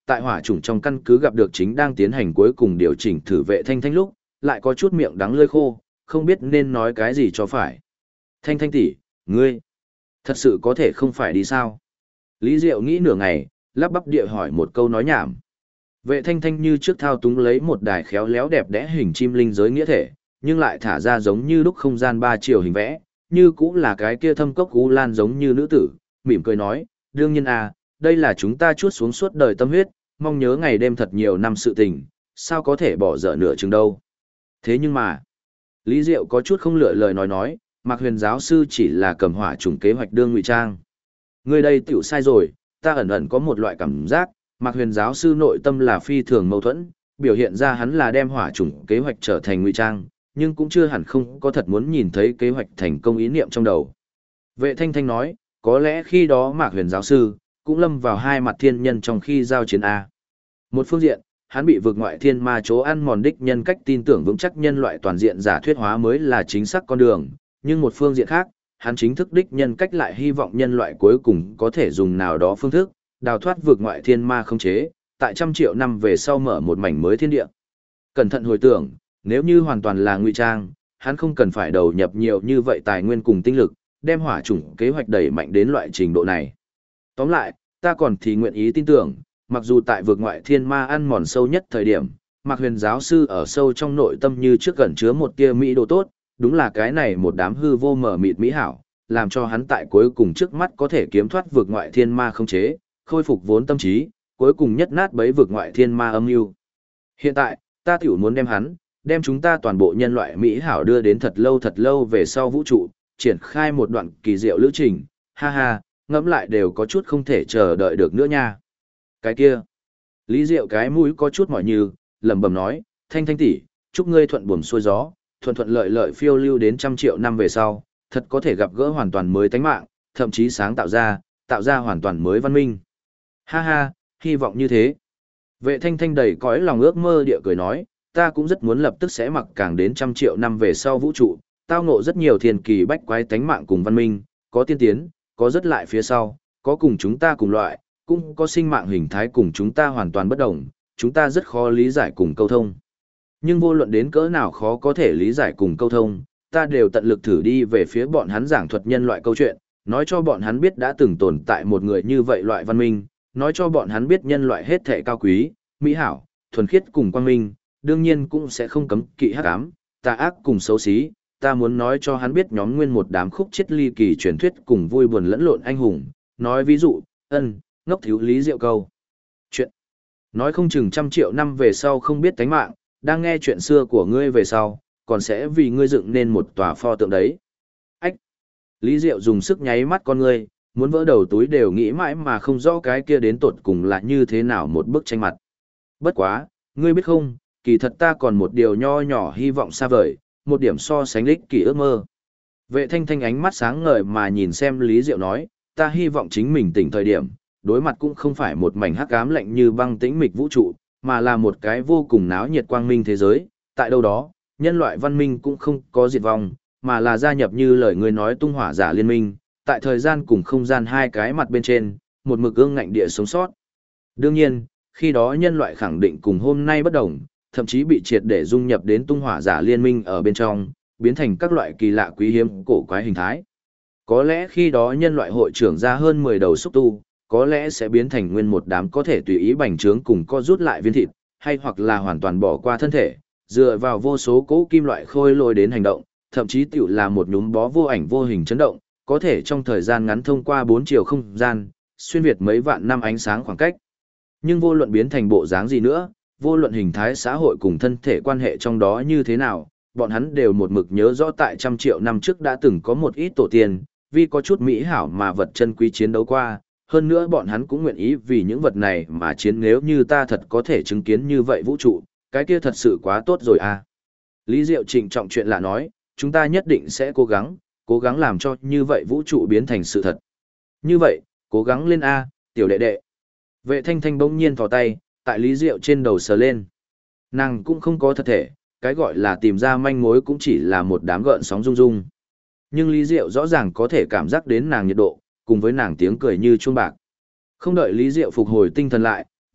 [SPEAKER 1] tại hỏa chủng trong căn cứ gặp được chính đang tiến hành cuối cùng điều chỉnh thử Vệ Thanh Thanh lúc, lại có chút miệng đắng lưỡi khô, không biết nên nói cái gì cho phải. Thanh Thanh tỷ, ngươi, thật sự có thể không phải đi sao? Lý Diệu nghĩ nửa ngày, lắp bắp địa hỏi một câu nói nhảm. Vệ Thanh Thanh như trước thao túng lấy một đài khéo léo đẹp đẽ hình chim linh giới nghĩa thể, nhưng lại thả ra giống như lúc không gian 3 chiều hình vẽ, như cũng là cái kia thâm cốc u lan giống như nữ tử, mỉm cười nói, đương nhiên à, đây là chúng ta chuốt xuống suốt đời tâm huyết, mong nhớ ngày đêm thật nhiều năm sự tình, sao có thể bỏ dở nửa chừng đâu. Thế nhưng mà, Lý Diệu có chút không lựa lời nói, Mạc Huyền giáo sư chỉ là cầm hỏa chủng kế hoạch đương ngụy trang. Người đây tiểu sai rồi, ta ẩn ẩn có một loại cảm giác, Mạc Huyền giáo sư nội tâm là phi thường mâu thuẫn, biểu hiện ra hắn là đem hỏa chủng kế hoạch trở thành ngụy trang, nhưng cũng chưa hẳn không có thật muốn nhìn thấy kế hoạch thành công ý niệm trong đầu. Vệ Thanh Thanh nói, có lẽ khi đó Mạc Huyền giáo sư cũng lâm vào hai mặt thiên nhân trong khi giao chiến A. Một phương diện, hắn bị vượt ngoại thiên ma chỗ ăn mòn đích nhân cách tin tưởng vững chắc nhân loại toàn diện giả thuyết hóa mới là chính xác con đường, nhưng một phương diện khác, hắn chính thức đích nhân cách lại hy vọng nhân loại cuối cùng có thể dùng nào đó phương thức, đào thoát vượt ngoại thiên ma không chế, tại trăm triệu năm về sau mở một mảnh mới thiên địa. Cẩn thận hồi tưởng, nếu như hoàn toàn là ngụy trang, hắn không cần phải đầu nhập nhiều như vậy tài nguyên cùng tinh lực, đem hỏa chủng kế hoạch đẩy mạnh đến loại trình độ này. Tóm lại, ta còn thì nguyện ý tin tưởng, mặc dù tại vượt ngoại thiên ma ăn mòn sâu nhất thời điểm, Mạc Huyền giáo sư ở sâu trong nội tâm như trước gần chứa một tia mỹ đồ tốt, đúng là cái này một đám hư vô mở mịt mỹ hảo, làm cho hắn tại cuối cùng trước mắt có thể kiếm thoát vượt ngoại thiên ma không chế, khôi phục vốn tâm trí, cuối cùng nhất nát bấy vượt ngoại thiên ma âm mưu. Hiện tại, ta tiểu muốn đem chúng ta toàn bộ nhân loại mỹ hảo đưa đến thật lâu về sau vũ trụ, triển khai một đoạn kỳ diệu lữ trình, ha ha, ngẫm lại đều có chút không thể chờ đợi được nữa nha. Cái kia, Lý Diệu cái mũi có chút mỏi như, lẩm bẩm nói, Thanh Thanh tỷ, chúc ngươi thuận buồm xuôi gió, thuận lợi phiêu lưu đến trăm triệu năm về sau, thật có thể gặp gỡ hoàn toàn mới tánh mạng, thậm chí sáng tạo ra hoàn toàn mới văn minh. Ha ha, hy vọng như thế. Vệ Thanh Thanh đầy cõi lòng ước mơ địa cười nói, ta cũng rất muốn lập tức sẽ mặc càng đến trăm triệu năm về sau vũ trụ, tao ngộ rất nhiều thiên kỳ bách quái tánh mạng cùng văn minh, có tiên tiến, có rất lại phía sau, có cùng chúng ta cùng loại, cũng có sinh mạng hình thái cùng chúng ta hoàn toàn bất đồng, chúng ta rất khó lý giải cùng câu thông. Nhưng vô luận đến cỡ nào khó có thể lý giải cùng câu thông, ta đều tận lực thử đi về phía bọn hắn giảng thuật nhân loại câu chuyện, nói cho bọn hắn biết đã từng tồn tại một người như vậy loại văn minh, nói cho bọn hắn biết nhân loại hết thảy cao quý, mỹ hảo, thuần khiết cùng quang minh, đương nhiên cũng sẽ không cấm kỵ hắc ám, tà ác cùng xấu xí. Ta muốn nói cho hắn biết nhóm nguyên một đám khúc chết ly kỳ truyền thuyết cùng vui buồn lẫn lộn anh hùng, nói ví dụ, ngốc thiếu Lý Diệu câu. Chuyện. Nói không chừng trăm triệu năm về sau không biết tánh mạng, đang nghe chuyện xưa của ngươi về sau, còn sẽ vì ngươi dựng nên một tòa pho tượng đấy. Ách! Lý Diệu dùng sức nháy mắt con ngươi, muốn vỡ đầu túi đều nghĩ mãi mà không rõ cái kia đến tột cùng là như thế nào một bức tranh mặt. Bất quá, ngươi biết không, kỳ thật ta còn một điều nho nhỏ hy vọng xa vời, một điểm so sánh lích kỳ ước mơ. Vệ Thanh Thanh ánh mắt sáng ngời mà nhìn xem Lý Diệu nói, ta hy vọng chính mình tỉnh thời điểm, đối mặt cũng không phải một mảnh hắc ám lạnh như băng tĩnh mịch vũ trụ, mà là một cái vô cùng náo nhiệt quang minh thế giới, tại đâu đó, nhân loại văn minh cũng không có diệt vong, mà là gia nhập như lời người nói tung hỏa giả liên minh, tại thời gian cùng không gian hai cái mặt bên trên, một mực ương ngạnh địa sống sót. Đương nhiên, khi đó nhân loại khẳng định cùng hôm nay bất đồng, thậm chí bị triệt để dung nhập đến tung hỏa giả liên minh ở bên trong, biến thành các loại kỳ lạ quý hiếm cổ quái hình thái. Có lẽ khi đó nhân loại hội trưởng ra hơn 10 đầu xúc tu, có lẽ sẽ biến thành nguyên một đám có thể tùy ý bành trướng cùng co rút lại viên thịt, hay hoặc là hoàn toàn bỏ qua thân thể, dựa vào vô số cỗ kim loại khôi lôi đến hành động, thậm chí tiểu là một nhúm bó vô ảnh vô hình chấn động, có thể trong thời gian ngắn thông qua 4 chiều không gian, xuyên việt mấy vạn năm ánh sáng khoảng cách. Nhưng vô luận biến thành bộ dáng gì nữa, vô luận hình thái xã hội cùng thân thể quan hệ trong đó như thế nào, bọn hắn đều một mực nhớ rõ tại trăm triệu năm trước đã từng có một ít tổ tiên, vì có chút mỹ hảo mà vật chân quý chiến đấu qua, hơn nữa bọn hắn cũng nguyện ý vì những vật này mà chiến. Nếu như ta thật có thể chứng kiến như vậy vũ trụ, cái kia thật sự quá tốt rồi à. Lý Diệu trịnh trọng chuyện lạ nói, chúng ta nhất định sẽ cố gắng làm cho như vậy vũ trụ biến thành sự thật. Như vậy, cố gắng lên A, tiểu đệ đệ. Vệ Thanh Thanh bỗng nhiên thò tay, tại Lý Diệu trên đầu sờ lên. Nàng cũng không có thật thể, cái gọi là tìm ra manh mối cũng chỉ là một đám gợn sóng rung rung. Nhưng Lý Diệu rõ ràng có thể cảm giác đến nàng nhiệt độ, cùng với nàng tiếng cười như chuông bạc. Không đợi Lý Diệu phục hồi tinh thần lại,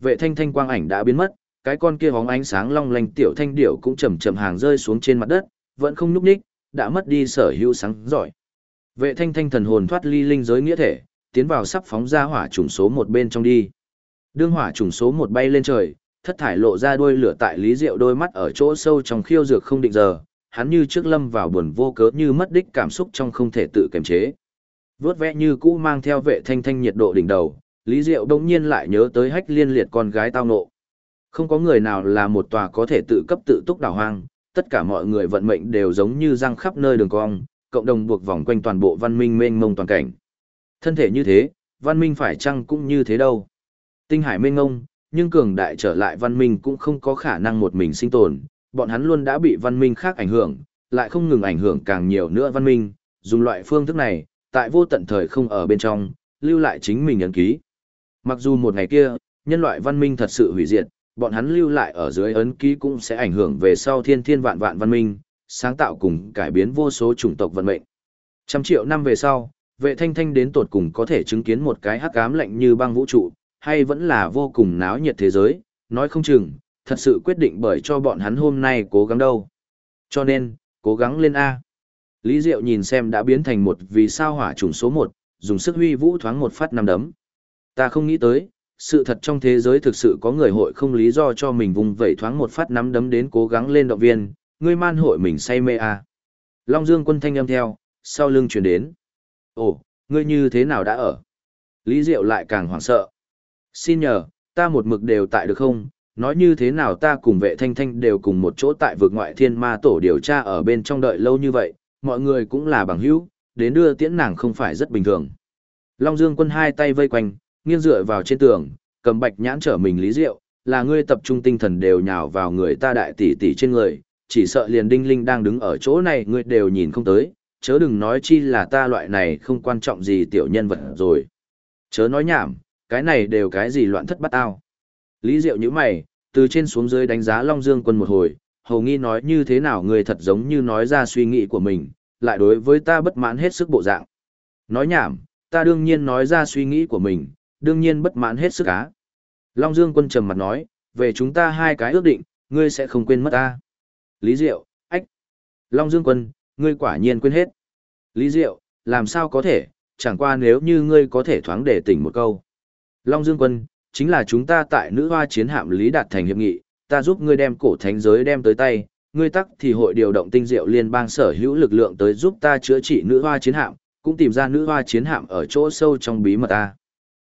[SPEAKER 1] Vệ thanh thanh quang ảnh đã biến mất, cái con kia bóng ánh sáng long lanh tiểu thanh điểu cũng chậm chậm hàng rơi xuống trên mặt đất, vẫn không nhúc nhích, đã mất đi sở hữu sáng giỏi. Vệ thanh thanh thần hồn thoát ly linh giới nghĩa thể, tiến vào sắp phóng ra hỏa trùng số một bên trong đi. Đương hỏa trùng số một bay lên trời, thất thải lộ ra đuôi lửa tại Lý Diệu đôi mắt ở chỗ sâu trong khiêu dược không định giờ, hắn như trước lâm vào buồn vô cớ như mất đích cảm xúc trong không thể tự kiềm chế. Vướt vẽ như cũ mang theo vệ thanh thanh nhiệt độ đỉnh đầu, Lý Diệu đông nhiên lại nhớ tới hách liên liệt con gái tao nộ. Không có người nào là một tòa có thể tự cấp tự túc đảo hoang, tất cả mọi người vận mệnh đều giống như răng khắp nơi đường cong, cộng đồng buộc vòng quanh toàn bộ văn minh mênh mông toàn cảnh. Thân thể như thế, văn minh phải chăng cũng như thế đâu. Tinh hải mênh mông, nhưng cường đại trở lại văn minh cũng không có khả năng một mình sinh tồn, bọn hắn luôn đã bị văn minh khác ảnh hưởng, lại không ngừng ảnh hưởng càng nhiều nữa văn minh, dùng loại phương thức này, tại vô tận thời không ở bên trong, lưu lại chính mình ấn ký. Mặc dù một ngày kia, nhân loại văn minh thật sự hủy diệt, bọn hắn lưu lại ở dưới ấn ký cũng sẽ ảnh hưởng về sau thiên thiên vạn vạn văn minh, sáng tạo cùng cải biến vô số chủng tộc vận mệnh. Trăm triệu năm về sau, vệ thanh thanh đến tột cùng có thể chứng kiến một cái hắc ám lạnh như băng vũ trụ, hay vẫn là vô cùng náo nhiệt thế giới, nói không chừng, thật sự quyết định bởi cho bọn hắn hôm nay cố gắng đâu. Cho nên, cố gắng lên A. Lý Diệu nhìn xem đã biến thành một vì sao hỏa trùng số một, dùng sức huy vũ thoáng một phát năm đấm. Ta không nghĩ tới, sự thật trong thế giới thực sự có người hội không lý do cho mình vùng vẩy thoáng một phát nắm đấm đến cố gắng lên động viên, ngươi man hội mình say mê A. Long Dương Quân thanh âm theo, sau lưng truyền đến. Ồ, ngươi như thế nào đã ở? Lý Diệu lại càng hoảng sợ. Xin nhờ, ta một mực đều tại được không? Nói như thế nào ta cùng vệ thanh thanh đều cùng một chỗ tại vực ngoại thiên ma tổ điều tra ở bên trong đợi lâu như vậy, mọi người cũng là bằng hữu, đến đưa tiễn nàng không phải rất bình thường. Long Dương Quân hai tay vây quanh, nghiêng dựa vào trên tường, cầm bạch nhãn trở mình Lý Diệu, là ngươi tập trung tinh thần đều nhào vào người ta đại tỷ tỷ trên người, chỉ sợ liền đinh linh đang đứng ở chỗ này ngươi đều nhìn không tới, chớ đừng nói chi là ta loại này không quan trọng gì tiểu nhân vật rồi. Chớ nói nhảm, cái này đều cái gì loạn thất bát ao. Lý Diệu nhíu mày, từ trên xuống dưới đánh giá Long Dương Quân một hồi, hầu nghi nói như thế nào người thật giống như nói ra suy nghĩ của mình, lại đối với ta bất mãn hết sức bộ dạng. Nói nhảm, ta đương nhiên nói ra suy nghĩ của mình, đương nhiên bất mãn hết sức á. Long Dương Quân trầm mặt nói, về chúng ta hai cái ước định, ngươi sẽ không quên mất ta. Lý Diệu, ách. Long Dương Quân, ngươi quả nhiên quên hết. Lý Diệu, làm sao có thể, chẳng qua nếu như ngươi có thể thoáng để tỉnh một câu. Long Dương Quân, chính là chúng ta tại nữ hoa chiến hạm Lý đạt thành hiệp nghị, ta giúp ngươi đem cổ thánh giới đem tới tay, ngươi tắc thì hội điều động tinh diệu liên bang sở hữu lực lượng tới giúp ta chữa trị nữ hoa chiến hạm, cũng tìm ra nữ hoa chiến hạm ở chỗ sâu trong bí mật ta.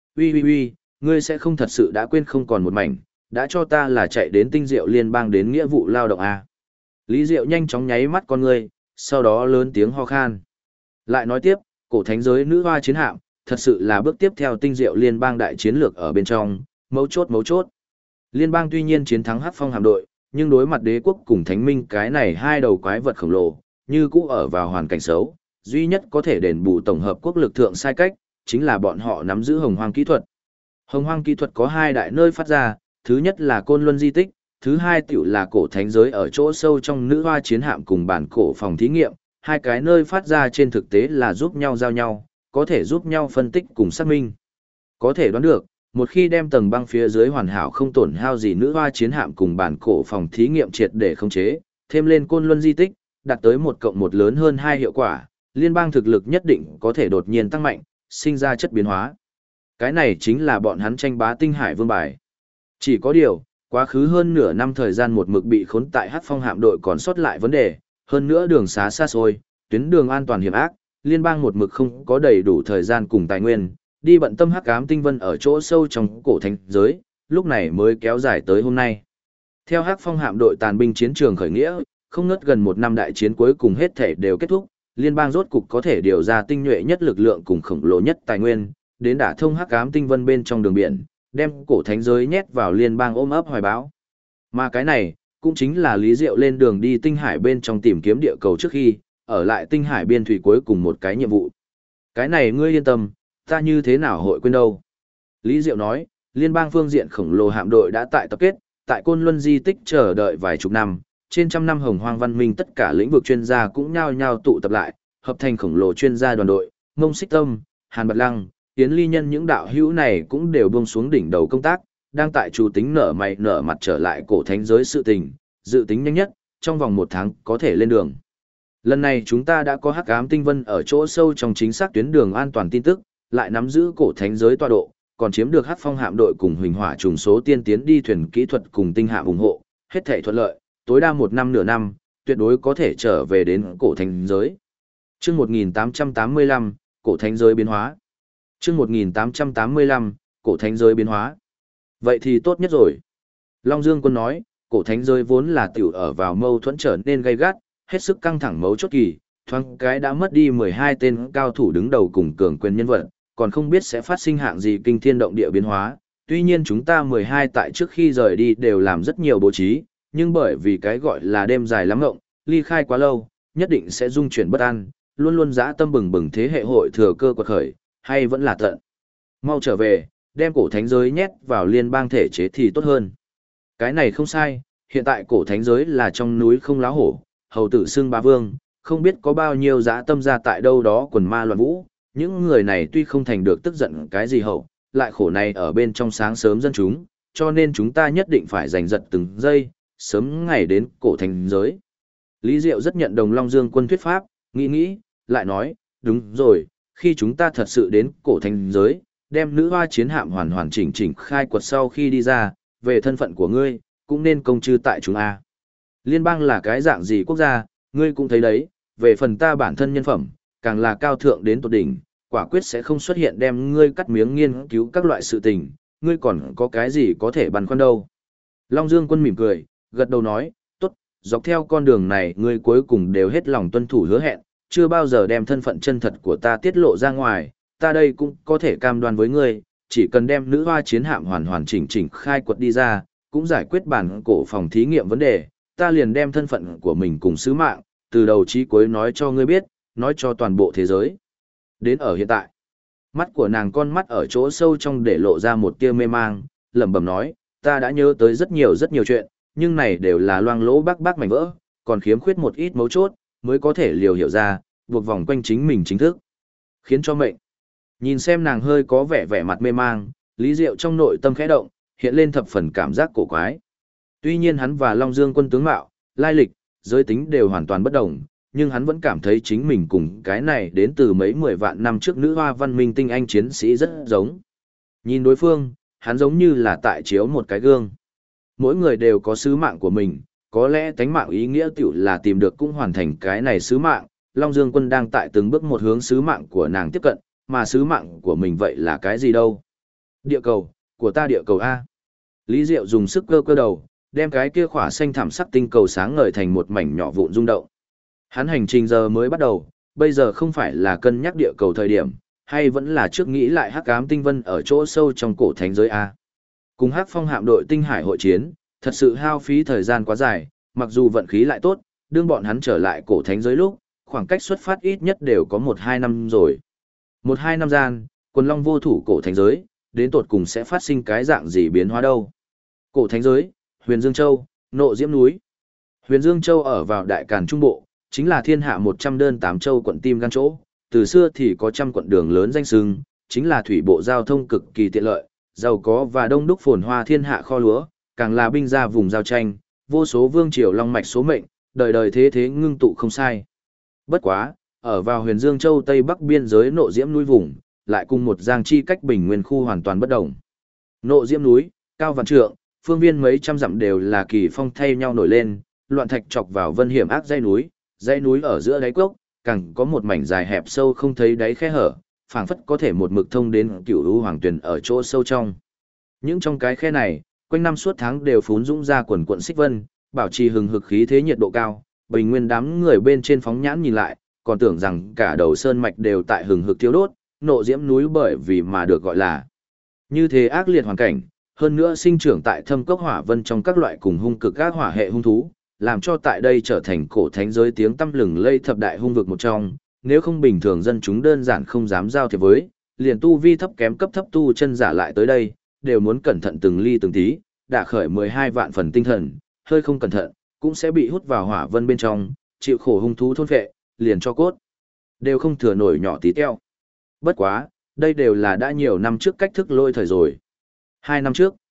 [SPEAKER 1] Ui, ngươi sẽ không thật sự đã quên không còn một mảnh, đã cho ta là chạy đến tinh diệu liên bang đến nghĩa vụ lao động à. Lý Diệu nhanh chóng nháy mắt con ngươi, sau đó lớn tiếng ho khan. Lại nói tiếp, cổ thánh giới nữ hoa chiến hạm, thật sự là bước tiếp theo tinh diệu liên bang đại chiến lược ở bên trong, mấu chốt. Liên bang tuy nhiên chiến thắng Hắc Phong hạm đội, nhưng đối mặt đế quốc cùng thánh minh cái này hai đầu quái vật khổng lồ, như cũ ở vào hoàn cảnh xấu, duy nhất có thể đền bù tổng hợp quốc lực thượng sai cách, chính là bọn họ nắm giữ hồng hoang kỹ thuật. Hồng hoang kỹ thuật có hai đại nơi phát ra, thứ nhất là côn luân di tích, thứ hai tiểu là cổ thánh giới ở chỗ sâu trong nữ hoa chiến hạm cùng bản cổ phòng thí nghiệm, hai cái nơi phát ra trên thực tế là giúp nhau giao nhau, có thể giúp nhau phân tích cùng xác minh. Có thể đoán được, một khi đem tầng băng phía dưới hoàn hảo không tổn hao gì nữ hoa chiến hạm cùng bản cổ phòng thí nghiệm triệt để khống chế, thêm lên côn luân di tích, đạt tới 1+1 lớn hơn 2 hiệu quả, liên bang thực lực nhất định có thể đột nhiên tăng mạnh, sinh ra chất biến hóa. Cái này chính là bọn hắn tranh bá tinh hải vương bài. Chỉ có điều, quá khứ hơn nửa năm thời gian một mực bị khốn tại Hắc Phong hạm đội còn sót lại vấn đề, hơn nữa đường xá xa xôi, tuyến đường an toàn hiểm ác, liên bang một mực không có đầy đủ thời gian cùng tài nguyên, đi bận tâm hắc ám tinh vân ở chỗ sâu trong cổ thánh giới, lúc này mới kéo dài tới hôm nay. Theo Hắc Phong hạm đội tàn binh chiến trường khởi nghĩa, không ngớt gần một năm đại chiến cuối cùng hết thể đều kết thúc, liên bang rốt cục có thể điều ra tinh nhuệ nhất lực lượng cùng khổng lồ nhất tài nguyên, đến đả thông hắc ám tinh vân bên trong đường biển, đem cổ thánh giới nhét vào liên bang ôm ấp hoài bão. Mà cái này, cũng chính là Lý Diệu lên đường đi tinh hải bên trong tìm kiếm địa cầu trước khi, ở lại tinh hải biên thủy cuối cùng một cái nhiệm vụ. Cái này ngươi yên tâm, ta như thế nào hội quên đâu. Lý Diệu nói, liên bang phương diện khổng lồ hạm đội đã tại tập kết, tại Côn Luân di tích chờ đợi vài chục năm, trên trăm năm hồng hoang văn minh tất cả lĩnh vực chuyên gia cũng nhao nhao tụ tập lại, hợp thành khổng lồ chuyên gia đoàn đội, Mông Xích Tâm, Hàn Bật Lăng, Yến Ly Nhân những đạo hữu này cũng đều buông xuống đỉnh đầu công tác, đang tại chủ tính nở mày nở mặt trở lại cổ thánh giới sự tình, dự tính nhanh nhất, trong vòng 1 tháng có thể lên đường. Lần này chúng ta đã có hắc ám tinh vân ở chỗ sâu trong chính xác tuyến đường an toàn tin tức, lại nắm giữ cổ thánh giới tọa độ, còn chiếm được hắc phong hạm đội cùng huỳnh hỏa trùng số tiên tiến đi thuyền kỹ thuật cùng tinh hạm ủng hộ, hết thảy thuận lợi, tối đa 1 năm nửa năm, tuyệt đối có thể trở về đến cổ thánh giới. Chương 1885, cổ thánh giới biến hóa. Chương 1885, cổ thánh giới biến hóa. Vậy thì tốt nhất rồi. Long Dương Quân nói, cổ thánh giới vốn là tiểu ở vào mâu thuẫn trở nên gay gắt, hết sức căng thẳng mấu chốt kỳ, thoáng cái đã mất đi 12 tên cao thủ đứng đầu cùng cường quyền nhân vật, còn không biết sẽ phát sinh hạng gì kinh thiên động địa biến hóa. Tuy nhiên chúng ta 12 tại trước khi rời đi đều làm rất nhiều bố trí, nhưng bởi vì cái gọi là đêm dài lắm ngộng, ly khai quá lâu, nhất định sẽ dung chuyển bất an, luôn luôn dã tâm bừng bừng thế hệ hội thừa cơ quật khởi, hay vẫn là tận. Mau trở về, đem cổ thánh giới nhét vào liên bang thể chế thì tốt hơn. Cái này không sai, hiện tại cổ thánh giới là trong núi không láo hổ, hầu tử xưng bá vương, không biết có bao nhiêu dã tâm ra tại đâu đó quần ma loạn vũ, những người này tuy không thành được tức giận cái gì hậu, lại khổ này ở bên trong sáng sớm dân chúng, cho nên chúng ta nhất định phải giành giật từng giây, sớm ngày đến cổ thánh giới. Lý Diệu rất nhận đồng Long Dương Quân thuyết pháp, nghĩ, lại nói, đúng rồi, khi chúng ta thật sự đến cổ thánh giới, đem nữ hoa chiến hạm hoàn hoàn chỉnh chỉnh khai quật sau khi đi ra, về thân phận của ngươi, cũng nên công chư tại chúng a. Liên bang là cái dạng gì quốc gia, ngươi cũng thấy đấy, về phần ta bản thân nhân phẩm, càng là cao thượng đến tột đỉnh, quả quyết sẽ không xuất hiện đem ngươi cắt miếng nghiên cứu các loại sự tình, ngươi còn có cái gì có thể băn khoăn đâu. Long Dương Quân mỉm cười, gật đầu nói, tốt, dọc theo con đường này ngươi cuối cùng đều hết lòng tuân thủ hứa hẹn, chưa bao giờ đem thân phận chân thật của ta tiết lộ ra ngoài, ta đây cũng có thể cam đoan với ngươi, chỉ cần đem nữ hoa chiến hạm hoàn hoàn chỉnh chỉnh khai quật đi ra, cũng giải quyết bản cổ phòng thí nghiệm vấn đề, ta liền đem thân phận của mình cùng sứ mạng, từ đầu chí cuối nói cho ngươi biết, nói cho toàn bộ thế giới. Đến ở hiện tại, mắt của nàng con mắt ở chỗ sâu trong để lộ ra một tia mê mang, lẩm bẩm nói, ta đã nhớ tới rất nhiều chuyện, nhưng này đều là loang lỗ bác mảnh vỡ, còn khiếm khuyết một ít mấu chốt, mới có thể liều hiểu ra, buộc vòng quanh chính mình chính thức. Khiến cho mệnh. Nhìn xem nàng hơi có vẻ mặt mê mang, Lý Diệu trong nội tâm khẽ động, hiện lên thập phần cảm giác cổ quái. Tuy nhiên hắn và Long Dương Quân tướng mạo, lai lịch, giới tính đều hoàn toàn bất đồng, nhưng hắn vẫn cảm thấy chính mình cùng cái này đến từ mấy 10 vạn năm trước nữ hoa văn minh tinh anh chiến sĩ rất giống. Nhìn đối phương, hắn giống như là tại chiếu một cái gương. Mỗi người đều có sứ mạng của mình, có lẽ tánh mạng ý nghĩa tiểu là tìm được cũng hoàn thành cái này sứ mạng. Long Dương Quân đang tại từng bước một hướng sứ mạng của nàng tiếp cận, mà sứ mạng của mình vậy là cái gì đâu? Địa cầu, của ta địa cầu A. Lý Diệu dùng sức cơ đầu, đem cái kia khỏa xanh thảm sắc tinh cầu sáng ngời thành một mảnh nhỏ vụn rung động. Hắn hành trình giờ mới bắt đầu, bây giờ không phải là cân nhắc địa cầu thời điểm, hay vẫn là trước nghĩ lại hắc ám tinh vân ở chỗ sâu trong cổ thánh giới A. Cùng hắc phong hạm đội tinh hải hội chiến, thật sự hao phí thời gian quá dài, mặc dù vận khí lại tốt, đương bọn hắn trở lại cổ thánh giới lúc, khoảng cách xuất phát ít nhất đều có 1-2 năm rồi. 1-2 năm gian, quần long vô thủ cổ thánh giới, đến tột cùng sẽ phát sinh cái dạng gì biến hóa đâu. Cổ thánh giới, Huyền Dương Châu, Nộ Diễm núi. Huyền Dương Châu ở vào đại càn trung bộ, chính là thiên hạ 100 đơn 8 châu quận tim gan chỗ, từ xưa thì có trăm quận đường lớn danh xưng, chính là thủy bộ giao thông cực kỳ tiện lợi, giàu có và đông đúc phồn hoa thiên hạ kho lúa, càng là binh ra vùng giao tranh, vô số vương triều long mạch số mệnh, đời đời thế thế ngưng tụ không sai. Bất quá, ở vào Huyền Dương Châu Tây Bắc biên giới Nộ Diễm núi vùng, lại cùng một giang chi cách bình nguyên khu hoàn toàn bất động. Nộ Diễm núi, cao vạn trượng, phương viên mấy trăm dặm đều là kỳ phong thay nhau nổi lên, loạn thạch chọc vào vân hiểm ác dãy núi ở giữa đáy cốc, càng có một mảnh dài hẹp sâu không thấy đáy khe hở, phảng phất có thể một mực thông đến Cửu U Hoàng Tuyền ở chỗ sâu trong. Những trong cái khe này, quanh năm suốt tháng đều phún dũng ra quần quận xích vân, bảo trì hừng hực khí thế nhiệt độ cao, bình nguyên đám người bên trên phóng nhãn nhìn lại, còn tưởng rằng cả đầu sơn mạch đều tại hừng hực thiêu đốt, Nộ Diễm núi bởi vì mà được gọi là như thế ác liệt hoàn cảnh, hơn nữa sinh trưởng tại thâm cốc hỏa vân trong các loại cùng hung cực các hỏa hệ hung thú, làm cho tại đây trở thành cổ thánh giới tiếng tăm lừng lây thập đại hung vực một trong, nếu không bình thường dân chúng đơn giản không dám giao thiệp với, liền tu vi thấp kém cấp thấp tu chân giả lại tới đây, đều muốn cẩn thận từng ly từng tí, đã khởi 12 vạn phần tinh thần, hơi không cẩn thận, cũng sẽ bị hút vào hỏa vân bên trong, chịu khổ hung thú thôn phệ, liền cho cốt, đều không thừa nổi nhỏ tí teo. Bất quá, đây đều là đã nhiều năm trước cách thức lôi thời rồi. 2 năm trước,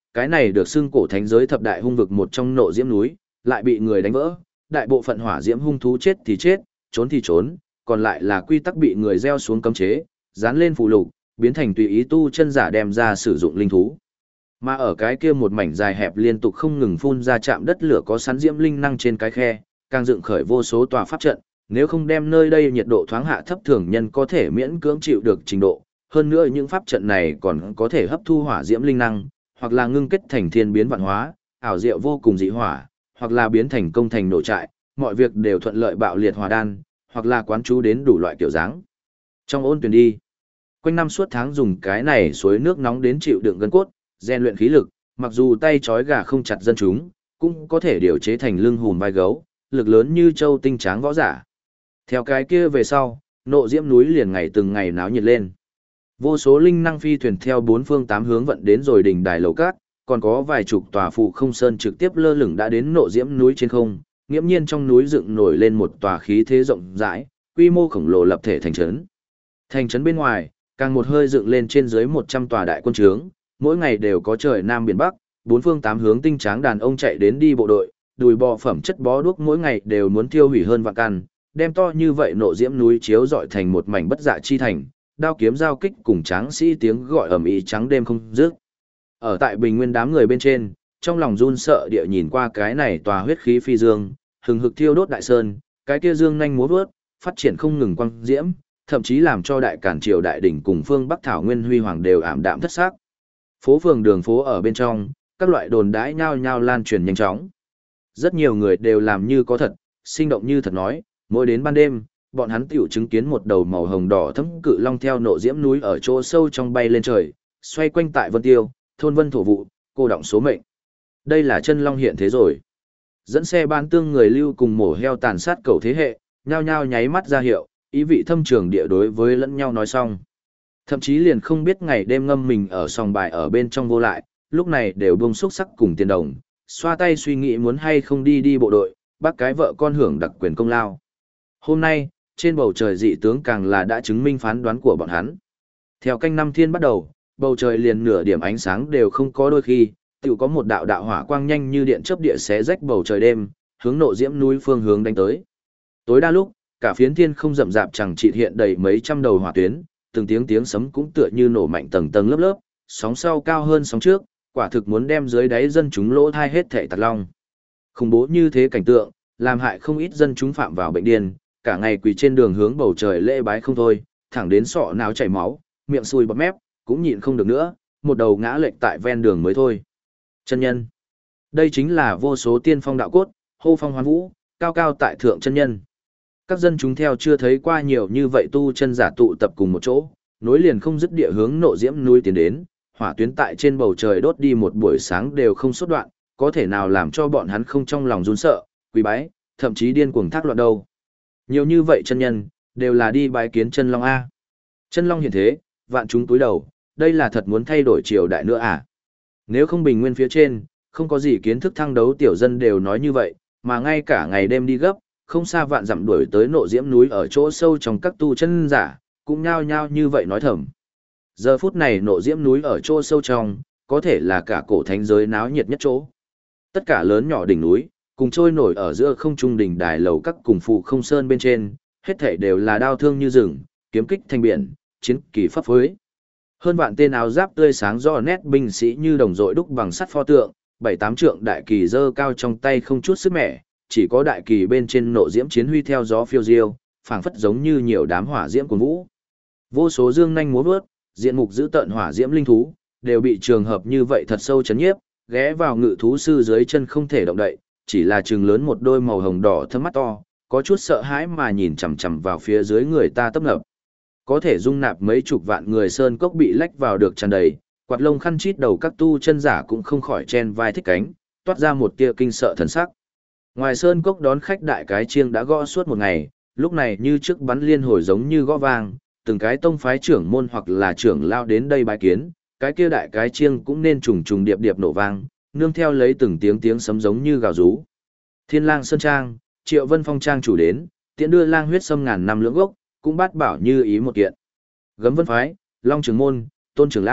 [SPEAKER 1] cái này được xưng cổ thánh giới thập đại hung vực một trong nộ diễm núi, lại bị người đánh vỡ, đại bộ phận hỏa diễm hung thú chết thì chết, trốn thì trốn, còn lại là quy tắc bị người gieo xuống cấm chế, dán lên phù lục, biến thành tùy ý tu chân giả đem ra sử dụng linh thú. Mà ở cái kia một mảnh dài hẹp liên tục không ngừng phun ra chạm đất lửa có sắn diễm linh năng trên cái khe, càng dựng khởi vô số tòa pháp trận, nếu không đem nơi đây nhiệt độ thoáng hạ thấp thường nhân có thể miễn cưỡng chịu được trình độ, hơn nữa những pháp trận này còn có thể hấp thu hỏa diễm linh năng, hoặc là ngưng kết thành thiên biến vạn hóa, ảo diệu vô cùng dị hỏa, hoặc là biến thành công thành nổ trại, mọi việc đều thuận lợi bạo liệt hỏa đan, hoặc là quán chú đến đủ loại kiểu dáng. Trong ôn tuyển đi, quanh năm suốt tháng dùng cái này suối nước nóng đến chịu đựng gân cốt, rèn luyện khí lực, mặc dù tay trói gà không chặt dân chúng, cũng có thể điều chế thành lưng hùm vai gấu, lực lớn như châu tinh tráng võ giả. Theo cái kia về sau, nộ diễm núi liền ngày từng ngày náo nhiệt lên. Vô số linh năng phi thuyền theo bốn phương tám hướng vận đến rồi đỉnh đài lầu cát, còn có vài chục tòa phụ không sơn trực tiếp lơ lửng đã đến nộ diễm núi trên không, nghiễm nhiên trong núi dựng nổi lên một tòa khí thế rộng rãi, quy mô khổng lồ lập thể thành trấn. Thành trấn bên ngoài, càng một hơi dựng lên trên dưới 100 tòa đại quân trướng, mỗi ngày đều có trời nam biển bắc, bốn phương tám hướng tinh tráng đàn ông chạy đến đi bộ đội, đùi bò phẩm chất bó đuốc mỗi ngày đều muốn tiêu hủy hơn vạn căn, đem to như vậy nộ diễm núi chiếu dọi thành một mảnh bất dạ chi thành, đao kiếm giao kích cùng tráng sĩ tiếng gọi ầm ĩ trắng đêm không dứt. Ở tại bình nguyên đám người bên trên, trong lòng run sợ địa nhìn qua cái này tòa huyết khí phi dương, hừng hực thiêu đốt đại sơn, cái kia dương nhanh múa vớt, phát triển không ngừng quang diễm, thậm chí làm cho đại cản triều đại đỉnh cùng phương Bắc thảo nguyên huy hoàng đều ảm đạm thất sắc. Phố phường đường phố ở bên trong, các loại đồn đãi nhao nhao lan truyền nhanh chóng. Rất nhiều người đều làm như có thật, sinh động như thật nói, mỗi đến ban đêm, bọn hắn tiểu chứng kiến một đầu màu hồng đỏ thấm cự long theo nộ diễm núi ở chỗ sâu trong bay lên trời, xoay quanh tại vân tiêu, thôn vân thổ vụ, cô động số mệnh. Đây là chân long hiện thế rồi. Dẫn xe bán tương người lưu cùng mổ heo tàn sát cầu thế hệ, nhao nhao nháy mắt ra hiệu, ý vị thâm trường địa đối với lẫn nhau nói xong. Thậm chí liền không biết ngày đêm ngâm mình ở sòng bài ở bên trong vô lại, lúc này đều buông xúc sắc cùng tiền đồng, xoa tay suy nghĩ muốn hay không đi bộ đội, bác cái vợ con hưởng đặc quyền công lao. Hôm nay, trên bầu trời dị tướng càng là đã chứng minh phán đoán của bọn hắn. Theo canh năm thiên bắt đầu, bầu trời liền nửa điểm ánh sáng đều không có, đôi khi tự có một đạo đạo hỏa quang nhanh như điện chớp địa xé rách bầu trời đêm, hướng nộ diễm núi phương hướng đánh tới. Tối đa lúc, cả phiến thiên không rậm rạp chẳng chịt hiện đầy mấy trăm đầu hỏa tuyến, từng tiếng sấm cũng tựa như nổ mạnh tầng tầng lớp lớp, sóng sau cao hơn sóng trước, quả thực muốn đem dưới đáy dân chúng lỗ thai hết thảy tạt long. Khủng bố như thế cảnh tượng, làm hại không ít dân chúng phạm vào bệnh điên, cả ngày quỳ trên đường hướng bầu trời lễ bái không thôi, thẳng đến sọ não chảy máu, miệng sùi bọt mép, cũng nhịn không được nữa, một đầu ngã lệch tại ven đường mới thôi. Chân nhân. Đây chính là vô số tiên phong đạo cốt, hô phong hoán vũ, cao cao tại thượng chân nhân. Các dân chúng theo chưa thấy qua nhiều như vậy tu chân giả tụ tập cùng một chỗ, nối liền không dứt địa hướng nộ diễm núi tiến đến, hỏa tuyến tại trên bầu trời đốt đi một buổi sáng đều không xuất đoạn, có thể nào làm cho bọn hắn không trong lòng run sợ, quỳ bái, thậm chí điên cuồng thác loạn đâu. Nhiều như vậy chân nhân, đều là đi bái kiến chân long A. Chân long hiện thế, vạn chúng túi đầu, đây là thật muốn thay đổi triều đại nữa à? Nếu không bình nguyên phía trên, không có gì kiến thức thăng đấu tiểu dân đều nói như vậy, mà ngay cả ngày đêm đi gấp, không xa vạn dặm đuổi tới nộ diễm núi ở chỗ sâu trong các tu chân giả, cũng nhao nhao như vậy nói thầm. Giờ phút này nộ diễm núi ở chỗ sâu trong, có thể là cả cổ thánh giới náo nhiệt nhất chỗ. Tất cả lớn nhỏ đỉnh núi, cùng trôi nổi ở giữa không trung đỉnh đài lầu các cùng phụ không sơn bên trên, hết thảy đều là đao thương như rừng, kiếm kích thành biển, chiến kỳ pháp phối. Hơn vạn tên áo giáp tươi sáng rõ nét binh sĩ như đồng đội đúc bằng sắt pho tượng, 7-8 trượng đại kỳ giơ cao trong tay không chút sức mẻ, chỉ có đại kỳ bên trên nộ diễm chiến huy theo gió phiêu diêu, phảng phất giống như nhiều đám hỏa diễm cuồn vũ. Vô số dương nhanh múa vớt, diện mục giữ tợn hỏa diễm linh thú, đều bị trường hợp như vậy thật sâu chấn nhiếp, ghé vào ngự thú sư dưới chân không thể động đậy, chỉ là trừng lớn một đôi màu hồng đỏ thâm mắt to, có chút sợ hãi mà nhìn chằm chằm vào phía dưới người ta tấp nập. Có thể dung nạp mấy chục vạn người sơn cốc bị lách vào được tràn đầy, quạt lông khăn chít đầu các tu chân giả cũng không khỏi chen vai thích cánh, toát ra một tia kinh sợ thần sắc. Ngoài sơn cốc đón khách đại cái chiêng đã gõ suốt một ngày, lúc này như trước bắn liên hồi giống như gõ vang, từng cái tông phái trưởng môn hoặc là trưởng lao đến đây bái kiến, cái kia đại cái chiêng cũng nên trùng trùng điệp điệp nổ vang, nương theo lấy từng tiếng sấm giống như gào rú. Thiên Lang Sơn Trang, Triệu Vân Phong Trang chủ đến, tiễn đưa lang huyết sâm ngàn năm lưỡng gốc, cũng bát bảo như ý một kiện. Gấm Vân phái, Long trưởng môn, Tôn trưởng lão,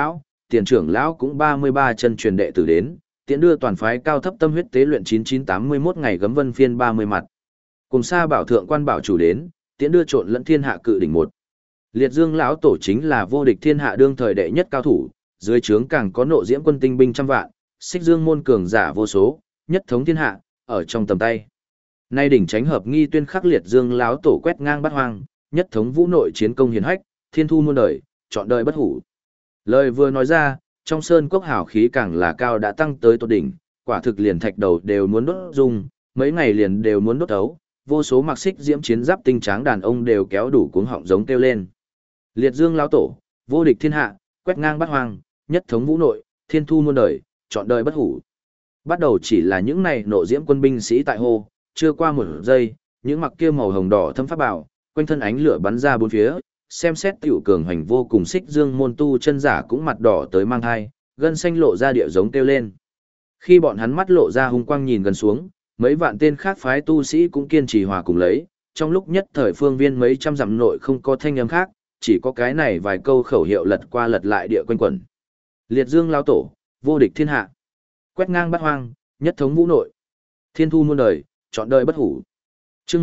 [SPEAKER 1] tiền trưởng lão cũng 33 chân truyền đệ tử đến, tiễn đưa toàn phái cao thấp tâm huyết tế luyện 9981 ngày gấm vân phiên 30 mặt. Cùng xa bảo thượng quan bảo chủ đến, tiễn đưa trộn lẫn thiên hạ cự đỉnh một. Liệt Dương lão tổ chính là vô địch thiên hạ đương thời đệ nhất cao thủ, dưới trướng càng có nộ diễm quân tinh binh trăm vạn, xích dương môn cường giả vô số, nhất thống thiên hạ, ở trong tầm tay. Nay đỉnh tránh hợp nghi tuyên khắc Liệt Dương lão tổ quét ngang bát hoang, nhất thống vũ nội chiến công hiển hách, thiên thu muôn đời, chọn đời bất hủ. Lời vừa nói ra, trong sơn cốc hào khí càng là cao đã tăng tới tột đỉnh, quả thực liền thạch đầu đều muốn đốt dung, mấy ngày liền đều muốn đốt ấu, vô số mặc xích diễm chiến giáp tinh tráng đàn ông đều kéo đủ cuống họng giống kêu lên. Liệt Dương lão tổ, vô địch thiên hạ, quét ngang bát hoang, nhất thống vũ nội, thiên thu muôn đời, chọn đời bất hủ. Bắt đầu chỉ là những này nộ diễm quân binh sĩ tại hô, chưa qua một giây, những mặc kia màu hồng đỏ thâm pháp bảo, quanh thân ánh lửa bắn ra bốn phía, xem xét tiểu cường hành vô cùng xích dương môn tu chân giả cũng mặt đỏ tới mang thai, gân xanh lộ ra địa giống kêu lên. Khi bọn hắn mắt lộ ra hung quang nhìn gần xuống, mấy vạn tên khác phái tu sĩ cũng kiên trì hòa cùng lấy, trong lúc nhất thời phương viên mấy trăm dặm nội không có thanh âm khác, chỉ có cái này vài câu khẩu hiệu lật qua lật lại địa quanh quẩn. Liệt Dương lão tổ, vô địch thiên hạ, quét ngang bát hoang, nhất thống vũ nội, thiên thu muôn đời, chọn đời bất hủ. Chương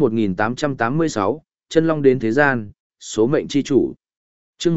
[SPEAKER 1] 1886, chân long đến thế gian, số mệnh chi chủ. Chương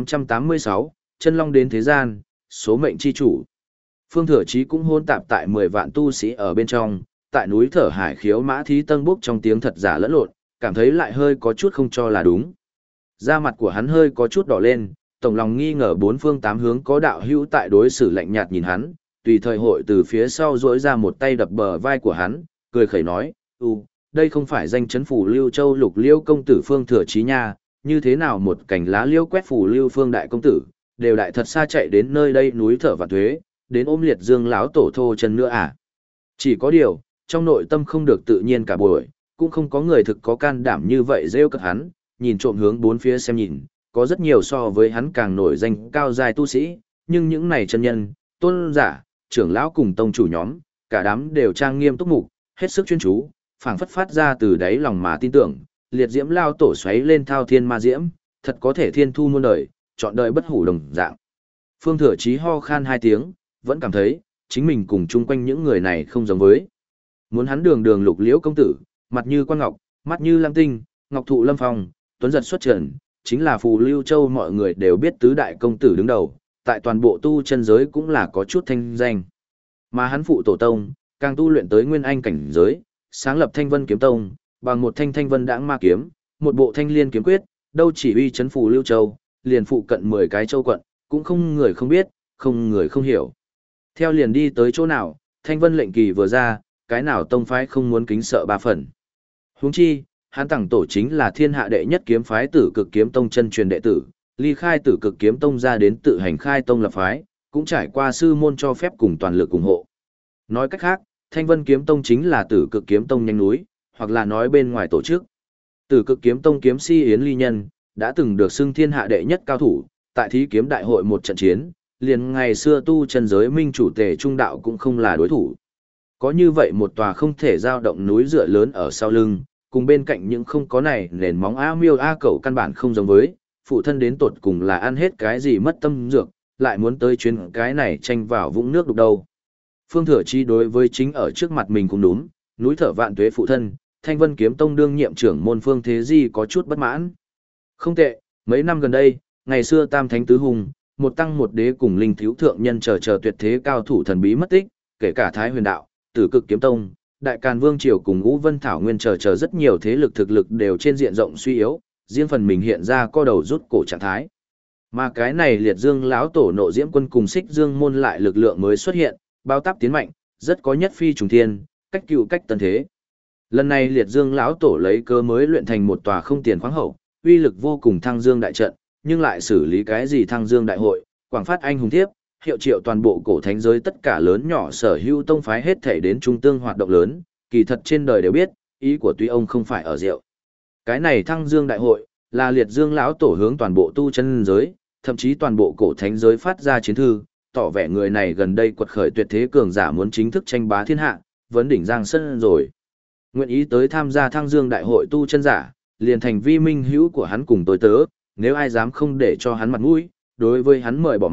[SPEAKER 1] 1886, chân long đến thế gian, số mệnh chi chủ. Phương Thừa Chí cũng hôn tạp tại 10 vạn tu sĩ ở bên trong, tại núi Thở Hải khiếu mã thí tân bốc trong tiếng thật giả lẫn lộn, cảm thấy lại hơi có chút không cho là đúng. Da mặt của hắn hơi có chút đỏ lên, tổng lòng nghi ngờ bốn phương tám hướng có đạo hữu tại đối xử lạnh nhạt nhìn hắn, tùy thời hội từ phía sau duỗi ra một tay đập bờ vai của hắn, cười khẩy nói, đây không phải danh chấn phủ Lưu Châu Lục Liêu công tử Phương Thừa Chí nha, như thế nào một cành lá liêu quét phủ Lưu Phương đại công tử, đều đại thật xa chạy đến nơi đây núi Thở Vạn Thuế, đến ôm Liệt Dương lão tổ thô chân nữa à? Chỉ có điều, trong nội tâm không được tự nhiên cả buổi, cũng không có người thực có can đảm như vậy rêu cợt hắn, nhìn trộm hướng bốn phía xem nhìn, có rất nhiều so với hắn càng nổi danh cao dài tu sĩ, nhưng những này chân nhân, tôn giả, trưởng lão cùng tông chủ nhóm, cả đám đều trang nghiêm túc mục, hết sức chuyên chú, phảng phất phát ra từ đáy lòng mà tin tưởng, Liệt Diễm lao tổ xoáy lên thao thiên ma diễm, thật có thể thiên thu muôn đời, chọn đời bất hủ đồng dạng. Phương Thừa Chí ho khan hai tiếng, vẫn cảm thấy chính mình cùng chung quanh những người này không giống với. Muốn hắn đường đường Lục Liễu công tử, mặt như quan ngọc, mắt như lam tinh, ngọc thụ lâm phong, tuấn giật xuất trần, chính là phù Lưu Châu mọi người đều biết tứ đại công tử đứng đầu, tại toàn bộ tu chân giới cũng là có chút thanh danh. Mà hắn phụ tổ tông, càng tu luyện tới nguyên anh cảnh giới, sáng lập Thanh Vân kiếm tông, bằng một thanh Thanh Vân đãng ma kiếm, một bộ Thanh Liên kiếm quyết, đâu chỉ uy chấn phù Lưu Châu, liền phụ cận 10 cái châu quận, cũng không người không biết, không người không hiểu. Theo liền đi tới chỗ nào, Thanh Vân lệnh kỳ vừa ra, cái nào tông phái không muốn kính sợ ba phần. Huống chi, hắn tặng tổ chính là thiên hạ đệ nhất kiếm phái Tử Cực Kiếm Tông chân truyền đệ tử, ly khai Tử Cực Kiếm Tông ra đến tự hành khai tông lập phái, cũng trải qua sư môn cho phép cùng toàn lực ủng hộ. Nói cách khác, Thanh Vân Kiếm Tông chính là Tử Cực Kiếm Tông nhanh núi, hoặc là nói bên ngoài tổ chức. Tử Cực Kiếm Tông kiếm si Yến Ly Nhân, đã từng được xưng thiên hạ đệ nhất cao thủ, tại thí kiếm đại hội một trận chiến, liền ngày xưa tu chân giới minh chủ Tề Trung Đạo cũng không là đối thủ. Có như vậy một tòa không thể giao động núi dựa lớn ở sau lưng, cùng bên cạnh những không có này nền móng A Miêu A Cẩu căn bản không giống với, phụ thân đến tột cùng là ăn hết cái gì mất tâm dược, lại muốn tới chuyến cái này tranh vào vũng nước đục đâu. Phương Thừa Chí đối với chính ở trước mặt mình cũng đúng, núi Thở Vạn Tuế phụ thân, Thanh Vân Kiếm Tông đương nhiệm trưởng môn Phương Thế Di có chút bất mãn. Không tệ, mấy năm gần đây, ngày xưa Tam Thánh Tứ Hùng, một tăng một đế cùng linh thiếu thượng nhân chờ tuyệt thế cao thủ thần bí mất tích, kể cả Thái Huyền Đạo, Tử Cực Kiếm Tông, Đại Càn Vương Triều cùng Ngũ Vân Thảo Nguyên chờ rất nhiều thế lực thực lực đều trên diện rộng suy yếu, riêng phần mình hiện ra co đầu rút cổ trạng thái. Mà cái này Liệt Dương lão tổ nộ diễm quân cùng Xích Dương môn lại lực lượng mới xuất hiện, bao táp tiến mạnh, rất có nhất phi trùng thiên, cách cựu cách tân thế. Lần này Liệt Dương lão tổ lấy cơ mới luyện thành một tòa không tiền khoáng hậu, uy lực vô cùng thăng dương đại trận, nhưng lại xử lý cái gì thăng dương đại hội, quảng phát anh hùng thiếp, hiệu triệu toàn bộ cổ thánh giới tất cả lớn nhỏ sở hữu tông phái hết thể đến trung tương hoạt động lớn, kỳ thật trên đời đều biết, ý của tuy ông không phải ở rượu. Cái này thăng dương đại hội, là Liệt Dương lão tổ hướng toàn bộ tu chân giới, thậm chí toàn bộ cổ thánh giới phát ra chiến thư, tỏ vẻ người này gần đây quật khởi tuyệt thế cường giả muốn chính thức tranh bá thiên hạ, vấn đỉnh giang sơn rồi. Nguyện ý tới tham gia thăng dương đại hội tu chân giả, liền thành vi minh hữu của hắn cùng tôi tớ, nếu ai dám không để cho hắn mặt mũi, đối với hắn mời bỏ mặc,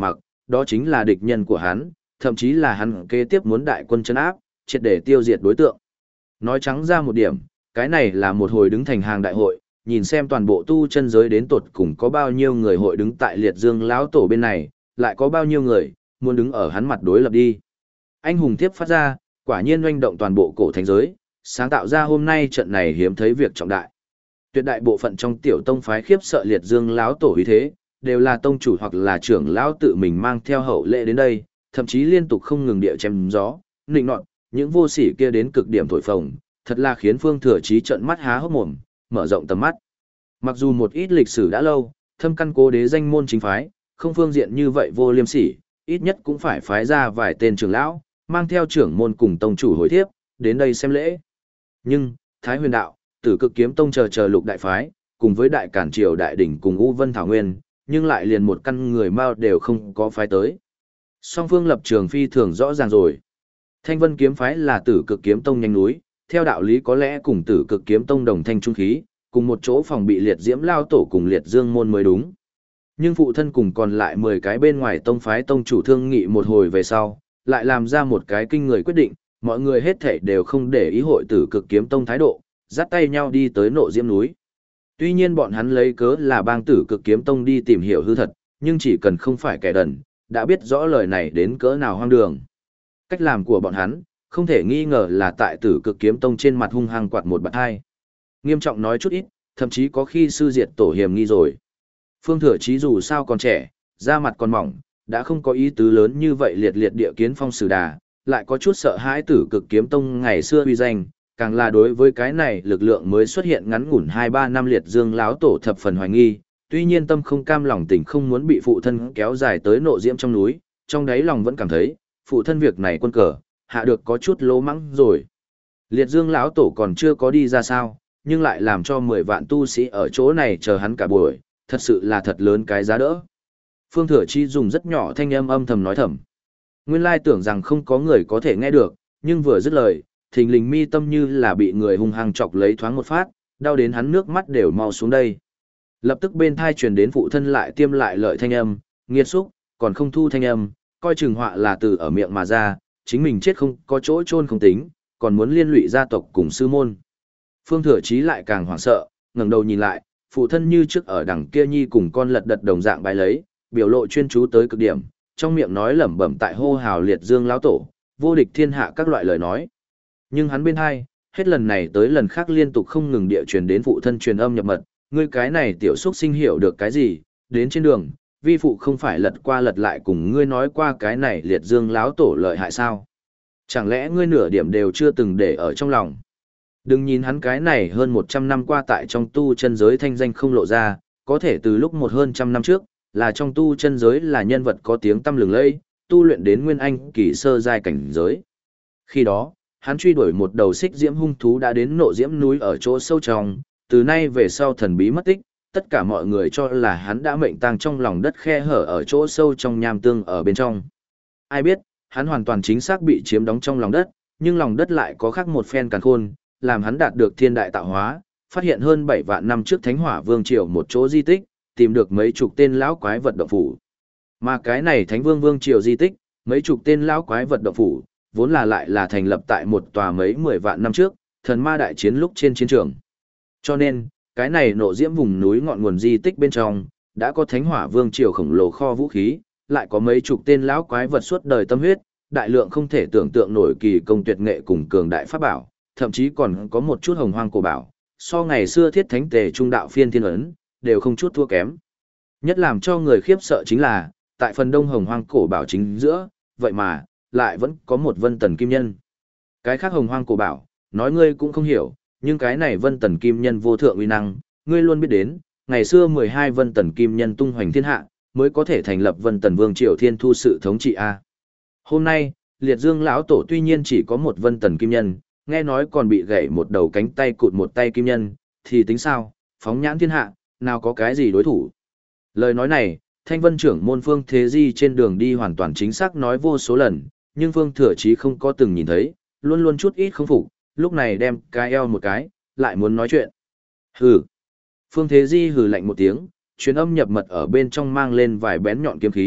[SPEAKER 1] đó chính là địch nhân của hắn, thậm chí là hắn kế tiếp muốn đại quân trấn áp, triệt để tiêu diệt đối tượng. Nói trắng ra một điểm, cái này là một hồi đứng thành hàng đại hội, nhìn xem toàn bộ tu chân giới đến tột cùng có bao nhiêu người hội đứng tại Liệt Dương lão tổ bên này, lại có bao nhiêu người muốn đứng ở hắn mặt đối lập đi. Anh hùng tiếp phát ra, quả nhiên oanh động toàn bộ cổ thánh giới, sáng tạo ra hôm nay trận này hiếm thấy việc trọng đại. Tuyệt đại bộ phận trong tiểu tông phái khiếp sợ Liệt Dương lão tổ uy thế, đều là tông chủ hoặc là trưởng lão tự mình mang theo hậu lệ đến đây, thậm chí liên tục không ngừng địa chém gió, nịnh nọt, những vô sỉ kia đến cực điểm thổi phồng, thật là khiến Phương Thừa Chí trợn mắt há hốc mồm, mở rộng tầm mắt. Mặc dù một ít lịch sử đã lâu, thâm căn cố đế danh môn chính phái, không phương diện như vậy vô liêm sỉ, ít nhất cũng phải phái ra vài tên trưởng lão, mang theo trưởng môn cùng tông chủ hồi thiếp, đến đây xem lễ. Nhưng, Thái Huyền Đạo, Tử Cực Kiếm Tông chờ lục đại phái, cùng với Đại Cản Triều Đại Đỉnh cùng U Vân Thảo Nguyên, nhưng lại liền một căn người Mao đều không có phái tới. Song phương lập trường phi thường rõ ràng rồi. Thanh Vân kiếm phái là Tử Cực Kiếm Tông nhanh núi, theo đạo lý có lẽ cùng Tử Cực Kiếm Tông đồng thanh trung khí, cùng một chỗ phòng bị Liệt Diễm lao tổ cùng Liệt Dương môn mới đúng. Nhưng phụ thân cùng còn lại 10 cái bên ngoài tông phái tông chủ thương nghị một hồi về sau, lại làm ra một cái kinh người quyết định, mọi người hết thảy đều không để ý hội Tử Cực Kiếm Tông thái độ, dắt tay nhau đi tới Nộ Diễm núi. Tuy nhiên bọn hắn lấy cớ là bang Tử Cực Kiếm Tông đi tìm hiểu hư thật, nhưng chỉ cần không phải kẻ đần, đã biết rõ lời này đến cỡ nào hoang đường. Cách làm của bọn hắn, không thể nghi ngờ là tại Tử Cực Kiếm Tông trên mặt hung hăng quạt một bạt hai. Nghiêm trọng nói chút ít, thậm chí có khi sư diệt tổ hiểm nghi rồi. Phương Thừa Chí dù sao còn trẻ, da mặt còn mỏng, đã không có ý tứ lớn như vậy liệt liệt địa kiến phong sử đà, lại có chút sợ hãi Tử Cực Kiếm Tông ngày xưa uy danh, càng là đối với cái này lực lượng mới xuất hiện ngắn ngủn 2-3 năm Liệt Dương lão tổ thập phần hoài nghi, tuy nhiên tâm không cam lòng tình không muốn bị phụ thân kéo dài tới Nộ Diễm trong núi, trong đáy lòng vẫn cảm thấy, phụ thân việc này quân cờ, hạ được có chút lỗ mãng rồi. Liệt Dương lão tổ còn chưa có đi ra sao, nhưng lại làm cho 10 vạn tu sĩ ở chỗ này chờ hắn cả buổi, thật sự là thật lớn cái giá đỡ. Phương Thừa Chi dùng rất nhỏ thanh âm âm thầm nói thầm. Nguyên lai tưởng rằng không có người có thể nghe được, nhưng vừa dứt lời, thình lình mi tâm như là bị người hung hăng chọc lấy thoáng một phát, đau đến hắn nước mắt đều mau xuống đây. Lập tức bên thai truyền đến phụ thân lại tiêm lại lợi thanh âm, nghiệt xúc, còn không thu thanh âm, coi chừng họa là từ ở miệng mà ra, chính mình chết không có chỗ chôn không tính, còn muốn liên lụy gia tộc cùng sư môn. Phương Thừa Chí lại càng hoảng sợ, ngẩng đầu nhìn lại, phụ thân như trước ở đằng kia nhi cùng con lật đật đồng dạng bái lấy, biểu lộ chuyên chú tới cực điểm, trong miệng nói lẩm bẩm tại hô hào Liệt Dương lão tổ, vô địch thiên hạ các loại lời nói. Nhưng hắn bên hai, hết lần này tới lần khác liên tục không ngừng địa truyền đến phụ thân truyền âm nhập mật, ngươi cái này tiểu xuất sinh hiểu được cái gì, đến trên đường, vi phụ không phải lật qua lật lại cùng ngươi nói qua cái này Liệt Dương lão tổ lợi hại sao? Chẳng lẽ ngươi nửa điểm đều chưa từng để ở trong lòng? Đừng nhìn hắn cái này hơn 100 năm qua tại trong tu chân giới thanh danh không lộ ra, có thể từ lúc hơn trăm năm trước, là trong tu chân giới là nhân vật có tiếng tăm lừng lẫy, tu luyện đến nguyên anh kỳ sơ giai cảnh giới. Khi đó, hắn truy đuổi một đầu xích diễm hung thú đã đến Nộ Diễm núi ở chỗ sâu trong, từ nay về sau thần bí mất tích, tất cả mọi người cho là hắn đã mệnh tang trong lòng đất khe hở ở chỗ sâu trong nham tương ở bên trong. Ai biết, hắn hoàn toàn chính xác bị chiếm đóng trong lòng đất, nhưng lòng đất lại có khác một phen càn khôn, làm hắn đạt được thiên đại tạo hóa, phát hiện hơn 7 vạn năm trước Thánh Hỏa Vương triều một chỗ di tích, tìm được mấy chục tên lão quái vật động phủ. Mà cái này Thánh Vương Vương triều di tích, mấy chục tên lão quái vật động phủ, vốn là lại là thành lập tại một tòa mấy 10 vạn năm trước, thần ma đại chiến lúc trên chiến trường. Cho nên, cái này Nộ Diễm vùng núi ngọn nguồn di tích bên trong, đã có Thánh Hỏa Vương triều khổng lồ kho vũ khí, lại có mấy chục tên lão quái vật suốt đời tâm huyết, đại lượng không thể tưởng tượng nổi kỳ công tuyệt nghệ cùng cường đại pháp bảo, thậm chí còn có một chút hồng hoang cổ bảo, so ngày xưa thiết thánh tề trung đạo phiên thiên ấn, đều không chút thua kém. Nhất làm cho người khiếp sợ chính là, tại phần đông hồng hoang cổ bảo chính giữa, vậy mà, lại vẫn có một vân tần kim nhân. Cái khác hồng hoang cổ bảo, nói ngươi cũng không hiểu, nhưng cái này vân tần kim nhân vô thượng uy năng, ngươi luôn biết đến, ngày xưa 12 vân tần kim nhân tung hoành thiên hạ, mới có thể thành lập vân tần vương triều thiên thu sự thống trị A. Hôm nay, Liệt Dương lão tổ tuy nhiên chỉ có một vân tần kim nhân, nghe nói còn bị gãy một đầu cánh tay cụt một tay kim nhân, thì tính sao, phóng nhãn thiên hạ, nào có cái gì đối thủ. Lời nói này, Thanh Vân trưởng môn Phương Thế Di trên đường đi hoàn toàn chính xác nói vô số lần, nhưng Phương Thừa Chí không có từng nhìn thấy, luôn luôn chút ít không phục, lúc này đem cái eo một cái, lại muốn nói chuyện. Hừ. Phương Thế Di hừ lạnh một tiếng, truyền âm nhập mật ở bên trong mang lên vài bén nhọn kiếm khí,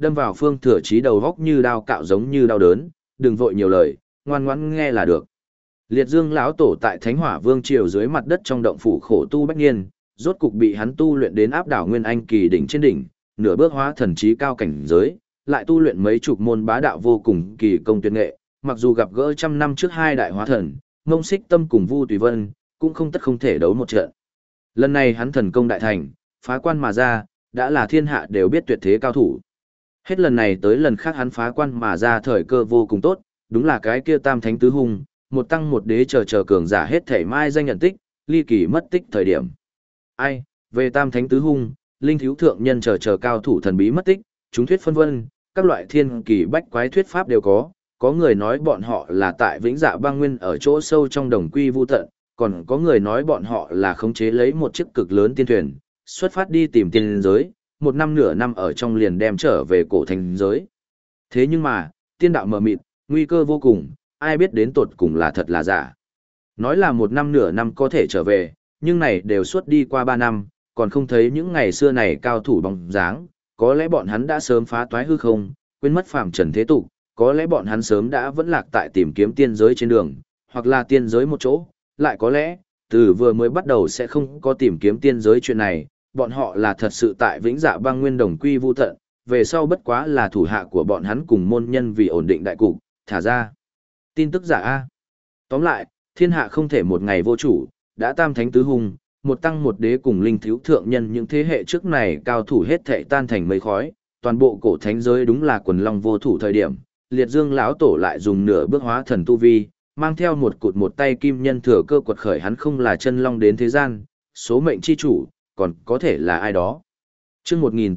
[SPEAKER 1] đâm vào Phương Thừa Chí đầu góc như đao cạo giống như đau đớn, đừng vội nhiều lời, ngoan ngoãn nghe là được. Liệt Dương lão tổ tại Thánh Hỏa Vương triều dưới mặt đất trong động phủ khổ tu bách niên, rốt cục bị hắn tu luyện đến áp đảo Nguyên Anh kỳ đỉnh trên đỉnh, nửa bước hóa thần trí cao cảnh giới, lại tu luyện mấy chục môn bá đạo vô cùng kỳ công tuyệt nghệ, mặc dù gặp gỡ trăm năm trước hai đại hóa thần, Ngông Xích Tâm cùng Vu Tùy Vân, cũng không tất không thể đấu một trận. Lần này hắn thần công đại thành, phá quan mà ra, đã là thiên hạ đều biết tuyệt thế cao thủ. Hết lần này tới lần khác hắn phá quan mà ra thời cơ vô cùng tốt, đúng là cái kia tam thánh tứ hung, một tăng một đế chờ cường giả hết thảy mai danh nhận tích, ly kỳ mất tích thời điểm. Ai, về tam thánh tứ hung, linh thiếu thượng nhân chờ cao thủ thần bí mất tích, chúng thuyết phân vân, các loại thiên kỳ bách quái thuyết pháp đều có người nói bọn họ là tại Vĩnh Dạ Băng Nguyên ở chỗ sâu trong đồng quy vu tận, còn có người nói bọn họ là khống chế lấy một chiếc cực lớn tiên thuyền, xuất phát đi tìm tiên giới, một năm nửa năm ở trong liền đem trở về cổ thành giới. Thế nhưng mà, tiên đạo mờ mịt, nguy cơ vô cùng, ai biết đến tột cùng là thật là giả. Nói là một năm nửa năm có thể trở về, nhưng này đều suốt đi qua 3 năm, còn không thấy những ngày xưa này cao thủ bóng dáng, có lẽ bọn hắn đã sớm phá toái hư không, quên mất phàm trần thế tục, có lẽ bọn hắn sớm đã vẫn lạc tại tìm kiếm tiên giới trên đường, hoặc là tiên giới một chỗ, lại có lẽ, từ vừa mới bắt đầu sẽ không có tìm kiếm tiên giới chuyện này, bọn họ là thật sự tại Vĩnh Dạ Băng Nguyên đồng quy vu tận, về sau bất quá là thủ hạ của bọn hắn cùng môn nhân vì ổn định đại cục, thả ra. Tin tức giả A. Tóm lại, thiên hạ không thể một ngày vô chủ, đã tam thánh tứ hung, một tăng một đế cùng linh thiếu thượng nhân những thế hệ trước này cao thủ hết thệ tan thành mây khói, toàn bộ cổ thánh giới đúng là quần long vô thủ thời điểm, Liệt Dương lão tổ lại dùng nửa bước hóa thần tu vi, mang theo một cụt một tay kim nhân thừa cơ quật khởi hắn không là chân long đến thế gian, số mệnh chi chủ, còn có thể là ai đó. Chương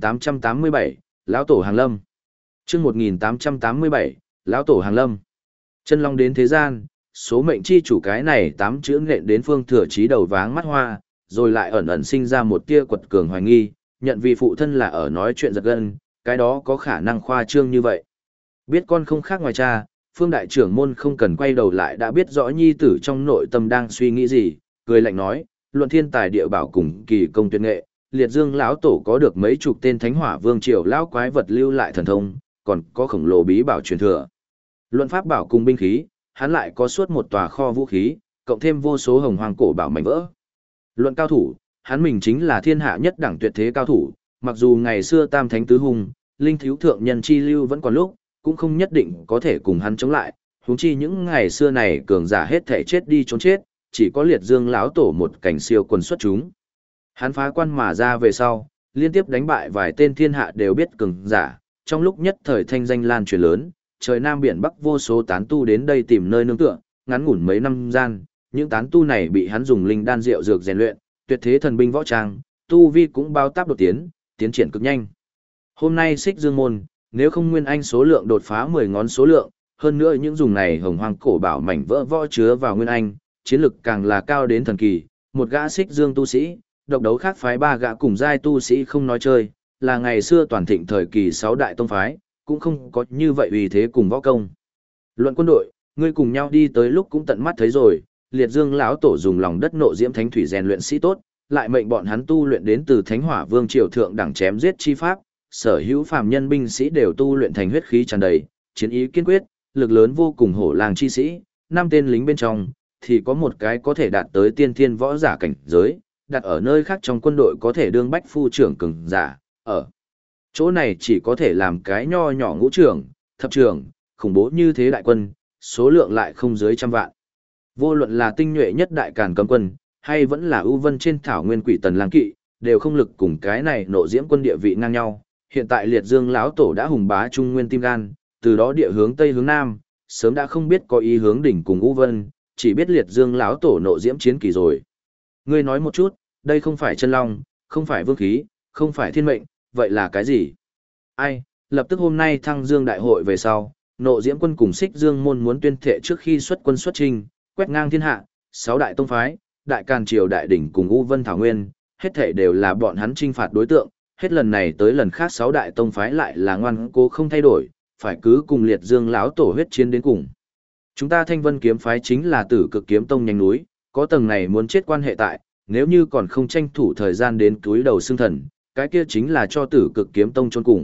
[SPEAKER 1] 1887, lão tổ hàng lâm. Chương 1887, lão tổ hàng lâm. Chân long đến thế gian, số mệnh chi chủ cái này 8 chữ nện đến Phương Thừa Chí đầu váng mắt hoa, rồi lại ẩn ẩn sinh ra một tia quật cường hoài nghi, nhận vì phụ thân là ở nói chuyện giật gân, cái đó có khả năng khoa trương như vậy. Biết con không khác ngoài cha, Phương đại trưởng môn không cần quay đầu lại đã biết rõ nhi tử trong nội tâm đang suy nghĩ gì, cười lạnh nói, luận thiên tài địa bảo cùng kỳ công tuyệt nghệ, Liệt Dương lão tổ có được mấy chục tên Thánh Hỏa Vương triều lão quái vật lưu lại thần thông, còn có khổng lồ bí bảo truyền thừa. Luận pháp bảo cùng binh khí, hắn lại có suốt một tòa kho vũ khí, cộng thêm vô số hồng hoàng cổ bảo mảnh vỡ. Luận cao thủ, hắn mình chính là thiên hạ nhất đẳng tuyệt thế cao thủ, mặc dù ngày xưa tam thánh tứ hung, linh thiếu thượng nhân chi lưu vẫn còn lúc, cũng không nhất định có thể cùng hắn chống lại, huống chi những ngày xưa này cường giả hết thể chết đi trốn chết, chỉ có Liệt Dương lão tổ một cảnh siêu quần xuất chúng. Hắn phá quan mà ra về sau, liên tiếp đánh bại vài tên thiên hạ đều biết cường giả, trong lúc nhất thời thanh danh lan truyền lớn, trời Nam biển Bắc vô số tán tu đến đây tìm nơi nương tựa, ngắn ngủn mấy năm gian, những tán tu này bị hắn dùng linh đan rượu dược rèn luyện, tuyệt thế thần binh võ trang, tu vi cũng bao táp đột tiến, tiến triển cực nhanh. Hôm nay Xích Dương môn, nếu không nguyên anh số lượng đột phá 10 ngón số lượng, hơn nữa những dùng này hồng hoang cổ bảo mảnh vỡ võ chứa vào nguyên anh, chiến lực càng là cao đến thần kỳ, một gã Xích Dương tu sĩ, độc đấu khác phái 3 gã cùng giai tu sĩ không nói chơi, là ngày xưa toàn thịnh thời kỳ 6 đại tông phái, cũng không có như vậy uy thế cùng võ công. Luận quân đội, ngươi cùng nhau đi tới lúc cũng tận mắt thấy rồi, Liệt Dương lão tổ dùng lòng đất nộ diễm thánh thủy rèn luyện sĩ tốt, lại mệnh bọn hắn tu luyện đến từ Thánh Hỏa Vương triều thượng đẳng chém giết chi pháp, sở hữu phàm nhân binh sĩ đều tu luyện thành huyết khí tràn đầy, chiến ý kiên quyết, lực lớn vô cùng hổ làng chi sĩ, 5 tên lính bên trong thì có một cái có thể đạt tới tiên thiên võ giả cảnh giới, đặt ở nơi khác trong quân đội có thể đương bách phu trưởng cường giả, ở chỗ này chỉ có thể làm cái nho nhỏ ngũ trưởng, thập trưởng, khủng bố như thế đại quân, số lượng lại không dưới 100 vạn. Vô luận là tinh nhuệ nhất đại càn cấm quân, hay vẫn là ưu vân trên thảo nguyên quỷ tần lang kỵ, đều không lực cùng cái này nộ diễm quân địa vị ngang nhau. Hiện tại Liệt Dương lão tổ đã hùng bá trung nguyên tim gan, từ đó địa hướng tây hướng nam, sớm đã không biết có ý hướng đỉnh cùng ưu vân, chỉ biết Liệt Dương lão tổ nộ diễm chiến kỳ rồi. Ngươi nói một chút, đây không phải chân long, không phải vương khí, không phải thiên mệnh, vậy là cái gì? Ai, lập tức hôm nay thăng dương đại hội về sau, nộ diễm quân cùng Xích Dương môn muốn tuyên thệ trước khi xuất quân xuất trình, quét ngang thiên hạ, 6 đại tông phái, đại càn triều đại đỉnh cùng U Vân Thảo Nguyên, hết thảy đều là bọn hắn trinh phạt đối tượng, hết lần này tới lần khác 6 đại tông phái lại là ngoan cố không thay đổi, phải cứ cùng Liệt Dương lão tổ huyết chiến đến cùng. Chúng ta Thanh Vân kiếm phái chính là Tử Cực kiếm tông nhánh núi, có tầng này muốn chết quan hệ tại, nếu như còn không tranh thủ thời gian đến túi đầu xương thần, cái kia chính là cho Tử Cực kiếm tông chôn cùng,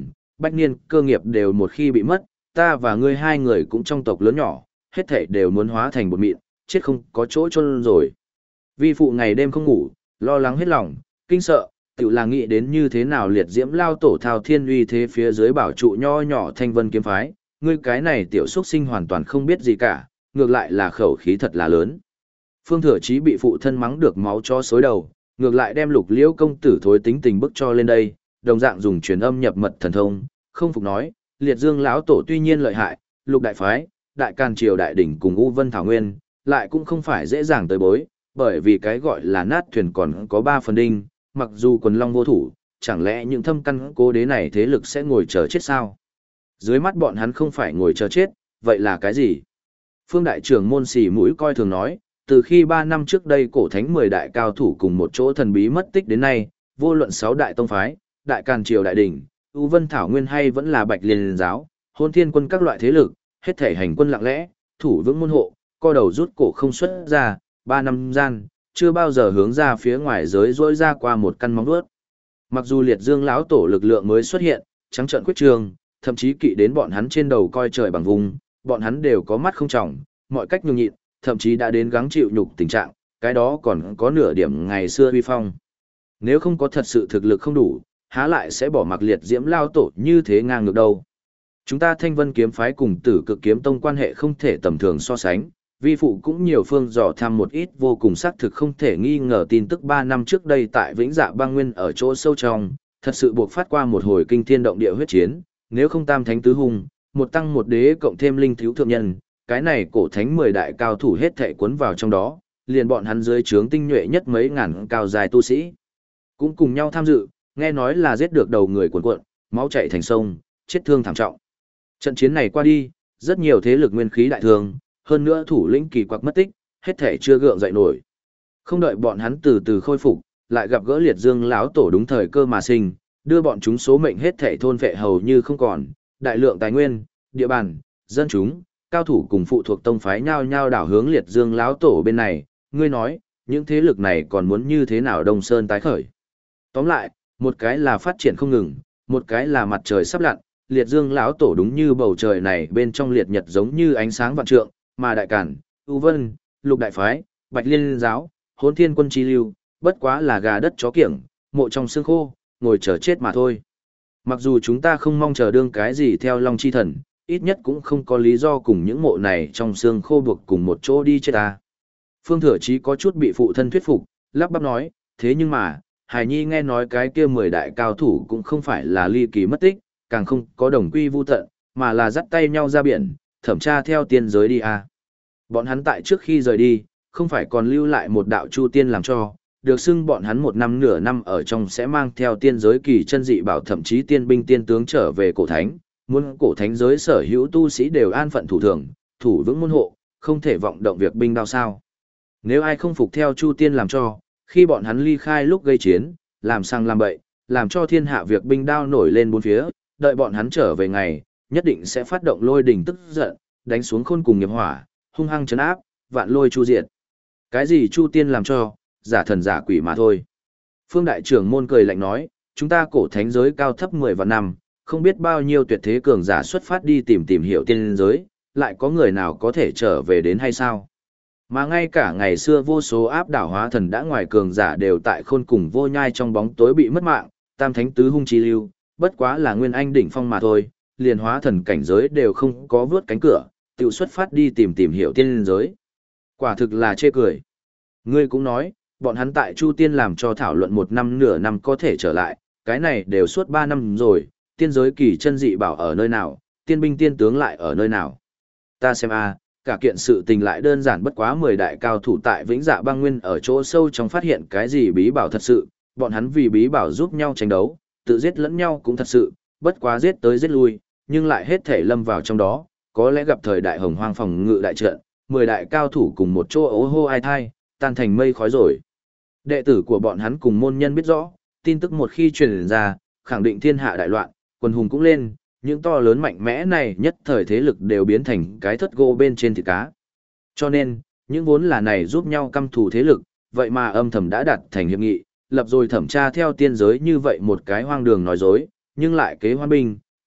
[SPEAKER 1] bách niên cơ nghiệp đều một khi bị mất, ta và ngươi hai người cũng trong tộc lớn nhỏ, hết thảy đều muốn hóa thành bột mịn, chết không có chỗ chôn rồi. Vi phụ ngày đêm không ngủ, lo lắng hết lòng, kinh sợ, tự là nghĩ đến như thế nào liệt diễm lao tổ thao thiên uy thế phía dưới bảo trụ nho nhỏ thanh vân kiếm phái, ngươi cái này tiểu xuất sinh hoàn toàn không biết gì cả, ngược lại là khẩu khí thật là lớn. Phương Thừa Chí bị phụ thân mắng được máu cho xối đầu, ngược lại đem Lục Liễu công tử thối tính tình bức cho lên đây, đồng dạng dùng truyền âm nhập mật thần thông, không phục nói, liệt dương lão tổ tuy nhiên lợi hại, Lục đại phái, đại can triều đại đỉnh cùng U Vân Thảo Nguyên, lại cũng không phải dễ dàng tới bối, bởi vì cái gọi là nát thuyền còn có 3 phần đinh, mặc dù quần long vô thủ, chẳng lẽ những thâm căn cố đế này thế lực sẽ ngồi chờ chết sao? Dưới mắt bọn hắn không phải ngồi chờ chết, vậy là cái gì? Phương đại trưởng môn xì mũi coi thường nói, từ khi 3 năm trước đây cổ thánh 10 đại cao thủ cùng một chỗ thần bí mất tích đến nay, vô luận 6 đại tông phái, đại càn triều đại đỉnh, U Vân Thảo Nguyên hay vẫn là Bạch Liên giáo, Hôn Thiên quân các loại thế lực, hết thể hành quân lặng lẽ, thủ vững môn hộ, co đầu rút cổ không xuất ra, 3 năm gian, chưa bao giờ hướng ra phía ngoài giới rỗi ra qua một căn móng vuốt. Mặc dù liệt dương lão tổ lực lượng mới xuất hiện, trắng trợn quyết trường, thậm chí kỵ đến bọn hắn trên đầu coi trời bằng vùng, bọn hắn đều có mắt không trọng, mọi cách nhường nhịn, thậm chí đã đến gắng chịu nhục tình trạng, cái đó còn có nửa điểm ngày xưa uy phong. Nếu không có thật sự thực lực không đủ, há lại sẽ bỏ mặc liệt diễm lao tổ như thế ngang ngược đâu. Chúng ta Thanh Vân kiếm phái cùng Tử Cực kiếm tông quan hệ không thể tầm thường so sánh, vi phụ cũng nhiều phương dò thăm một ít vô cùng xác thực không thể nghi ngờ tin tức 3 năm trước đây tại Vĩnh Dạ Bang Nguyên ở chỗ sâu trong, thật sự buộc phát qua một hồi kinh thiên động địa huyết chiến, nếu không tam thánh tứ hùng, một tăng một đế cộng thêm linh thiếu thượng nhân, cái này cổ thánh 10 đại cao thủ hết thảy cuốn vào trong đó, liền bọn hắn dưới trướng tinh nhuệ nhất mấy ngàn cao dài tu sĩ, cũng cùng nhau tham dự, nghe nói là giết được đầu người cuồn cuộn, máu chảy thành sông, chết thương thảm trọng. Trận chiến này qua đi, rất nhiều thế lực nguyên khí đại thương, hơn nữa thủ lĩnh kỳ quặc mất tích, hết thể chưa gượng dậy nổi. Không đợi bọn hắn từ từ khôi phục, lại gặp gỡ liệt dương lão tổ đúng thời cơ mà sinh, đưa bọn chúng số mệnh hết thể thôn vệ hầu như không còn, đại lượng tài nguyên, địa bàn, dân chúng, cao thủ cùng phụ thuộc tông phái nhau nhau đảo hướng liệt dương lão tổ bên này, ngươi nói, những thế lực này còn muốn như thế nào Đông Sơn tái khởi. Tóm lại, một cái là phát triển không ngừng, một cái là mặt trời sắp lặn, liệt dương lão tổ đúng như bầu trời này bên trong liệt nhật giống như ánh sáng vạn trượng, mà đại cản, U Vân, Lục đại phái, Bạch Liên giáo, Hỗn Thiên quân chi lưu, bất quá là gà đất chó kiểng, mộ trong xương khô, ngồi chờ chết mà thôi. Mặc dù chúng ta không mong chờ đương cái gì theo Long chi thần, ít nhất cũng không có lý do cùng những mộ này trong xương khô buộc cùng một chỗ đi chết ta. Phương Thừa Chí có chút bị phụ thân thuyết phục, lắp bắp nói, thế nhưng mà, Hải Nhi nghe nói cái kia 10 đại cao thủ cũng không phải là ly kỳ mất tích, càng không có đồng quy vu tận, mà là dắt tay nhau ra biển, thẩm tra theo tiên giới đi à. Bọn hắn tại trước khi rời đi, không phải còn lưu lại một đạo chu tiên làm cho, được xưng bọn hắn 1 năm nửa năm ở trong sẽ mang theo tiên giới kỳ chân dị bảo thậm chí tiên binh tiên tướng trở về cổ thánh, muốn cổ thánh giới sở hữu tu sĩ đều an phận thủ thường, thủ vững môn hộ, không thể vọng động việc binh đao sao. Nếu ai không phục theo chu tiên làm cho, khi bọn hắn ly khai lúc gây chiến, làm sang làm bậy, làm cho thiên hạ việc binh đao nổi lên bốn phía, đợi bọn hắn trở về ngày, nhất định sẽ phát động lôi đình tức giận, đánh xuống khôn cùng nghiệp hỏa, hung hăng trấn áp, vạn lôi chu diệt. Cái gì chu tiên làm cho, giả thần giả quỷ mà thôi. Phương đại trưởng môn cười lạnh nói, chúng ta cổ thánh giới cao thấp 10 vạn năm, không biết bao nhiêu tuyệt thế cường giả xuất phát đi tìm hiểu tiên giới, lại có người nào có thể trở về đến hay sao? Mà ngay cả ngày xưa vô số áp đảo hóa thần đã ngoài cường giả đều tại khôn cùng vô nhai trong bóng tối bị mất mạng, tam thánh tứ hung chi lưu, bất quá là nguyên anh đỉnh phong mà thôi, liền hóa thần cảnh giới đều không có vướt cánh cửa, tự xuất phát đi tìm hiểu tiên giới. Quả thực là chê cười. Ngươi cũng nói, bọn hắn tại Chu Tiên làm cho thảo luận 1 năm nửa năm có thể trở lại, cái này đều suốt 3 năm rồi, tiên giới kỳ chân dị bảo ở nơi nào, tiên binh tiên tướng lại ở nơi nào. Ta xem a, cả kiện sự tình lại đơn giản bất quá 10 đại cao thủ tại Vĩnh Dạ Bang Nguyên ở chỗ sâu trong phát hiện cái gì bí bảo thật sự, bọn hắn vì bí bảo giúp nhau tranh đấu, tự giết lẫn nhau cũng thật sự, bất quá giết tới giết lui, nhưng lại hết thể lâm vào trong đó, có lẽ gặp thời đại hồng hoang phòng ngự đại trận, 10 đại cao thủ cùng một chỗ ố hô ai thai, tan thành mây khói rồi. Đệ tử của bọn hắn cùng môn nhân biết rõ, tin tức một khi truyền ra, khẳng định thiên hạ đại loạn, quần hùng cũng lên, những to lớn mạnh mẽ này nhất thời thế lực đều biến thành cái thất gỗ bên trên thịt cá. Cho nên, những vốn là này giúp nhau căm thù thế lực, vậy mà âm thầm đã đặt thành hiệp nghị, lập rồi thẩm tra theo tiên giới như vậy một cái hoang đường nói dối, nhưng lại kế hoan binh,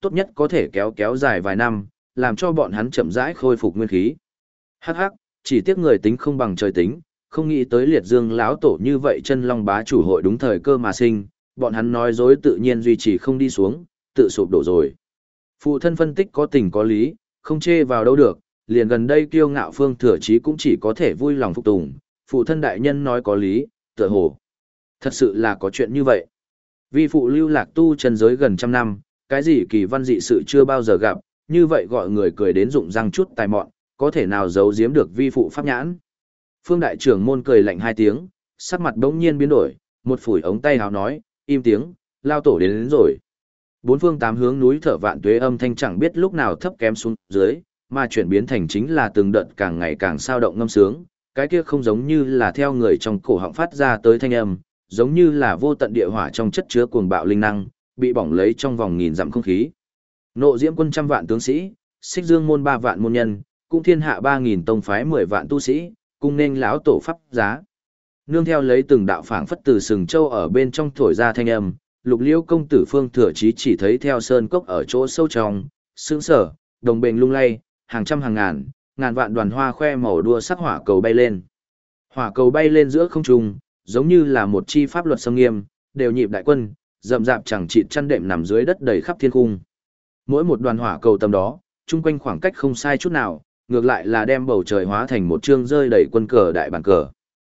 [SPEAKER 1] tốt nhất có thể kéo kéo dài vài năm, làm cho bọn hắn chậm rãi khôi phục nguyên khí. Hắc hắc, chỉ tiếc người tính không bằng trời tính, không nghĩ tới liệt dương lão tổ như vậy chân long bá chủ hội đúng thời cơ mà sinh, bọn hắn nói dối tự nhiên duy trì không đi xuống, tự sụp đổ rồi. Phụ thân phân tích có tình có lý, không chê vào đâu được, liền gần đây kiêu ngạo Phương Thừa Chí cũng chỉ có thể vui lòng phục tùng, phụ thân đại nhân nói có lý, tựa hồ. Thật sự là có chuyện như vậy. Vi phụ lưu lạc tu chân giới gần trăm năm, cái gì kỳ văn dị sự chưa bao giờ gặp, như vậy gọi người cười đến rụng răng chút tài mọn, có thể nào giấu giếm được vi phụ pháp nhãn. Phương đại trưởng môn cười lạnh hai tiếng, sắc mặt bỗng nhiên biến đổi, một phủi ống tay hào nói, im tiếng, lao tổ đến rồi. Bốn phương tám hướng núi thở vạn tuế âm thanh chẳng biết lúc nào thấp kém xuống dưới, mà chuyển biến thành chính là từng đợt càng ngày càng sao động ngâm sướng, cái kia không giống như là theo người trong cổ họng phát ra tới thanh âm, giống như là vô tận địa hỏa trong chất chứa cuồng bạo linh năng, bị bỏng lấy trong vòng nghìn dặm không khí. Nộ diễm quân trăm vạn tướng sĩ, xích dương môn 3 vạn môn nhân, cũng thiên hạ 3000 tông phái 10 vạn tu sĩ, cùng nên lão tổ pháp giá. Nương theo lấy từng đạo phảng phất từ sừng châu ở bên trong thổi ra thanh âm, Lục Liễu công tử Phương Thừa Chí chỉ thấy theo sơn cốc ở chỗ sâu trong, sững sờ, đồng bền lung lay, hàng trăm hàng ngàn, ngàn vạn đoàn hoa khoe màu đua sắc hỏa cầu bay lên. Hỏa cầu bay lên giữa không trung, giống như là một chi pháp luật sông nghiêm, đều nhịp đại quân, rậm rạp chẳng chịt chăn đệm nằm dưới đất đầy khắp thiên cung. Mỗi một đoàn hỏa cầu tầm đó, chung quanh khoảng cách không sai chút nào, ngược lại là đem bầu trời hóa thành một chương rơi đầy quân cờ đại bản cờ.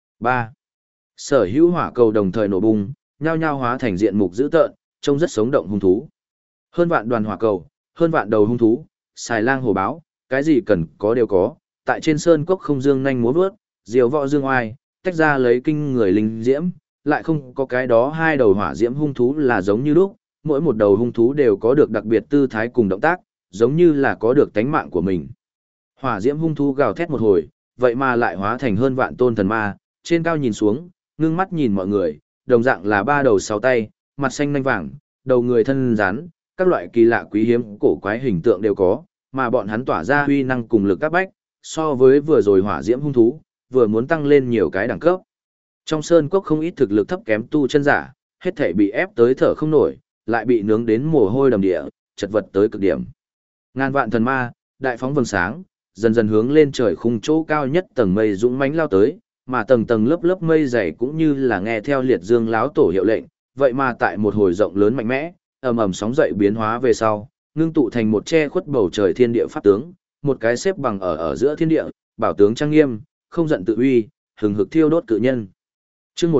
[SPEAKER 1] 3. Sở hữu hỏa cầu đồng thời nổ bung, nhao nhao hóa thành diện mục dữ tợn, trông rất sống động hung thú. Hơn vạn đoàn hỏa cầu, hơn vạn đầu hung thú, xài lang hổ báo, cái gì cần có đều có, tại trên sơn cốc không dương nhanh múa vớt, diều võ dương oai, tách ra lấy kinh người linh diễm, lại không có cái đó hai đầu hỏa diễm hung thú là giống như lúc, mỗi một đầu hung thú đều có được đặc biệt tư thái cùng động tác, giống như là có được tánh mạng của mình. Hỏa diễm hung thú gào thét một hồi, vậy mà lại hóa thành hơn vạn tôn thần ma, trên cao nhìn xuống, ngưng mắt nhìn mọi người, đồng dạng là 3 đầu 6 tay, mặt xanh nanh vàng, đầu người thân rắn, các loại kỳ lạ quý hiếm cổ quái hình tượng đều có, mà bọn hắn tỏa ra huy năng cùng lực các bách, so với vừa rồi hỏa diễm hung thú, vừa muốn tăng lên nhiều cái đẳng cấp. Trong sơn cốc không ít thực lực thấp kém tu chân giả, hết thể bị ép tới thở không nổi, lại bị nướng đến mồ hôi đầm địa, chật vật tới cực điểm. Ngàn vạn thần ma, đại phóng vầng sáng, dần dần hướng lên trời khung chỗ cao nhất tầng mây dũng mãnh lao tới, mà tầng tầng lớp lớp mây dày cũng như là nghe theo liệt dương láo tổ hiệu lệnh, vậy mà tại một hồi rộng lớn mạnh mẽ, ầm ầm sóng dậy biến hóa về sau, ngưng tụ thành một che khuất bầu trời thiên địa pháp tướng, một cái xếp bằng ở giữa thiên địa, bảo tướng trang nghiêm, không giận tự uy, hừng hực thiêu đốt cự nhân. Chương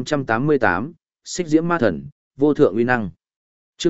[SPEAKER 1] 1888, Xích Diễm Ma Thần, vô thượng uy năng. Chương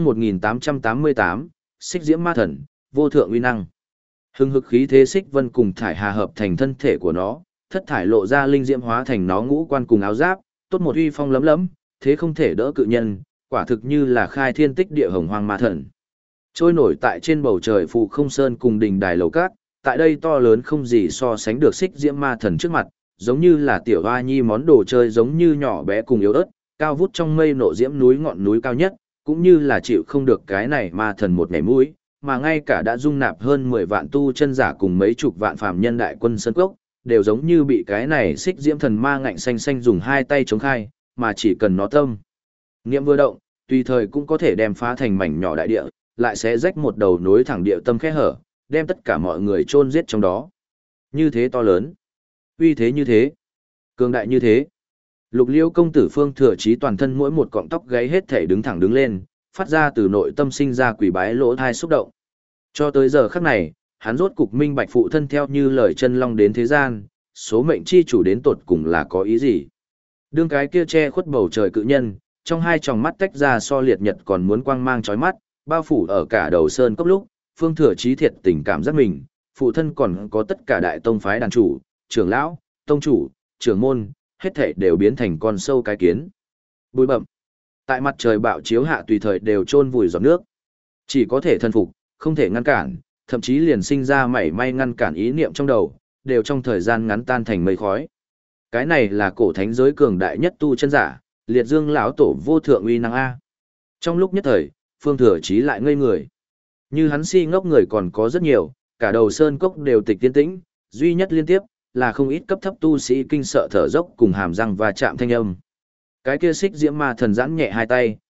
[SPEAKER 1] 1888, Xích Diễm Ma Thần, vô thượng uy năng. Hừng hực khí thế xích vân cùng thải hà hợp thành thân thể của nó, thất thải lộ ra linh diễm hóa thành nó ngũ quan cùng áo giáp, tốt một uy phong lấm lấm, thế không thể đỡ cự nhân, quả thực như là khai thiên tích địa hồng hoang ma thần. Trôi nổi tại trên bầu trời phụ không sơn cùng đỉnh đài lầu cát, tại đây to lớn không gì so sánh được xích diễm ma thần trước mặt, giống như là tiểu hoa nhi món đồ chơi giống như nhỏ bé cùng yếu ớt, cao vút trong mây nộ diễm núi ngọn núi cao nhất, cũng như là chịu không được cái này ma thần một nhảy mũi, mà ngay cả đã dung nạp hơn 10 vạn tu chân giả cùng mấy chục vạn phàm nhân đại quân sơn cốc, đều giống như bị cái này xích diễm thần ma ngạnh xanh xanh dùng hai tay chống khai, mà chỉ cần nó tâm niệm vừa động, tùy thời cũng có thể đem phá thành mảnh nhỏ đại địa, lại sẽ rách một đầu nối thẳng địa tâm khe hở, đem tất cả mọi người chôn giết trong đó. Như thế to lớn, uy thế như thế, cường đại như thế. Lục Liêu công tử Phương Thừa Chí toàn thân mỗi một cọng tóc gáy hết thể đứng thẳng đứng lên, phát ra từ nội tâm sinh ra quỷ bái lỗ thai xúc động. Cho tới giờ khắc này, hắn rốt cục minh bạch phụ thân theo như lời chân long đến thế gian, số mệnh chi chủ đến tột cùng là có ý gì. Đương cái kia che khuất bầu trời cự nhân, trong hai tròng mắt tách ra so liệt nhật còn muốn quang mang chói mắt, bao phủ ở cả đầu sơn cốc lúc, Phương Thừa Chí thiệt tình cảm giác mình, phụ thân còn có tất cả đại tông phái đàn chủ, trưởng lão, tông chủ, trưởng môn, hết thảy đều biến thành con sâu cái kiến. Bụi bậm. Tại mặt trời bạo chiếu hạ tùy thời đều chôn vùi giọt nước. Chỉ có thể thân phục, không thể ngăn cản, thậm chí liền sinh ra mảy may ngăn cản ý niệm trong đầu, đều trong thời gian ngắn tan thành mây khói. Cái này là cổ thánh giới cường đại nhất tu chân giả, liệt dương lão tổ vô thượng uy năng a. Trong lúc nhất thời, Phương Thừa Chí lại ngây người. Như hắn si ngốc người còn có rất nhiều, cả đầu sơn cốc đều tịch tiên tĩnh, duy nhất liên tiếp là không ít cấp thấp tu sĩ kinh sợ thở dốc cùng hàm răng và chạm thanh âm. Cái kia xích diễm ma thần giãn nhẹ hai tay,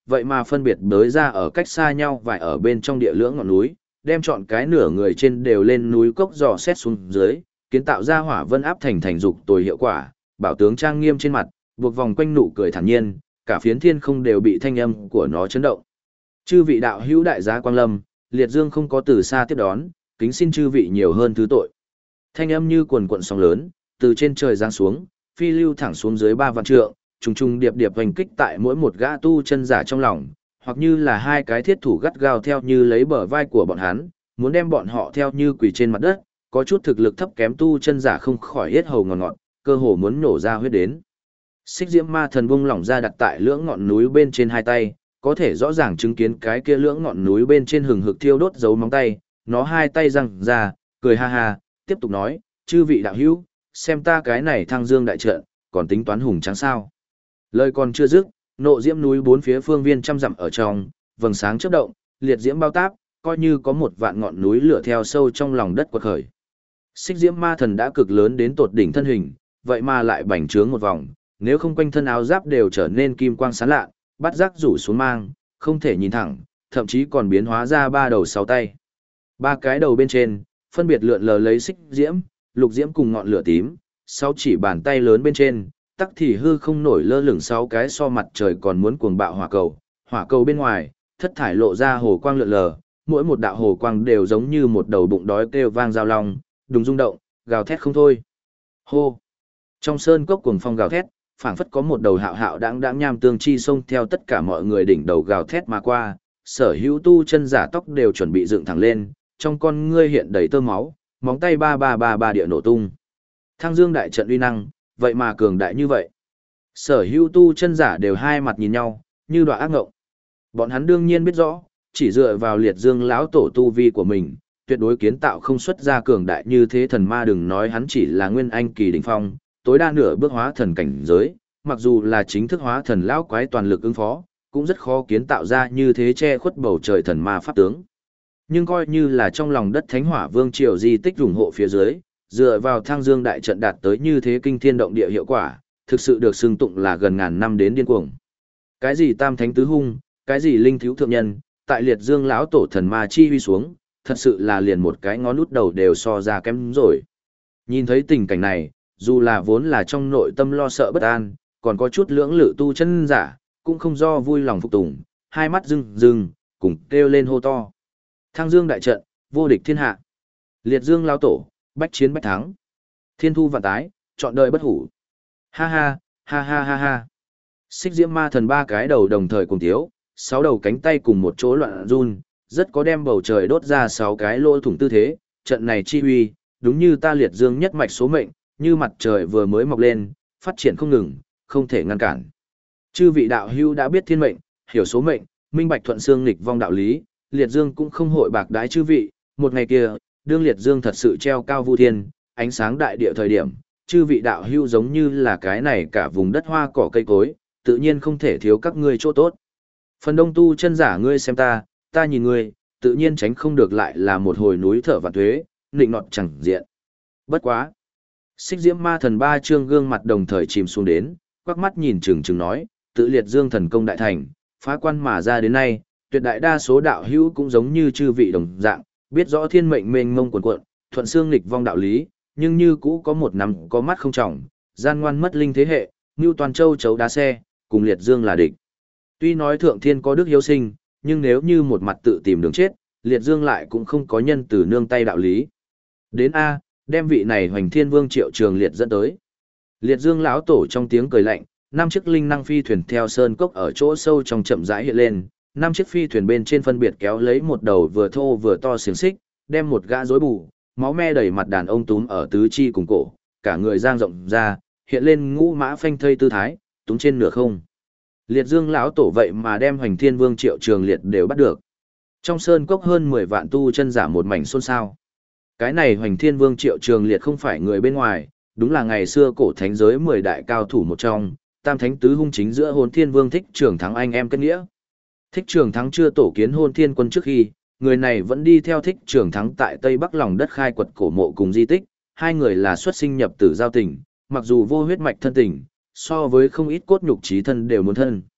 [SPEAKER 1] vậy mà phân biệt bới ra ở cách xa nhau vài ở bên trong địa lưỡng ngọn núi, đem chọn cái nửa người trên đều lên núi cốc dò xét xuống dưới, kiến tạo ra hỏa vân áp thành dục tồi hiệu quả, bảo tướng trang nghiêm trên mặt, buộc vòng quanh nụ cười thản nhiên, cả phiến thiên không đều bị thanh âm của nó chấn động. Chư vị đạo hữu đại giá quang lâm, Liệt Dương không có từ xa tiếp đón, kính xin chư vị nhiều hơn thứ tội. Thanh âm như quần quận sóng lớn, từ trên trời giáng xuống, phi lưu thẳng xuống dưới 3 vạn trượng, trùng trùng điệp điệp hoành kích tại mỗi một gã tu chân giả trong lòng, hoặc như là hai cái thiết thủ gắt gao theo như lấy bờ vai của bọn hắn, muốn đem bọn họ theo như quỳ trên mặt đất, có chút thực lực thấp kém tu chân giả không khỏi hết hầu ngọt ngọt, cơ hồ muốn nổ ra huyết đến. Xích Diễm Ma Thần bung lỏng ra đặt tại lưỡng ngọn núi bên trên hai tay, có thể rõ ràng chứng kiến cái kia lưỡng ngọn núi bên trên hừng hực thiêu đốt dấu móng tay, nó hai tay răng ra, cười ha ha, tiếp tục nói, chư vị đạo hữu, xem ta cái này thăng dương đại trận, còn tính toán hùng tráng sao. Lời còn chưa dứt, nộ diễm núi bốn phía phương viên trăm dặm ở trong, vầng sáng chớp động, liệt diễm bao táp, coi như có một vạn ngọn núi lửa theo sâu trong lòng đất quật khởi. Xích Diễm Ma Thần đã cực lớn đến tột đỉnh thân hình, vậy mà lại bành trướng một vòng, nếu không quanh thân áo giáp đều trở nên kim quang sáng lạ, bắt giác rủ xuống mang, không thể nhìn thẳng, thậm chí còn biến hóa ra 3 đầu 6 tay. 3 cái đầu bên trên, phân biệt lượn lờ lấy xích diễm, lục diễm cùng ngọn lửa tím, 6 chỉ bàn tay lớn bên trên, tắc thì hư không nổi lơ lửng 6 cái so mặt trời còn muốn cuồng bạo hỏa cầu bên ngoài, thất thải lộ ra hồ quang lượn lờ, mỗi một đạo hồ quang đều giống như một đầu bụng đói kêu vang giao long, đùng rung động, gào thét không thôi. Hô! Trong sơn cốc cuồng phong gào thét, phảng phất có một đầu hạo hạo đãng đãng nham tương chi sông theo tất cả mọi người đỉnh đầu gào thét mà qua, sở hữu tu chân giả tóc đều chuẩn bị dựng thẳng lên, trong con ngươi hiện đầy tơ máu, móng tay ba ba ba ba địa nổ tung. Thăng Dương đại trận uy năng, vậy mà cường đại như vậy. Sở hữu tu chân giả đều hai mặt nhìn nhau, như đọa ác ngộng. Bọn hắn đương nhiên biết rõ, chỉ dựa vào Liệt Dương lão tổ tu vi của mình, tuyệt đối kiến tạo không xuất ra cường đại như thế thần ma, đừng nói hắn chỉ là nguyên anh kỳ đỉnh phong, tối đa nửa bước hóa thần cảnh giới, mặc dù là chính thức hóa thần lão quái toàn lực ứng phó, cũng rất khó kiến tạo ra như thế che khuất bầu trời thần ma pháp tướng. Nhưng coi như là trong lòng đất Thánh Hỏa Vương triều di tích ủng hộ phía dưới, dựa vào Thăng Dương đại trận đạt tới như thế kinh thiên động địa hiệu quả, thực sự được xưng tụng là gần ngàn năm đến điên cuồng. Cái gì tam thánh tứ hung, cái gì linh thiếu thượng nhân, tại Liệt Dương lão tổ thần ma chi huy xuống, thật sự là liền một cái ngón út đầu đều so ra kém rồi. Nhìn thấy tình cảnh này, dù là vốn là trong nội tâm lo sợ bất an, còn có chút lưỡng lự tu chân giả, cũng không do vui lòng phục tùng, hai mắt rưng rưng, cùng kêu lên hô to. Thăng Dương đại trận, vô địch thiên hạ. Liệt Dương lão tổ, bách chiến bách thắng. Thiên thu vạn tái, chọn đời bất hủ. Ha ha, ha ha ha ha. Xích Diễm Ma Thần 3 cái đầu đồng thời cùng thiếu, 6 đầu cánh tay cùng một chỗ loạn run, rất có đem bầu trời đốt ra 6 cái lỗ thủng tư thế, trận này chi uy, đúng như ta Liệt Dương nhất mạch số mệnh, như mặt trời vừa mới mọc lên, phát triển không ngừng, không thể ngăn cản. Chư vị đạo hữu đã biết thiên mệnh, hiểu số mệnh, minh bạch thuận xương nghịch vong đạo lý, Liệt Dương cũng không hội bạc đái chư vị, một ngày kia, đương Liệt Dương thật sự treo cao vu thiên, ánh sáng đại địa thời điểm, chư vị đạo hữu giống như là cái này cả vùng đất hoa cỏ cây cối, tự nhiên không thể thiếu các ngươi chỗ tốt. Phần đông tu chân giả ngươi xem ta, ta nhìn ngươi, tự nhiên tránh không được lại là một hồi núi thở và thuế, nịnh nọt chẳng diện. Bất quá. Xích Diễm Ma Thần 3 trương gương mặt đồng thời chìm xuống đến, quắc mắt nhìn chừng chừng nói, tự Liệt Dương thần công đại thành, phá quan mà ra đến nay, tuyệt đại đa số đạo hữu cũng giống như chư vị đồng dạng, biết rõ thiên mệnh mênh mông quần quận, thuận xương nghịch vong đạo lý, nhưng như cũ có một nắm có mắt không trọng, gian ngoan mất linh thế hệ, như toàn châu chấu đá xe, cùng Liệt Dương là địch. Tuy nói thượng thiên có đức hiếu sinh, nhưng nếu như một mặt tự tìm đường chết, Liệt Dương lại cũng không có nhân từ nương tay đạo lý. Đến A, đem vị này Hoành Thiên Vương Triệu Trường Liệt dẫn tới. Liệt Dương lão tổ trong tiếng cười lạnh, 5 chiếc linh năng phi thuyền theo sơn cốc ở chỗ sâu trong chậm rãi hiện lên, 5 chiếc phi thuyền bên trên phân biệt kéo lấy một đầu vừa thô vừa to xiềng xích, đem một gã rối bù, máu me đầy mặt đàn ông túm ở tứ chi cùng cổ, cả người dang rộng ra, hiện lên ngũ mã phanh thây tư thái, túm trên nửa không. Liệt Dương lão tổ vậy mà đem Hoành Thiên Vương Triệu Trường Liệt đều bắt được. Trong sơn cốc hơn 10 vạn tu chân giả một mảnh xôn xao. Cái này Hoành Thiên Vương Triệu Trường Liệt không phải người bên ngoài, đúng là ngày xưa cổ thánh giới 10 đại cao thủ một trong, tam thánh tứ hung chính giữa Hôn Thiên Vương Thích Trường Thắng anh em kết nghĩa. Thích Trường Thắng chưa tổ kiến Hôn Thiên quân trước khi, người này vẫn đi theo Thích Trường Thắng tại Tây Bắc lòng đất khai quật cổ mộ cùng di tích, hai người là xuất sinh nhập tử giao tình, mặc dù vô huyết mạch thân tình, so với không ít cốt nhục chí thân đều muốn thân.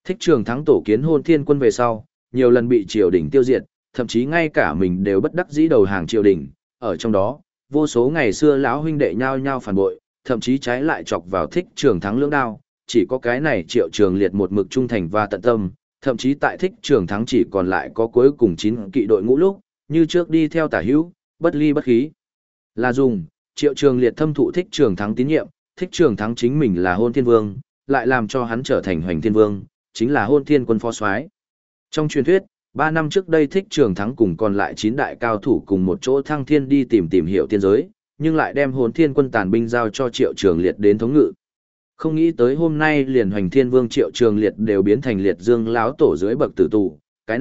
[SPEAKER 1] Thích Trường Thắng tổ kiến Hôn Thiên Quân về sau, nhiều lần bị triều đình tiêu diệt, thậm chí ngay cả mình đều bất đắc dĩ đầu hàng triều đình, ở trong đó, vô số ngày xưa lão huynh đệ nhao nhao phản bội, thậm chí trái lại chọc vào Thích Trường Thắng lưỡng đao, chỉ có cái này Triệu Trường Liệt một mực trung thành và tận tâm, thậm chí tại Thích Trường Thắng chỉ còn lại có cuối cùng 9 kỵ đội ngũ lúc, như trước đi theo tả hữu, bất ly bất khí. Là dùng, Triệu Trường Liệt thâm thụ Thích Trường Thắng tín nhiệm, Thích Trường Thắng chính mình là Hôn Thiên Vương, lại làm cho hắn trở thành Hoành Thiên Vương, chính là Hôn Thiên Quân phó soái. Trong truyền thuyết, 3 năm trước đây Thích Trường Thắng cùng còn lại 9 đại cao thủ cùng một chỗ thăng thiên đi tìm hiểu tiên giới, nhưng lại đem Hôn Thiên Quân tàn binh giao cho Triệu Trường Liệt đến thống ngự. Không nghĩ tới hôm nay liền Hoành Thiên Vương Triệu Trường Liệt đều biến thành Liệt Dương láo tổ dưới bậc tử tù,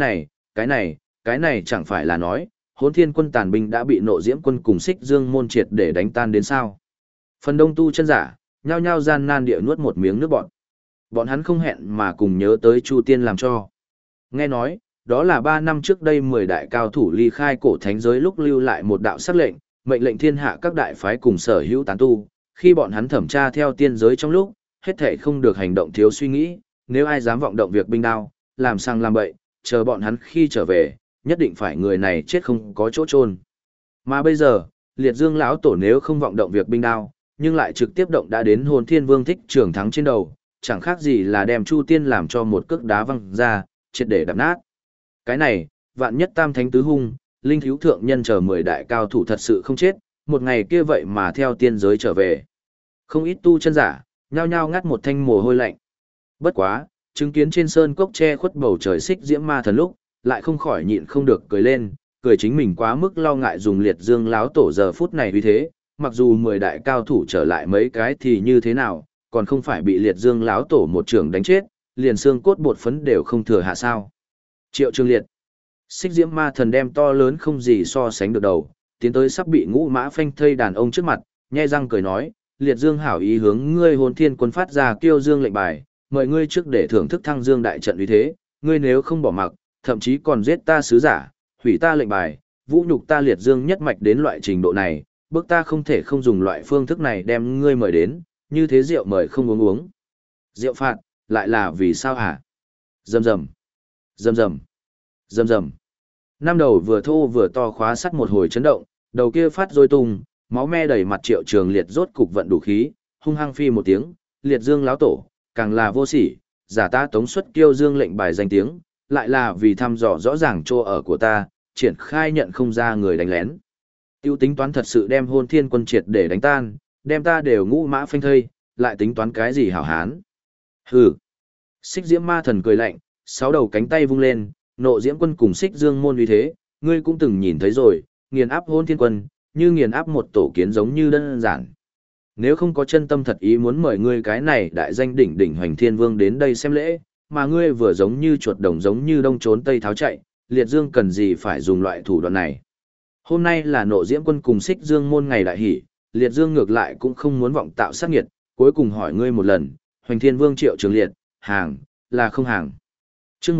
[SPEAKER 1] cái này chẳng phải là nói, Hôn Thiên Quân tàn binh đã bị Nộ Diễm Quân cùng Xích Dương môn triệt để đánh tan đến sao? Phần đông tu chân giả, nhao nhao gian nan địa nuốt một miếng nước bọt. Bọn hắn không hẹn mà cùng nhớ tới Chu Tiên làm cho. Nghe nói, đó là 3 năm trước đây 10 đại cao thủ ly khai cổ thánh giới lúc lưu lại một đạo sắc lệnh, mệnh lệnh thiên hạ các đại phái cùng sở hữu tán tu, khi bọn hắn thẩm tra theo tiên giới trong lúc, hết thảy không được hành động thiếu suy nghĩ, nếu ai dám vọng động việc binh đao, làm sang làm bậy, chờ bọn hắn khi trở về, nhất định phải người này chết không có chỗ chôn. Mà bây giờ, Liệt Dương lão tổ nếu không vọng động việc binh đao, nhưng lại trực tiếp động đã đến Hồn Thiên Vương Thích Trường Thắng trên đầu, chẳng khác gì là đem Chu Tiên làm cho một cước đá văng ra, triệt để đập nát. Cái này, vạn nhất Tam Thánh Tứ Hung, Linh Thiếu Thượng Nhân chờ 10 đại cao thủ thật sự không chết, một ngày kia vậy mà theo tiên giới trở về. Không ít tu chân giả, nhao nhao ngắt một thanh mồ hôi lạnh. Bất quá, chứng kiến trên sơn cốc che khuất bầu trời xích diễm ma thần lúc, lại không khỏi nhịn không được cười lên, cười chính mình quá mức lo ngại dùng Liệt Dương láo tổ giờ phút này vì thế, mặc dù 10 đại cao thủ trở lại mấy cái thì như thế nào, còn không phải bị Liệt Dương láo tổ một trưởng đánh chết, liền xương cốt bột phấn đều không thừa hạ sao. Triệu Trường Liệt, xích diễm ma thần đem to lớn không gì so sánh được đầu, tiến tới sắp bị ngũ mã phanh thây đàn ông trước mặt, nhe răng cười nói, Liệt Dương hảo ý hướng ngươi Hồn Thiên Quân phát ra kiêu dương lệnh bài, mời ngươi trước để thưởng thức thăng dương đại trận uy thế, ngươi nếu không bỏ mặc, thậm chí còn giết ta sứ giả, hủy ta lệnh bài, vũ nhục ta Liệt Dương nhất mạch đến loại trình độ này, bước ta không thể không dùng loại phương thức này đem ngươi mời đến, như thế rượu mời không uống uống. Rượu phạt, lại là vì sao hả? Rầm rầm, rầm rầm, rầm rầm. Năm đầu vừa thô vừa to khóa sắt một hồi chấn động, đầu kia phát rối tung, máu me đầy mặt Triệu Trường Liệt rốt cục vận đủ khí, hung hăng phi một tiếng, Liệt Dương láo tổ, càng là vô sỉ, giả ta tống xuất kiêu dương lệnh bài danh tiếng, lại là vì thăm dò rõ ràng chỗ ở của ta, triển khai nhận không ra người đánh lén. Tiêu tính toán thật sự đem Hôn Thiên Quân triệt để đánh tan, đem ta đều ngũ mã phanh thây, lại tính toán cái gì hảo hán. Hừ. Xích Diễm Ma Thần cười lạnh, 6 đầu cánh tay vung lên, Nộ Diễm Quân cùng Xích Dương môn uy thế, ngươi cũng từng nhìn thấy rồi, nghiền áp Hôn Thiên Quân, như nghiền áp một tổ kiến giống như đơn giản. Nếu không có chân tâm thật ý muốn mời ngươi cái này đại danh đỉnh đỉnh Hoành Thiên Vương đến đây xem lễ, mà ngươi vừa giống như chuột đồng giống như đông trốn tây tháo chạy, Liệt Dương cần gì phải dùng loại thủ đoạn này. Hôm nay là Nộ Diễm Quân cùng Xích Dương môn ngày đại hỷ, Liệt Dương ngược lại cũng không muốn vọng tạo sát nghiệt, cuối cùng hỏi ngươi một lần, Hoành Thiên Vương Triệu Trường Liệt, hàng, là không hàng. Chương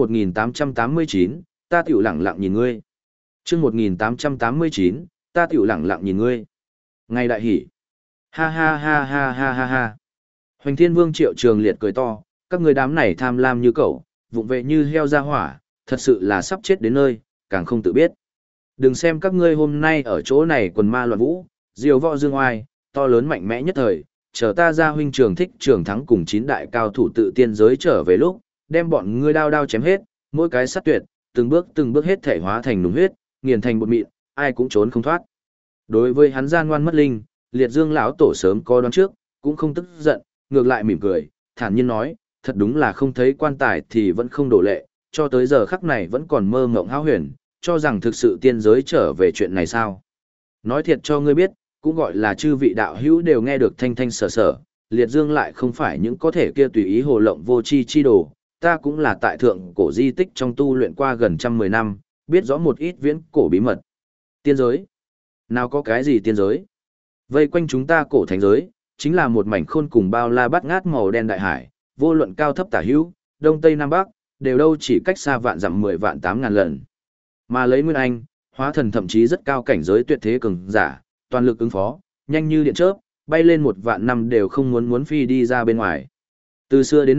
[SPEAKER 1] 1889, ta tiểu lẳng lặng nhìn ngươi. Chương 1889, ta tiểu lẳng lặng nhìn ngươi. Ngày đại hỷ. Ha ha ha ha ha ha ha. Hoành Thiên Vương Triệu Trường Liệt cười to, các người đám này tham lam như cẩu, vụng về như heo ra hỏa, thật sự là sắp chết đến nơi, càng không tự biết. Đừng xem các ngươi hôm nay ở chỗ này quần ma loạn vũ, diều võ dương oai, to lớn mạnh mẽ nhất thời, chờ ta ra huynh Trường Thích Trường Thắng cùng 9 đại cao thủ tự tiên giới trở về lúc, đem bọn ngươi đao đao chém hết, mỗi cái sát tuyệt, từng bước hết thể hóa thành nùng huyết, nghiền thành bột mịn, ai cũng trốn không thoát. Đối với hắn gian ngoan mất linh, Liệt Dương lão tổ sớm có đoán trước, cũng không tức giận, ngược lại mỉm cười, thản nhiên nói, thật đúng là không thấy quan tài thì vẫn không đổ lệ, cho tới giờ khắc này vẫn còn mơ mộng hão huyền, cho rằng thực sự tiên giới trở về chuyện này sao. Nói thiệt cho ngươi biết, cũng gọi là chư vị đạo hữu đều nghe được thanh thanh sở sở, Liệt Dương lại không phải những có thể kia tùy ý hồ lộng vô chi chi đồ, ta cũng là tại thượng cổ di tích trong tu luyện qua gần 110 năm, biết rõ một ít viễn cổ bí mật. Tiên giới? Nào có cái gì tiên giới? Vây quanh chúng ta cổ thánh giới, chính là một mảnh khôn cùng bao la bát ngát màu đen đại hải, vô luận cao thấp tả hữu, đông tây nam bắc, đều đâu chỉ cách xa vạn dặm 10 vạn 8.000 lần. Mà lấy Nguyên Anh, hóa thần thậm chí rất cao cảnh giới tuyệt thế cường giả, toàn lực ứng phó, nhanh như điện chớp, bay lên 1 vạn năm đều không muốn phi đi ra bên ngoài. Từ xưa đến nay,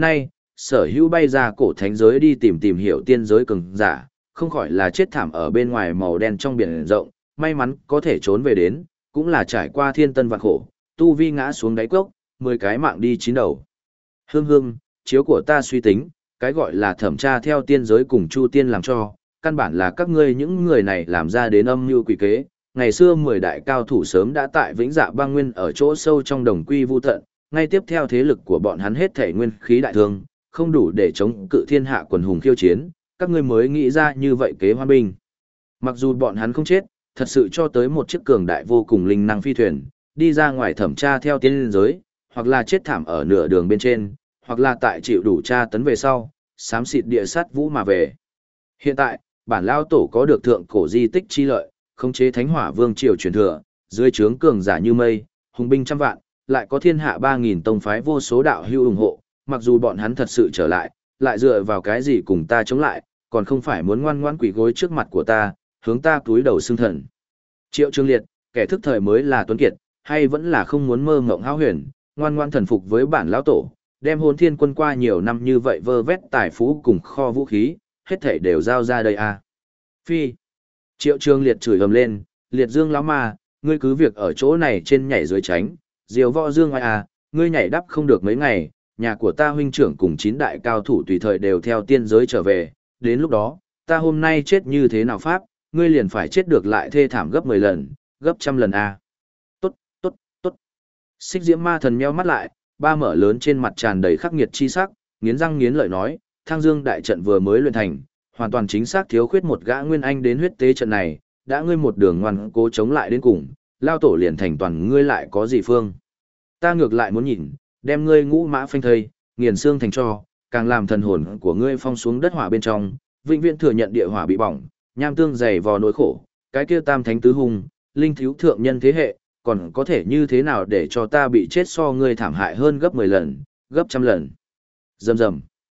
[SPEAKER 1] sở hữu bay ra cổ thánh giới đi tìm hiểu tiên giới cường giả, không khỏi là chết thảm ở bên ngoài màu đen trong biển rộng, may mắn có thể trốn về đến, cũng là trải qua thiên tân vạn khổ, tu vi ngã xuống đáy cốc, 10 cái mạng đi chín đầu. Hương hương, chiếu của ta suy tính, cái gọi là thẩm tra theo tiên giới cùng Chu tiên làm cho, căn bản là các ngươi những người này làm ra đến âm mưu quỷ kế. Ngày xưa 10 đại cao thủ sớm đã tại Vĩnh Dạ Băng Nguyên ở chỗ sâu trong đồng quy vu tận, ngay tiếp theo thế lực của bọn hắn hết thể nguyên khí đại thương, không đủ để chống cự thiên hạ quần hùng khiêu chiến, các ngươi mới nghĩ ra như vậy kế hoa binh. Mặc dù bọn hắn không chết, thật sự cho tới một chiếc cường đại vô cùng linh năng phi thuyền, đi ra ngoài thẩm tra theo tiên giới, hoặc là chết thảm ở nửa đường bên trên, hoặc là tại chịu đủ tra tấn về sau, xám xịt địa sát vũ mà về. Hiện tại, bản lao tổ có được thượng cổ di tích chi lợi, khống chế thánh hỏa vương triều truyền thừa, dưới trướng cường giả như mây, hùng binh trăm vạn, lại có thiên hạ 3.000 tông phái vô số đạo hữu ủng hộ, mặc dù bọn hắn thật sự trở lại dựa vào cái gì cùng ta chống lại, còn không phải muốn ngoan ngoãn quỳ gối trước mặt của ta, hướng ta túi đầu xưng thần. Triệu Trương Liệt, kẻ thức thời mới là tuấn kiệt, hay vẫn là không muốn mơ mộng hão huyền, ngoan ngoan thần phục với bản lão tổ, đem Hồn Thiên Quân qua nhiều năm như vậy vơ vét tài phú cùng kho vũ khí, hết thảy đều giao ra đây à. Phi. Triệu Trương Liệt chửi ầm lên, Liệt Dương lão ma, ngươi cứ việc ở chỗ này trên nhảy dưới tránh, diều võ dương ngoài à, ngươi nhảy đắp không được mấy ngày, nhà của ta huynh trưởng cùng 9 đại cao thủ tùy thời đều theo tiên giới trở về, đến lúc đó, ta hôm nay chết như thế nào pháp, ngươi liền phải chết được lại thê thảm gấp 10 lần, gấp trăm lần à. Tốt, tốt, tốt. Xích Diễm Ma Thần nheo mắt lại, ba mở lớn trên mặt tràn đầy khắc nghiệt chi sắc, nghiến răng nghiến lợi nói, Thăng Dương đại trận vừa mới luyện thành, hoàn toàn chính xác thiếu khuyết một gã nguyên anh đến huyết tế trận này, đã ngươi một đường ngoan cố chống lại đến cùng, lao tổ liền thành toàn ngươi lại có gì phương. Ta ngược lại muốn nhìn, đem ngươi ngũ mã phanh thây, nghiền xương thành tro, càng làm thần hồn của ngươi phong xuống đất hỏa bên trong, vĩnh viễn thừa nhận địa hỏa bị bỏng, nham tương dày vò nỗi khổ, cái kia tam thánh tứ hùng, linh thiếu thượng nhân thế hệ, còn có thể như thế nào để cho ta bị chết so ngươi thảm hại hơn gấp 10 lần, gấp trăm lần. Rầm rầm.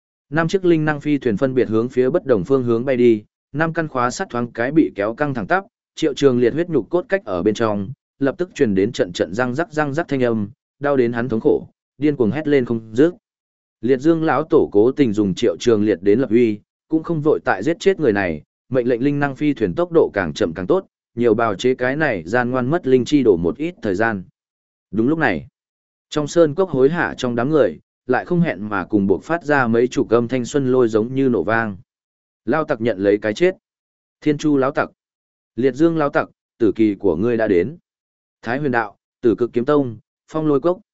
[SPEAKER 1] 5 chiếc linh năng phi thuyền phân biệt hướng phía bất đồng phương hướng bay đi, 5 căn khóa sắt thoáng cái bị kéo căng thẳng tắp, Triệu Trường Liệt huyết nhục cốt cách ở bên trong, lập tức truyền đến trận trận răng rắc thanh âm, đau đến hắn thống khổ, điên cuồng hét lên không dứt. Liệt Dương lão tổ cố tình dùng Triệu Trường Liệt đến lập uy, cũng không vội tại giết chết người này, mệnh lệnh linh năng phi thuyền tốc độ càng chậm càng tốt, nhiều bào chế cái này gian ngoan mất linh chi đổ một ít thời gian. Đúng lúc này, trong sơn cốc hối hả trong đám người, lại không hẹn mà cùng buộc phát ra mấy chục âm thanh xuân lôi giống như nổ vang. Lao tặc nhận lấy cái chết. Thiên Chu lão tặc. Liệt Dương lão tặc, tử kỳ của ngươi đã đến. Thái Huyền đạo, Tử Cực kiếm tông, Phong Lôi cốc.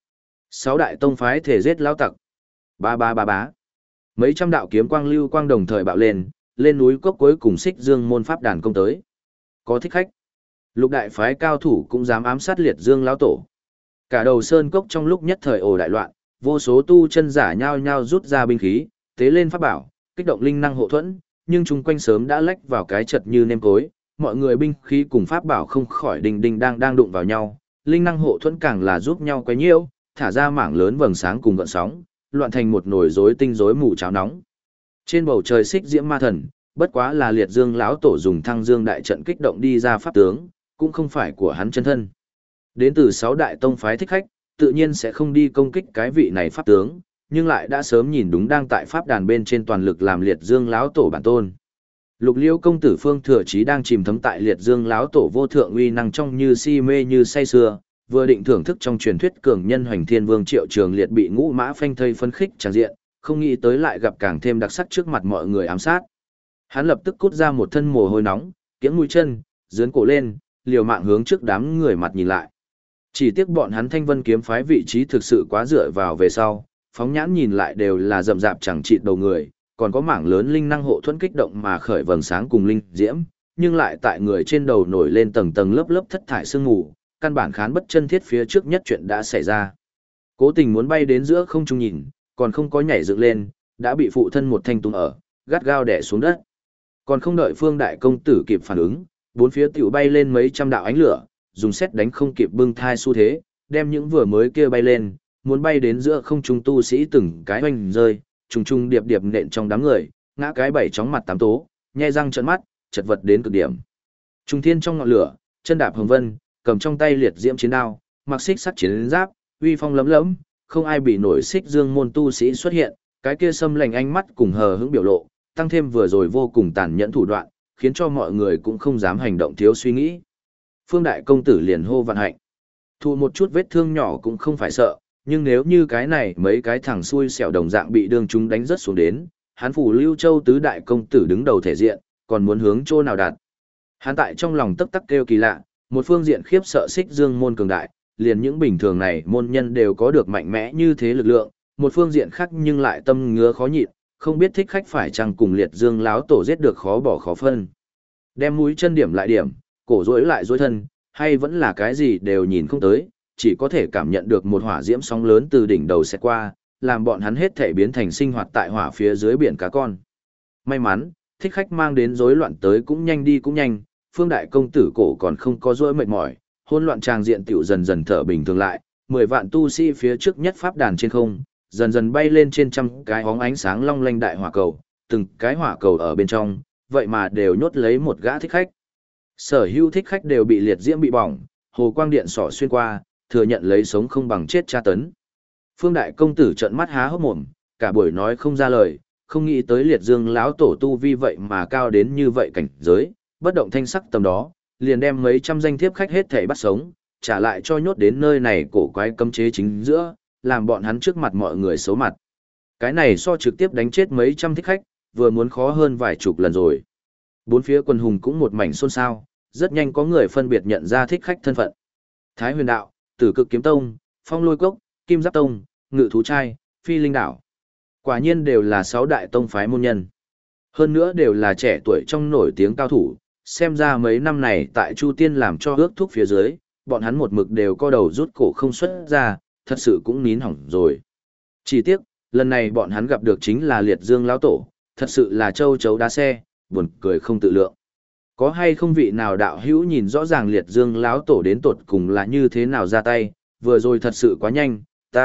[SPEAKER 1] 6 đại tông phái thể giết lão tặc. Ba ba ba bá. Mấy trăm đạo kiếm quang lưu quang đồng thời bạo lên núi cốc cuối cùng Xích Dương môn pháp đàn công tới. Có thích khách. Lục đại phái cao thủ cũng dám ám sát Liệt Dương lão tổ. Cả đầu sơn cốc trong lúc nhất thời ồ đại loạn, vô số tu chân giả nhao nhao rút ra binh khí, tế lên pháp bảo, kích động linh năng hộ thuẫn, nhưng chung quanh sớm đã lách vào cái chật như nêm cối, mọi người binh khí cùng pháp bảo không khỏi đình đình đang đụng vào nhau, linh năng hộ thuẫn càng là giúp nhau quấy nhiễu, thả ra mảng lớn vầng sáng cùng gợn sóng, loạn thành một nồi rối tinh rối mù cháo nóng. Trên bầu trời Xích Diễm Ma Thần, bất quá là Liệt Dương lão tổ dùng Thăng Dương đại trận kích động đi ra pháp tướng, cũng không phải của hắn chân thân. Đến từ 6 đại tông phái thích khách, tự nhiên sẽ không đi công kích cái vị này pháp tướng, nhưng lại đã sớm nhìn đúng đang tại pháp đàn bên trên toàn lực làm Liệt Dương lão tổ bản tôn. Lục Liêu công tử Phương Thừa Chí đang chìm thấm tại Liệt Dương lão tổ vô thượng uy năng trong như si mê như say sưa, vừa định thưởng thức trong truyền thuyết cường nhân Hoành Thiên Vương Triệu Trường Liệt bị ngũ mã phanh thây phấn khích tràn diện, không nghĩ tới lại gặp càng thêm đặc sắc trước mặt mọi người ám sát. Hắn lập tức cút ra một thân mồ hôi nóng, kiễng mũi chân, dướn cổ lên, liều mạng hướng trước đám người mặt nhìn lại. Chỉ tiếc bọn hắn Thanh Vân kiếm phái vị trí thực sự quá dựa vào về sau, phóng nhãn nhìn lại đều là rậm rạp chẳng chịt đầu người, còn có mảng lớn linh năng hộ thuẫn kích động mà khởi vầng sáng cùng linh diễm, nhưng lại tại người trên đầu nổi lên tầng tầng lớp lớp thất thải sương mù, căn bản khán bất chân thiết phía trước nhất chuyện đã xảy ra. Cố Tình muốn bay đến giữa không trung nhìn, còn không có nhảy dựng lên, đã bị phụ thân một thanh tung ở, gắt gao đè xuống đất. Còn không đợi Phương đại công tử kịp phản ứng, bốn phía tiểu bay lên mấy trăm đạo ánh lửa, dùng sét đánh không kịp bưng thai xu thế, đem những vừa mới kia bay lên, muốn bay đến giữa không trung tu sĩ từng cái hoành rơi, trùng trùng điệp điệp nện trong đám người, ngã cái bảy chóng mặt tám tố, nhe răng trợn mắt, chật vật đến cực điểm. Trung thiên trong ngọn lửa, chân đạp hồng vân, cầm trong tay liệt diễm chiến đao, mặc xích sắt chiến giáp, uy phong lấm lấm, không ai bị nổi Xích Dương môn tu sĩ xuất hiện, cái kia xâm lạnh ánh mắt cùng hờ hững biểu lộ, tăng thêm vừa rồi vô cùng tàn nhẫn thủ đoạn, khiến cho mọi người cũng không dám hành động thiếu suy nghĩ. Phương đại công tử liền hô vạn hạnh. Thụ một chút vết thương nhỏ cũng không phải sợ, nhưng nếu như cái này mấy cái thằng xui xẻo đồng dạng bị đương chúng đánh rất xuống đến, hắn phủ Lưu Châu tứ đại công tử đứng đầu thể diện, còn muốn hướng chỗ nào đạt. Hắn tại trong lòng tấp tắc kêu kỳ lạ, một phương diện khiếp sợ Xích Dương môn cường đại, liền những bình thường này môn nhân đều có được mạnh mẽ như thế lực lượng, một phương diện khác nhưng lại tâm ngứa khó nhịn, không biết thích khách phải chăng cùng Liệt Dương láo tổ giết được khó bỏ khó phân. Đem mũi chân điểm lại điểm, cổ rỗi lại rỗi thân, hay vẫn là cái gì đều nhìn không tới, chỉ có thể cảm nhận được một hỏa diễm sóng lớn từ đỉnh đầu sẽ qua, làm bọn hắn hết thể biến thành sinh hoạt tại hỏa phía dưới biển cá con. May mắn, thích khách mang đến rối loạn tới cũng nhanh đi cũng nhanh, Phương đại công tử cổ còn không có rỗi mệt mỏi, hỗn loạn tràng diện tiểu dần dần thở bình thường lại, 10 vạn tu sĩ phía trước nhất pháp đàn trên không, dần dần bay lên trên trăm cái hóng ánh sáng long lanh đại hỏa cầu, từng cái hỏa cầu ở bên trong, vậy mà đều nhốt lấy một gã thích khách. Sở hữu thích khách đều bị liệt diễm bị bỏng, hồ quang điện xỏ xuyên qua, thừa nhận lấy sống không bằng chết tra tấn. Phương đại công tử trợn mắt há hốc mồm, cả buổi nói không ra lời, không nghĩ tới Liệt Dương lão tổ tu vi vậy mà cao đến như vậy cảnh giới, bất động thanh sắc tầm đó, liền đem mấy trăm danh thiếp khách hết thảy bắt sống, trả lại cho nhốt đến nơi này cổ quái cấm chế chính giữa, làm bọn hắn trước mặt mọi người xấu mặt. Cái này so trực tiếp đánh chết mấy trăm thích khách, vừa muốn khó hơn vài chục lần rồi. Bốn phía quân hùng cũng một mảnh xôn xao, rất nhanh có người phân biệt nhận ra thích khách thân phận. Thái Huyền Đạo, Tử Cực Kiếm Tông, Phong Lôi Cốc, Kim Giáp Tông, Ngự Thú Trai, Phi Linh Đảo. Quả nhiên đều là 6 đại tông phái môn nhân. Hơn nữa đều là trẻ tuổi trong nổi tiếng cao thủ, xem ra mấy năm này tại Chu Tiên làm cho ước thúc phía dưới, bọn hắn một mực đều co đầu rút cổ không xuất ra, thật sự cũng nín hỏng rồi. Chỉ tiếc, lần này bọn hắn gặp được chính là Liệt Dương lão tổ, thật sự là châu chấu đá xe, buồn cười không tự lượng. Có hay không vị nào đạo hữu nhìn rõ ràng Liệt Dương lão tổ đến tột cùng là như thế nào ra tay, vừa rồi thật sự quá nhanh,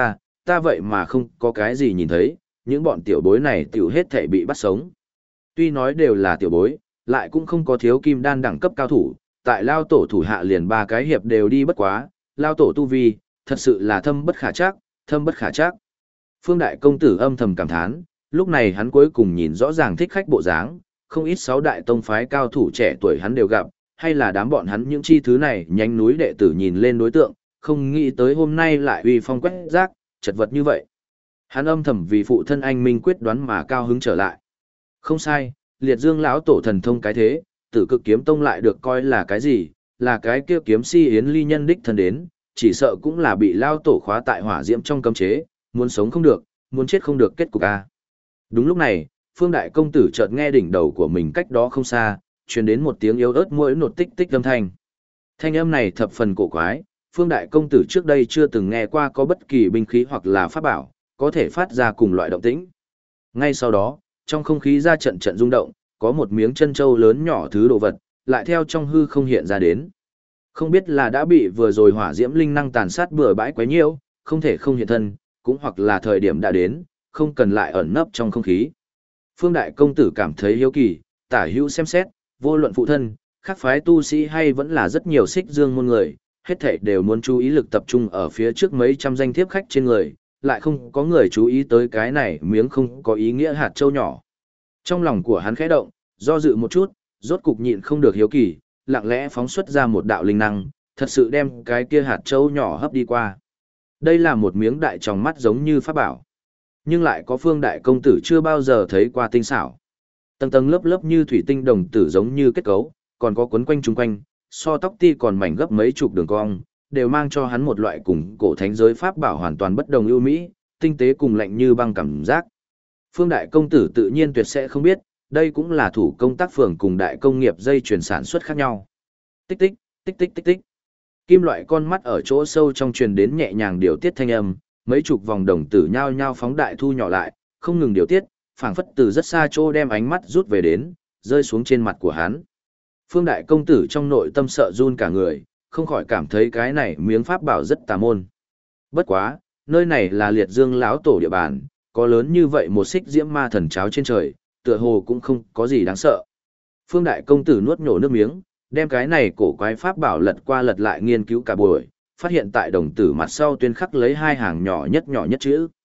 [SPEAKER 1] ta vậy mà không có cái gì nhìn thấy, những bọn tiểu bối này tiểu hết thể bị bắt sống. Tuy nói đều là tiểu bối, lại cũng không có thiếu kim đan đẳng cấp cao thủ, tại lao tổ thủ hạ liền 3 cái hiệp đều đi bất quá, lao tổ tu vi, thật sự là thâm bất khả trắc, thâm bất khả trắc. Phương đại công tử âm thầm cảm thán, lúc này hắn cuối cùng nhìn rõ ràng thích khách bộ dáng, không ít 6 đại tông phái cao thủ trẻ tuổi hắn đều gặp, hay là đám bọn hắn những chi thứ này nhánh núi đệ tử nhìn lên đối tượng, không nghĩ tới hôm nay lại uy phong quét rác, chật vật như vậy. Hắn âm thầm vì phụ thân anh minh quyết đoán mà cao hứng trở lại. Không sai, Liệt Dương lão tổ thần thông cái thế, Tử Cực Kiếm Tông lại được coi là cái gì, là cái kia kiếm si yến ly nhân đích thân đến, chỉ sợ cũng là bị lao tổ khóa tại hỏa diễm trong cấm chế, muốn sống không được, muốn chết không được kết cục a. Đúng lúc này, Phương đại công tử chợt nghe đỉnh đầu của mình cách đó không xa, truyền đến một tiếng yếu ớt mỗi nột tích tích âm thanh. Thanh âm này thập phần cổ quái, Phương đại công tử trước đây chưa từng nghe qua có bất kỳ binh khí hoặc là pháp bảo có thể phát ra cùng loại động tĩnh. Ngay sau đó, trong không khí ra trận trận rung động, có một miếng chân châu lớn nhỏ thứ đồ vật, lại theo trong hư không hiện ra đến. Không biết là đã bị vừa rồi hỏa diễm linh năng tàn sát bừa bãi quấy nhiễu, không thể không hiện thân, cũng hoặc là thời điểm đã đến, không cần lại ẩn nấp trong không khí. Phương đại công tử cảm thấy hiếu kỳ, tả hữu xem xét, vô luận phụ thân, khác phái tu sĩ hay vẫn là rất nhiều Xích Dương môn người, hết thảy đều muốn chú ý lực tập trung ở phía trước mấy trăm danh thiếp khách trên người, lại không có người chú ý tới cái này miếng không có ý nghĩa hạt châu nhỏ. Trong lòng của hắn khẽ động, do dự một chút, rốt cục nhịn không được hiếu kỳ, lặng lẽ phóng xuất ra một đạo linh năng, thật sự đem cái kia hạt châu nhỏ hấp đi qua. Đây là một miếng đại tròng mắt giống như pháp bảo, nhưng lại có Phương đại công tử chưa bao giờ thấy qua tinh xảo. Tầng tầng lớp lớp như thủy tinh đồng tử giống như kết cấu, còn có quấn quanh chung quanh, so tóc ti còn mảnh gấp mấy chục đường cong, đều mang cho hắn một loại cùng cổ thánh giới pháp bảo hoàn toàn bất đồng ưu mỹ, tinh tế cùng lạnh như băng cảm giác. Phương đại công tử tự nhiên tuyệt sẽ không biết, đây cũng là thủ công tác phường cùng đại công nghiệp dây chuyển sản xuất khác nhau. Tích tích, tích tích tích tích. Kim loại con mắt ở chỗ sâu trong truyền đến nhẹ nhàng điều tiết thanh âm, mấy chục vòng đồng tử nhao nhao phóng đại thu nhỏ lại, không ngừng điều tiết, phảng phất từ rất xa chỗ đem ánh mắt rút về đến, rơi xuống trên mặt của hắn. Phương đại công tử trong nội tâm sợ run cả người, không khỏi cảm thấy cái này miếng pháp bảo rất tà môn. Bất quá, nơi này là Liệt Dương lão tổ địa bàn, có lớn như vậy một xích diễm ma thần cháo trên trời, tựa hồ cũng không có gì đáng sợ. Phương đại công tử nuốt nhổ nước miếng, đem cái này cổ quái pháp bảo lật qua lật lại nghiên cứu cả buổi, phát hiện tại đồng tử mặt sau tuyên khắc lấy 2 hàng nhỏ nhất chữ.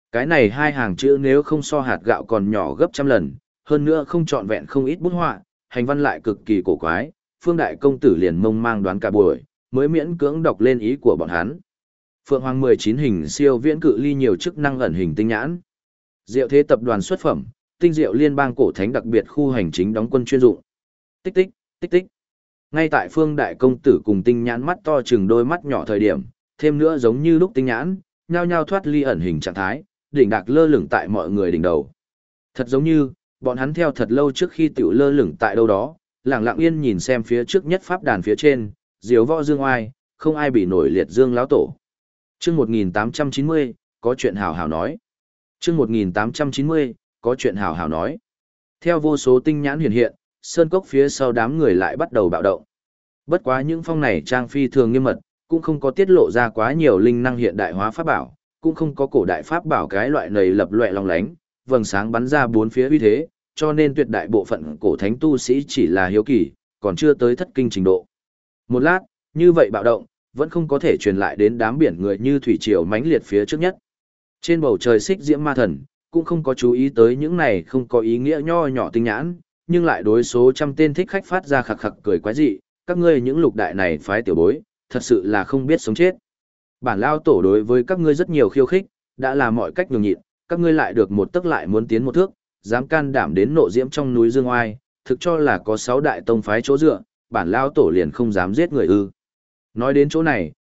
[SPEAKER 1] Cái này hai hàng chữ nếu không so hạt gạo còn nhỏ gấp trăm lần, hơn nữa không trọn vẹn không ít bút họa, hành văn lại cực kỳ cổ quái, Phương Đại Công Tử liền mông mang đoán cả buổi, mới miễn cưỡng đọc lên ý của bọn hắn. Phượng Hoàng 19 hình siêu viễn cự ly nhiều chức năng ẩn hình tinh nhãn. Diệu Thế tập đoàn xuất phẩm, tinh diệu liên bang cổ thánh đặc biệt khu hành chính đóng quân chuyên dụng. Tích tích, tích tích. Ngay tại Phương Đại Công Tử cùng tinh nhãn mắt to chừng đôi mắt nhỏ thời điểm, thêm nữa giống như lúc tinh nhãn, nhao nhao thoát ly ẩn hình trạng thái, đỉnh đạc lơ lửng tại mọi người đỉnh đầu. Thật giống như, bọn hắn theo thật lâu trước khi tiểu lơ lửng tại đâu đó, lặng lặng yên nhìn xem phía trước nhất pháp đàn phía trên, diếu võ dương oai, không ai bị nổi liệt dương lão tổ. Chương 1890, có chuyện hào hào nói. Chương 1890, có chuyện hào hào nói. Theo vô số tinh nhãn hiện hiện, sơn cốc phía sau đám người lại bắt đầu bạo động. Bất quá những phong này trang phi thường nghiêm mật, cũng không có tiết lộ ra quá nhiều linh năng hiện đại hóa pháp bảo, cũng không có cổ đại pháp bảo cái loại nầy lập loè long lánh, vầng sáng bắn ra bốn phía uy thế, cho nên tuyệt đại bộ phận cổ thánh tu sĩ chỉ là hiếu kỳ, còn chưa tới thất kinh trình độ. Một lát, như vậy bạo động, vẫn không có thể truyền lại đến đám biển người như thủy triều mãnh liệt phía trước nhất. Trên bầu trời xích diễm ma thần, cũng không có chú ý tới những này không có ý nghĩa nho nhỏ tinh nhãn, nhưng lại đối số trăm tên thích khách phát ra khặc khặc cười quái dị, các ngươi những lục đại này phái tiểu bối, thật sự là không biết sống chết. Bản lao tổ đối với các ngươi rất nhiều khiêu khích, đã làm mọi cách nhường nhịn, các ngươi lại được một tức lại muốn tiến một thước, dám can đảm đến nộ diễm trong núi Dương Oai, thực cho là có 6 đại tông phái chỗ dựa, bản lao tổ liền không dám giết người ư. Nói đến chỗ này,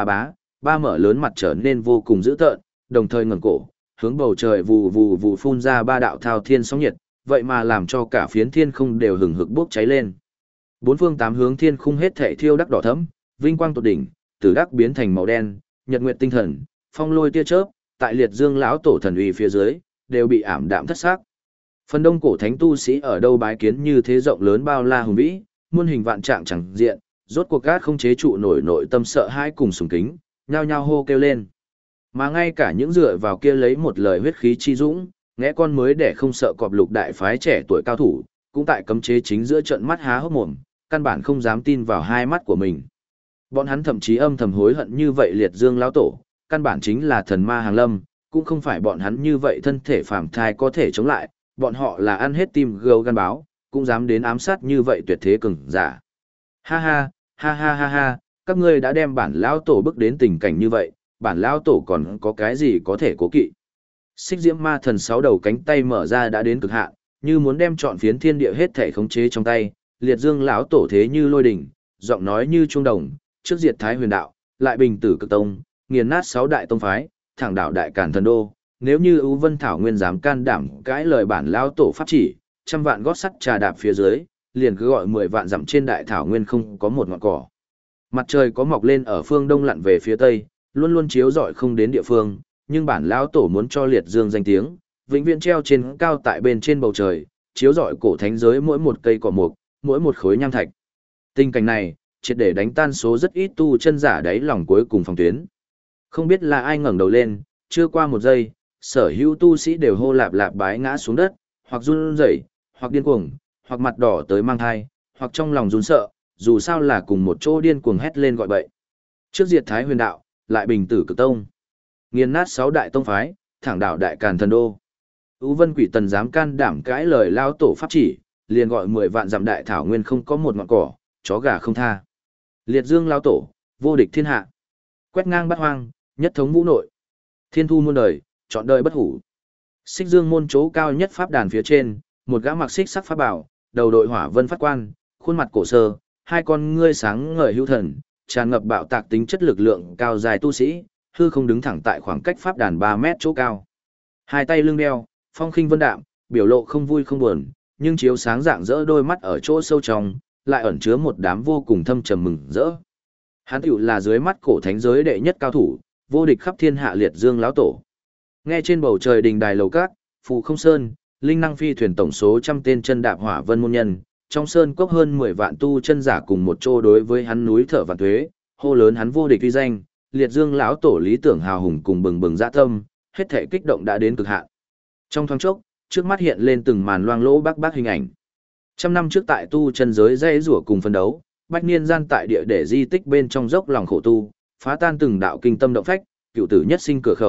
[SPEAKER 1] ba mở lớn mặt trở nên vô cùng dữ tợn, đồng thời ngẩng cổ, hướng bầu trời vù vù vù phun ra 3 đạo thao thiên sóng nhiệt, vậy mà làm cho cả phiến thiên khung đều hừng hực bốc cháy lên. Bốn phương tám hướng thiên khung hết thảy thiêu đắc đỏ thẫm, vinh quang tột đỉnh, từ đắc biến thành màu đen, nhật nguyệt tinh thần, phong lôi tia chớp, tại liệt dương lão tổ thần uy phía dưới, đều bị ảm đạm thất sắc. Phần đông cổ thánh tu sĩ ở đâu bái kiến như thế rộng lớn bao la hùng vĩ, muôn hình vạn trạng chẳng diện, rốt cuộc gác không chế trụ nổi nội tâm sợ hãi cùng sùng kính, nhao nhao hô kêu lên. Mà ngay cả những dựa vào kia lấy một lời huyết khí chi dũng, ngẽ con mới để không sợ cọp lục đại phái trẻ tuổi cao thủ, cũng tại cấm chế chính giữa trận mắt há hốc mồm, căn bản không dám tin vào hai mắt của mình. Bọn hắn thậm chí âm thầm hối hận như vậy liệt dương lão tổ, căn bản chính là thần ma hàng lâm, cũng không phải bọn hắn như vậy thân thể phàm thai có thể chống lại, bọn họ là ăn hết tim gấu gan báo, cũng dám đến ám sát như vậy tuyệt thế cường giả. Ha ha, ha ha ha ha, các ngươi đã đem bản lão tổ bước đến tình cảnh như vậy, bản lão tổ còn có cái gì có thể cố kỵ. Xích diễm ma thần 6 đầu cánh tay mở ra đã đến cực hạn, như muốn đem trọn phiến thiên địa hết thể khống chế trong tay, liệt dương lão tổ thế như lôi đỉnh, giọng nói như trung đồng, trước diệt thái huyền đạo, lại bình tử cực tông, nghiền nát 6 đại tông phái, thẳng đảo đại càn thần đô. Nếu như ưu vân thảo nguyên dám can đảm cãi lời bản lão tổ pháp chỉ, trăm vạn gót sắt trà đạp phía dưới, liền cứ gọi 10 vạn dặm trên đại thảo nguyên không có một ngọn cỏ. Mặt trời có mọc lên ở phương đông lặn về phía tây, luôn luôn chiếu rọi không đến địa phương, nhưng bản lão tổ muốn cho liệt dương danh tiếng, vĩnh viễn treo trên cao tại bên trên bầu trời, chiếu rọi cổ thánh giới mỗi một cây cỏ mục, mỗi một khối nham thạch. Tình cảnh này, triệt để đánh tan số rất ít tu chân giả đáy lòng cuối cùng phòng tuyến. Không biết là ai ngẩng đầu lên, chưa qua một giây, sở hữu tu sĩ đều hô lạp lạp bái ngã xuống đất, hoặc run rẩy, hoặc điên cuồng, hoặc mặt đỏ tới mang thai, hoặc trong lòng run sợ, dù sao là cùng một chỗ điên cuồng hét lên gọi bậy. Trước diệt thái huyền đạo, lại bình tử cực tông, nghiền nát 6 đại tông phái, thẳng đảo đại càn thần đô. Ú Vân Quỷ Tần dám can đảm cãi lời lao tổ pháp chỉ, liền gọi 10 vạn dặm đại thảo nguyên không có một ngọn cỏ, chó gà không tha. Liệt dương lao tổ, vô địch thiên hạ. Quét ngang bát hoang, nhất thống vũ nội. Thiên thu muôn đời, chọn đời bất hủ. Xích dương môn chỗ cao nhất pháp đàn phía trên, một gã mặc xích sắc pháp bảo, đầu đội hỏa vân phát quan, khuôn mặt cổ sơ, hai con ngươi sáng ngời hữu thần, tràn ngập bạo tạc tính chất lực lượng cao dài tu sĩ, hư không đứng thẳng tại khoảng cách pháp đàn 3 mét chỗ cao. Hai tay lưng đeo, phong khinh vân đạm, biểu lộ không vui không buồn, nhưng chiếu sáng rạng rỡ đôi mắt ở chỗ sâu trong, lại ẩn chứa một đám vô cùng thâm trầm mừng rỡ. Hắn tiểu là dưới mắt cổ thánh giới đệ nhất cao thủ, vô địch khắp thiên hạ liệt dương lão tổ. Nghe trên bầu trời đình đài lầu cát, phù không sơn, linh năng phi thuyền tổng số trăm tên chân đạp hỏa vân môn nhân, trong sơn cốc hơn 10 vạn tu chân giả cùng một chỗ đối với hắn núi thở vạn tuế, hô lớn hắn vô địch uy danh, liệt dương lão tổ lý tưởng hào hùng cùng bừng bừng dạ tâm, hết thể kích động đã đến cực hạn. Trong thoáng chốc, trước mắt hiện lên từng màn loang lỗ bác hình ảnh. Trăm năm trước tại tu chân giới dây rủa cùng phân đấu, bách niên gian tại địa để di tích bên trong dốc lòng khổ tu, phá tan từng đạo kinh tâm động phách, cựu tử nhất sinh cửa khẩu,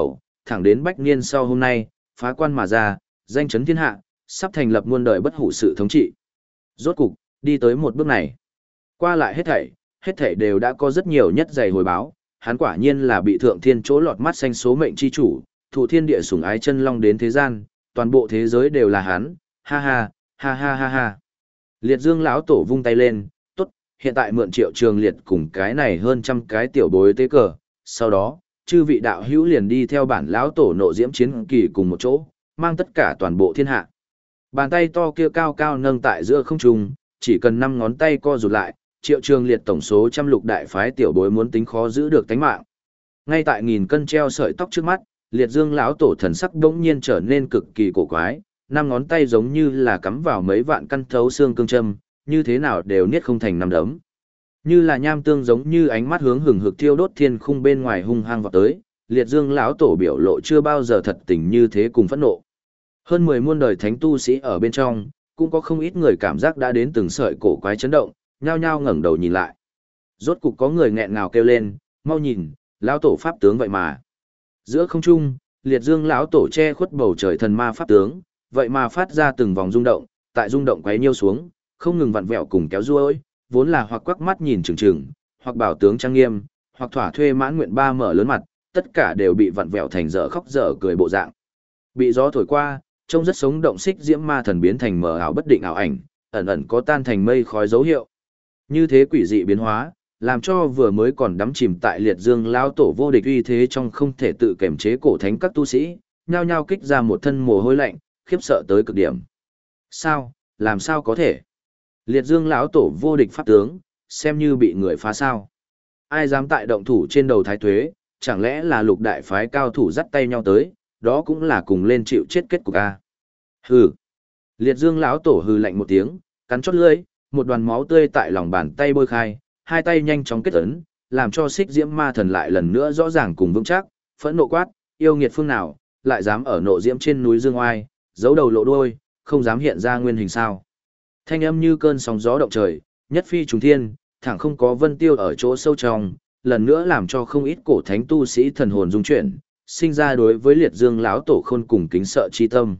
[SPEAKER 1] thẳng đến bách niên sau hôm nay, phá quan mà ra, danh chấn thiên hạ, sắp thành lập muôn đời bất hủ sự thống trị. Rốt cục, đi tới một bước này. Qua lại hết thảy đều đã có rất nhiều nhất dày hồi báo, hắn quả nhiên là bị thượng thiên chỗ lọt mắt xanh số mệnh chi chủ, thụ thiên địa sủng ái chân long đến thế gian, toàn bộ thế giới đều là hắn, ha ha, ha ha ha ha. Liệt Dương lão tổ vung tay lên, tốt, hiện tại mượn Triệu Trường Liệt cùng cái này hơn trăm cái tiểu bối tế cờ, sau đó, chư vị đạo hữu liền đi theo bản lão tổ nộ diễm chiến kỳ cùng một chỗ, mang tất cả toàn bộ thiên hạ. Bàn tay to kia cao cao nâng tại giữa không trung, chỉ cần 5 ngón tay co rụt lại, Triệu Trường Liệt tổng số trăm lục đại phái tiểu bối muốn tính khó giữ được tánh mạng. Ngay tại nghìn cân treo sợi tóc trước mắt, Liệt Dương lão tổ thần sắc bỗng nhiên trở nên cực kỳ cổ quái, 5 ngón tay giống như là cắm vào mấy vạn căn thấu xương cương châm, như thế nào đều niết không thành năm đấm. Như là nham tương giống như ánh mắt hướng hừng hực thiêu đốt thiên khung bên ngoài hung hăng vọt tới, Liệt Dương lão tổ biểu lộ chưa bao giờ thật tình như thế cùng phẫn nộ. Hơn 10 muôn đời thánh tu sĩ ở bên trong, cũng có không ít người cảm giác đã đến từng sợi cổ quái chấn động, nhao nhao ngẩng đầu nhìn lại. Rốt cục có người nghẹn ngào kêu lên, mau nhìn, lão tổ pháp tướng vậy mà. Giữa không trung, Liệt Dương lão tổ che khuất bầu trời thần ma pháp tướng, vậy mà phát ra từng vòng rung động, tại rung động quấy nhiêu xuống, không ngừng vặn vẹo cùng kéo ruôi, vốn là hoặc quắc mắt nhìn chừng chừng, hoặc bảo tướng trang nghiêm, hoặc thỏa thuê mãn nguyện ba mở lớn mặt, tất cả đều bị vặn vẹo thành dở khóc dở cười bộ dạng. Bị gió thổi qua, trông rất sống động xích diễm ma thần biến thành mờ ảo bất định ảo ảnh, ẩn ẩn có tan thành mây khói dấu hiệu. Như thế quỷ dị biến hóa, làm cho vừa mới còn đắm chìm tại Liệt Dương lão tổ vô địch uy thế trong không thể tự kiềm chế cổ thánh các tu sĩ, nhao nhao kích ra một thân mồ hôi lạnh, khiếp sợ tới cực điểm. Sao, làm sao có thể? Liệt Dương lão tổ vô địch pháp tướng, xem như bị người phá sao? Ai dám tại động thủ trên đầu thái tuế, chẳng lẽ là lục đại phái cao thủ dắt tay nhau tới, đó cũng là cùng lên chịu chết kết cục a. Hừ. Liệt Dương lão tổ hừ lạnh một tiếng, cắn chót lưỡi, một đoàn máu tươi tại lòng bàn tay bôi khai, hai tay nhanh chóng kết ấn, làm cho xích diễm ma thần lại lần nữa rõ ràng cùng vững chắc, phẫn nộ quát, yêu nghiệt phương nào, lại dám ở nộ diễm trên núi Dương Oai, giấu đầu lộ đuôi, không dám hiện ra nguyên hình sao. Thanh âm như cơn sóng gió động trời, nhất phi trùng thiên, thẳng không có vân tiêu ở chỗ sâu trong, lần nữa làm cho không ít cổ thánh tu sĩ thần hồn rung chuyển, sinh ra đối với Liệt Dương lão tổ khôn cùng kính sợ chi tâm.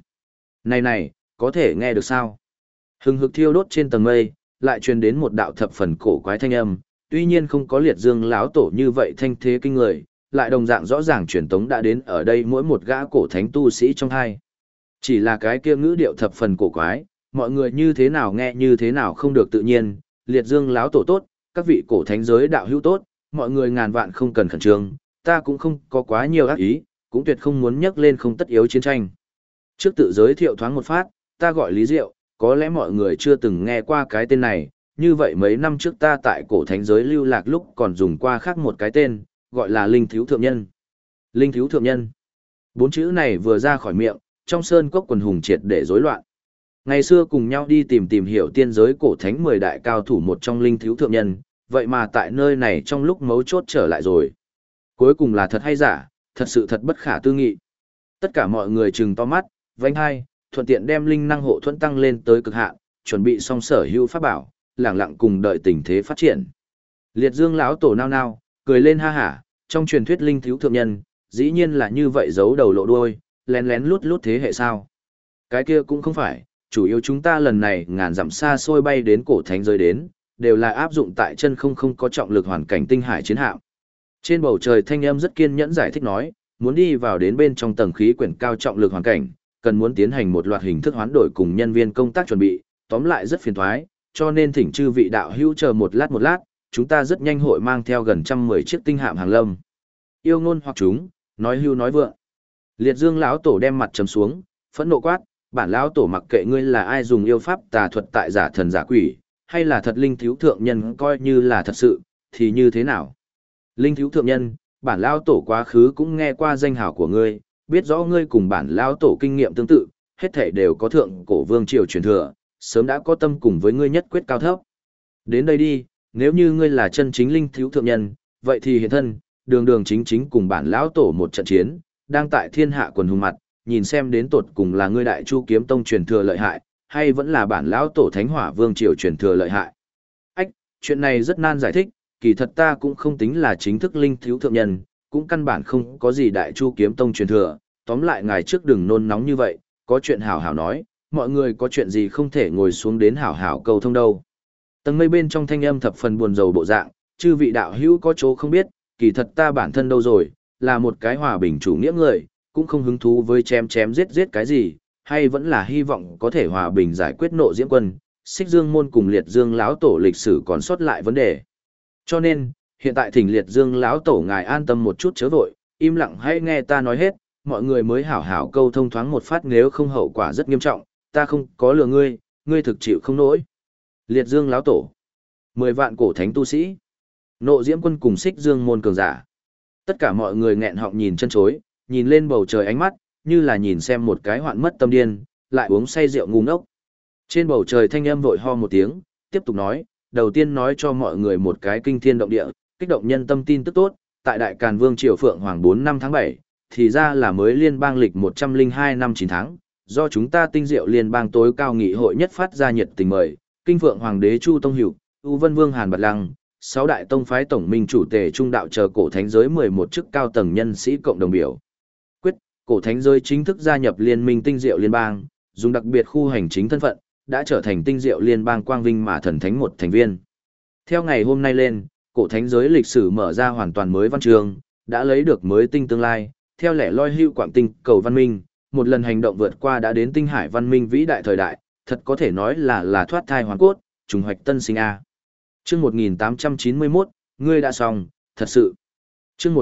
[SPEAKER 1] Này, có thể nghe được sao? Hừng hực thiêu đốt trên tầng mây, lại truyền đến một đạo thập phần cổ quái thanh âm, tuy nhiên không có Liệt Dương lão tổ như vậy thanh thế kinh người, lại đồng dạng rõ ràng truyền tống đã đến ở đây mỗi một gã cổ thánh tu sĩ trong hai. Chỉ là cái kia ngữ điệu thập phần cổ quái, mọi người như thế nào nghe như thế nào không được tự nhiên, Liệt Dương lão tổ tốt, các vị cổ thánh giới đạo hữu tốt, mọi người ngàn vạn không cần khẩn trương, ta cũng không có quá nhiều ác ý, cũng tuyệt không muốn nhắc lên không tất yếu chiến tranh. Trước tự giới thiệu thoáng một phát, ta gọi Lý Diệu, có lẽ mọi người chưa từng nghe qua cái tên này, như vậy mấy năm trước ta tại cổ thánh giới lưu lạc lúc còn dùng qua khác một cái tên, gọi là Linh Thiếu Thượng Nhân. Linh Thiếu Thượng Nhân. 4 chữ này vừa ra khỏi miệng, trong sơn cốc quần hùng triệt để rối loạn. Ngày xưa cùng nhau đi tìm hiểu tiên giới cổ thánh 10 đại cao thủ một trong Linh Thiếu Thượng Nhân, vậy mà tại nơi này trong lúc mấu chốt trở lại rồi. Cuối cùng là thật hay giả, thật sự thật bất khả tư nghị. Tất cả mọi người trừng to mắt, vánh hai, thuận tiện đem linh năng hộ thuẫn tăng lên tới cực hạn, chuẩn bị xong sở hữu pháp bảo, lẳng lặng cùng đợi tình thế phát triển. Liệt Dương lão tổ nao nao, cười lên ha hả, trong truyền thuyết Linh Thiếu Thượng Nhân, dĩ nhiên là như vậy giấu đầu lộ đuôi, lén lén lút lút thế hệ sao? Cái kia cũng không phải, chủ yếu chúng ta lần này ngàn dặm xa xôi bay đến cổ thánh giới đến, đều là áp dụng tại chân không có trọng lực hoàn cảnh tinh hải chiến hạm. Trên bầu trời thanh âm rất kiên nhẫn giải thích nói, muốn đi vào đến bên trong tầng khí quyển cao trọng lực hoàn cảnh, cần muốn tiến hành một loạt hình thức hoán đổi cùng nhân viên công tác chuẩn bị, tóm lại rất phiền toái, cho nên thỉnh chư vị đạo hữu chờ một lát, chúng ta rất nhanh hội mang theo gần 110 chiếc tinh hạm hàng lâm. Yêu ngôn hoặc chúng, nói hưu nói vượng. Liệt Dương lão tổ đem mặt trầm xuống, phẫn nộ quát, bản lão tổ mặc kệ ngươi là ai dùng yêu pháp tà thuật tại giả thần giả quỷ, hay là thật Linh Thiếu Thượng Nhân coi như là thật sự, thì như thế nào? Linh Thiếu Thượng Nhân, bản lão tổ quá khứ cũng nghe qua danh hào của ngươi, biết rõ ngươi cùng bản lão tổ kinh nghiệm tương tự, hết thảy đều có thượng cổ vương triều truyền thừa, sớm đã có tâm cùng với ngươi nhất quyết cao thấp. Đến đây đi, nếu như ngươi là chân chính Linh Thiếu Thượng Nhân, vậy thì hiện thân, đường chính cùng bản lão tổ một trận chiến, đang tại thiên hạ quần hùng mặt, nhìn xem đến tột cùng là ngươi Đại Chu Kiếm Tông truyền thừa lợi hại, hay vẫn là bản lão tổ Thánh Hỏa Vương triều truyền thừa lợi hại. Ách, chuyện này rất nan giải thích, kỳ thật ta cũng không tính là chính thức Linh Thiếu Thượng Nhân, cũng căn bản không có gì Đại Chu kiếm tông truyền thừa, tóm lại ngài trước đừng nôn nóng như vậy, có chuyện hảo hảo nói, mọi người có chuyện gì không thể ngồi xuống đến hảo hảo cầu thông đâu. Tầng mây bên trong thanh âm thập phần buồn rầu bộ dạng, chư vị đạo hữu có chỗ không biết, kỳ thật ta bản thân đâu rồi, là một cái hòa bình chủ nghĩa người, cũng không hứng thú với chém chém giết giết cái gì, hay vẫn là hy vọng có thể hòa bình giải quyết Nộ Diễm Quân, Xích Dương môn cùng Liệt Dương lão tổ lịch sử còn sót lại vấn đề. Cho nên, hiện tại thỉnh Liệt Dương lão tổ ngài an tâm một chút chớ vội, im lặng hãy nghe ta nói hết, mọi người mới hảo hảo câu thông thoáng một phát, nếu không hậu quả rất nghiêm trọng, ta không có lừa ngươi, ngươi thực chịu không nổi. Liệt Dương lão tổ, 10 vạn cổ thánh tu sĩ, Nộ Diễm Quân cùng Xích Dương môn cường giả. Tất cả mọi người nghẹn họng nhìn chân chối, nhìn lên bầu trời ánh mắt, như là nhìn xem một cái hoạn mất tâm điên, lại uống say rượu ngu ngốc. Trên bầu trời thanh âm vội ho một tiếng, tiếp tục nói, đầu tiên nói cho mọi người một cái kinh thiên động địa, kích động nhân tâm tin tức tốt, tại Đại Càn Vương Triều Phượng Hoàng 4 năm tháng 7, thì ra là mới liên bang lịch 102 năm 9 tháng, do chúng ta tinh diệu liên bang tối cao nghị hội nhất phát ra nhiệt tình mời, kinh Phượng Hoàng đế Chu Tông Hữu, U Vân Vương Hàn Bạt Lăng, 6 đại tông phái tổng minh chủ tề trung đạo chờ cổ thánh giới 11 chức cao tầng nhân sĩ cộng đồng biểu. Quyết, cổ thánh giới chính thức gia nhập liên minh tinh diệu liên bang, dùng đặc biệt khu hành chính thân phận, đã trở thành tinh diệu liên bang quang vinh mà thần thánh một thành viên. Theo ngày hôm nay lên, cổ thánh giới lịch sử mở ra hoàn toàn mới văn chương, đã lấy được mới tinh tương lai, theo lẽ loi hưu quảng tinh cầu văn minh, một lần hành động vượt qua đã đến tinh hải văn minh vĩ đại thời đại, thật có thể nói là thoát thai hoàn cốt, trùng hoạch tân sinh a. Chương 1891, ngươi đã xong, thật sự. Chương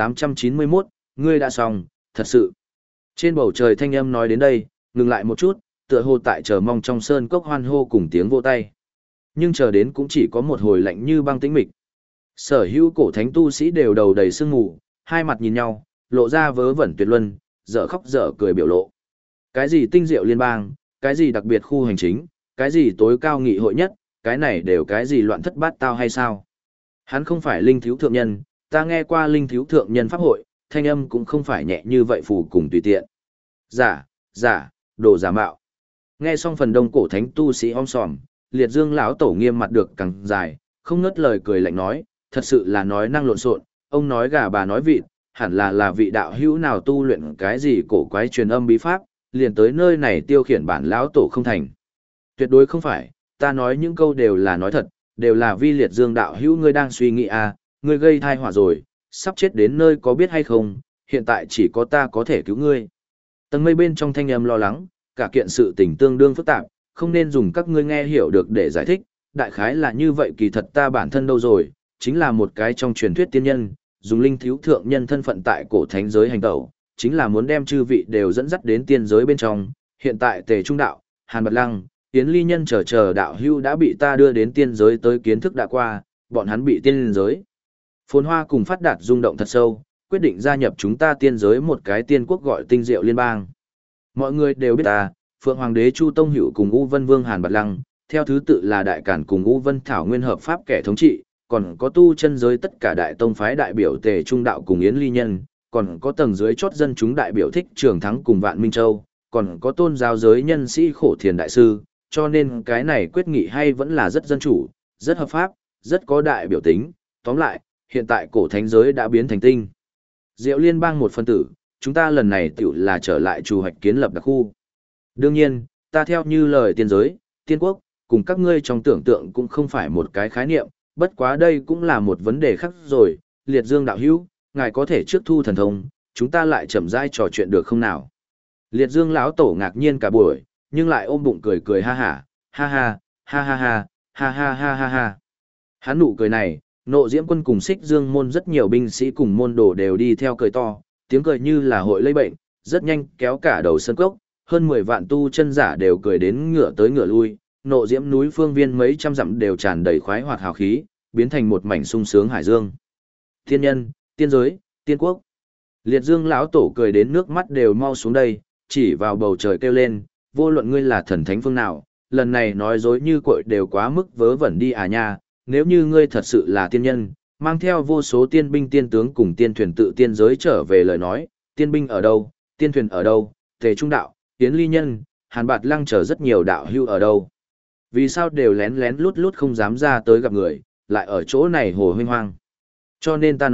[SPEAKER 1] 1891, ngươi đã xong, thật sự. Trên bầu trời thanh âm nói đến đây, ngừng lại một chút, tựa hồ tại chờ mong trong sơn cốc hoan hô cùng tiếng vỗ tay. Nhưng chờ đến cũng chỉ có một hồi lạnh như băng tĩnh mịch. Sở hữu cổ thánh tu sĩ đều đầu đầy sương mù, hai mặt nhìn nhau, lộ ra vớ vẩn tuyệt luân, dở khóc dở cười biểu lộ. Cái gì tinh diệu liên bang, cái gì đặc biệt khu hành chính, cái gì tối cao nghị hội nhất, cái này đều cái gì loạn thất bát tao hay sao? Hắn không phải linh thiếu thượng nhân, ta nghe qua linh thiếu thượng nhân pháp hội, thanh âm cũng không phải nhẹ như vậy phù cùng tùy tiện. Giả, đồ giả mạo. Nghe xong phần đông cổ thánh tu sĩ om sòm, Liệt Dương lão tổ nghiêm mặt được càng dài, không ngớt lời cười lạnh nói, thật sự là nói năng lộn xộn, ông nói gà bà nói vịt, hẳn là vị đạo hữu nào tu luyện cái gì cổ quái truyền âm bí pháp, liền tới nơi này tiêu khiển bản lão tổ không thành. Tuyệt đối không phải, ta nói những câu đều là nói thật, đều là vi Liệt Dương đạo hữu ngươi đang suy nghĩ à, ngươi gây thai họa rồi, sắp chết đến nơi có biết hay không, hiện tại chỉ có ta có thể cứu ngươi. Tầng mây bên trong thanh âm lo lắng, cả kiện sự tình tương đương phức tạp, không nên dùng các ngươi nghe hiểu được để giải thích, đại khái là như vậy kỳ thật ta bản thân đâu rồi, chính là một cái trong truyền thuyết tiên nhân, dùng linh thiếu thượng nhân thân phận tại cổ thánh giới hành tẩu, chính là muốn đem chư vị đều dẫn dắt đến tiên giới bên trong, hiện tại Tề Trung Đạo, Hàn Bạt Lăng, Yến Ly Nhân chờ đạo hưu đã bị ta đưa đến tiên giới tới kiến thức đã qua, bọn hắn bị tiên giới. Phồn hoa cùng phát đạt rung động thật sâu, quyết định gia nhập chúng ta tiên giới một cái tiên quốc gọi tinh diệu liên bang. Mọi người đều biết ta, Phượng Hoàng đế Chu Tông Hữu cùng U Vân Vương Hàn Bạt Lăng, theo thứ tự là Đại Cản cùng U Vân Thảo Nguyên hợp pháp kẻ thống trị, còn có tu chân giới tất cả đại tông phái đại biểu Tề Trung Đạo cùng Yến Ly Nhân, còn có tầng dưới chót dân chúng đại biểu Thích Trường Thắng cùng Vạn Minh Châu, còn có tôn giáo giới nhân sĩ Khổ Thiền Đại Sư, cho nên cái này quyết nghị hay vẫn là rất dân chủ, rất hợp pháp, rất có đại biểu tính. Tóm lại, hiện tại cổ thánh giới đã biến thành tinh diệu liên bang một phân tử, chúng ta lần này tiểu là trở lại chủ hoạch kiến lập đặc khu. Đương nhiên, ta theo như lời tiên giới, tiên quốc, cùng các ngươi trong tưởng tượng cũng không phải một cái khái niệm, bất quá đây cũng là một vấn đề khác rồi, Liệt Dương đạo hữu, ngài có thể trước thu thần thông, chúng ta lại chậm rãi trò chuyện được không nào? Liệt Dương lão tổ ngạc nhiên cả buổi, nhưng lại ôm bụng cười cười ha ha, ha ha, ha ha ha, ha ha ha ha ha. Hắn nụ cười này, Nộ Diễm Quân cùng Xích Dương môn rất nhiều binh sĩ cùng môn đồ đều đi theo cười to, tiếng cười như là hội lây bệnh, rất nhanh kéo cả đầu sân cốc, hơn 10 vạn tu chân giả đều cười đến ngửa tới ngửa lui, Nộ Diễm núi phương viên mấy trăm dặm đều tràn đầy khoái hoạt hào khí, biến thành một mảnh sung sướng hải dương. Thiên nhân, tiên giới, tiên quốc. Liệt Dương lão tổ cười đến nước mắt đều mau xuống đây, chỉ vào bầu trời kêu lên, vô luận ngươi là thần thánh phương nào, lần này nói dối như cội đều quá mức vớ vẩn đi à nha, nếu như ngươi thật sự là tiên nhân, mang theo vô số tiên binh tiên tướng cùng tiên thuyền tự tiên giới trở về lời nói, tiên binh ở đâu, tiên thuyền ở đâu, Tề Trung Đạo, Yến Ly Nhân, Hàn Bạt Lăng chờ rất nhiều đạo hưu ở đâu. Vì sao đều lén lén lút lút không dám ra tới gặp người, lại ở chỗ này hồ huynh hoang. Cho nên ta nói,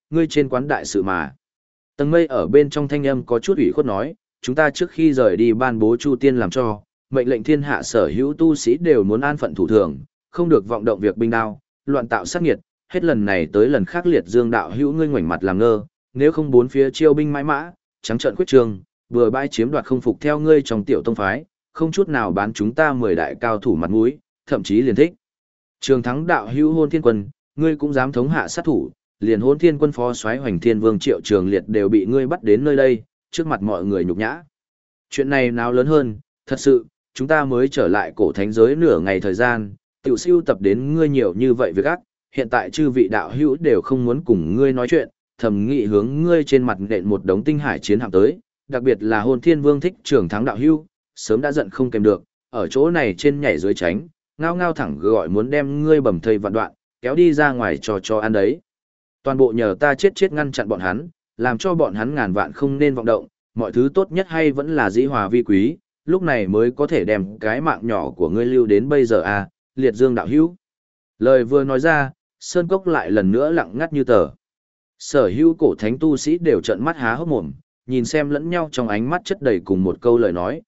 [SPEAKER 1] ngươi trên quán đại sự mà. Tầng mây ở bên trong thanh âm có chút ủy khuất nói, chúng ta trước khi rời đi ban bố Chu Tiên làm cho, mệnh lệnh thiên hạ sở hữu tu sĩ đều muốn an phận thủ thường, không được vọng động việc binh đao, loạn tạo sát nghiệt, hết lần này tới lần khác Liệt Dương đạo hữu ngươi ngoảnh mặt làm ngơ, nếu không bốn phía chiêu binh mãi mã, trắng trợn khuyết trường, vừa bãi chiếm đoạt không phục theo ngươi trong tiểu tông phái, không chút nào bán chúng ta 10 đại cao thủ mặt mũi, thậm chí liền thích. Trường thắng đạo hữu Hôn Thiên Quân, ngươi cũng dám thống hạ sát thủ, liền Hôn Thiên Quân phó soái Hoành Thiên Vương Triệu Trường Liệt đều bị ngươi bắt đến nơi đây, trước mặt mọi người nhục nhã. Chuyện này nào lớn hơn, thật sự, chúng ta mới trở lại cổ thánh giới nửa ngày thời gian, tiểu siêu tập đến ngươi nhiều như vậy việc ác, hiện tại chư vị đạo hữu đều không muốn cùng ngươi nói chuyện, thầm nghị hướng ngươi trên mặt nện một đống tinh hải chiến hạm tới, đặc biệt là Hôn Thiên Vương thích Trường thắng đạo hữu, sớm đã giận không kèm được, ở chỗ này trên nhảy dưới tránh, ngao ngao thẳng gọi muốn đem ngươi bầm thây vạn đoạn, kéo đi ra ngoài cho ăn đấy. Toàn bộ nhờ ta chết ngăn chặn bọn hắn, làm cho bọn hắn ngàn vạn không nên vọng động, mọi thứ tốt nhất hay vẫn là dĩ hòa vi quý, lúc này mới có thể đem cái mạng nhỏ của ngươi lưu đến bây giờ à, Liệt Dương đạo hữu. Lời vừa nói ra, Sơn Cốc lại lần nữa lặng ngắt như tờ. Sở hữu cổ thánh tu sĩ đều trợn mắt há hốc mồm, nhìn xem lẫn nhau trong ánh mắt chất đầy cùng một câu lời nói,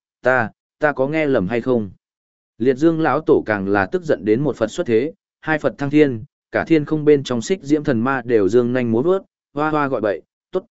[SPEAKER 1] ta có nghe lầm hay không? Liệt Dương lão tổ càng là tức giận đến một Phật xuất thế, hai Phật thăng thiên, cả thiên không bên trong xích diễm thần ma đều dương nhanh múa vớt, hoa hoa gọi bậy,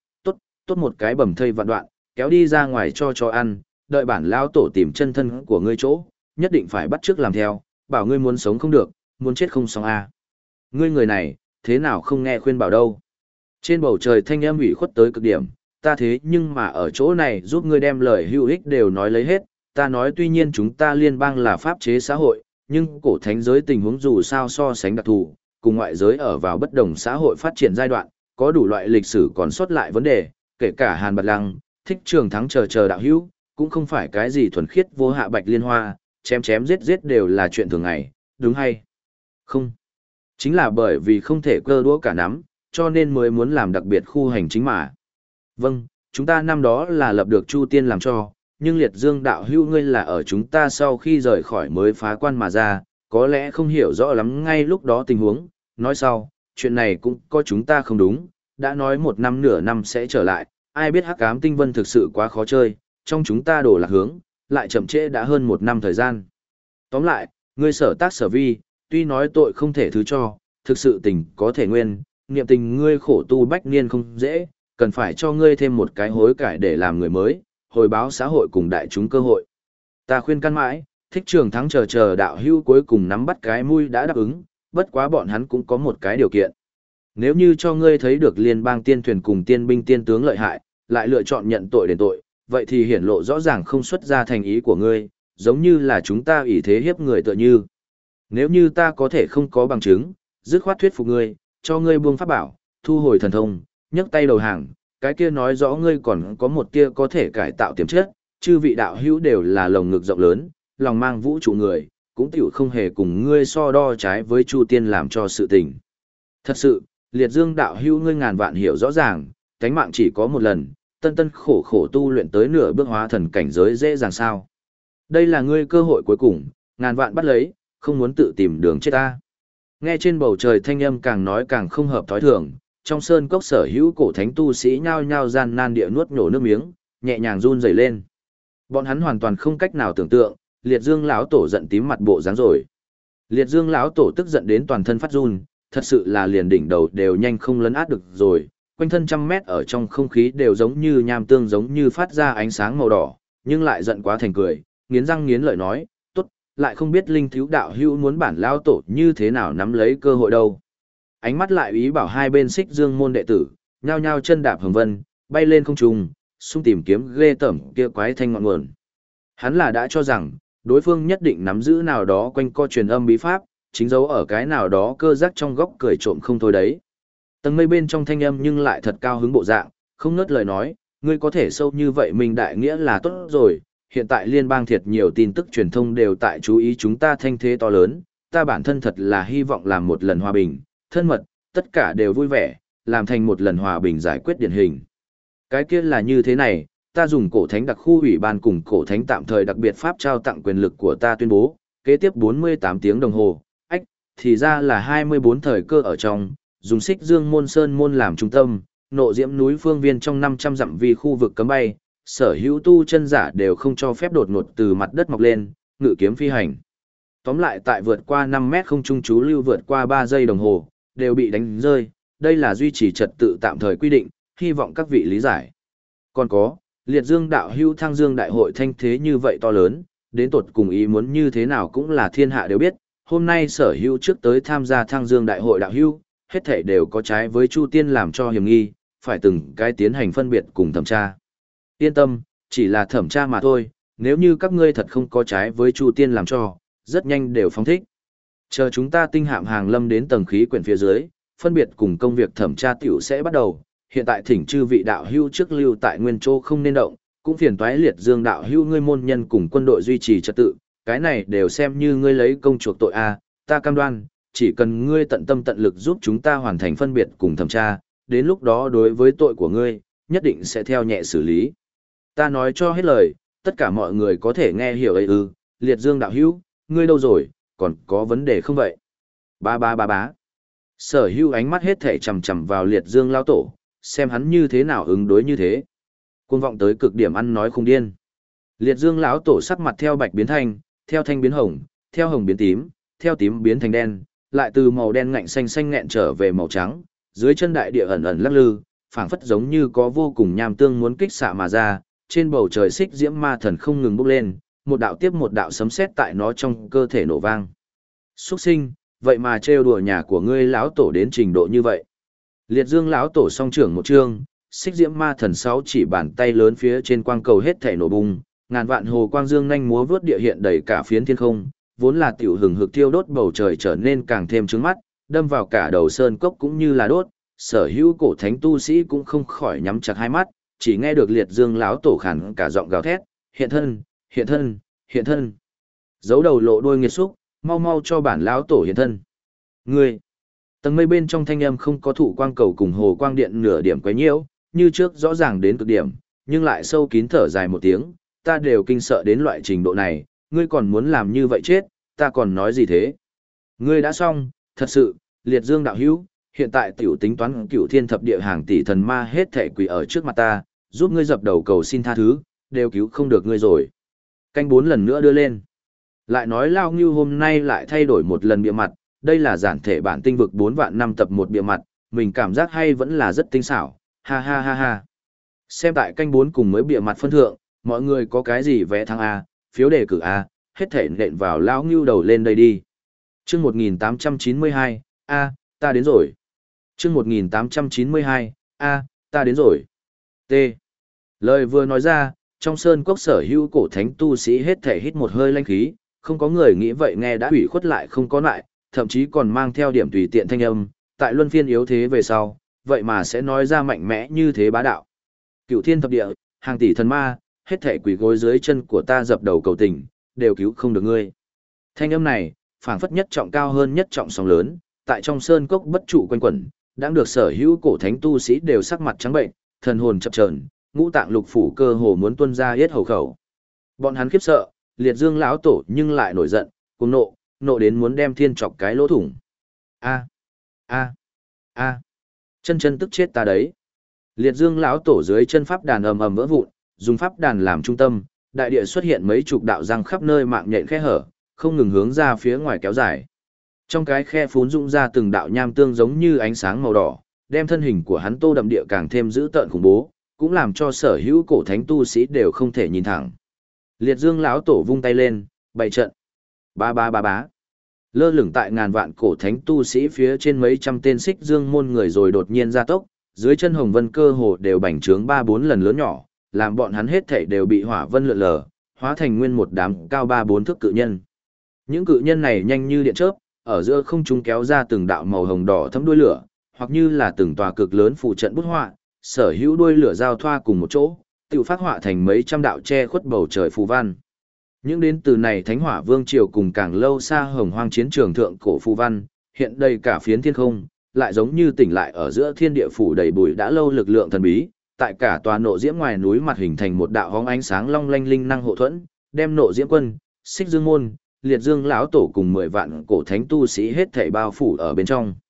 [SPEAKER 1] tốt một cái bầm thây vạn đoạn, kéo đi ra ngoài cho ăn, đợi bản lão tổ tìm chân thân của ngươi chỗ, nhất định phải bắt chước làm theo, bảo ngươi muốn sống không được, muốn chết không xong a. Ngươi người này, thế nào không nghe khuyên bảo đâu. Trên bầu trời thanh âm ủy khuất tới cực điểm, ta thế nhưng mà ở chỗ này giúp ngươi đem lời hữu ích đều nói lấy hết, ta nói tuy nhiên chúng ta liên bang là pháp chế xã hội, nhưng cổ thánh giới tình huống dù sao so sánh đặc thù, cùng ngoại giới ở vào bất đồng xã hội phát triển giai đoạn, có đủ loại lịch sử còn sót lại vấn đề, kể cả Hàn Bạt Lăng, thích Trường thắng chờ đạo hữu, cũng không phải cái gì thuần khiết vô hạ bạch liên hoa, chém giết đều là chuyện thường ngày, đúng hay không? Chính là bởi vì không thể cơ đũa cả nắm, cho nên mới muốn làm đặc biệt khu hành chính mà. Vâng, chúng ta năm đó là lập được Chu Tiên làm cho, nhưng Liệt Dương đạo hữu ngươi là ở chúng ta sau khi rời khỏi mới phá quan mà ra, có lẽ không hiểu rõ lắm ngay lúc đó tình huống, nói sau, chuyện này cũng có chúng ta không đúng, đã nói 1 năm nửa năm sẽ trở lại, ai biết Hắc Ám Tinh Vân thực sự quá khó chơi, trong chúng ta đổ lạc hướng, lại chậm trễ đã hơn 1 năm thời gian. Tóm lại, ngươi sở tác sở vi, tuy nói tội không thể thứ cho, thực sự tình có thể nguyên, niệm tình ngươi khổ tu bách niên không dễ, cần phải cho ngươi thêm một cái hối cải để làm người mới, hồi báo xã hội cùng đại chúng cơ hội. Ta khuyên can mãi, thích Trường thắng chờ đạo hữu cuối cùng nắm bắt cái mũi đã đáp ứng, bất quá bọn hắn cũng có một cái điều kiện. Nếu như cho ngươi thấy được liên bang tiên thuyền cùng tiên binh tiên tướng lợi hại, lại lựa chọn nhận tội đền tội, vậy thì hiển lộ rõ ràng không xuất ra thành ý của ngươi, giống như là chúng ta ỷ thế hiếp người tựa như. Nếu như ta có thể không có bằng chứng, dứt khoát thuyết phục ngươi, cho ngươi buông pháp bảo, thu hồi thần thông, nhấc tay đầu hàng, cái kia nói rõ ngươi còn có một tia có thể cải tạo tiềm chất, chư vị đạo hữu đều là lồng ngực rộng lớn, lòng mang vũ trụ người, cũng tiểu không hề cùng ngươi so đo trái với Chu Tiên làm cho sự tình. Thật sự, Liệt Dương đạo hữu ngươi ngàn vạn hiểu rõ ràng, cánh mạng chỉ có một lần, tân khổ tu luyện tới nửa bước hóa thần cảnh giới dễ dàng sao. Đây là ngươi cơ hội cuối cùng, ngàn vạn bắt lấy, không muốn tự tìm đường chết ta. Nghe trên bầu trời thanh âm càng nói càng không hợp thói thường, trong sơn cốc sở hữu cổ thánh tu sĩ nhao nhao gian nan địa nuốt nhổ nước miếng, nhẹ nhàng run rẩy lên. Bọn hắn hoàn toàn không cách nào tưởng tượng, Liệt Dương lão tổ giận tím mặt bộ dáng rồi. Liệt Dương lão tổ tức giận đến toàn thân phát run, thật sự là liền đỉnh đầu đều nhanh không lấn át được rồi, quanh thân trăm mét ở trong không khí đều giống như nham tương giống như phát ra ánh sáng màu đỏ, nhưng lại giận quá thành cười, nghiến răng nghiến lợi nói, tốt, lại không biết linh thiếu đạo hữu muốn bản lão tổ như thế nào nắm lấy cơ hội đâu. Ánh mắt lại ý bảo hai bên xích dương môn đệ tử, nhao nhao chân đạp hồng vân, bay lên không trung, xung tìm kiếm ghê tởm kia quái thanh ngọn nguồn. Hắn là đã cho rằng, đối phương nhất định nắm giữ nào đó quanh co truyền âm bí pháp, chính dấu ở cái nào đó cơ giác trong góc cười trộm không thôi đấy. Tầng mây bên trong thanh âm nhưng lại thật cao hứng bộ dạng, không ngớt lời nói, ngươi có thể sâu như vậy mình đại nghĩa là tốt rồi, hiện tại liên bang thiệt nhiều tin tức truyền thông đều tại chú ý chúng ta thanh thế to lớn, ta bản thân thật là hy vọng làm một lần hòa bình, thân mật, tất cả đều vui vẻ, làm thành một lần hòa bình giải quyết điển hình. Cái kia là như thế này, ta dùng cổ thánh đặc khu ủy ban cùng cổ thánh tạm thời đặc biệt pháp trao tặng quyền lực của ta tuyên bố, kế tiếp 48 tiếng đồng hồ, thì ra là 24 thời cơ ở trong, dùng Xích Dương môn sơn môn làm trung tâm, nộ diễm núi phương viên trong 500 dặm vi khu vực cấm bay, sở hữu tu chân giả đều không cho phép đột ngột từ mặt đất mọc lên, ngự kiếm phi hành. Tóm lại tại vượt qua 5 mét không trung chú lưu vượt qua 3 giây đồng hồ, đều bị đánh rơi, đây là duy trì trật tự tạm thời quy định, hy vọng các vị lý giải. Còn có, liệt dương đạo hưu thăng dương đại hội thanh thế như vậy to lớn, đến tột cùng ý muốn như thế nào cũng là thiên hạ đều biết, hôm nay sở hưu trước tới tham gia thăng dương đại hội đạo hưu, hết thể đều có trái với Chu Tiên làm cho hiểm nghi, phải từng cái tiến hành phân biệt cùng thẩm tra. Yên tâm, chỉ là thẩm tra mà thôi, nếu như các ngươi thật không có trái với Chu Tiên làm cho, rất nhanh đều phóng thích. Chờ chúng ta tinh hạm hàng lâm đến tầng khí quyển phía dưới, phân biệt cùng công việc thẩm tra tiểu sẽ bắt đầu. Hiện tại thỉnh chư vị đạo hưu trước lưu tại nguyên chỗ không nên động, cũng phiền toái liệt dương đạo hưu ngươi môn nhân cùng quân đội duy trì trật tự, cái này đều xem như ngươi lấy công chuộc tội a, ta cam đoan, chỉ cần ngươi tận tâm tận lực giúp chúng ta hoàn thành phân biệt cùng thẩm tra, đến lúc đó đối với tội của ngươi, nhất định sẽ theo nhẹ xử lý. Ta nói cho hết lời, tất cả mọi người có thể nghe hiểu ấy ư, liệt dương đạo hưu, ngươi đâu rồi, còn có vấn đề không vậy? Bá. Sở hưu ánh mắt hết thể chầm chầm vào liệt dương lao tổ, xem hắn như thế nào ứng đối như thế. Cuồng vọng tới cực điểm ăn nói không điên. Liệt dương lão tổ sắc mặt theo bạch biến thanh, theo thanh biến hồng, theo hồng biến tím, theo tím biến thành đen, lại từ màu đen ngạnh xanh nghẹn trở về màu trắng, dưới chân đại địa ẩn ẩn lắc lư, phảng phất giống như có vô cùng nham tương muốn kích xạ mà ra, trên bầu trời xích diễm ma thần không ngừng bốc lên, một đạo tiếp một đạo sấm sét tại nó trong cơ thể nổ vang. Xuất sinh, vậy mà trêu đùa nhà của ngươi lão tổ đến trình độ như vậy. Liệt dương lão tổ song trưởng một chương, xích diễm ma thần sáu chỉ bàn tay lớn phía trên quang cầu hết thể nổ bùng, ngàn vạn hồ quang dương nhanh múa vớt địa hiện đầy cả phiến thiên không, vốn là tiểu hừng hực thiêu đốt bầu trời trở nên càng thêm trướng mắt, đâm vào cả đầu sơn cốc cũng như là đốt, sở hữu cổ thánh tu sĩ cũng không khỏi nhắm chặt hai mắt, chỉ nghe được liệt dương lão tổ khàn cả giọng gào thét, hiện thân. Giấu đầu lộ đuôi nghiệt xúc, mau cho bản lão tổ hiện thân. Ngươi, tầng mây bên trong thanh âm không có thụ quang cầu cùng hồ quang điện nửa điểm quấy nhiễu, như trước rõ ràng đến cực điểm, nhưng lại sâu kín thở dài một tiếng, ta đều kinh sợ đến loại trình độ này, ngươi còn muốn làm như vậy chết, ta còn nói gì thế? Ngươi đã xong, thật sự, liệt dương đạo hữu, hiện tại tiểu tính toán cửu thiên thập địa hàng tỷ thần ma hết thể quỷ ở trước mặt ta, giúp ngươi dập đầu cầu xin tha thứ, đều cứu không được ngươi rồi. Canh 4 lần nữa đưa lên. Lại nói Lao Ngưu hôm nay lại thay đổi một lần bìa mặt, đây là giản thể bản tinh vực 4 vạn năm tập một bìa mặt, mình cảm giác hay vẫn là rất tinh xảo, ha. Xem tại canh 4 cùng mới bìa mặt phân thượng, mọi người có cái gì vẽ thắng A, phiếu đề cử A, hết thể nện vào Lao Ngưu đầu lên đây đi. Chương 1892, ta đến rồi. Chương 1892, ta đến rồi. T. Lời vừa nói ra, trong sơn cốc sở hữu cổ thánh tu sĩ hết thể hít một hơi lanh khí, không có người nghĩ vậy nghe đã hủy khuất lại không có lại, thậm chí còn mang theo điểm tùy tiện thanh âm, tại luân phiên yếu thế về sau, vậy mà sẽ nói ra mạnh mẽ như thế bá đạo. Cửu thiên thập địa, hàng tỷ thần ma, hết thể quỳ gối dưới chân của ta dập đầu cầu tình, đều cứu không được ngươi. Thanh âm này, phảng phất nhất trọng cao hơn nhất trọng sóng lớn, tại trong sơn cốc bất trụ quanh quẩn, đang được sở hữu cổ thánh tu sĩ đều sắc mặt trắng bệnh, thần hồn chập chờn, ngũ tạng lục phủ cơ hồ muốn tuôn ra yết hầu khẩu. Bọn hắn khiếp sợ, liệt dương lão tổ nhưng lại nổi giận, cuồng nộ đến muốn đem thiên chọc cái lỗ thủng. Chân tức chết ta đấy. Liệt dương lão tổ dưới chân pháp đàn ầm ầm vỡ vụn, dùng pháp đàn làm trung tâm, đại địa xuất hiện mấy chục đạo răng khắp nơi mạng nhện khe hở, không ngừng hướng ra phía ngoài kéo dài. Trong cái khe phún rụng ra từng đạo nham tương giống như ánh sáng màu đỏ, đem thân hình của hắn tô đậm địa càng thêm dữ tợn khủng bố, cũng làm cho sở hữu cổ thánh tu sĩ đều không thể nhìn thẳng. Liệt dương lão tổ vung tay lên, bày trận. Bá. Lơ lửng tại ngàn vạn cổ thánh tu sĩ phía trên mấy trăm tên xích dương môn người rồi đột nhiên ra tốc, dưới chân hồng vân cơ hồ đều bành trướng 3-4 lần lớn nhỏ, làm bọn hắn hết thảy đều bị hỏa vân lượn lờ, hóa thành nguyên một đám cao 3-4 thước cự nhân. Những cự nhân này nhanh như điện chớp, ở giữa không trung kéo ra từng đạo màu hồng đỏ thấm đuôi lửa, hoặc như là từng tòa cực lớn phù trận bút họa, sở hữu đuôi lửa giao thoa cùng một chỗ, tự phát họa thành mấy trăm đạo che khuất bầu trời phù văn. Những đến từ này Thánh Hỏa Vương triều cùng càng lâu xa hồng hoang chiến trường thượng cổ phù văn, hiện đầy cả phiến thiên không, lại giống như tỉnh lại ở giữa thiên địa phủ đầy bụi đã lâu lực lượng thần bí, tại cả tòa nộ diễm ngoài núi mặt hình thành một đạo hóng ánh sáng long lanh linh năng hộ thuẫn, đem nộ diễm quân, xích dương môn, liệt dương lão tổ cùng 10 vạn cổ thánh tu sĩ hết thảy bao phủ ở bên trong.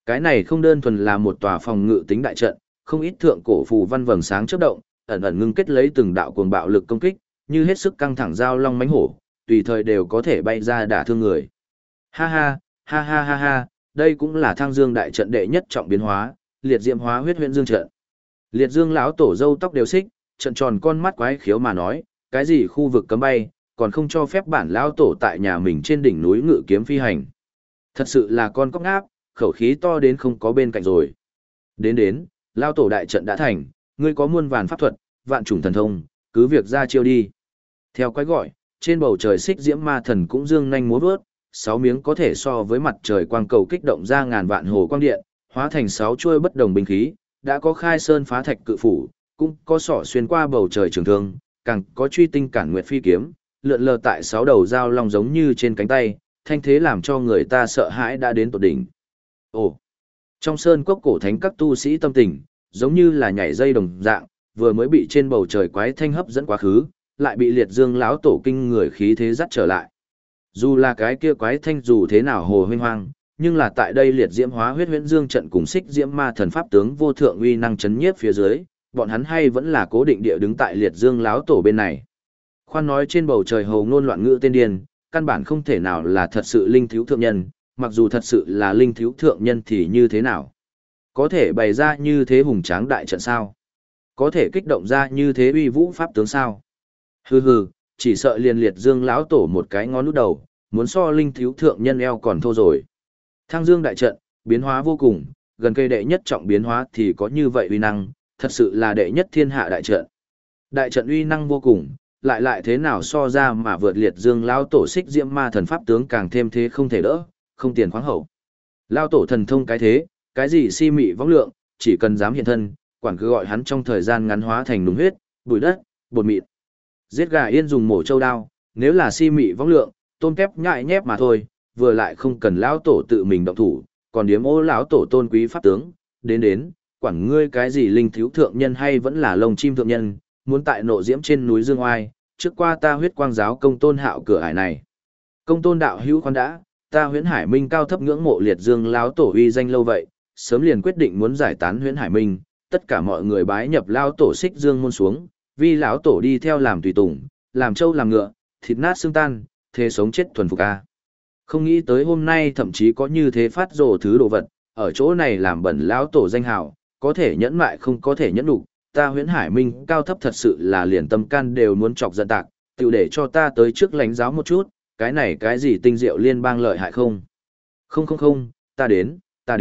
[SPEAKER 1] Cái này không đơn thuần là một tòa phòng ngự tính đại trận, không ít thượng cổ phù văn vầng sáng chớp động, ẩn ẩn ngưng kết lấy từng đạo cuồng bạo lực công kích, như hết sức căng thẳng giao long mãnh hổ, tùy thời đều có thể bay ra đả thương người. Ha ha, ha ha ha ha, đây cũng là Thăng Dương đại trận đệ nhất trọng biến hóa, liệt diễm hóa huyết huyễn dương trận. Liệt Dương lão tổ râu tóc đều xích, trận tròn con mắt quái khiếu mà nói, cái gì khu vực cấm bay, còn không cho phép bản lão tổ tại nhà mình trên đỉnh núi ngự kiếm phi hành. Thật sự là con cóc ngáp, khẩu khí to đến không có bên cạnh rồi. Đến, lão tổ đại trận đã thành, ngươi có muôn vàn pháp thuật, vạn chủng thần thông, cứ việc ra chiêu đi. Theo quái gọi, trên bầu trời xích diễm ma thần cũng dương nhanh múa vớt, 6 miếng có thể so với mặt trời quang cầu kích động ra ngàn vạn hồ quang điện, hóa thành 6 chuôi bất đồng binh khí, đã có khai sơn phá thạch cự phủ, cũng có sỏ xuyên qua bầu trời trường thương, càng có truy tinh cản nguyệt phi kiếm, lượn lờ tại 6 đầu dao long giống như trên cánh tay, thanh thế làm cho người ta sợ hãi đã đến tột đỉnh. Ồ, trong sơn cốc cổ thánh các tu sĩ tâm tình, giống như là nhảy dây đồng dạng, vừa mới bị trên bầu trời quái thanh hấp dẫn quá khứ, lại bị liệt dương lão tổ kinh người khí thế dắt trở lại. Dù là cái kia quái thanh dù thế nào hồ huynh hoang, nhưng là tại đây liệt diễm hóa huyết huyễn dương trận cùng xích diễm ma thần pháp tướng vô thượng uy năng chấn nhiếp phía dưới, bọn hắn hay vẫn là cố định địa đứng tại liệt dương lão tổ bên này. Khoan nói trên bầu trời hầu ngôn loạn ngữ tên điên, căn bản không thể nào là thật sự linh thiếu thượng nhân, mặc dù thật sự là linh thiếu thượng nhân thì như thế nào? Có thể bày ra như thế hùng tráng đại trận sao? Có thể kích động ra như thế uy vũ pháp tướng sao? Hừ, chỉ sợ liền liệt dương lão tổ một cái ngón nút đầu, muốn so linh thiếu thượng nhân eo còn thô rồi. Thăng Dương đại trận, biến hóa vô cùng, gần cây đệ nhất trọng biến hóa thì có như vậy uy năng, thật sự là đệ nhất thiên hạ đại trận. Đại trận uy năng vô cùng, lại thế nào so ra mà vượt liệt dương lão tổ xích diễm ma thần pháp tướng càng thêm thế không thể đỡ, không tiền khoáng hậu. Lão tổ thần thông cái thế, cái gì si mị võng lượng, chỉ cần dám hiện thân, quản cứ gọi hắn trong thời gian ngắn hóa thành đúng huyết, bụi đất, bột mịn. Giết gà yên dùng mổ châu đao, nếu là si mị võng lượng, tôm kép nhại nhép mà thôi, vừa lại không cần lão tổ tự mình động thủ, còn điếm ô lão tổ tôn quý pháp tướng, đến, quản ngươi cái gì linh thiếu thượng nhân hay vẫn là lông chim thượng nhân, muốn tại nộ diễm trên núi Dương Oai, trước qua ta huyết quang giáo công tôn hạo cửa ải này. Công tôn đạo hữu khoan đã, ta huyễn hải minh cao thấp ngưỡng mộ liệt dương lão tổ uy danh lâu vậy, sớm liền quyết định muốn giải tán huyễn hải minh, tất cả mọi người bái nhập lão tổ xích dương môn xuống, vì lão tổ đi theo làm tùy tùng, làm trâu làm ngựa, thịt nát xương tan, thế sống chết thuần phục a. Không nghĩ tới hôm nay thậm chí có như thế phát rồ thứ đồ vật, ở chỗ này làm bẩn lão tổ danh hào, có thể nhẫn mại không có thể nhẫn đủ, ta huyễn hải minh cao thấp thật sự là liền tâm can đều muốn chọc giận tạc, tự để cho ta tới trước lãnh giáo một chút, cái này cái gì tinh diệu liên bang lợi hại không? Không, ta đến.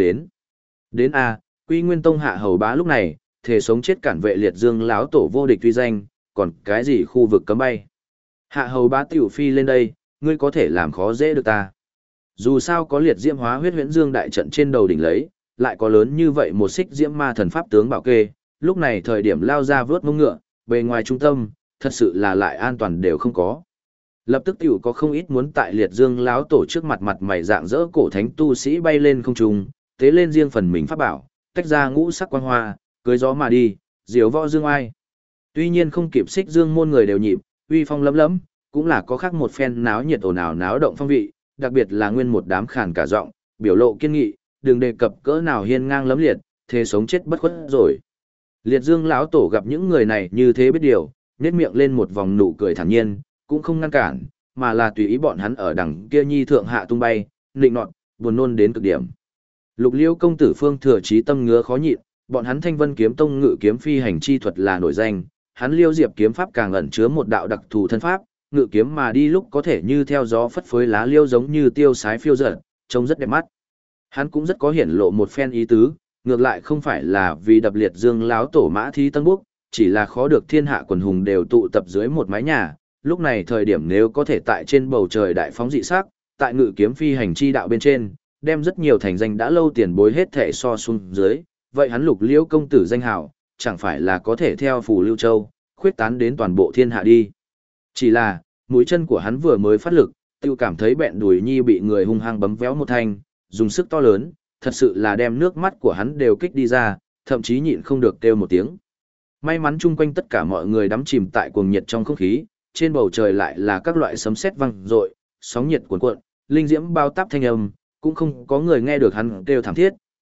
[SPEAKER 1] Đến a, Quy Nguyên Tông hạ hầu bá lúc này, thể sống chết cản vệ liệt dương lão tổ vô địch uy danh, còn cái gì khu vực cấm bay. Hạ hầu bá tiểu phi lên đây, ngươi có thể làm khó dễ được ta. Dù sao có liệt diễm hóa huyết huyễn dương đại trận trên đầu đỉnh lấy, lại có lớn như vậy một xích diễm ma thần pháp tướng bảo kê, lúc này thời điểm lao ra vớt mông ngựa, bề ngoài trung tâm, thật sự là lại an toàn đều không có. Lập tức tiểu có không ít muốn tại liệt dương lão tổ trước mặt mặt mày dạng dỡ cổ thánh tu sĩ bay lên không trung, tế lên riêng phần mình pháp bảo, tách ra ngũ sắc quang hoa, cưới gió mà đi, diều võ dương ai. Tuy nhiên không kịp xích dương môn người đều nhịp, uy phong lấm lấm, cũng là có khác một phen náo nhiệt ồn ào náo động phong vị, đặc biệt là nguyên một đám khàn cả giọng, biểu lộ kiên nghị, đừng đề cập cỡ nào hiên ngang lấm liệt, thế sống chết bất khuất rồi. Liệt Dương lão tổ gặp những người này như thế biết điều, nhếch miệng lên một vòng nụ cười thản nhiên, cũng không ngăn cản, mà là tùy ý bọn hắn ở đằng kia nhi thượng hạ tung bay, nịnh nọt, buồn nôn đến cực điểm. Lục Liêu công tử Phương Thừa Chí tâm ngứa khó nhịn, bọn hắn Thanh Vân kiếm tông ngự kiếm phi hành chi thuật là nổi danh, hắn Liêu Diệp kiếm pháp càng ẩn chứa một đạo đặc thù thân pháp, ngự kiếm mà đi lúc có thể như theo gió phất phới lá liêu giống như tiêu sái phiêu dật, trông rất đẹp mắt. Hắn cũng rất có hiển lộ một phen ý tứ, ngược lại không phải là vì đập liệt dương láo tổ mã thi tân búc, chỉ là khó được thiên hạ quần hùng đều tụ tập dưới một mái nhà, lúc này thời điểm nếu có thể tại trên bầu trời đại phóng dị sắc, tại ngự kiếm phi hành chi đạo bên trên, đem rất nhiều thành danh đã lâu tiền bối hết thể so xuống dưới, vậy hắn Lục Liễu công tử danh hào, chẳng phải là có thể theo phù Lưu Châu, khuyết tán đến toàn bộ thiên hạ đi. Chỉ là, mũi chân của hắn vừa mới phát lực, tiêu cảm thấy bẹn đùi nhi bị người hung hăng bấm véo một thanh, dùng sức to lớn, thật sự là đem nước mắt của hắn đều kích đi ra, thậm chí nhịn không được kêu một tiếng. May mắn chung quanh tất cả mọi người đắm chìm tại cuồng nhiệt trong không khí, trên bầu trời lại là các loại sấm sét vang rội, sóng nhiệt cuồn cuộn, linh diễm bao táp thanh âm, cũng không có người nghe được hắn kêu thảm thiết,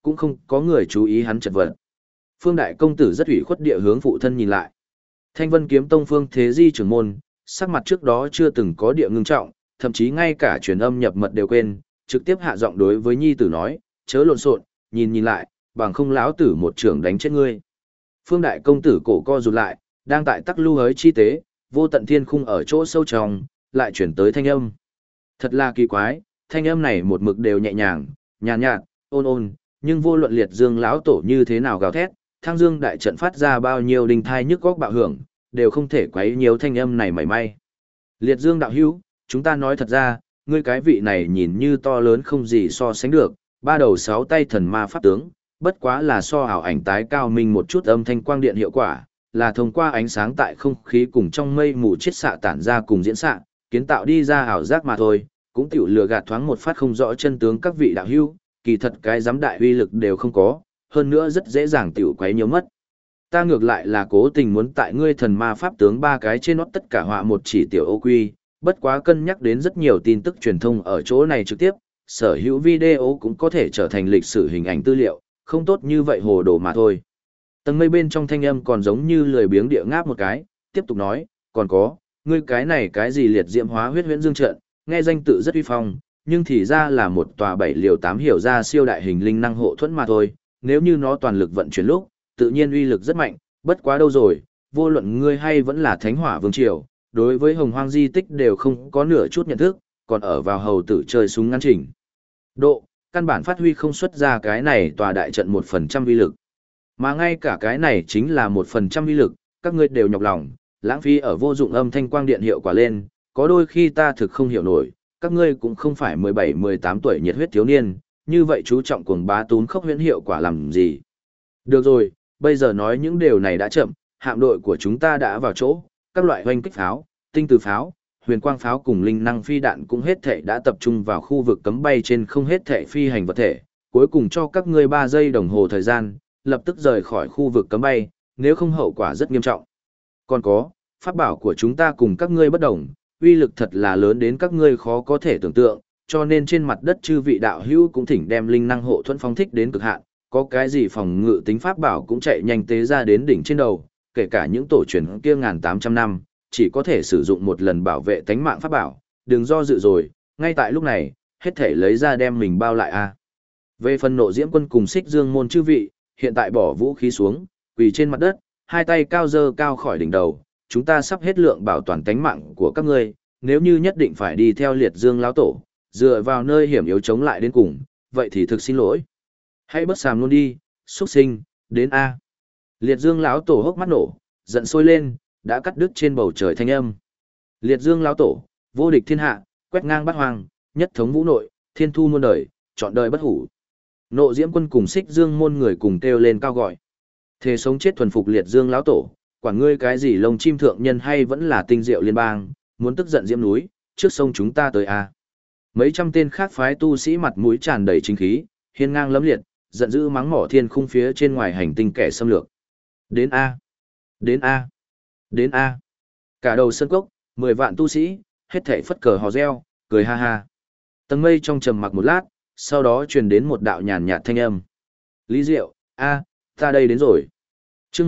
[SPEAKER 1] cũng không có người chú ý hắn chật vật. Phương đại công tử rất ủy khuất địa hướng phụ thân nhìn lại. Thanh Vân Kiếm Tông Phương Thế Di trưởng môn, sắc mặt trước đó chưa từng có địa ngưng trọng, thậm chí ngay cả truyền âm nhập mật đều quên, trực tiếp hạ giọng đối với nhi tử nói, chớ lộn xộn, nhìn lại, bằng không lão tử một trưởng đánh chết ngươi. Phương đại công tử cổ co rụt lại, đang tại tắc lưu hới chi tế, vô tận thiên khung ở chỗ sâu trong, lại chuyển tới thanh âm. Thật là kỳ quái, thanh âm này một mực đều nhẹ nhàng, nhàn nhạt, ôn ôn, nhưng vô luận liệt dương lão tổ như thế nào gào thét, thang dương đại trận phát ra bao nhiêu đình thai nhức góc bạo hưởng, đều không thể quấy nhiều thanh âm này mảy may. Liệt dương đạo hữu, chúng ta nói thật ra, ngươi cái vị này nhìn như to lớn không gì so sánh được, ba đầu sáu tay thần ma pháp tướng, bất quá là so ảo ảnh tái cao minh một chút âm thanh quang điện hiệu quả, là thông qua ánh sáng tại không khí cùng trong mây mù chiết xạ tản ra cùng diễn xạ, kiến tạo đi ra ảo giác mà thôi, cũng tiểu lừa gạt thoáng một phát không rõ chân tướng các vị đạo hữu, kỳ thật cái giám đại uy lực đều không có, hơn nữa rất dễ dàng tiểu quấy nhiều mất. Ta ngược lại là cố tình muốn tại ngươi thần ma pháp tướng ba cái trên nót tất cả họa một chỉ tiểu ô quy, bất quá cân nhắc đến rất nhiều tin tức truyền thông ở chỗ này trực tiếp, sở hữu video cũng có thể trở thành lịch sử hình ảnh tư liệu, không tốt như vậy hồ đồ mà thôi. Tầng mây bên trong thanh âm còn giống như lười biếng địa ngáp một cái, tiếp tục nói, còn có, ngươi cái này cái gì liệt diễm hóa huyết huyễn dương trận, nghe danh tự rất uy phong, nhưng thì ra là một tòa 7 liều 8 hiểu ra siêu đại hình linh năng hộ thuẫn mà thôi, nếu như nó toàn lực vận chuyển lúc, tự nhiên uy lực rất mạnh, bất quá đâu rồi, vô luận ngươi hay vẫn là thánh hỏa vương triều, đối với hồng hoang di tích đều không có nửa chút nhận thức, còn ở vào hầu tử chơi súng ngắn chỉnh. Độ, căn bản phát huy không xuất ra cái này tòa đại trận 1% uy lực. Mà ngay cả cái này chính là 1% uy lực, các ngươi đều nhọc lòng, lãng phí ở vô dụng âm thanh quang điện hiệu quả lên, có đôi khi ta thực không hiểu nổi, các ngươi cũng không phải 17-18 tuổi nhiệt huyết thiếu niên, như vậy chú trọng cuồng bá tún khốc huyễn hiệu quả làm gì. Được rồi, bây giờ nói những điều này đã chậm, hạm đội của chúng ta đã vào chỗ, các loại hoanh kích pháo, tinh từ pháo, huyền quang pháo cùng linh năng phi đạn cũng hết thể đã tập trung vào khu vực cấm bay trên không hết thể phi hành vật thể, cuối cùng cho các ngươi 3 giây đồng hồ thời gian, lập tức rời khỏi khu vực cấm bay, nếu không hậu quả rất nghiêm trọng. Còn có, pháp bảo của chúng ta cùng các ngươi bất đồng, uy lực thật là lớn đến các ngươi khó có thể tưởng tượng, cho nên trên mặt đất chư vị đạo hữu cũng thỉnh đem linh năng hộ thuẫn phóng thích đến cực hạn, có cái gì phòng ngự tính pháp bảo cũng chạy nhanh tế ra đến đỉnh trên đầu, kể cả những tổ truyền kia 1800 năm, chỉ có thể sử dụng một lần bảo vệ tánh mạng pháp bảo, đừng do dự rồi, ngay tại lúc này, hết thể lấy ra đem mình bao lại a. Về phần nộ diễm quân cùng xích dương môn chư vị, hiện tại bỏ vũ khí xuống, quỳ trên mặt đất, hai tay cao dơ cao khỏi đỉnh đầu, chúng ta sắp hết lượng bảo toàn tánh mạng của các ngươi, nếu như nhất định phải đi theo liệt dương lão tổ, dựa vào nơi hiểm yếu chống lại đến cùng, vậy thì thực xin lỗi. Hãy bất sàm luôn đi, xuất sinh, đến A. Liệt dương lão tổ hốc mắt nổ, giận sôi lên, đã cắt đứt trên bầu trời thanh âm. Liệt dương lão tổ, vô địch thiên hạ, quét ngang bát hoang, nhất thống vũ nội, thiên thu muôn đời, chọn đời bất hủ. Nộ diễm quân cùng xích dương môn người cùng kêu lên cao gọi. Thề sống chết thuần phục liệt dương lão tổ, quản ngươi cái gì lông chim thượng nhân hay vẫn là tinh diệu liên bang, muốn tức giận diễm núi, trước sông chúng ta tới A. Mấy trăm tên khác phái tu sĩ mặt mũi tràn đầy chính khí, hiên ngang lẫm liệt, giận dữ mắng mỏ thiên khung phía trên ngoài hành tinh kẻ xâm lược. Đến A. Đến A. Đến A. Cả đầu sân cốc, 10 vạn tu sĩ, hết thảy phất cờ hò reo, cười ha ha. Tầng mây trong trầm mặc một lát, sau đó truyền đến một đạo nhàn nhạt thanh âm. Lý Diệu, A, ta đây đến rồi. Chương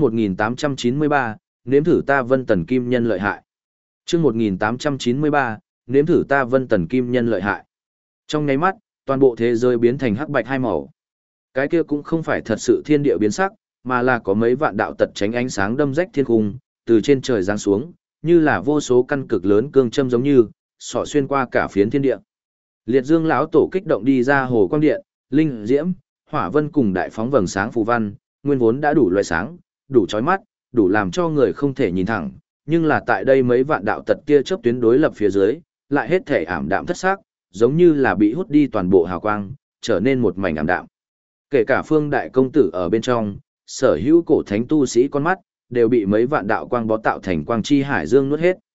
[SPEAKER 1] 1893, nếm thử ta Vân Tần Kim Nhân lợi hại. Chương 1893, nếm thử ta Vân Tần Kim Nhân lợi hại. Trong nháy mắt, toàn bộ thế giới biến thành hắc bạch hai màu. Cái kia cũng không phải thật sự thiên địa biến sắc, mà là có mấy vạn đạo tật tránh ánh sáng đâm rách thiên cung, từ trên trời giáng xuống, như là vô số căn cực lớn cương châm giống như, xỏ xuyên qua cả phiến thiên địa. Liệt Dương lão tổ kích động đi ra hồ quang điện, linh diễm, hỏa vân cùng đại phóng vầng sáng phù văn, nguyên vốn đã đủ loại sáng, đủ chói mắt, đủ làm cho người không thể nhìn thẳng, nhưng là tại đây mấy vạn đạo tật kia chớp tuyến đối lập phía dưới, lại hết thể ảm đạm thất sắc, giống như là bị hút đi toàn bộ hào quang, trở nên một mảnh ảm đạm. Kể cả Phương đại công tử ở bên trong, sở hữu cổ thánh tu sĩ con mắt, đều bị mấy vạn đạo quang bó tạo thành quang chi hải dương nuốt hết.